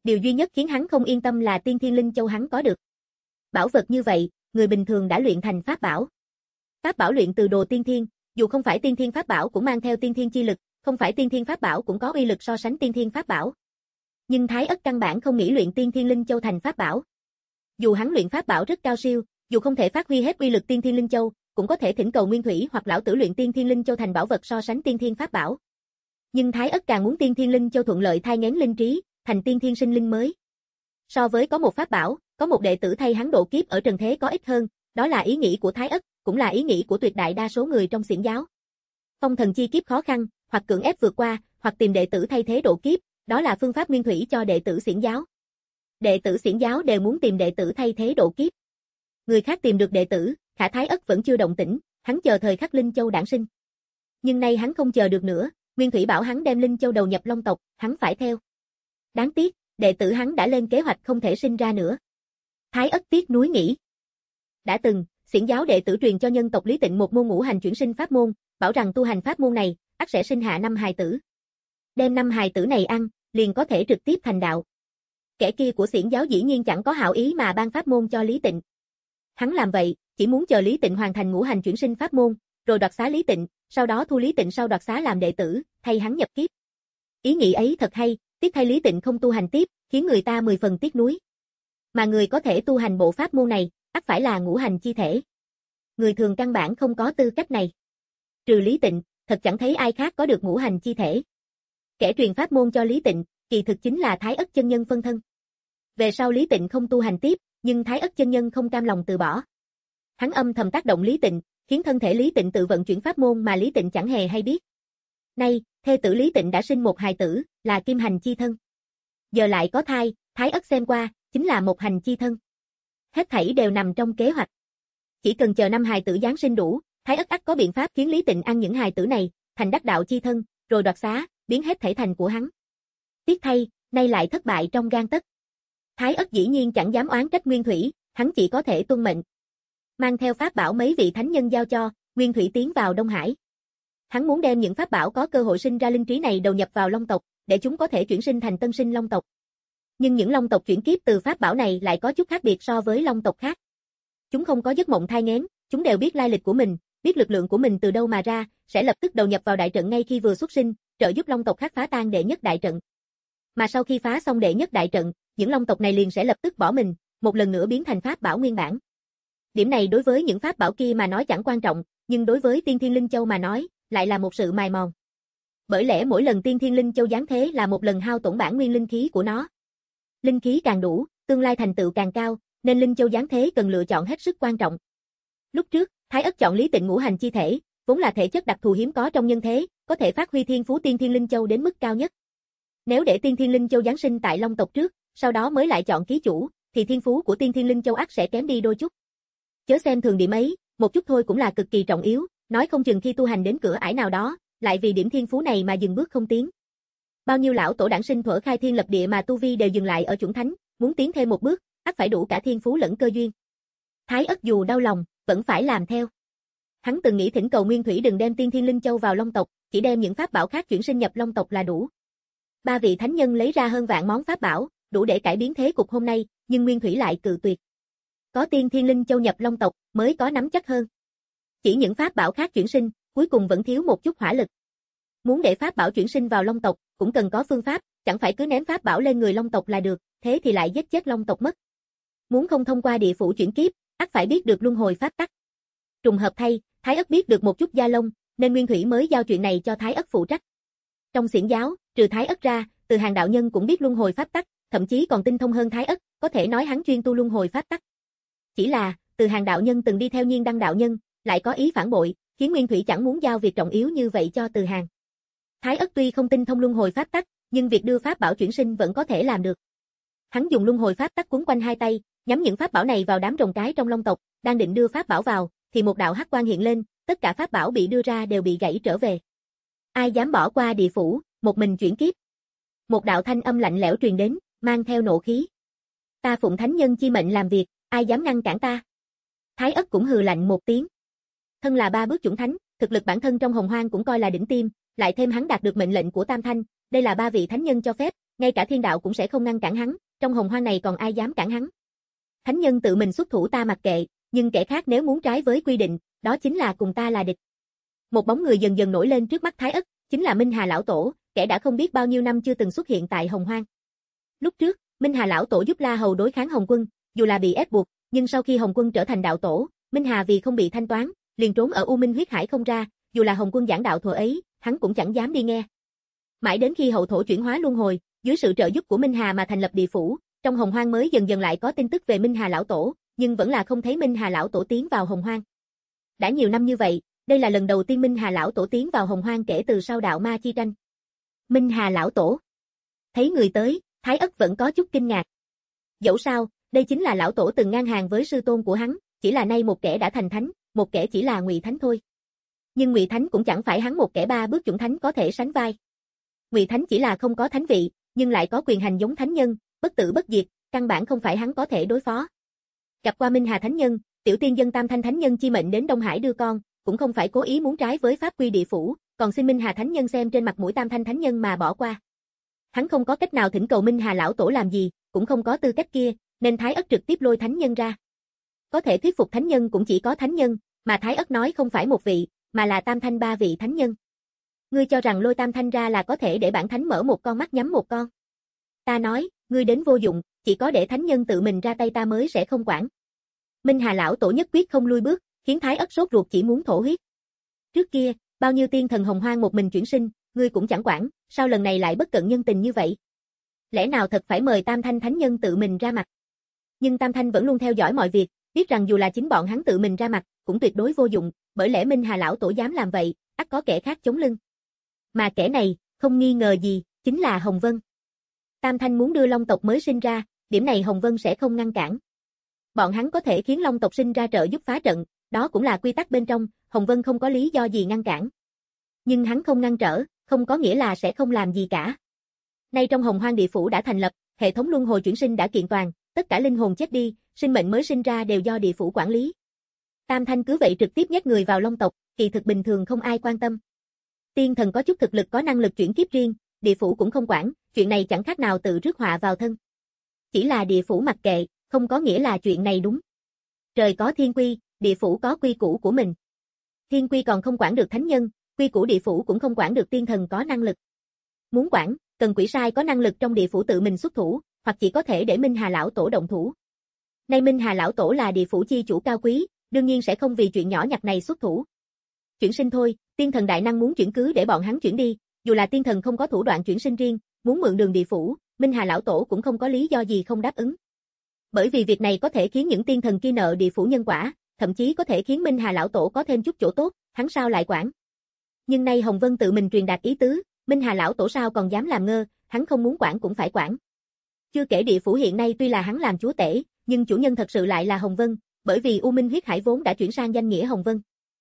Điều duy nhất khiến hắn không yên tâm là Tiên Thiên Linh Châu hắn có được. Bảo vật như vậy, người bình thường đã luyện thành pháp bảo. Pháp bảo luyện từ đồ tiên thiên, dù không phải tiên thiên pháp bảo cũng mang theo tiên thiên chi lực, không phải tiên thiên pháp bảo cũng có uy lực so sánh tiên thiên pháp bảo. Nhưng Thái Ất căn bản không nghĩ luyện Tiên Thiên Linh Châu thành pháp bảo. Dù hắn luyện pháp bảo rất cao siêu, dù không thể phát huy hết uy lực Tiên Thiên Linh Châu, cũng có thể thỉnh cầu Nguyên Thủy hoặc lão tử luyện Tiên Thiên Linh Châu thành bảo vật so sánh tiên thiên pháp bảo. Nhưng Thái Ất càng muốn Tiên Thiên Linh Châu thuận lợi thai nghén linh trí, thành tiên thiên sinh linh mới. So với có một pháp bảo, có một đệ tử thay hắn độ kiếp ở trần thế có ích hơn, đó là ý nghĩ của Thái Ất, cũng là ý nghĩ của tuyệt đại đa số người trong xiển giáo. Phong thần chi kiếp khó khăn, hoặc cưỡng ép vượt qua, hoặc tìm đệ tử thay thế độ kiếp, đó là phương pháp Nguyên Thủy cho đệ tử xiển giáo. Đệ tử xiển giáo đều muốn tìm đệ tử thay thế độ kiếp. Người khác tìm được đệ tử, khả Thái Ất vẫn chưa động tĩnh, hắn chờ thời khắc Linh Châu đản sinh. Nhưng nay hắn không chờ được nữa, Nguyên Thủy bảo hắn đem Linh Châu đầu nhập Long tộc, hắn phải theo. Đáng tiếc, đệ tử hắn đã lên kế hoạch không thể sinh ra nữa. Thái Ất tiếc nuối nghĩ. Đã từng, xiển giáo đệ tử truyền cho nhân tộc Lý Tịnh một môn ngũ hành chuyển sinh pháp môn, bảo rằng tu hành pháp môn này, ắt sẽ sinh hạ năm hài tử. Đem năm hài tử này ăn, liền có thể trực tiếp thành đạo. Kẻ kia của xiển giáo dĩ nhiên chẳng có hảo ý mà ban pháp môn cho Lý Tịnh. Hắn làm vậy, chỉ muốn chờ Lý Tịnh hoàn thành ngũ hành chuyển sinh pháp môn, rồi đoạt xá Lý Tịnh, sau đó thu Lý Tịnh sau đoạt xá làm đệ tử, thay hắn nhập kiếp. Ý nghĩ ấy thật hay, tiếc thay Lý Tịnh không tu hành tiếp, khiến người ta mười phần tiếc nuối. Mà người có thể tu hành bộ pháp môn này, ắt phải là ngũ hành chi thể. Người thường căn bản không có tư cách này. Trừ Lý Tịnh, thật chẳng thấy ai khác có được ngũ hành chi thể. Kẻ truyền pháp môn cho Lý Tịnh, kỳ thực chính là Thái Ất chân nhân phân thân. Về sau Lý Tịnh không tu hành tiếp, nhưng Thái Ất chân nhân không cam lòng từ bỏ. Hắn âm thầm tác động Lý Tịnh, khiến thân thể Lý Tịnh tự vận chuyển pháp môn mà Lý Tịnh chẳng hề hay biết. Nay, thê tử Lý Tịnh đã sinh một hài tử, là Kim Hành chi thân. Giờ lại có thai, Thái Ất xem qua, chính là một hành chi thân. Hết thảy đều nằm trong kế hoạch. Chỉ cần chờ năm hài tử giáng sinh đủ, Thái Ất ắt có biện pháp khiến Lý Tịnh ăn những hài tử này, thành đắc đạo chi thân, rồi đoạt xá, biến hết thảy thành của hắn. Tiếc thay, nay lại thất bại trong gang tấc. Thái Ất dĩ nhiên chẳng dám oán trách Nguyên Thủy, hắn chỉ có thể tuân mệnh. Mang theo pháp bảo mấy vị thánh nhân giao cho, Nguyên Thủy tiến vào Đông Hải. Hắn muốn đem những pháp bảo có cơ hội sinh ra linh trí này đầu nhập vào Long tộc, để chúng có thể chuyển sinh thành tân sinh Long tộc. Nhưng những Long tộc chuyển kiếp từ pháp bảo này lại có chút khác biệt so với Long tộc khác. Chúng không có giấc mộng thai nghén, chúng đều biết lai lịch của mình, biết lực lượng của mình từ đâu mà ra, sẽ lập tức đầu nhập vào đại trận ngay khi vừa xuất sinh, trợ giúp Long tộc khác phá tan đệ nhất đại trận. Mà sau khi phá xong đệ nhất đại trận, những Long tộc này liền sẽ lập tức bỏ mình, một lần nữa biến thành pháp bảo nguyên bản. Điểm này đối với những pháp bảo kia mà nói chẳng quan trọng, nhưng đối với Tiên Thiên Linh Châu mà nói, lại là một sự mài mòn. Bởi lẽ mỗi lần Tiên Thiên Linh Châu giáng thế là một lần hao tổn bản nguyên linh khí của nó. Linh khí càng đủ, tương lai thành tựu càng cao, nên Linh Châu giáng thế cần lựa chọn hết sức quan trọng. Lúc trước, Thái Ất chọn Lý Tịnh ngũ hành chi thể, vốn là thể chất đặc thù hiếm có trong nhân thế, có thể phát huy thiên phú Tiên Thiên Linh Châu đến mức cao nhất. Nếu để Tiên Thiên Linh Châu giáng sinh tại Long tộc trước, sau đó mới lại chọn ký chủ, thì thiên phú của Tiên Thiên Linh Châu ắt sẽ kém đi đôi chút. Chớ xem thường điểm ấy, một chút thôi cũng là cực kỳ trọng yếu, nói không chừng khi tu hành đến cửa ải nào đó, lại vì điểm thiên phú này mà dừng bước không tiến. Bao nhiêu lão tổ đản sinh thuở khai thiên lập địa mà tu vi đều dừng lại ở chuẩn thánh, muốn tiến thêm một bước, ắt phải đủ cả thiên phú lẫn cơ duyên. Thái Ất dù đau lòng, vẫn phải làm theo. Hắn từng nghĩ thỉnh cầu Nguyên Thủy đừng đem Tiên Thiên Linh Châu vào Long tộc, chỉ đem những pháp bảo khác chuyển sinh nhập Long tộc là đủ. Ba vị thánh nhân lấy ra hơn vạn món pháp bảo, đủ để cải biến thế cục hôm nay, nhưng Nguyên Thủy lại cự tuyệt. Có Tiên Thiên Linh Châu nhập Long tộc, mới có nắm chắc hơn. Chỉ những pháp bảo khác chuyển sinh, cuối cùng vẫn thiếu một chút hỏa lực. Muốn để pháp bảo chuyển sinh vào Long tộc, cũng cần có phương pháp, chẳng phải cứ ném pháp bảo lên người Long tộc là được, thế thì lại giết chết Long tộc mất. Muốn không thông qua địa phủ chuyển kiếp, ắt phải biết được luân hồi pháp tắc. Trùng hợp thay, Thái Ất biết được một chút gia lông, nên Nguyên Thủy mới giao chuyện này cho Thái Ất phụ trách. Trong xiển giáo, trừ Thái Ất ra, Từ Hàng đạo nhân cũng biết luân hồi pháp tắc, thậm chí còn tinh thông hơn Thái Ất, có thể nói hắn chuyên tu luân hồi pháp tắc. Chỉ là, Từ Hàng đạo nhân từng đi theo Nhiên Đăng đạo nhân, lại có ý phản bội, khiến Nguyên Thủy chẳng muốn giao việc trọng yếu như vậy cho Từ Hàng. Thái Ất tuy không tinh thông luân hồi pháp tắc, nhưng việc đưa pháp bảo chuyển sinh vẫn có thể làm được. Hắn dùng luân hồi pháp tắc quấn quanh hai tay, nhắm những pháp bảo này vào đám rồng cái trong Long tộc, đang định đưa pháp bảo vào, thì một đạo hắc quang hiện lên, tất cả pháp bảo bị đưa ra đều bị gãy trở về. Ai dám bỏ qua địa phủ, một mình chuyển kiếp? Một đạo thanh âm lạnh lẽo truyền đến, mang theo nộ khí. Ta phụng thánh nhân chi mệnh làm việc, ai dám ngăn cản ta? Thái Ất cũng hừ lạnh một tiếng. Thân là ba bước chuẩn thánh, thực lực bản thân trong hồng hoang cũng coi là đỉnh tiêm, lại thêm hắn đạt được mệnh lệnh của Tam Thanh, đây là ba vị thánh nhân cho phép, ngay cả thiên đạo cũng sẽ không ngăn cản hắn, trong hồng hoang này còn ai dám cản hắn. Thánh nhân tự mình xuất thủ ta mặc kệ, nhưng kẻ khác nếu muốn trái với quy định, đó chính là cùng ta là địch. Một bóng người dần dần nổi lên trước mắt Thái Ất, chính là Minh Hà lão tổ, kẻ đã không biết bao nhiêu năm chưa từng xuất hiện tại hồng hoang. Lúc trước, Minh Hà lão tổ giúp La Hầu đối kháng Hồng Quân, dù là bị ép buộc, nhưng sau khi Hồng Quân trở thành đạo tổ, Minh Hà vì không bị thanh toán, liền trốn ở U Minh huyết hải không ra, dù là Hồng Quân giảng đạo thuở ấy, hắn cũng chẳng dám đi nghe. Mãi đến khi hậu thổ chuyển hóa luân hồi, dưới sự trợ giúp của Minh Hà mà thành lập địa phủ, trong hồng hoang mới dần dần lại có tin tức về Minh Hà lão tổ, nhưng vẫn là không thấy Minh Hà lão tổ tiến vào hồng hoang. Đã nhiều năm như vậy, đây là lần đầu tiên Minh Hà lão tổ tiến vào hồng hoang kể từ sau đạo ma chi tranh. Minh Hà lão tổ. Thấy người tới, Thái Ất vẫn có chút kinh ngạc. Dẫu sao, đây chính là lão tổ từng ngang hàng với sư tôn của hắn, chỉ là nay một kẻ đã thành thánh, một kẻ chỉ là Ngụy Thánh thôi. Nhưng Ngụy Thánh cũng chẳng phải hắn một kẻ ba bước chuẩn thánh có thể sánh vai. Ngụy Thánh chỉ là không có thánh vị, nhưng lại có quyền hành giống thánh nhân, bất tử bất diệt, căn bản không phải hắn có thể đối phó. Gặp qua Minh Hà thánh nhân, tiểu tiên dân Tam Thanh thánh nhân chi mệnh đến Đông Hải đưa con, cũng không phải cố ý muốn trái với pháp quy địa phủ, còn xin Minh Hà thánh nhân xem trên mặt mũi Tam Thanh thánh nhân mà bỏ qua. Hắn không có cách nào thỉnh cầu Minh Hà lão tổ làm gì, cũng không có tư cách kia, nên Thái Ất trực tiếp lôi thánh nhân ra. Có thể thuyết phục thánh nhân cũng chỉ có thánh nhân, mà Thái Ất nói không phải một vị, mà là Tam Thanh ba vị thánh nhân. Ngươi cho rằng lôi Tam Thanh ra là có thể để bản thánh mở một con mắt nhắm một con? Ta nói, ngươi đến vô dụng, chỉ có để thánh nhân tự mình ra tay ta mới sẽ không quản. Minh Hà lão tổ nhất quyết không lui bước, khiến Thái Ất sốt ruột chỉ muốn thổ huyết. Trước kia, bao nhiêu tiên thần hồng hoang một mình chuyển sinh, ngươi cũng chẳng quản, sao lần này lại bất cận nhân tình như vậy? Lẽ nào thật phải mời Tam Thanh thánh nhân tự mình ra mặt? Nhưng Tam Thanh vẫn luôn theo dõi mọi việc, biết rằng dù là chính bọn hắn tự mình ra mặt, cũng tuyệt đối vô dụng, bởi lẽ Minh Hà lão tổ dám làm vậy, ắt có kẻ khác chống lưng. Mà kẻ này, không nghi ngờ gì, chính là Hồng Vân. Tam Thanh muốn đưa Long tộc mới sinh ra, điểm này Hồng Vân sẽ không ngăn cản. Bọn hắn có thể khiến Long tộc sinh ra trợ giúp phá trận, đó cũng là quy tắc bên trong, Hồng Vân không có lý do gì ngăn cản. Nhưng hắn không ngăn trở, không có nghĩa là sẽ không làm gì cả. Nay trong Hồng Hoang địa phủ đã thành lập, hệ thống luân hồi chuyển sinh đã kiện toàn, tất cả linh hồn chết đi, sinh mệnh mới sinh ra đều do địa phủ quản lý. Tam Thanh cứ vậy trực tiếp nhét người vào Long tộc, kỳ thực bình thường không ai quan tâm. Tiên thần có chút thực lực có năng lực chuyển kiếp riêng, địa phủ cũng không quản, chuyện này chẳng khác nào tự rước họa vào thân. Chỉ là địa phủ mặc kệ, không có nghĩa là chuyện này đúng. Trời có thiên quy, địa phủ có quy củ của mình. Thiên quy còn không quản được thánh nhân, quy củ địa phủ cũng không quản được tiên thần có năng lực. Muốn quản, cần quỷ sai có năng lực trong địa phủ tự mình xuất thủ, hoặc chỉ có thể để Minh Hà lão tổ động thủ. Nay Minh Hà lão tổ là địa phủ chi chủ cao quý, đương nhiên sẽ không vì chuyện nhỏ nhặt này xuất thủ. Chuyển sinh thôi, tiên thần đại năng muốn chuyển cứ để bọn hắn chuyển đi, dù là tiên thần không có thủ đoạn chuyển sinh riêng, muốn mượn đường địa phủ, Minh Hà lão tổ cũng không có lý do gì không đáp ứng. Bởi vì việc này có thể khiến những tiên thần kia nợ địa phủ nhân quả, thậm chí có thể khiến Minh Hà lão tổ có thêm chút chỗ tốt, hắn sao lại quản. Nhưng nay Hồng Vân tự mình truyền đạt ý tứ, Minh Hà lão tổ sao còn dám làm ngơ, hắn không muốn quản cũng phải quản. Chưa kể địa phủ hiện nay tuy là hắn làm chúa tể, nhưng chủ nhân thật sự lại là Hồng Vân, bởi vì U Minh huyết hải vốn đã chuyển sang danh nghĩa Hồng Vân.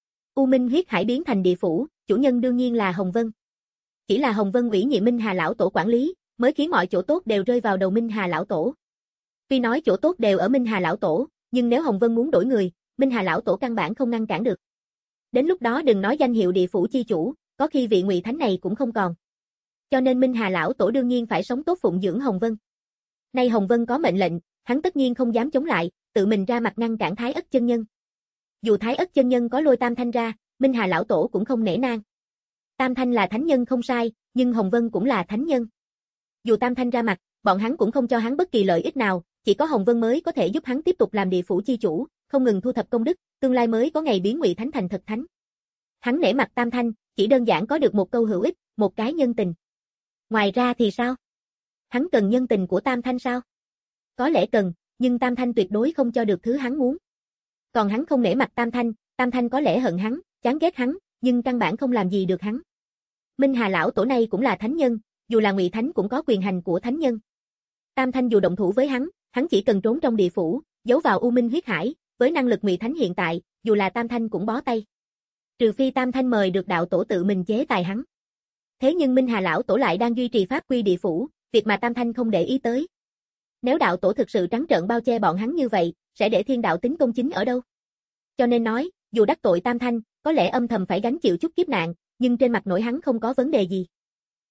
U Minh huyết hải biến thành địa phủ, chủ nhân đương nhiên là Hồng Vân. Chỉ là Hồng Vân ủy nhiệm Minh Hà lão tổ quản lý, mới khiến mọi chỗ tốt đều rơi vào đầu Minh Hà lão tổ. Tuy nói chỗ tốt đều ở Minh Hà lão tổ, nhưng nếu Hồng Vân muốn đổi người, Minh Hà lão tổ căn bản không ngăn cản được. Đến lúc đó đừng nói danh hiệu địa phủ chi chủ, có khi vị Ngụy Thánh này cũng không còn. Cho nên Minh Hà lão tổ đương nhiên phải sống tốt phụng dưỡng Hồng Vân. Nay Hồng Vân có mệnh lệnh, hắn tất nhiên không dám chống lại, tự mình ra mặt ngăn cản Thái Ất chân nhân. Dù Thái Ất chân nhân có lôi Tam Thanh ra, Minh Hà lão tổ cũng không nể nang. Tam Thanh là thánh nhân không sai, nhưng Hồng Vân cũng là thánh nhân. Dù Tam Thanh ra mặt, bọn hắn cũng không cho hắn bất kỳ lợi ích nào, chỉ có Hồng Vân mới có thể giúp hắn tiếp tục làm địa phủ chi chủ, không ngừng thu thập công đức, tương lai mới có ngày biến Ngụy Thánh thành thật thánh. Hắn nể mặt Tam Thanh, chỉ đơn giản có được một câu hữu ích, một cái nhân tình. Ngoài ra thì sao? Hắn cần nhân tình của Tam Thanh sao? Có lẽ cần, nhưng Tam Thanh tuyệt đối không cho được thứ hắn muốn. Còn hắn không nể mặt Tam Thanh, Tam Thanh có lẽ hận hắn, chán ghét hắn, nhưng căn bản không làm gì được hắn. Minh Hà lão tổ này cũng là thánh nhân, dù là Ngụy Thánh cũng có quyền hành của thánh nhân. Tam Thanh dù động thủ với hắn, hắn chỉ cần trốn trong địa phủ, giấu vào U Minh huyết hải, với năng lực Ngụy Thánh hiện tại, dù là Tam Thanh cũng bó tay. Trừ phi Tam Thanh mời được đạo tổ tự mình chế tài hắn. Thế nhưng Minh Hà lão tổ lại đang duy trì pháp quy địa phủ, việc mà Tam Thanh không để ý tới. Nếu đạo tổ thực sự trắng trợn bao che bọn hắn như vậy, sẽ để thiên đạo tính công chính ở đâu? Cho nên nói, dù đắc tội Tam Thanh, có lẽ âm thầm phải gánh chịu chút kiếp nạn, nhưng trên mặt nổi hắn không có vấn đề gì.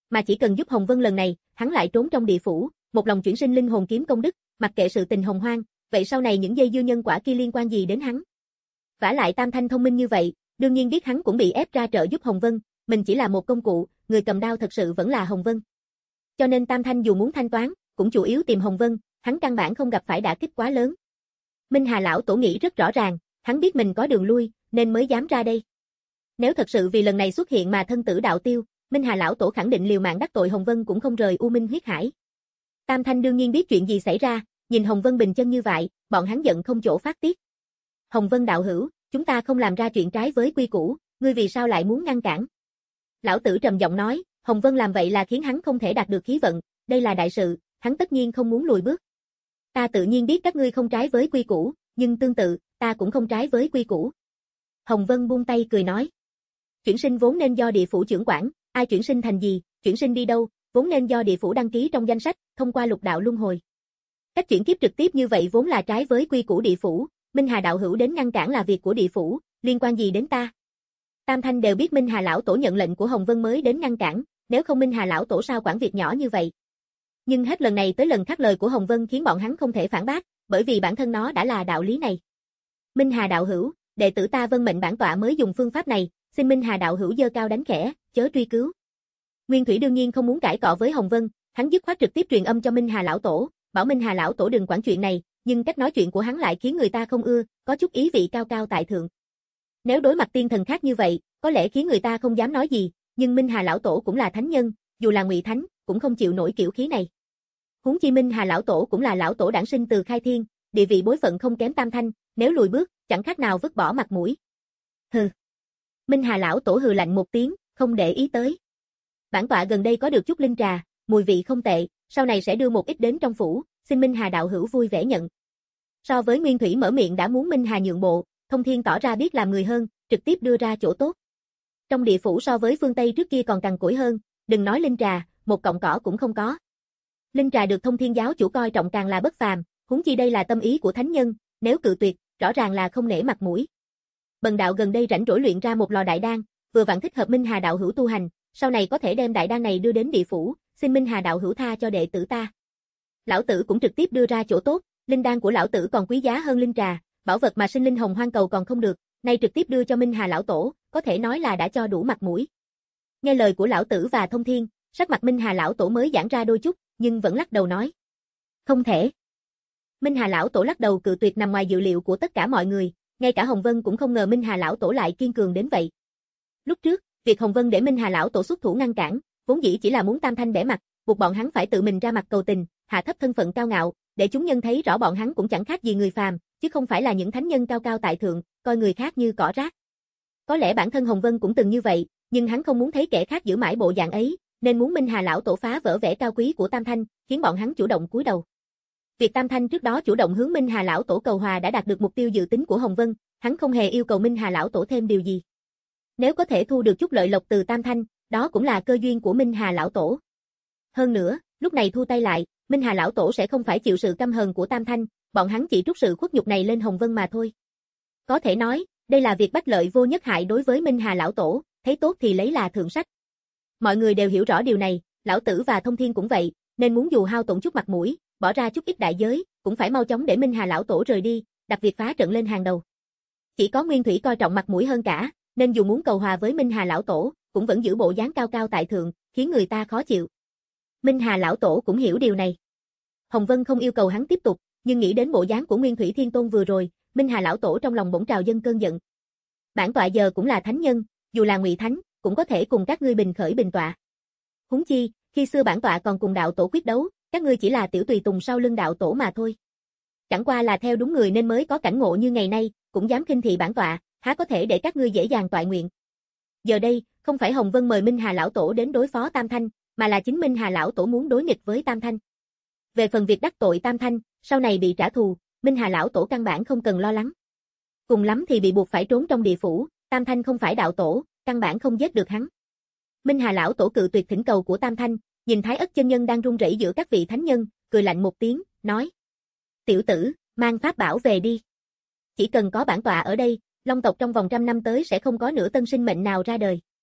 Mà chỉ cần giúp Hồng Vân lần này, hắn lại trốn trong địa phủ, một lòng chuyển sinh linh hồn kiếm công đức, mặc kệ sự tình hồng hoang, vậy sau này những dây dưa nhân quả kia liên quan gì đến hắn? Vả lại Tam Thanh thông minh như vậy, đương nhiên biết hắn cũng bị ép ra trợ giúp Hồng Vân, mình chỉ là một công cụ, người cầm đao thật sự vẫn là Hồng Vân. Cho nên Tam Thanh dù muốn thanh toán, cũng chủ yếu tìm Hồng Vân, hắn căn bản không gặp phải đả kích quá lớn. Minh Hà lão tổ nghĩ rất rõ ràng, hắn biết mình có đường lui, nên mới dám ra đây. Nếu thật sự vì lần này xuất hiện mà thân tử đạo tiêu, Minh Hà lão tổ khẳng định liều mạng đắc tội Hồng Vân cũng không rời U Minh huyết hải. Tam Thanh đương nhiên biết chuyện gì xảy ra, nhìn Hồng Vân bình chân như vậy, bọn hắn giận không chỗ phát tiết. Hồng Vân đạo hữu, chúng ta không làm ra chuyện trái với quy củ, ngươi vì sao lại muốn ngăn cản? Lão tử trầm giọng nói, Hồng Vân làm vậy là khiến hắn không thể đạt được khí vận, đây là đại sự, hắn tất nhiên không muốn lùi bước. Ta tự nhiên biết các ngươi không trái với quy củ, nhưng tương tự, ta cũng không trái với quy củ. Hồng Vân buông tay cười nói. Chuyển sinh vốn nên do địa phủ trưởng quản, ai chuyển sinh thành gì, chuyển sinh đi đâu, vốn nên do địa phủ đăng ký trong danh sách, thông qua lục đạo luân hồi. Cách chuyển kiếp trực tiếp như vậy vốn là trái với quy củ địa phủ, Minh Hà đạo hữu đến ngăn cản là việc của địa phủ, liên quan gì đến ta? Tam Thanh đều biết Minh Hà lão tổ nhận lệnh của Hồng Vân mới đến ngăn cản, nếu không Minh Hà lão tổ sao quản việc nhỏ như vậy? Nhưng hết lần này tới lần khác lời của Hồng Vân khiến bọn hắn không thể phản bác, bởi vì bản thân nó đã là đạo lý này. Minh Hà đạo hữu, đệ tử ta vân mệnh bản tọa mới dùng phương pháp này, xin Minh Hà đạo hữu giơ cao đánh khẽ, chớ truy cứu. Nguyên Thủy đương nhiên không muốn cãi cọ với Hồng Vân, hắn dứt khoát trực tiếp truyền âm cho Minh Hà lão tổ, bảo Minh Hà lão tổ đừng quản chuyện này, nhưng cách nói chuyện của hắn lại khiến người ta không ưa, có chút ý vị cao cao tại thượng. Nếu đối mặt tiên thần khác như vậy, có lẽ khiến người ta không dám nói gì, nhưng Minh Hà lão tổ cũng là thánh nhân, dù là ngụy thánh, cũng không chịu nổi kiểu khí này. Huống chi Minh Hà lão tổ cũng là lão tổ đản sinh từ khai thiên, địa vị bối phận không kém Tam Thanh, nếu lùi bước, chẳng khác nào vứt bỏ mặt mũi. Hừ. Minh Hà lão tổ hừ lạnh một tiếng, không để ý tới. Bản tọa gần đây có được chút linh trà, mùi vị không tệ, sau này sẽ đưa một ít đến trong phủ, xin Minh Hà đạo hữu vui vẻ nhận. So với Nguyên Thủy mở miệng đã muốn Minh Hà nhượng bộ, Thông Thiên tỏ ra biết làm người hơn, trực tiếp đưa ra chỗ tốt. Trong địa phủ so với phương Tây trước kia còn cằn cỗi hơn, đừng nói linh trà, một cọng cỏ cũng không có. Linh trà được Thông Thiên giáo chủ coi trọng càng là bất phàm, huống chi đây là tâm ý của thánh nhân, nếu cự tuyệt, rõ ràng là không nể mặt mũi. Bần đạo gần đây rảnh rỗi luyện ra một lò đại đan, vừa vặn thích hợp Minh Hà đạo hữu tu hành, sau này có thể đem đại đan này đưa đến địa phủ, xin Minh Hà đạo hữu tha cho đệ tử ta. Lão tử cũng trực tiếp đưa ra chỗ tốt, linh đan của lão tử còn quý giá hơn linh trà, bảo vật mà sinh linh hồng hoang cầu còn không được, nay trực tiếp đưa cho Minh Hà lão tổ, có thể nói là đã cho đủ mặt mũi. Nghe lời của lão tử và Thông Thiên, sắc mặt Minh Hà lão tổ mới giãn ra đôi chút, nhưng vẫn lắc đầu nói. Không thể. Minh Hà lão tổ lắc đầu cự tuyệt nằm ngoài dự liệu của tất cả mọi người, ngay cả Hồng Vân cũng không ngờ Minh Hà lão tổ lại kiên cường đến vậy. Lúc trước, việc Hồng Vân để Minh Hà lão tổ xuất thủ ngăn cản, vốn dĩ chỉ là muốn Tam Thanh bẻ mặt, buộc bọn hắn phải tự mình ra mặt cầu tình, hạ thấp thân phận cao ngạo, để chúng nhân thấy rõ bọn hắn cũng chẳng khác gì người phàm, chứ không phải là những thánh nhân cao cao tại thượng, coi người khác như cỏ rác. Có lẽ bản thân Hồng Vân cũng từng như vậy, nhưng hắn không muốn thấy kẻ khác giữ mãi bộ dạng ấy, nên muốn Minh Hà lão tổ phá vỡ vẻ cao quý của Tam Thanh, khiến bọn hắn chủ động cúi đầu. Việc Tam Thanh trước đó chủ động hướng Minh Hà lão tổ cầu hòa đã đạt được mục tiêu dự tính của Hồng Vân, hắn không hề yêu cầu Minh Hà lão tổ thêm điều gì. Nếu có thể thu được chút lợi lộc từ Tam Thanh, đó cũng là cơ duyên của Minh Hà lão tổ. Hơn nữa, lúc này thu tay lại, Minh Hà lão tổ sẽ không phải chịu sự căm hờn của Tam Thanh, bọn hắn chỉ trút sự khuất nhục này lên Hồng Vân mà thôi. Có thể nói, đây là việc bách lợi vô nhất hại đối với Minh Hà lão tổ, thấy tốt thì lấy là thượng sách. Mọi người đều hiểu rõ điều này, lão tử và Thông Thiên cũng vậy, nên muốn dù hao tổn chút mặt mũi, bỏ ra chút ít đại giới, cũng phải mau chóng để Minh Hà lão tổ rời đi, đặt việc phá trận lên hàng đầu. Chỉ có Nguyên Thủy coi trọng mặt mũi hơn cả, nên dù muốn cầu hòa với Minh Hà lão tổ, cũng vẫn giữ bộ dáng cao cao tại thượng, khiến người ta khó chịu. Minh Hà lão tổ cũng hiểu điều này. Hồng Vân không yêu cầu hắn tiếp tục, nhưng nghĩ đến bộ dáng của Nguyên Thủy Thiên Tôn vừa rồi, Minh Hà lão tổ trong lòng bỗng trào dâng cơn giận. Bản tọa giờ cũng là thánh nhân, dù là ngụy thánh, cũng có thể cùng các ngươi bình khởi bình tọa. Huống chi, khi xưa bản tọa còn cùng đạo tổ quyết đấu, các ngươi chỉ là tiểu tùy tùng sau lưng đạo tổ mà thôi. Chẳng qua là theo đúng người nên mới có cảnh ngộ như ngày nay, cũng dám khinh thị bản tọa, há có thể để các ngươi dễ dàng toại nguyện. Giờ đây, không phải Hồng Vân mời Minh Hà lão tổ đến đối phó Tam Thanh, mà là chính Minh Hà lão tổ muốn đối nghịch với Tam Thanh. Về phần việc đắc tội Tam Thanh, sau này bị trả thù, Minh Hà lão tổ căn bản không cần lo lắng. Cùng lắm thì bị buộc phải trốn trong địa phủ, Tam Thanh không phải đạo tổ, căn bản không giết được hắn. Minh Hà lão tổ cự tuyệt thỉnh cầu của Tam Thanh, nhìn Thái Ất chân nhân đang run rẩy giữa các vị thánh nhân, cười lạnh một tiếng, nói: "Tiểu tử, mang pháp bảo về đi. Chỉ cần có bản tọa ở đây, Long tộc trong vòng trăm năm tới sẽ không có nửa tân sinh mệnh nào ra đời."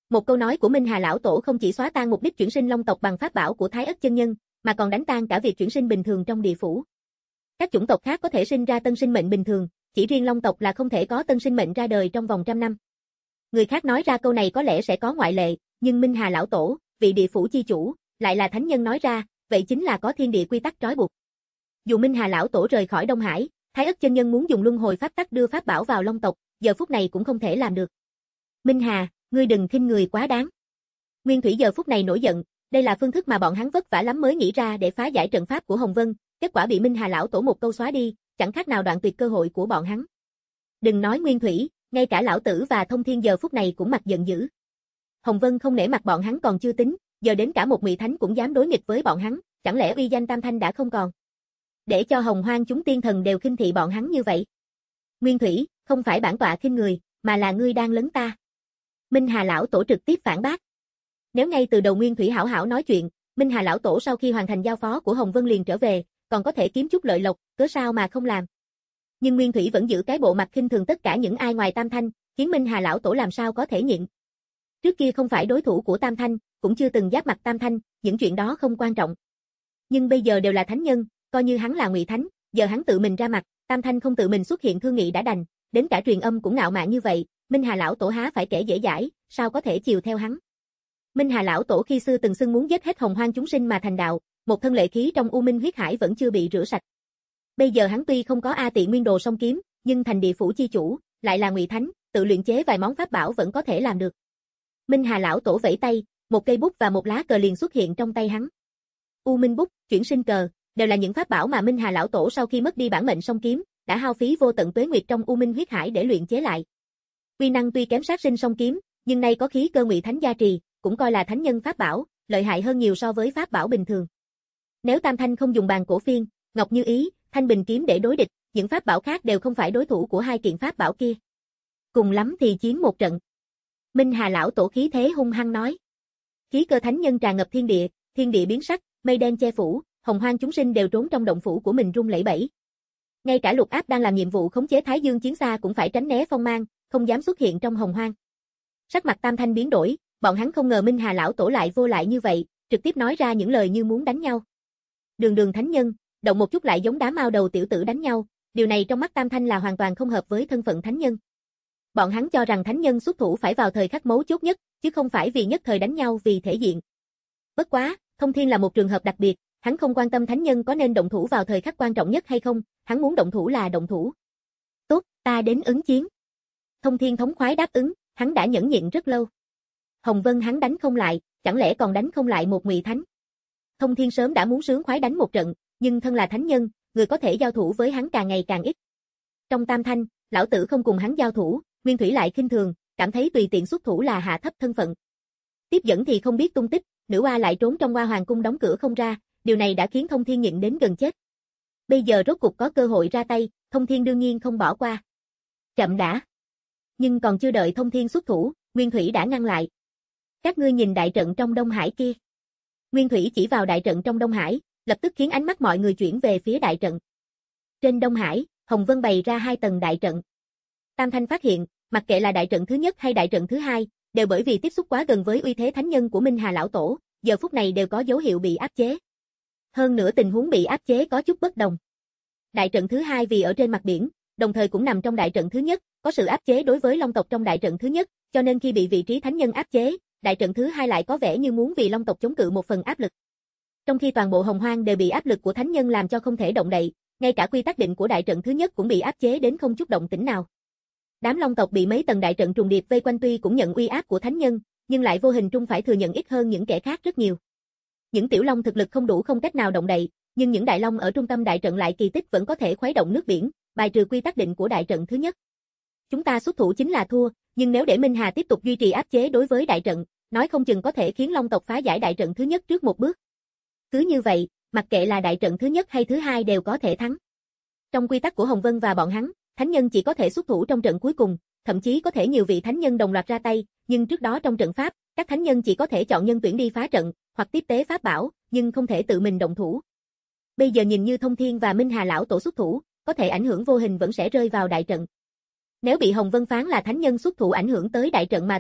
Một câu nói của Minh Hà lão tổ không chỉ xóa tan mục đích chuyển sinh long tộc bằng pháp bảo của Thái Ất chân nhân, mà còn đánh tan cả việc chuyển sinh bình thường trong địa phủ. Các chủng tộc khác có thể sinh ra tân sinh mệnh bình thường, chỉ riêng long tộc là không thể có tân sinh mệnh ra đời trong vòng trăm năm. Người khác nói ra câu này có lẽ sẽ có ngoại lệ, nhưng Minh Hà lão tổ, vị địa phủ chi chủ, lại là thánh nhân nói ra, vậy chính là có thiên địa quy tắc trói buộc. Dù Minh Hà lão tổ rời khỏi Đông Hải, Thái Ất chân nhân muốn dùng luân hồi pháp tắc đưa pháp bảo vào long tộc, giờ phút này cũng không thể làm được. Minh Hà, ngươi đừng khinh người quá đáng. Nguyên Thủy giờ phút này nổi giận, đây là phương thức mà bọn hắn vất vả lắm mới nghĩ ra để phá giải trận pháp của Hồng Vân, kết quả bị Minh Hà lão tổ một câu xóa đi, chẳng khác nào đoạn tuyệt cơ hội của bọn hắn. Đừng nói Nguyên Thủy, ngay cả lão tử và Thông Thiên giờ phút này cũng mặt giận dữ. Hồng Vân không nể mặt bọn hắn còn chưa tính, giờ đến cả một Ngụy Thánh cũng dám đối nghịch với bọn hắn, chẳng lẽ uy danh Tam Thanh đã không còn? Để cho Hồng Hoang chúng tiên thần đều khinh thị bọn hắn như vậy. Nguyên Thủy, không phải bản tọa khinh người, mà là ngươi đang lấn ta. Minh Hà lão tổ trực tiếp phản bác. Nếu ngay từ đầu Nguyên Thủy hảo hảo nói chuyện, Minh Hà lão tổ sau khi hoàn thành giao phó của Hồng Vân liền trở về, còn có thể kiếm chút lợi lộc, cớ sao mà không làm. Nhưng Nguyên Thủy vẫn giữ cái bộ mặt khinh thường tất cả những ai ngoài Tam Thanh, khiến Minh Hà lão tổ làm sao có thể nhịn. Trước kia không phải đối thủ của Tam Thanh, cũng chưa từng giáp mặt Tam Thanh, những chuyện đó không quan trọng. Nhưng bây giờ đều là thánh nhân, coi như hắn là Ngụy Thánh, giờ hắn tự mình ra mặt, Tam Thanh không tự mình xuất hiện thương nghị đã đành, đến cả truyền âm cũng ngạo mạn như vậy, Minh Hà lão tổ há phải kẻ dễ dãi, sao có thể chiều theo hắn. Minh Hà lão tổ khi xưa từng xưng muốn giết hết hồng hoang chúng sinh mà thành đạo, một thân lệ khí trong U Minh huyết hải vẫn chưa bị rửa sạch. Bây giờ hắn tuy không có A Tị Nguyên Đồ song kiếm, nhưng thành địa phủ chi chủ, lại là Ngụy Thánh, tự luyện chế vài món pháp bảo vẫn có thể làm được. Minh Hà lão tổ vẫy tay, một cây bút và một lá cờ liền xuất hiện trong tay hắn. U Minh bút, chuyển sinh cờ, đều là những pháp bảo mà Minh Hà lão tổ sau khi mất đi bản mệnh song kiếm, đã hao phí vô tận tuế nguyệt trong U Minh huyết hải để luyện chế lại. Uy năng tuy kém sát sinh song kiếm, nhưng nay có khí cơ Ngụy Thánh gia trì, cũng coi là thánh nhân pháp bảo, lợi hại hơn nhiều so với pháp bảo bình thường. Nếu Tam Thanh không dùng bàn cổ phiên, Ngọc Như Ý, Thanh Bình kiếm để đối địch, những pháp bảo khác đều không phải đối thủ của hai kiện pháp bảo kia. Cùng lắm thì chiến một trận. Minh Hà lão tổ khí thế hung hăng nói. Khí cơ thánh nhân tràn ngập thiên địa, thiên địa biến sắc, mây đen che phủ, hồng hoang chúng sinh đều trốn trong động phủ của mình run lẩy bẩy. Ngay cả Lục Áp đang làm nhiệm vụ khống chế Thái Dương chiến xa cũng phải tránh né phong mang, không dám xuất hiện trong hồng hoang. Sắc mặt Tam Thanh biến đổi, bọn hắn không ngờ Minh Hà lão tổ lại vô lại như vậy, trực tiếp nói ra những lời như muốn đánh nhau. Đường đường thánh nhân, động một chút lại giống đám mao đầu tiểu tử đánh nhau, điều này trong mắt Tam Thanh là hoàn toàn không hợp với thân phận thánh nhân. Bọn hắn cho rằng thánh nhân xuất thủ phải vào thời khắc mấu chốt nhất, chứ không phải vì nhất thời đánh nhau vì thể diện. Bất quá, Thông Thiên là một trường hợp đặc biệt, hắn không quan tâm thánh nhân có nên động thủ vào thời khắc quan trọng nhất hay không, hắn muốn động thủ là động thủ. Tốt, ta đến ứng chiến. Thông Thiên thống khoái đáp ứng, hắn đã nhẫn nhịn rất lâu. Hồng Vân hắn đánh không lại, chẳng lẽ còn đánh không lại một Ngụy Thánh? Thông Thiên sớm đã muốn sướng khoái đánh một trận, nhưng thân là thánh nhân, người có thể giao thủ với hắn càng ngày càng ít. Trong Tam Thanh, lão tử không cùng hắn giao thủ, Nguyên Thủy lại khinh thường, cảm thấy tùy tiện xuất thủ là hạ thấp thân phận. Tiếp dẫn thì không biết tung tích, nữ oa lại trốn trong Hoa Hoàng cung đóng cửa không ra, điều này đã khiến Thông Thiên nhịn đến gần chết. Bây giờ rốt cục có cơ hội ra tay, Thông Thiên đương nhiên không bỏ qua. Chậm đã. Nhưng còn chưa đợi Thông Thiên xuất thủ, Nguyên Thủy đã ngăn lại. Các ngươi nhìn đại trận trong Đông Hải kia. Nguyên Thủy chỉ vào đại trận trong Đông Hải, lập tức khiến ánh mắt mọi người chuyển về phía đại trận. Trên Đông Hải, Hồng Vân bày ra hai tầng đại trận. Tam Thanh phát hiện, mặc kệ là đại trận thứ nhất hay đại trận thứ hai, đều bởi vì tiếp xúc quá gần với uy thế thánh nhân của Minh Hà lão tổ, giờ phút này đều có dấu hiệu bị áp chế. Hơn nữa tình huống bị áp chế có chút bất đồng. Đại trận thứ hai vì ở trên mặt biển, đồng thời cũng nằm trong đại trận thứ nhất, có sự áp chế đối với Long tộc trong đại trận thứ nhất, cho nên khi bị vị trí thánh nhân áp chế, đại trận thứ hai lại có vẻ như muốn vì Long tộc chống cự một phần áp lực. Trong khi toàn bộ hồng hoang đều bị áp lực của thánh nhân làm cho không thể động đậy, ngay cả quy tắc định của đại trận thứ nhất cũng bị áp chế đến không chút động tĩnh nào. Đám Long tộc bị mấy tầng đại trận trùng điệp vây quanh tuy cũng nhận uy áp của thánh nhân, nhưng lại vô hình trung phải thừa nhận ít hơn những kẻ khác rất nhiều. Những tiểu long thực lực không đủ không cách nào động đậy, nhưng những đại long ở trung tâm đại trận lại kỳ tích vẫn có thể khuấy động nước biển, bài trừ quy tắc định của đại trận thứ nhất. Chúng ta xuất thủ chính là thua, nhưng nếu để Minh Hà tiếp tục duy trì áp chế đối với đại trận, nói không chừng có thể khiến Long tộc phá giải đại trận thứ nhất trước một bước. Cứ như vậy, mặc kệ là đại trận thứ nhất hay thứ hai đều có thể thắng. Trong quy tắc của Hồng Vân và bọn hắn, thánh nhân chỉ có thể xuất thủ trong trận cuối cùng, thậm chí có thể nhiều vị thánh nhân đồng loạt ra tay, nhưng trước đó trong trận pháp, các thánh nhân chỉ có thể chọn nhân tuyển đi phá trận, hoặc tiếp tế pháp bảo, nhưng không thể tự mình động thủ. Bây giờ nhìn như Thông Thiên và Minh Hà lão tổ xuất thủ, có thể ảnh hưởng vô hình vẫn sẽ rơi vào đại trận. Nếu bị Hồng Vân phán là thánh nhân xuất thủ ảnh hưởng tới đại trận mà thua,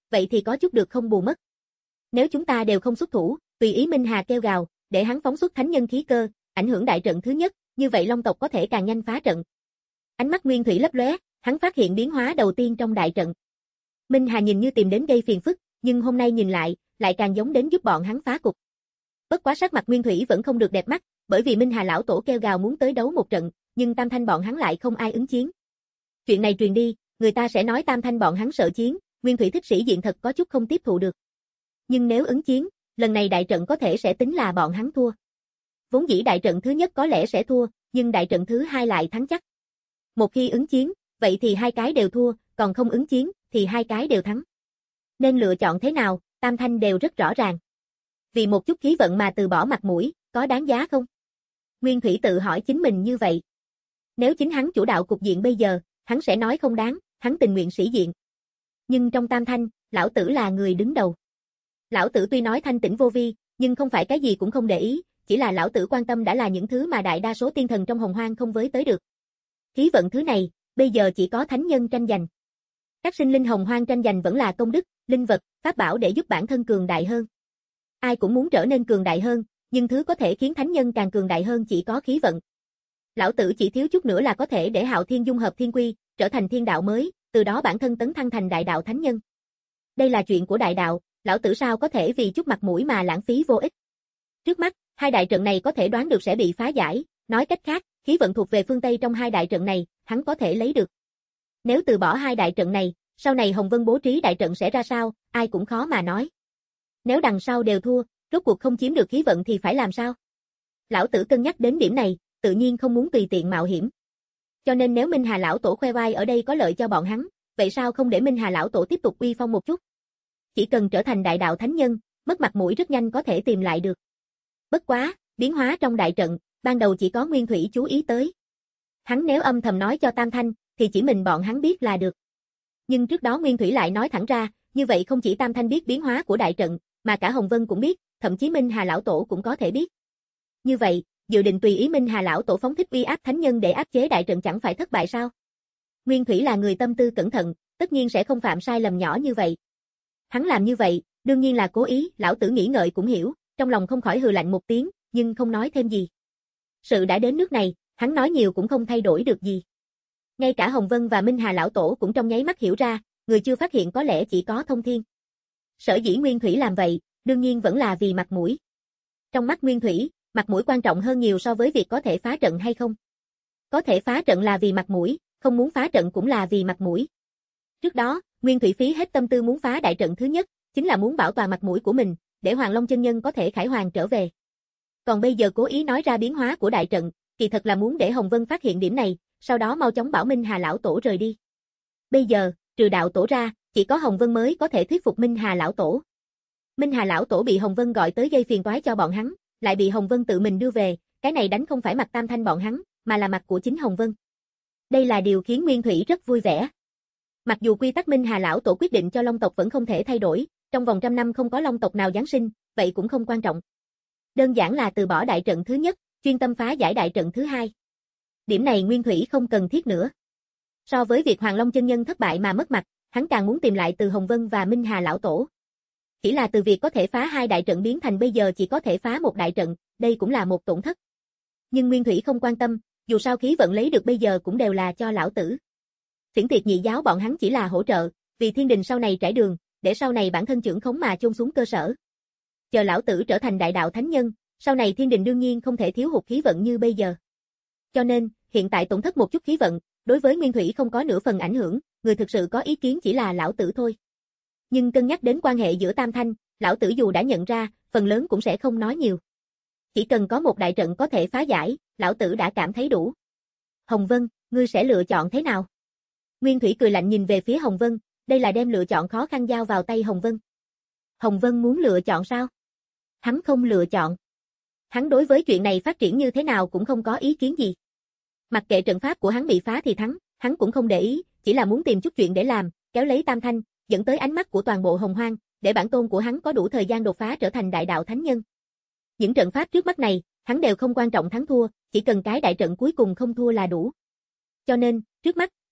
vậy thì có chút được không bù mất. Nếu chúng ta đều không xuất thủ, tùy ý Minh Hà kêu gào, để hắn phóng xuất thánh nhân khí cơ, ảnh hưởng đại trận thứ nhất, như vậy Long tộc có thể càng nhanh phá trận. Ánh mắt Nguyên Thủy lấp lóe, hắn phát hiện biến hóa đầu tiên trong đại trận. Minh Hà nhìn như tìm đến gây phiền phức, nhưng hôm nay nhìn lại, lại càng giống đến giúp bọn hắn phá cục. Bất quá sắc mặt Nguyên Thủy vẫn không được đẹp mắt, bởi vì Minh Hà lão tổ kêu gào muốn tới đấu một trận, nhưng Tam Thanh bọn hắn lại không ai ứng chiến. Chuyện này truyền đi, người ta sẽ nói Tam Thanh bọn hắn sợ chiến, Nguyên Thủy thích sĩ diện thật có chút không tiếp thụ được. Nhưng nếu ứng chiến, lần này đại trận có thể sẽ tính là bọn hắn thua. Vốn dĩ đại trận thứ nhất có lẽ sẽ thua, nhưng đại trận thứ hai lại thắng chắc. Một khi ứng chiến, vậy thì hai cái đều thua, còn không ứng chiến, thì hai cái đều thắng. Nên lựa chọn thế nào, Tam Thanh đều rất rõ ràng. Vì một chút khí vận mà từ bỏ mặt mũi, có đáng giá không? Nguyên Thủy tự hỏi chính mình như vậy. Nếu chính hắn chủ đạo cục diện bây giờ, hắn sẽ nói không đáng, hắn tình nguyện sĩ diện. Nhưng trong Tam Thanh, lão tử là người đứng đầu. Lão tử tuy nói thanh tĩnh vô vi, nhưng không phải cái gì cũng không để ý, chỉ là lão tử quan tâm đã là những thứ mà đại đa số tiên thần trong hồng hoang không với tới được. Khí vận thứ này, bây giờ chỉ có thánh nhân tranh giành. Các sinh linh hồng hoang tranh giành vẫn là công đức, linh vật, pháp bảo để giúp bản thân cường đại hơn. Ai cũng muốn trở nên cường đại hơn, nhưng thứ có thể khiến thánh nhân càng cường đại hơn chỉ có khí vận. Lão tử chỉ thiếu chút nữa là có thể để Hạo Thiên dung hợp thiên quy, trở thành thiên đạo mới, từ đó bản thân tấn thăng thành đại đạo thánh nhân. Đây là chuyện của đại đạo, lão tử sao có thể vì chút mặt mũi mà lãng phí vô ích. Trước mắt, hai đại trận này có thể đoán được sẽ bị phá giải, nói cách khác, khí vận thuộc về phương Tây trong hai đại trận này, hắn có thể lấy được. Nếu từ bỏ hai đại trận này, sau này Hồng Vân bố trí đại trận sẽ ra sao, ai cũng khó mà nói. Nếu đằng sau đều thua, rốt cuộc không chiếm được khí vận thì phải làm sao? Lão tử cân nhắc đến điểm này, tự nhiên không muốn tùy tiện mạo hiểm. Cho nên nếu Minh Hà lão tổ khoe vai ở đây có lợi cho bọn hắn, vậy sao không để Minh Hà lão tổ tiếp tục uy phong một chút? Chỉ cần trở thành đại đạo thánh nhân, mất mặt mũi rất nhanh có thể tìm lại được. Bất quá, biến hóa trong đại trận, ban đầu chỉ có Nguyên Thủy chú ý tới. Hắn nếu âm thầm nói cho Tam Thanh, thì chỉ mình bọn hắn biết là được. Nhưng trước đó Nguyên Thủy lại nói thẳng ra, như vậy không chỉ Tam Thanh biết biến hóa của đại trận, mà cả Hồng Vân cũng biết, thậm chí Minh Hà lão tổ cũng có thể biết. Như vậy, dự định tùy ý Minh Hà lão tổ phóng thích uy áp thánh nhân để áp chế đại trận chẳng phải thất bại sao? Nguyên Thủy là người tâm tư cẩn thận, tất nhiên sẽ không phạm sai lầm nhỏ như vậy. Hắn làm như vậy, đương nhiên là cố ý, lão tử nghĩ ngợi cũng hiểu, trong lòng không khỏi hừ lạnh một tiếng, nhưng không nói thêm gì. Sự đã đến nước này, hắn nói nhiều cũng không thay đổi được gì. Ngay cả Hồng Vân và Minh Hà lão tổ cũng trong nháy mắt hiểu ra, người chưa phát hiện có lẽ chỉ có Thông Thiên. Sở dĩ Nguyên Thủy làm vậy, đương nhiên vẫn là vì mặt mũi. Trong mắt Nguyên Thủy, mặt mũi quan trọng hơn nhiều so với việc có thể phá trận hay không. Có thể phá trận là vì mặt mũi, không muốn phá trận cũng là vì mặt mũi. Trước đó, Nguyên Thủy phí hết tâm tư muốn phá đại trận thứ nhất, chính là muốn bảo toàn mặt mũi của mình, để Hoàng Long chân nhân có thể khải hoàn trở về. Còn bây giờ cố ý nói ra biến hóa của đại trận, kỳ thật là muốn để Hồng Vân phát hiện điểm này, sau đó mau chóng bảo Minh Hà lão tổ rời đi. Bây giờ, trừ đạo tổ ra, chỉ có Hồng Vân mới có thể thuyết phục Minh Hà lão tổ. Minh Hà lão tổ bị Hồng Vân gọi tới gây phiền toái cho bọn hắn, lại bị Hồng Vân tự mình đưa về, cái này đánh không phải mặt Tam Thanh bọn hắn, mà là mặt của chính Hồng Vân. Đây là điều khiến Nguyên Thủy rất vui vẻ. Mặc dù quy tắc Minh Hà lão tổ quyết định cho Long tộc vẫn không thể thay đổi, trong vòng trăm năm không có Long tộc nào giáng sinh, vậy cũng không quan trọng. Đơn giản là từ bỏ đại trận thứ nhất, chuyên tâm phá giải đại trận thứ hai. Điểm này Nguyên Thủy không cần thiết nữa. So với việc Hoàng Long chân nhân thất bại mà mất mặt, hắn càng muốn tìm lại từ Hồng Vân và Minh Hà lão tổ. Chỉ là từ việc có thể phá hai đại trận biến thành bây giờ chỉ có thể phá một đại trận, đây cũng là một tổn thất. Nhưng Nguyên Thủy không quan tâm, dù sao khí vận lấy được bây giờ cũng đều là cho lão tử. Phiển Tiệt nhị giáo bọn hắn chỉ là hỗ trợ, vì thiên đình sau này trải đường, để sau này bản thân trưởng khống mà chôn xuống cơ sở. Chờ lão tử trở thành đại đạo thánh nhân, sau này thiên đình đương nhiên không thể thiếu hụt khí vận như bây giờ. Cho nên, hiện tại tổn thất một chút khí vận, đối với Nguyên Thủy không có nửa phần ảnh hưởng, người thực sự có ý kiến chỉ là lão tử thôi. Nhưng cân nhắc đến quan hệ giữa Tam Thanh, lão tử dù đã nhận ra, phần lớn cũng sẽ không nói nhiều. Chỉ cần có một đại trận có thể phá giải, lão tử đã cảm thấy đủ. Hồng Vân, ngươi sẽ lựa chọn thế nào? Nguyên Thủy cười lạnh nhìn về phía Hồng Vân, đây là đem lựa chọn khó khăn giao vào tay Hồng Vân. Hồng Vân muốn lựa chọn sao? Hắn không lựa chọn. Hắn đối với chuyện này phát triển như thế nào cũng không có ý kiến gì. Mặc kệ trận pháp của hắn bị phá thì thắng, hắn cũng không để ý, chỉ là muốn tìm chút chuyện để làm, kéo lấy Tam Thanh, dẫn tới ánh mắt của toàn bộ Hồng Hoang, để bản tôn của hắn có đủ thời gian đột phá trở thành đại đạo thánh nhân. Những trận pháp trước mắt này, hắn đều không quan trọng thắng thua, chỉ cần cái đại trận cuối cùng không thua là đủ. Cho nên, trước mắt,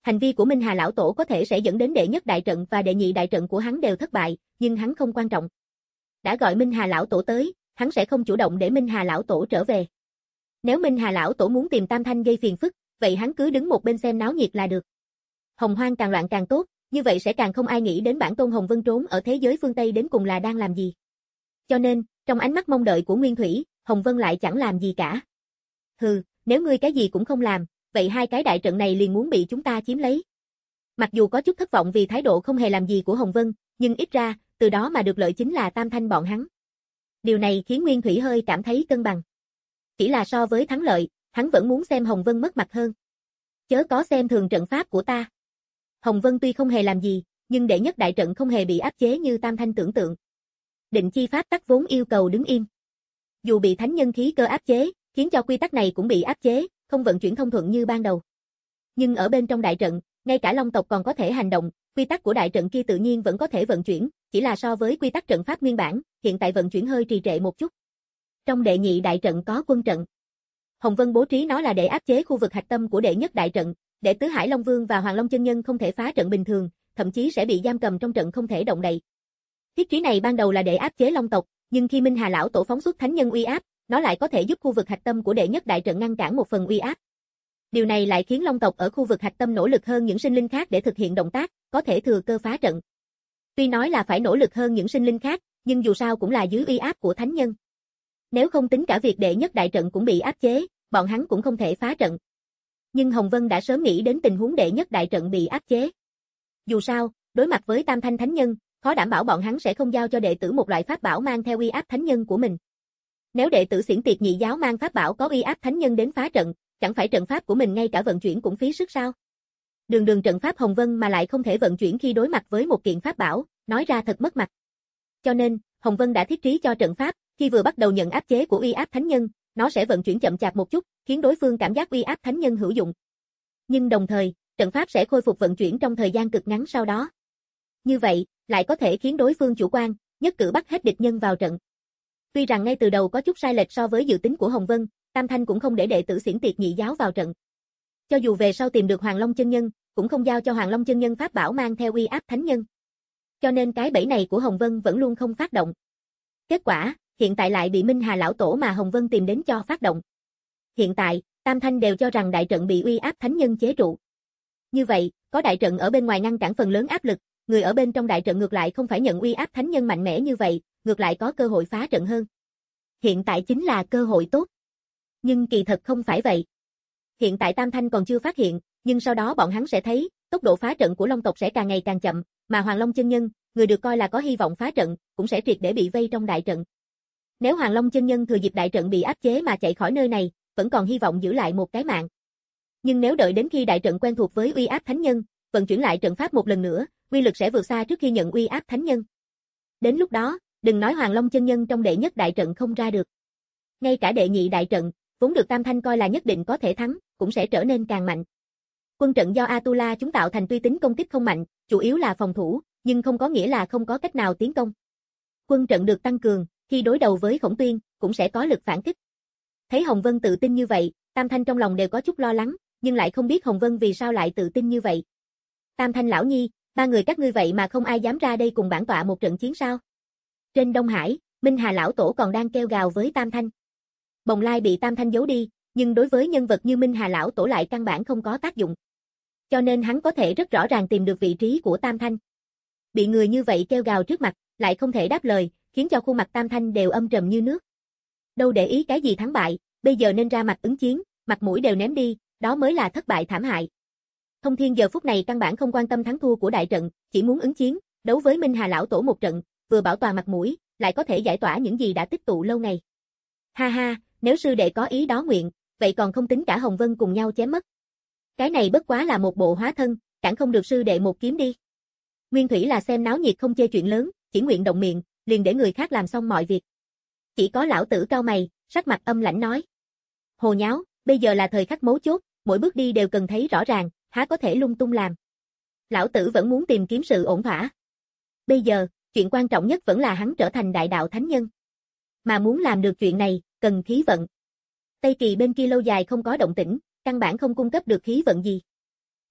Hành vi của Minh Hà lão tổ có thể sẽ dẫn đến đệ nhất đại trận và đệ nhị đại trận của hắn đều thất bại, nhưng hắn không quan trọng. Đã gọi Minh Hà lão tổ tới, hắn sẽ không chủ động để Minh Hà lão tổ trở về. Nếu Minh Hà lão tổ muốn tìm Tam Thanh gây phiền phức, vậy hắn cứ đứng một bên xem náo nhiệt là được. Hồng Hoang càng loạn càng tốt, như vậy sẽ càng không ai nghĩ đến bản tôn Hồng Vân trốn ở thế giới phương Tây đến cùng là đang làm gì. Cho nên, trong ánh mắt mong đợi của Nguyên Thủy, Hồng Vân lại chẳng làm gì cả. Hừ, nếu ngươi cái gì cũng không làm, vậy hai cái đại trận này liền muốn bị chúng ta chiếm lấy. Mặc dù có chút thất vọng vì thái độ không hề làm gì của Hồng Vân, nhưng ít ra, từ đó mà được lợi chính là Tam Thanh bọn hắn. Điều này khiến Nguyên Thủy hơi cảm thấy cân bằng. Chỉ là so với thắng lợi, hắn vẫn muốn xem Hồng Vân mất mặt hơn. Chớ có xem thường trận pháp của ta. Hồng Vân tuy không hề làm gì, nhưng đệ nhất đại trận không hề bị áp chế như Tam Thanh tưởng tượng. Định chi pháp tắc vốn yêu cầu đứng im. Dù bị thánh nhân khí cơ áp chế, khiến cho quy tắc này cũng bị áp chế, không vận chuyển thông thuận như ban đầu. Nhưng ở bên trong đại trận, ngay cả Long tộc còn có thể hành động, quy tắc của đại trận kia tự nhiên vẫn có thể vận chuyển, chỉ là so với quy tắc trận pháp nguyên bản, hiện tại vận chuyển hơi trì trệ một chút. Trong đệ nhị đại trận có quân trận. Hồng Vân bố trí nó là để áp chế khu vực hạch tâm của đệ nhất đại trận, để Tứ Hải Long Vương và Hoàng Long chân nhân không thể phá trận bình thường, thậm chí sẽ bị giam cầm trong trận không thể động đậy. Thiết trí này ban đầu là để áp chế Long tộc, nhưng khi Minh Hà lão tổ phóng xuất thánh nhân uy áp, nó lại có thể giúp khu vực hạch tâm của đệ nhất đại trận ngăn cản một phần uy áp. Điều này lại khiến Long tộc ở khu vực hạch tâm nỗ lực hơn những sinh linh khác để thực hiện động tác, có thể thừa cơ phá trận. Tuy nói là phải nỗ lực hơn những sinh linh khác, nhưng dù sao cũng là dưới uy áp của thánh nhân. Nếu không tính cả việc đệ nhất đại trận cũng bị áp chế, bọn hắn cũng không thể phá trận. Nhưng Hồng Vân đã sớm nghĩ đến tình huống đệ nhất đại trận bị áp chế. Dù sao, đối mặt với Tam Thanh thánh nhân, khó đảm bảo bọn hắn sẽ không giao cho đệ tử một loại pháp bảo mang theo uy áp thánh nhân của mình. Nếu đệ tử Xiển Tiệt Nhị giáo mang pháp bảo có uy áp thánh nhân đến phá trận, chẳng phải trận pháp của mình ngay cả vận chuyển cũng phí sức sao? Đường đường trận pháp Hồng Vân mà lại không thể vận chuyển khi đối mặt với một kiện pháp bảo, nói ra thật mất mặt. Cho nên, Hồng Vân đã thiết trí cho trận pháp, khi vừa bắt đầu nhận áp chế của uy áp thánh nhân, nó sẽ vận chuyển chậm chạp một chút, khiến đối phương cảm giác uy áp thánh nhân hữu dụng. Nhưng đồng thời, trận pháp sẽ khôi phục vận chuyển trong thời gian cực ngắn sau đó. Như vậy, lại có thể khiến đối phương chủ quan, nhất cử bắt hết địch nhân vào trận. Tuy rằng ngay từ đầu có chút sai lệch so với dự tính của Hồng Vân, Tam Thanh cũng không để đệ tử Xiển Tiệt Nhị giáo vào trận. Cho dù về sau tìm được Hoàng Long chân nhân, cũng không giao cho Hoàng Long chân nhân pháp bảo mang theo uy áp thánh nhân. Cho nên cái bẫy này của Hồng Vân vẫn luôn không phát động. Kết quả, hiện tại lại bị Minh Hà lão tổ mà Hồng Vân tìm đến cho phát động. Hiện tại, Tam Thanh đều cho rằng đại trận bị uy áp thánh nhân chế trụ. Như vậy, có đại trận ở bên ngoài ngăn cản phần lớn áp lực, người ở bên trong đại trận ngược lại không phải nhận uy áp thánh nhân mạnh mẽ như vậy, ngược lại có cơ hội phá trận hơn. Hiện tại chính là cơ hội tốt. Nhưng kỳ thật không phải vậy. Hiện tại Tam Thanh còn chưa phát hiện, nhưng sau đó bọn hắn sẽ thấy, tốc độ phá trận của Long tộc sẽ càng ngày càng chậm, mà Hoàng Long chân nhân, người được coi là có hy vọng phá trận, cũng sẽ triệt để bị vây trong đại trận. Nếu Hoàng Long chân nhân thừa dịp đại trận bị áp chế mà chạy khỏi nơi này, vẫn còn hy vọng giữ lại một cái mạng. Nhưng nếu đợi đến khi đại trận quen thuộc với uy áp thánh nhân, vận chuyển lại trận pháp một lần nữa, uy lực sẽ vượt xa trước khi nhận uy áp thánh nhân. Đến lúc đó, đừng nói Hoàng Long chân nhân trong đệ nhất đại trận không ra được. Ngay cả đệ nhị đại trận, vốn được Tam Thanh coi là nhất định có thể thắng, cũng sẽ trở nên càng mạnh. Quân trận do Atula chúng tạo thành tuy tính công kích không mạnh, chủ yếu là phòng thủ, nhưng không có nghĩa là không có cách nào tiến công. Quân trận được tăng cường, khi đối đầu với Khổng Tuyên, cũng sẽ có lực phản kích. Thấy Hồng Vân tự tin như vậy, Tam Thanh trong lòng đều có chút lo lắng, nhưng lại không biết Hồng Vân vì sao lại tự tin như vậy. Tam Thanh lão nhi, ba người các ngươi vậy mà không ai dám ra đây cùng bản tọa một trận chiến sao? Trên Đông Hải, Minh Hà lão tổ còn đang kêu gào với Tam Thanh. Bồng Lai bị Tam Thanh giấu đi, nhưng đối với nhân vật như Minh Hà lão tổ lại căn bản không có tác dụng. Cho nên hắn có thể rất rõ ràng tìm được vị trí của Tam Thanh. Bị người như vậy kêu gào trước mặt, lại không thể đáp lời, khiến cho khuôn mặt Tam Thanh đều âm trầm như nước. Đâu để ý cái gì thắng bại, bây giờ nên ra mặt ứng chiến, mặt mũi đều ném đi, đó mới là thất bại thảm hại. Thông Thiên giờ phút này căn bản không quan tâm thắng thua của đại trận, chỉ muốn ứng chiến, đấu với Minh Hà lão tổ một trận, vừa bảo toàn mặt mũi, lại có thể giải tỏa những gì đã tích tụ lâu ngày. Ha ha, nếu sư đệ có ý đó nguyện, vậy còn không tính cả Hồng Vân cùng nhau chém mất. Cái này bất quá là một bộ hóa thân, cản không được sư đệ một kiếm đi. Nguyên Thủy là xem náo nhiệt không chê chuyện lớn, chỉ nguyện động miệng, liền để người khác làm xong mọi việc. Chỉ có lão tử cau mày, sắc mặt âm lãnh nói. Hồ nháo, bây giờ là thời khắc mấu chốt, mỗi bước đi đều cần thấy rõ ràng, há có thể lung tung làm. Lão tử vẫn muốn tìm kiếm sự ổn thỏa. Bây giờ, chuyện quan trọng nhất vẫn là hắn trở thành đại đạo thánh nhân. Mà muốn làm được chuyện này, cần khí vận. Tây Kỳ bên kia lâu dài không có động tĩnh, căn bản không cung cấp được khí vận gì.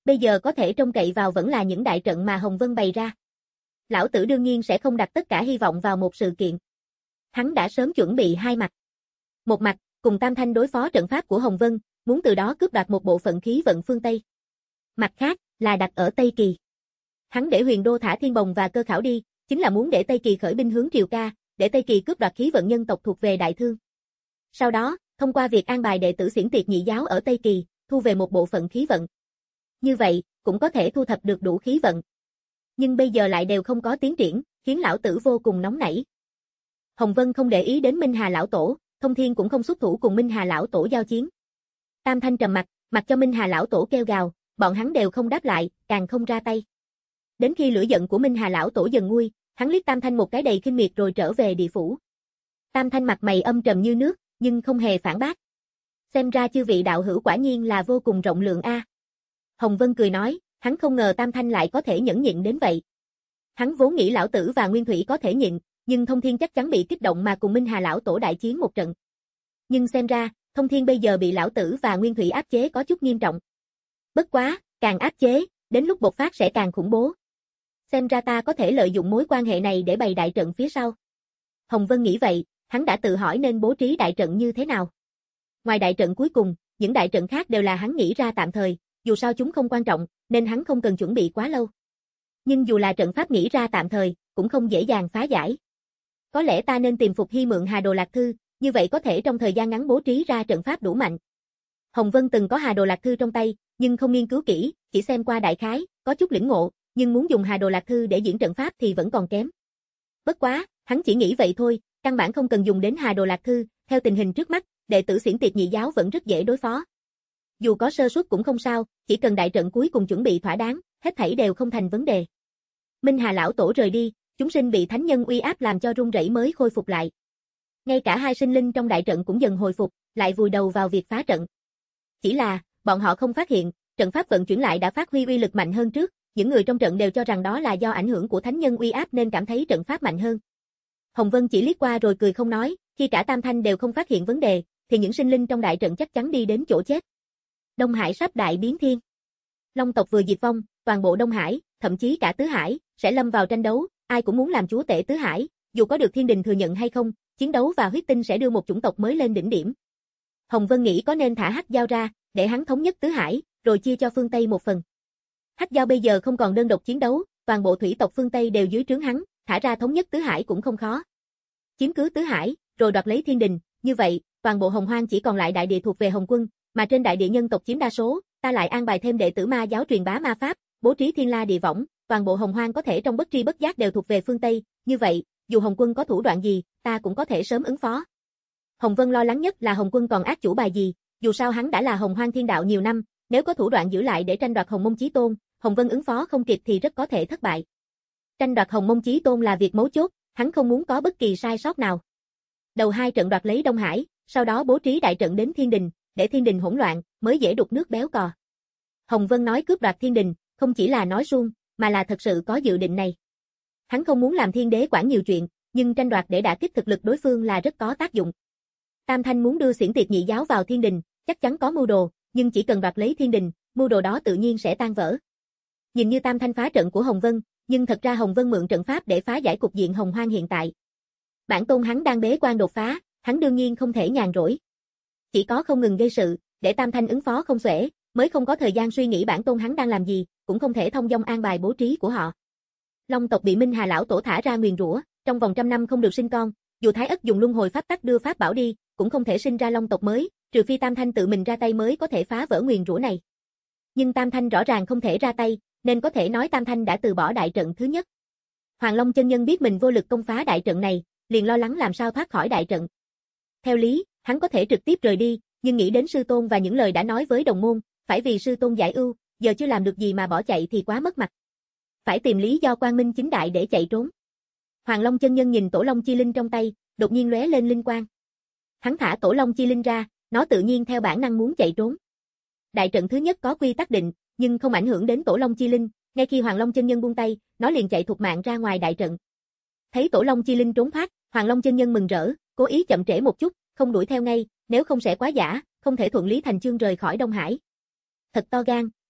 Bây giờ có thể trông cậy vào vẫn là những đại trận mà Hồng Vân bày ra. Lão tử đương nhiên sẽ không đặt tất cả hy vọng vào một sự kiện. Hắn đã sớm chuẩn bị hai mặt. Một mặt, cùng Tam Thanh đối phó trận pháp của Hồng Vân, muốn từ đó cướp đoạt một bộ phận khí vận phương Tây. Mặt khác, là đặt ở Tây Kỳ. Hắn để Huyền Đô thả Thiên Bồng và Cơ Khảo đi, chính là muốn để Tây Kỳ khởi binh hướng Triều Ca, để Tây Kỳ cướp đoạt khí vận nhân tộc thuộc về Đại Thương. Sau đó, thông qua việc an bài đệ tử xiển tiệt nhị giáo ở Tây Kỳ, thu về một bộ phận khí vận. Như vậy, cũng có thể thu thập được đủ khí vận. Nhưng bây giờ lại đều không có tiến triển, khiến lão tử vô cùng nóng nảy. Hồng Vân không để ý đến Minh Hà lão tổ, Thông Thiên cũng không xuất thủ cùng Minh Hà lão tổ giao chiến. Tam Thanh trầm mặt, mặc cho Minh Hà lão tổ kêu gào, bọn hắn đều không đáp lại, càng không ra tay. Đến khi lửa giận của Minh Hà lão tổ dần nguôi, hắn liếc Tam Thanh một cái đầy khinh miệt rồi trở về địa phủ. Tam Thanh mặt mày âm trầm như nước, nhưng không hề phản bác. Xem ra chư vị đạo hữu quả nhiên là vô cùng rộng lượng a. Hồng Vân cười nói, hắn không ngờ Tam Thanh lại có thể nhẫn nhịn đến vậy. Hắn vốn nghĩ lão tử và Nguyên Thủy có thể nhịn, nhưng Thông Thiên chắc chắn bị kích động mà cùng Minh Hà lão tổ đại chiến một trận. Nhưng xem ra, Thông Thiên bây giờ bị lão tử và Nguyên Thủy áp chế có chút nghiêm trọng. Bất quá, càng áp chế, đến lúc bộc phát sẽ càng khủng bố. Xem ra ta có thể lợi dụng mối quan hệ này để bày đại trận phía sau. Hồng Vân nghĩ vậy, hắn đã tự hỏi nên bố trí đại trận như thế nào. Ngoài đại trận cuối cùng, những đại trận khác đều là hắn nghĩ ra tạm thời, dù sao chúng không quan trọng, nên hắn không cần chuẩn bị quá lâu. Nhưng dù là trận pháp nghĩ ra tạm thời, cũng không dễ dàng phá giải. Có lẽ ta nên tìm Phục Hy mượn Hà Đồ Lạc Thư, như vậy có thể trong thời gian ngắn bố trí ra trận pháp đủ mạnh. Hồng Vân từng có Hà Đồ Lạc Thư trong tay, nhưng không nghiên cứu kỹ, chỉ xem qua đại khái, có chút lĩnh ngộ, nhưng muốn dùng Hà Đồ Lạc Thư để diễn trận pháp thì vẫn còn kém. Bất quá, hắn chỉ nghĩ vậy thôi, căn bản không cần dùng đến Hà Đồ Lạc Thư, theo tình hình trước mắt, đệ tử xiển tiệt nhị giáo vẫn rất dễ đối phó. Dù có sơ suất cũng không sao, chỉ cần đại trận cuối cùng chuẩn bị thỏa đáng, hết thảy đều không thành vấn đề. Minh Hà lão tổ rời đi, chúng sinh bị thánh nhân uy áp làm cho run rẩy mới khôi phục lại. Ngay cả hai sinh linh trong đại trận cũng dần hồi phục, lại vùi đầu vào việc phá trận. Chỉ là, bọn họ không phát hiện, trận pháp vận chuyển lại đã phát huy uy lực mạnh hơn trước, những người trong trận đều cho rằng đó là do ảnh hưởng của thánh nhân uy áp nên cảm thấy trận pháp mạnh hơn. Hồng Vân chỉ liếc qua rồi cười không nói, khi cả Tam Thanh đều không phát hiện vấn đề, thì những sinh linh trong đại trận chắc chắn đi đến chỗ chết. Đông Hải sắp đại biến thiên. Long tộc vừa diệt vong, toàn bộ Đông Hải, thậm chí cả Tứ Hải, sẽ lâm vào tranh đấu, ai cũng muốn làm chúa tể Tứ Hải, dù có được thiên đình thừa nhận hay không, chiến đấu và huyết tinh sẽ đưa một chủng tộc mới lên đỉnh điểm. Hồng Vân nghĩ có nên thả Hắc Giao ra, để hắn thống nhất Tứ Hải, rồi chia cho phương Tây một phần. Hắc Giao bây giờ không còn đơn độc chiến đấu, toàn bộ thủy tộc phương Tây đều dưới trướng hắn, thả ra thống nhất Tứ Hải cũng không khó. Chiếm cứ Tứ Hải, rồi đoạt lấy thiên đình, như vậy, toàn bộ Hồng Hoang chỉ còn lại đại địa thuộc về Hồng Quân, mà trên đại địa nhân tộc chiếm đa số, ta lại an bài thêm đệ tử ma giáo truyền bá ma pháp, bố trí thiên la địa võng, toàn bộ Hồng Hoang có thể trong bất tri bất giác đều thuộc về phương Tây, như vậy, dù Hồng Quân có thủ đoạn gì, ta cũng có thể sớm ứng phó. Hồng Vân lo lắng nhất là Hồng Quân còn ác chủ bài gì, dù sao hắn đã là Hồng Hoang thiên đạo nhiều năm, nếu có thủ đoạn giữ lại để tranh đoạt Hồng Mông Chí Tôn, Hồng Vân ứng phó không kịp thì rất có thể thất bại. Tranh đoạt Hồng Mông Chí Tôn là việc mấu chốt, hắn không muốn có bất kỳ sai sót nào. Đầu hai trận đoạt lấy Đông Hải, sau đó bố trí đại trận đến thiên đình, để thiên đình hỗn loạn, mới dễ đục nước béo cò. Hồng Vân nói cướp đoạt thiên đình, không chỉ là nói suông, mà là thật sự có dự định này. Hắn không muốn làm thiên đế quản nhiều chuyện, nhưng tranh đoạt để đả kích thực lực đối phương là rất có tác dụng. Tam Thanh muốn đưa xiển tiệt nhị giáo vào thiên đình, chắc chắn có mưu đồ, nhưng chỉ cần đoạt lấy thiên đình, mưu đồ đó tự nhiên sẽ tan vỡ. Nhìn như Tam Thanh phá trận của Hồng Vân, nhưng thật ra Hồng Vân mượn trận pháp để phá giải cục diện Hồng Hoang hiện tại. Bản tôn hắn đang bế quan đột phá, hắn đương nhiên không thể nhàn rỗi. Chỉ có không ngừng gây sự, để Tam Thanh ứng phó không xuể, mới không có thời gian suy nghĩ bản tôn hắn đang làm gì, cũng không thể thông dong an bài bố trí của họ. Long tộc bị Minh Hà lão tổ thả ra nguyền rủa, trong vòng trăm năm không được sinh con, dù Thái Ất dùng luân hồi pháp tắc đưa pháp bảo đi, cũng không thể sinh ra long tộc mới, trừ phi Tam Thanh tự mình ra tay mới có thể phá vỡ nguyền rủa này. Nhưng Tam Thanh rõ ràng không thể ra tay, nên có thể nói Tam Thanh đã từ bỏ đại trận thứ nhất. Hoàng Long chân nhân biết mình vô lực công phá đại trận này, liền lo lắng làm sao thoát khỏi đại trận. Theo lý, hắn có thể trực tiếp rời đi, nhưng nghĩ đến sư tôn và những lời đã nói với đồng môn, phải vì sư tôn giải ưu, giờ chưa làm được gì mà bỏ chạy thì quá mất mặt. Phải tìm lý do quang minh chính đại để chạy trốn. Hoàng Long chân nhân nhìn Tổ Long Chi Linh trong tay, đột nhiên lóe lên linh quang. Hắn thả Tổ Long Chi Linh ra, nó tự nhiên theo bản năng muốn chạy trốn. Đại trận thứ nhất có quy tắc định, nhưng không ảnh hưởng đến Tổ Long Chi Linh, ngay khi Hoàng Long chân nhân buông tay, nó liền chạy thục mạng ra ngoài đại trận. Thấy Tổ Long Chi Linh trốn thoát, Hoàng Long chân nhân mừng rỡ, cố ý chậm trễ một chút, không đuổi theo ngay, nếu không sẽ quá giả, không thể thuận lý thành chương rời khỏi Đông Hải. Thật to gan,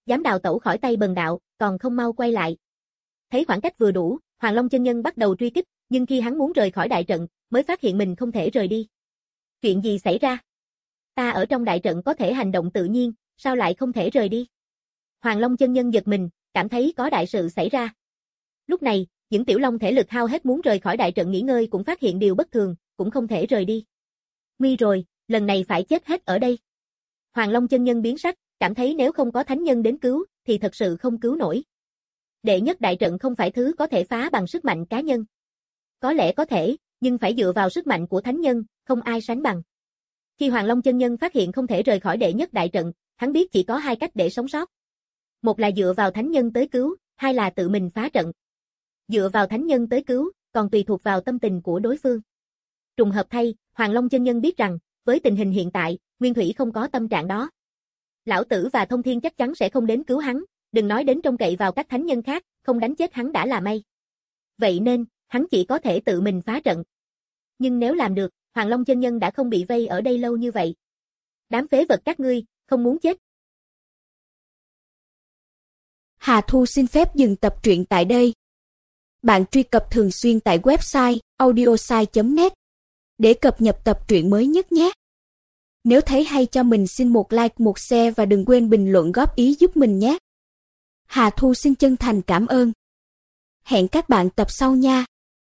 dám đào tẩu khỏi tay bần đạo, còn không mau quay lại. Thấy khoảng cách vừa đủ, Hoàng Long chân nhân bắt đầu truy kích, nhưng khi hắn muốn rời khỏi đại trận, mới phát hiện mình không thể rời đi. Chuyện gì xảy ra? Ta ở trong đại trận có thể hành động tự nhiên, sao lại không thể rời đi? Hoàng Long chân nhân giật mình, cảm thấy có đại sự xảy ra. Lúc này, những tiểu long thể lực hao hết muốn rời khỏi đại trận nghỉ ngơi cũng phát hiện điều bất thường, cũng không thể rời đi. Nguy rồi, lần này phải chết hết ở đây. Hoàng Long chân nhân biến sắc, cảm thấy nếu không có thánh nhân đến cứu, thì thật sự không cứu nổi. Đệ nhất đại trận không phải thứ có thể phá bằng sức mạnh cá nhân. Có lẽ có thể, nhưng phải dựa vào sức mạnh của thánh nhân, không ai sánh bằng. Khi Hoàng Long chân nhân phát hiện không thể rời khỏi đệ nhất đại trận, hắn biết chỉ có hai cách để sống sót. Một là dựa vào thánh nhân tới cứu, hai là tự mình phá trận. Dựa vào thánh nhân tới cứu, còn tùy thuộc vào tâm tình của đối phương. Trùng hợp thay, Hoàng Long chân nhân biết rằng, với tình hình hiện tại, Nguyên Thủy không có tâm trạng đó. Lão Tử và Thông Thiên chắc chắn sẽ không đến cứu hắn, đừng nói đến trông cậy vào các thánh nhân khác, không đánh chết hắn đã là may. Vậy nên, hắn chỉ có thể tự mình phá trận. Nhưng nếu làm được, Hoàng Long chân nhân đã không bị vây ở đây lâu như vậy. Đám phế vật các ngươi, không muốn chết. Hà Thu xin phép dừng tập truyện tại đây. Bạn truy cập thường xuyên tại website audiosai chấm net để cập nhật tập truyện mới nhất nhé. Nếu thấy hay cho mình xin một like, một share và đừng quên bình luận góp ý giúp mình nhé. Hà Thu xin chân thành cảm ơn. Hẹn các bạn tập sau nha.